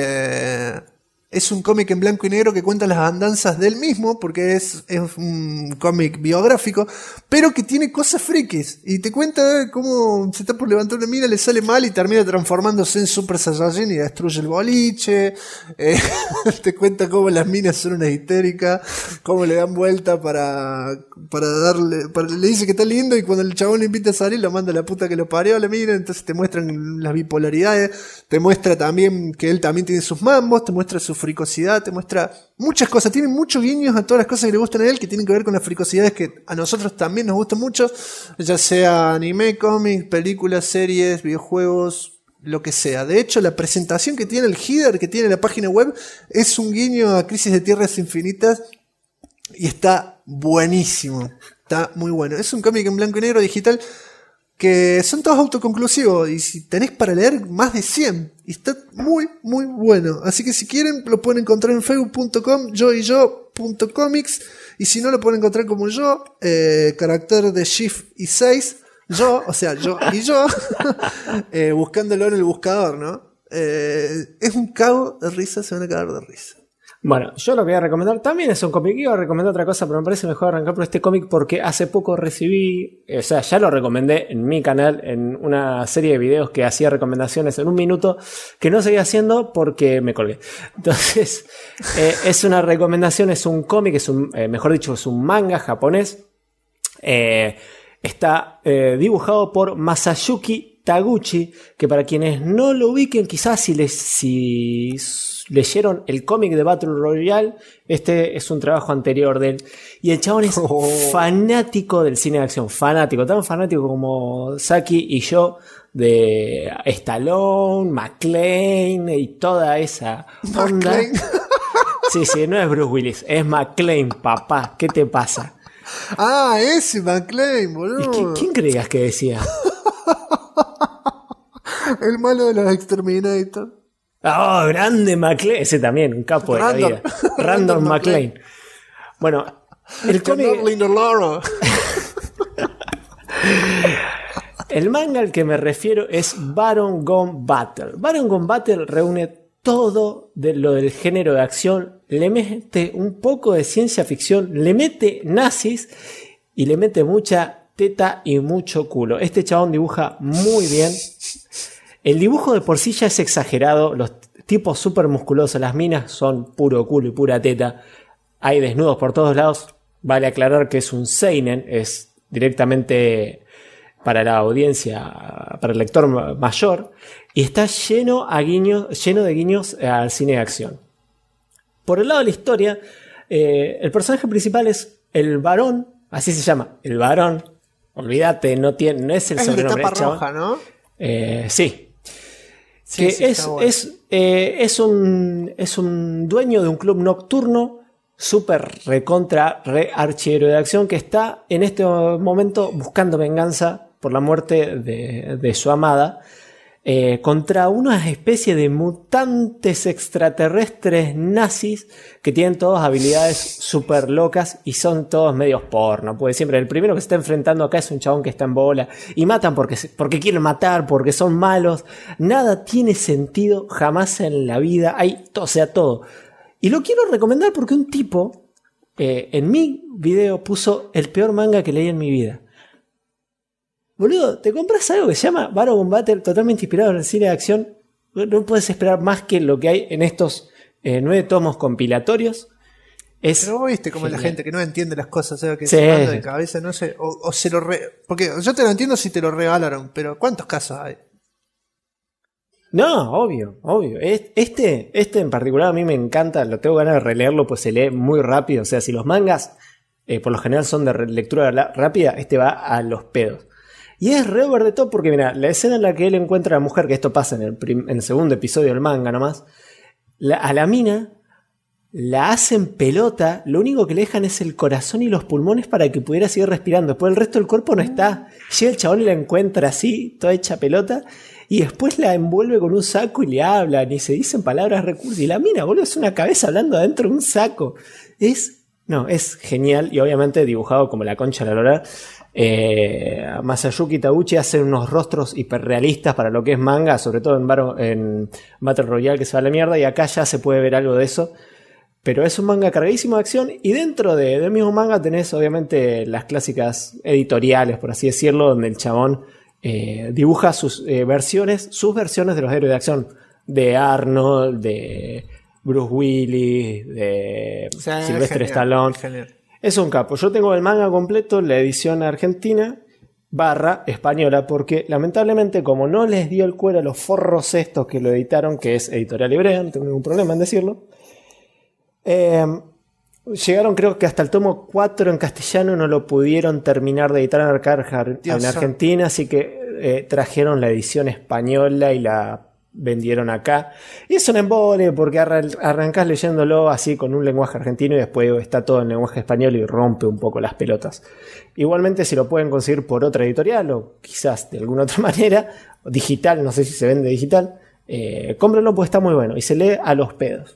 Es un cómic en blanco y negro que cuenta las andanzas del mismo, porque es un cómic biográfico, pero que tiene cosas frikis. Y te cuenta cómo se está por levantar una mina, le sale mal y termina transformándose en Super Saiyajin y destruye el boliche. Te cuenta cómo las minas son unas histéricas, cómo le dan vuelta para darle... le dice que está lindo y cuando el chabón le invita a salir lo manda a la puta que lo parió a la mina. Entonces te muestran las bipolaridades, te muestra también que él también tiene sus mambos, te muestra su fricosidad, te muestra muchas cosas, tiene muchos guiños a todas las cosas que le gustan a él, que tienen que ver con las fricosidades que a nosotros también nos gustan mucho, ya sea anime, cómics, películas, series, videojuegos, lo que sea. De hecho, la presentación que tiene, el header que tiene la página web, es un guiño a Crisis de Tierras Infinitas y está buenísimo, está muy bueno. Es un cómic en blanco y negro digital que son todos autoconclusivos y si tenés para leer más de 100 y está muy muy bueno, así que si quieren lo pueden encontrar en facebook.com yoyyo.comics y si no lo pueden encontrar como yo, carácter de Shift y 6 yo, o sea yo y yo buscándolo en el buscador, ¿no? Es un cago de risa, se van a cagar de risa. Bueno, yo lo que voy a recomendar también es un cómic. Iba a recomendar otra cosa, pero me parece mejor arrancar por este cómic porque hace poco recibí, o sea, ya lo recomendé en mi canal, en una serie de videos que hacía recomendaciones en un minuto, que no seguía haciendo porque me colgué. Entonces, es una recomendación, es un cómic, es un, mejor dicho, es un manga japonés. Está dibujado por Masayuki Taguchi, que para quienes no lo ubiquen, quizás si leyeron el cómic de Battle Royale, este es un trabajo anterior de él. Y el chabón es fanático del cine de acción, fanático, tan fanático como Saki y yo de Stallone, McClane y toda esa onda. Sí, no es Bruce Willis, es McClane, papá, ¿qué te pasa? Ah, ese McClane, boludo. ¿Quién creías que decía? El malo de los Exterminator. Oh, grande McClane. Ese también, un capo de la vida. Random McClane. Bueno, el cómic... El manga al que me refiero es Baron Gone Battle. Baron Gone Battle reúne todo de lo del género de acción, le mete un poco de ciencia ficción, le mete nazis y le mete mucha teta y mucho culo. Este chabón dibuja muy bien. El dibujo de por sí ya es exagerado, los tipos súper musculosos, las minas son puro culo y pura teta, hay desnudos por todos lados. Vale aclarar que es un seinen, es directamente para la audiencia, para el lector mayor, y está lleno de guiños al cine de acción. Por el lado de la historia, el personaje principal es el varón, así se llama, el varón. Olvídate, no es el sobrenombre. Es de tapa roja, ¿no? Sí. Sí, Que sí, es un dueño de un club nocturno súper recontra archihéroe de acción que está en este momento buscando venganza por la muerte de su amada contra una especie de mutantes extraterrestres nazis que tienen todas habilidades súper locas y son todos medios porno, porque siempre el primero que se está enfrentando acá es un chabón que está en bola y matan porque quieren matar, porque son malos. Nada tiene sentido jamás en la vida, hay todo. Y lo quiero recomendar porque un tipo en mi video puso el peor manga que leí en mi vida. Boludo, te compras algo que se llama Baron Gone Battle, totalmente inspirado en el cine de acción. No puedes esperar más que lo que hay en estos 9 tomos compilatorios. Pero viste como la gente que no entiende las cosas, o sea, que se manda de cabeza, no sé, o se lo porque yo te lo entiendo si te lo regalaron, pero ¿cuántos casos hay? No, obvio. Este en particular a mí me encanta, lo tengo ganas de releerlo, pues se lee muy rápido. O sea, si los mangas por lo general son de lectura rápida, este va a los pedos. Y es re over the top porque, mira, la escena en la que él encuentra a la mujer, que esto pasa en el segundo episodio del manga nomás, a la mina la hacen pelota, lo único que le dejan es el corazón y los pulmones para que pudiera seguir respirando. Después el resto del cuerpo no está. Llega el chabón y la encuentra así, toda hecha pelota, y después la envuelve con un saco y le hablan y se dicen palabras recursos. Y la mina, boludo, es una cabeza hablando adentro de un saco. Es genial y obviamente dibujado como la concha de la lora. Masayuki Taguchi hace unos rostros hiperrealistas para lo que es manga, sobre todo en Battle Royale, que se va a la mierda, y acá ya se puede ver algo de eso. Pero es un manga cargadísimo de acción, y dentro del mismo manga tenés obviamente las clásicas editoriales, por así decirlo, donde el chabón dibuja sus versiones de los héroes de acción, de Arnold, de Bruce Willis, de Sylvester Stallone. Genial. Es un capo. Yo tengo el manga completo, la edición argentina / española, porque lamentablemente como no les dio el cuero a los forros estos que lo editaron, que es Editorial Ibrea, no tengo ningún problema en decirlo, llegaron creo que hasta el tomo 4 en castellano, no lo pudieron terminar de editar en Argentina, así que trajeron la edición española y la vendieron acá. Y es un embole porque arrancás leyéndolo así con un lenguaje argentino y después está todo en lenguaje español y rompe un poco las pelotas. Igualmente, si lo pueden conseguir por otra editorial o quizás de alguna otra manera, digital, no sé si se vende digital, cómprenlo porque está muy bueno y se lee a los pedos.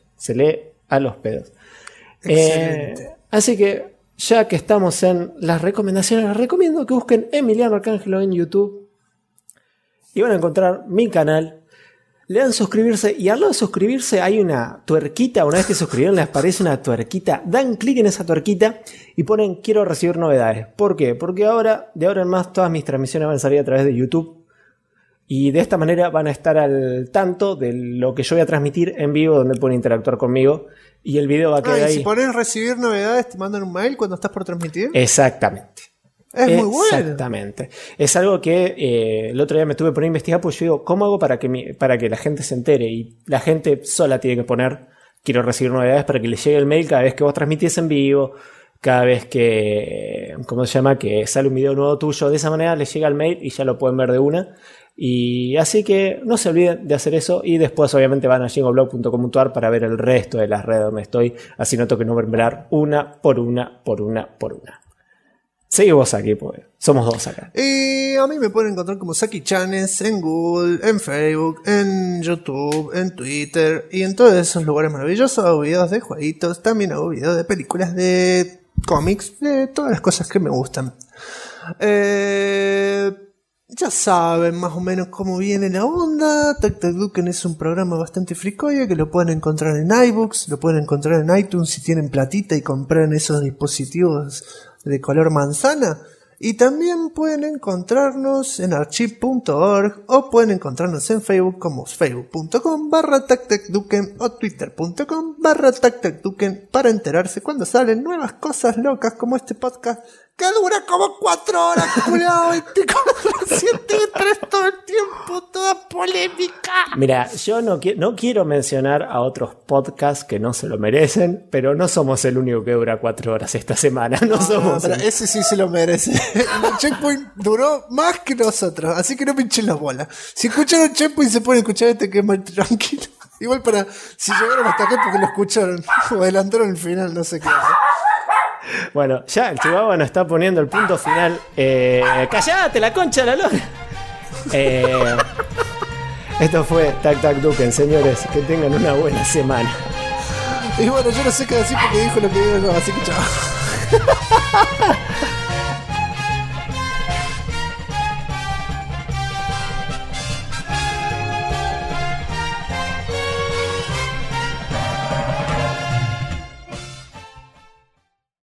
Así que ya que estamos en las recomendaciones, les recomiendo que busquen Emiliano Arcángelo en YouTube y van a encontrar mi canal. Le dan suscribirse y al lado de suscribirse hay una tuerquita. Una vez que suscribieron les aparece una tuerquita. Dan clic en esa tuerquita y ponen quiero recibir novedades. ¿Por qué? Porque de ahora en más todas mis transmisiones van a salir a través de YouTube. Y de esta manera van a estar al tanto de lo que yo voy a transmitir en vivo, donde pueden interactuar conmigo. Y el video va a quedar ahí. Si pones recibir novedades, te mandan un mail cuando estás por transmitir. Exactamente. Es muy bueno. Exactamente. Es algo que el otro día me tuve que poner a investigar, pues yo digo, ¿cómo hago para que la gente se entere? Y la gente sola tiene que poner, quiero recibir novedades para que le llegue el mail cada vez que vos transmitís en vivo, cada vez que, ¿cómo se llama? Que sale un video nuevo tuyo. De esa manera les llega el mail y ya lo pueden ver de una. Y así que no se olviden de hacer eso. Y después obviamente van a jingoblog.com.ar para ver el resto de las redes donde estoy. Así no tengo que nombrar una por una. Seguí vos aquí, pues. Somos dos acá. Y a mí me pueden encontrar como Saki Chanes en Google, en Facebook, en YouTube, en Twitter y en todos esos lugares maravillosos. Hago videos de jueguitos, también hago videos de películas, de cómics, de todas las cosas que me gustan. Ya saben más o menos cómo viene la onda. Tac Tac Duken es un programa bastante fricoya que lo pueden encontrar en iBooks, lo pueden encontrar en iTunes si tienen platita y compran esos dispositivos de color manzana. Y también pueden encontrarnos en archive.org o pueden encontrarnos en Facebook como facebook.com/tactacduken o twitter.com/tactacduken para enterarse cuando salen nuevas cosas locas como este podcast que dura como 4 horas, culiao, 24/7 todo el tiempo, toda polémica. Mira, yo no quiero mencionar a otros podcasts que no se lo merecen, pero no somos el único que dura 4 horas esta semana. No somos. Pero ese sí se lo merece. El Checkpoint duró más que nosotros, así que no me hinchen las bolas. Si escucharon Checkpoint se pueden escuchar este que es más tranquilo. Igual para si llegaron hasta acá porque lo escucharon o adelantaron el final, no sé qué hacer. Bueno, ya el Chihuahua nos está poniendo el punto final. ¡Callate, la concha de la lora! Esto fue Tac Tac Duken, señores. Que tengan una buena semana. Y bueno, yo no sé qué decir porque dijo lo que digo yo, así que chao.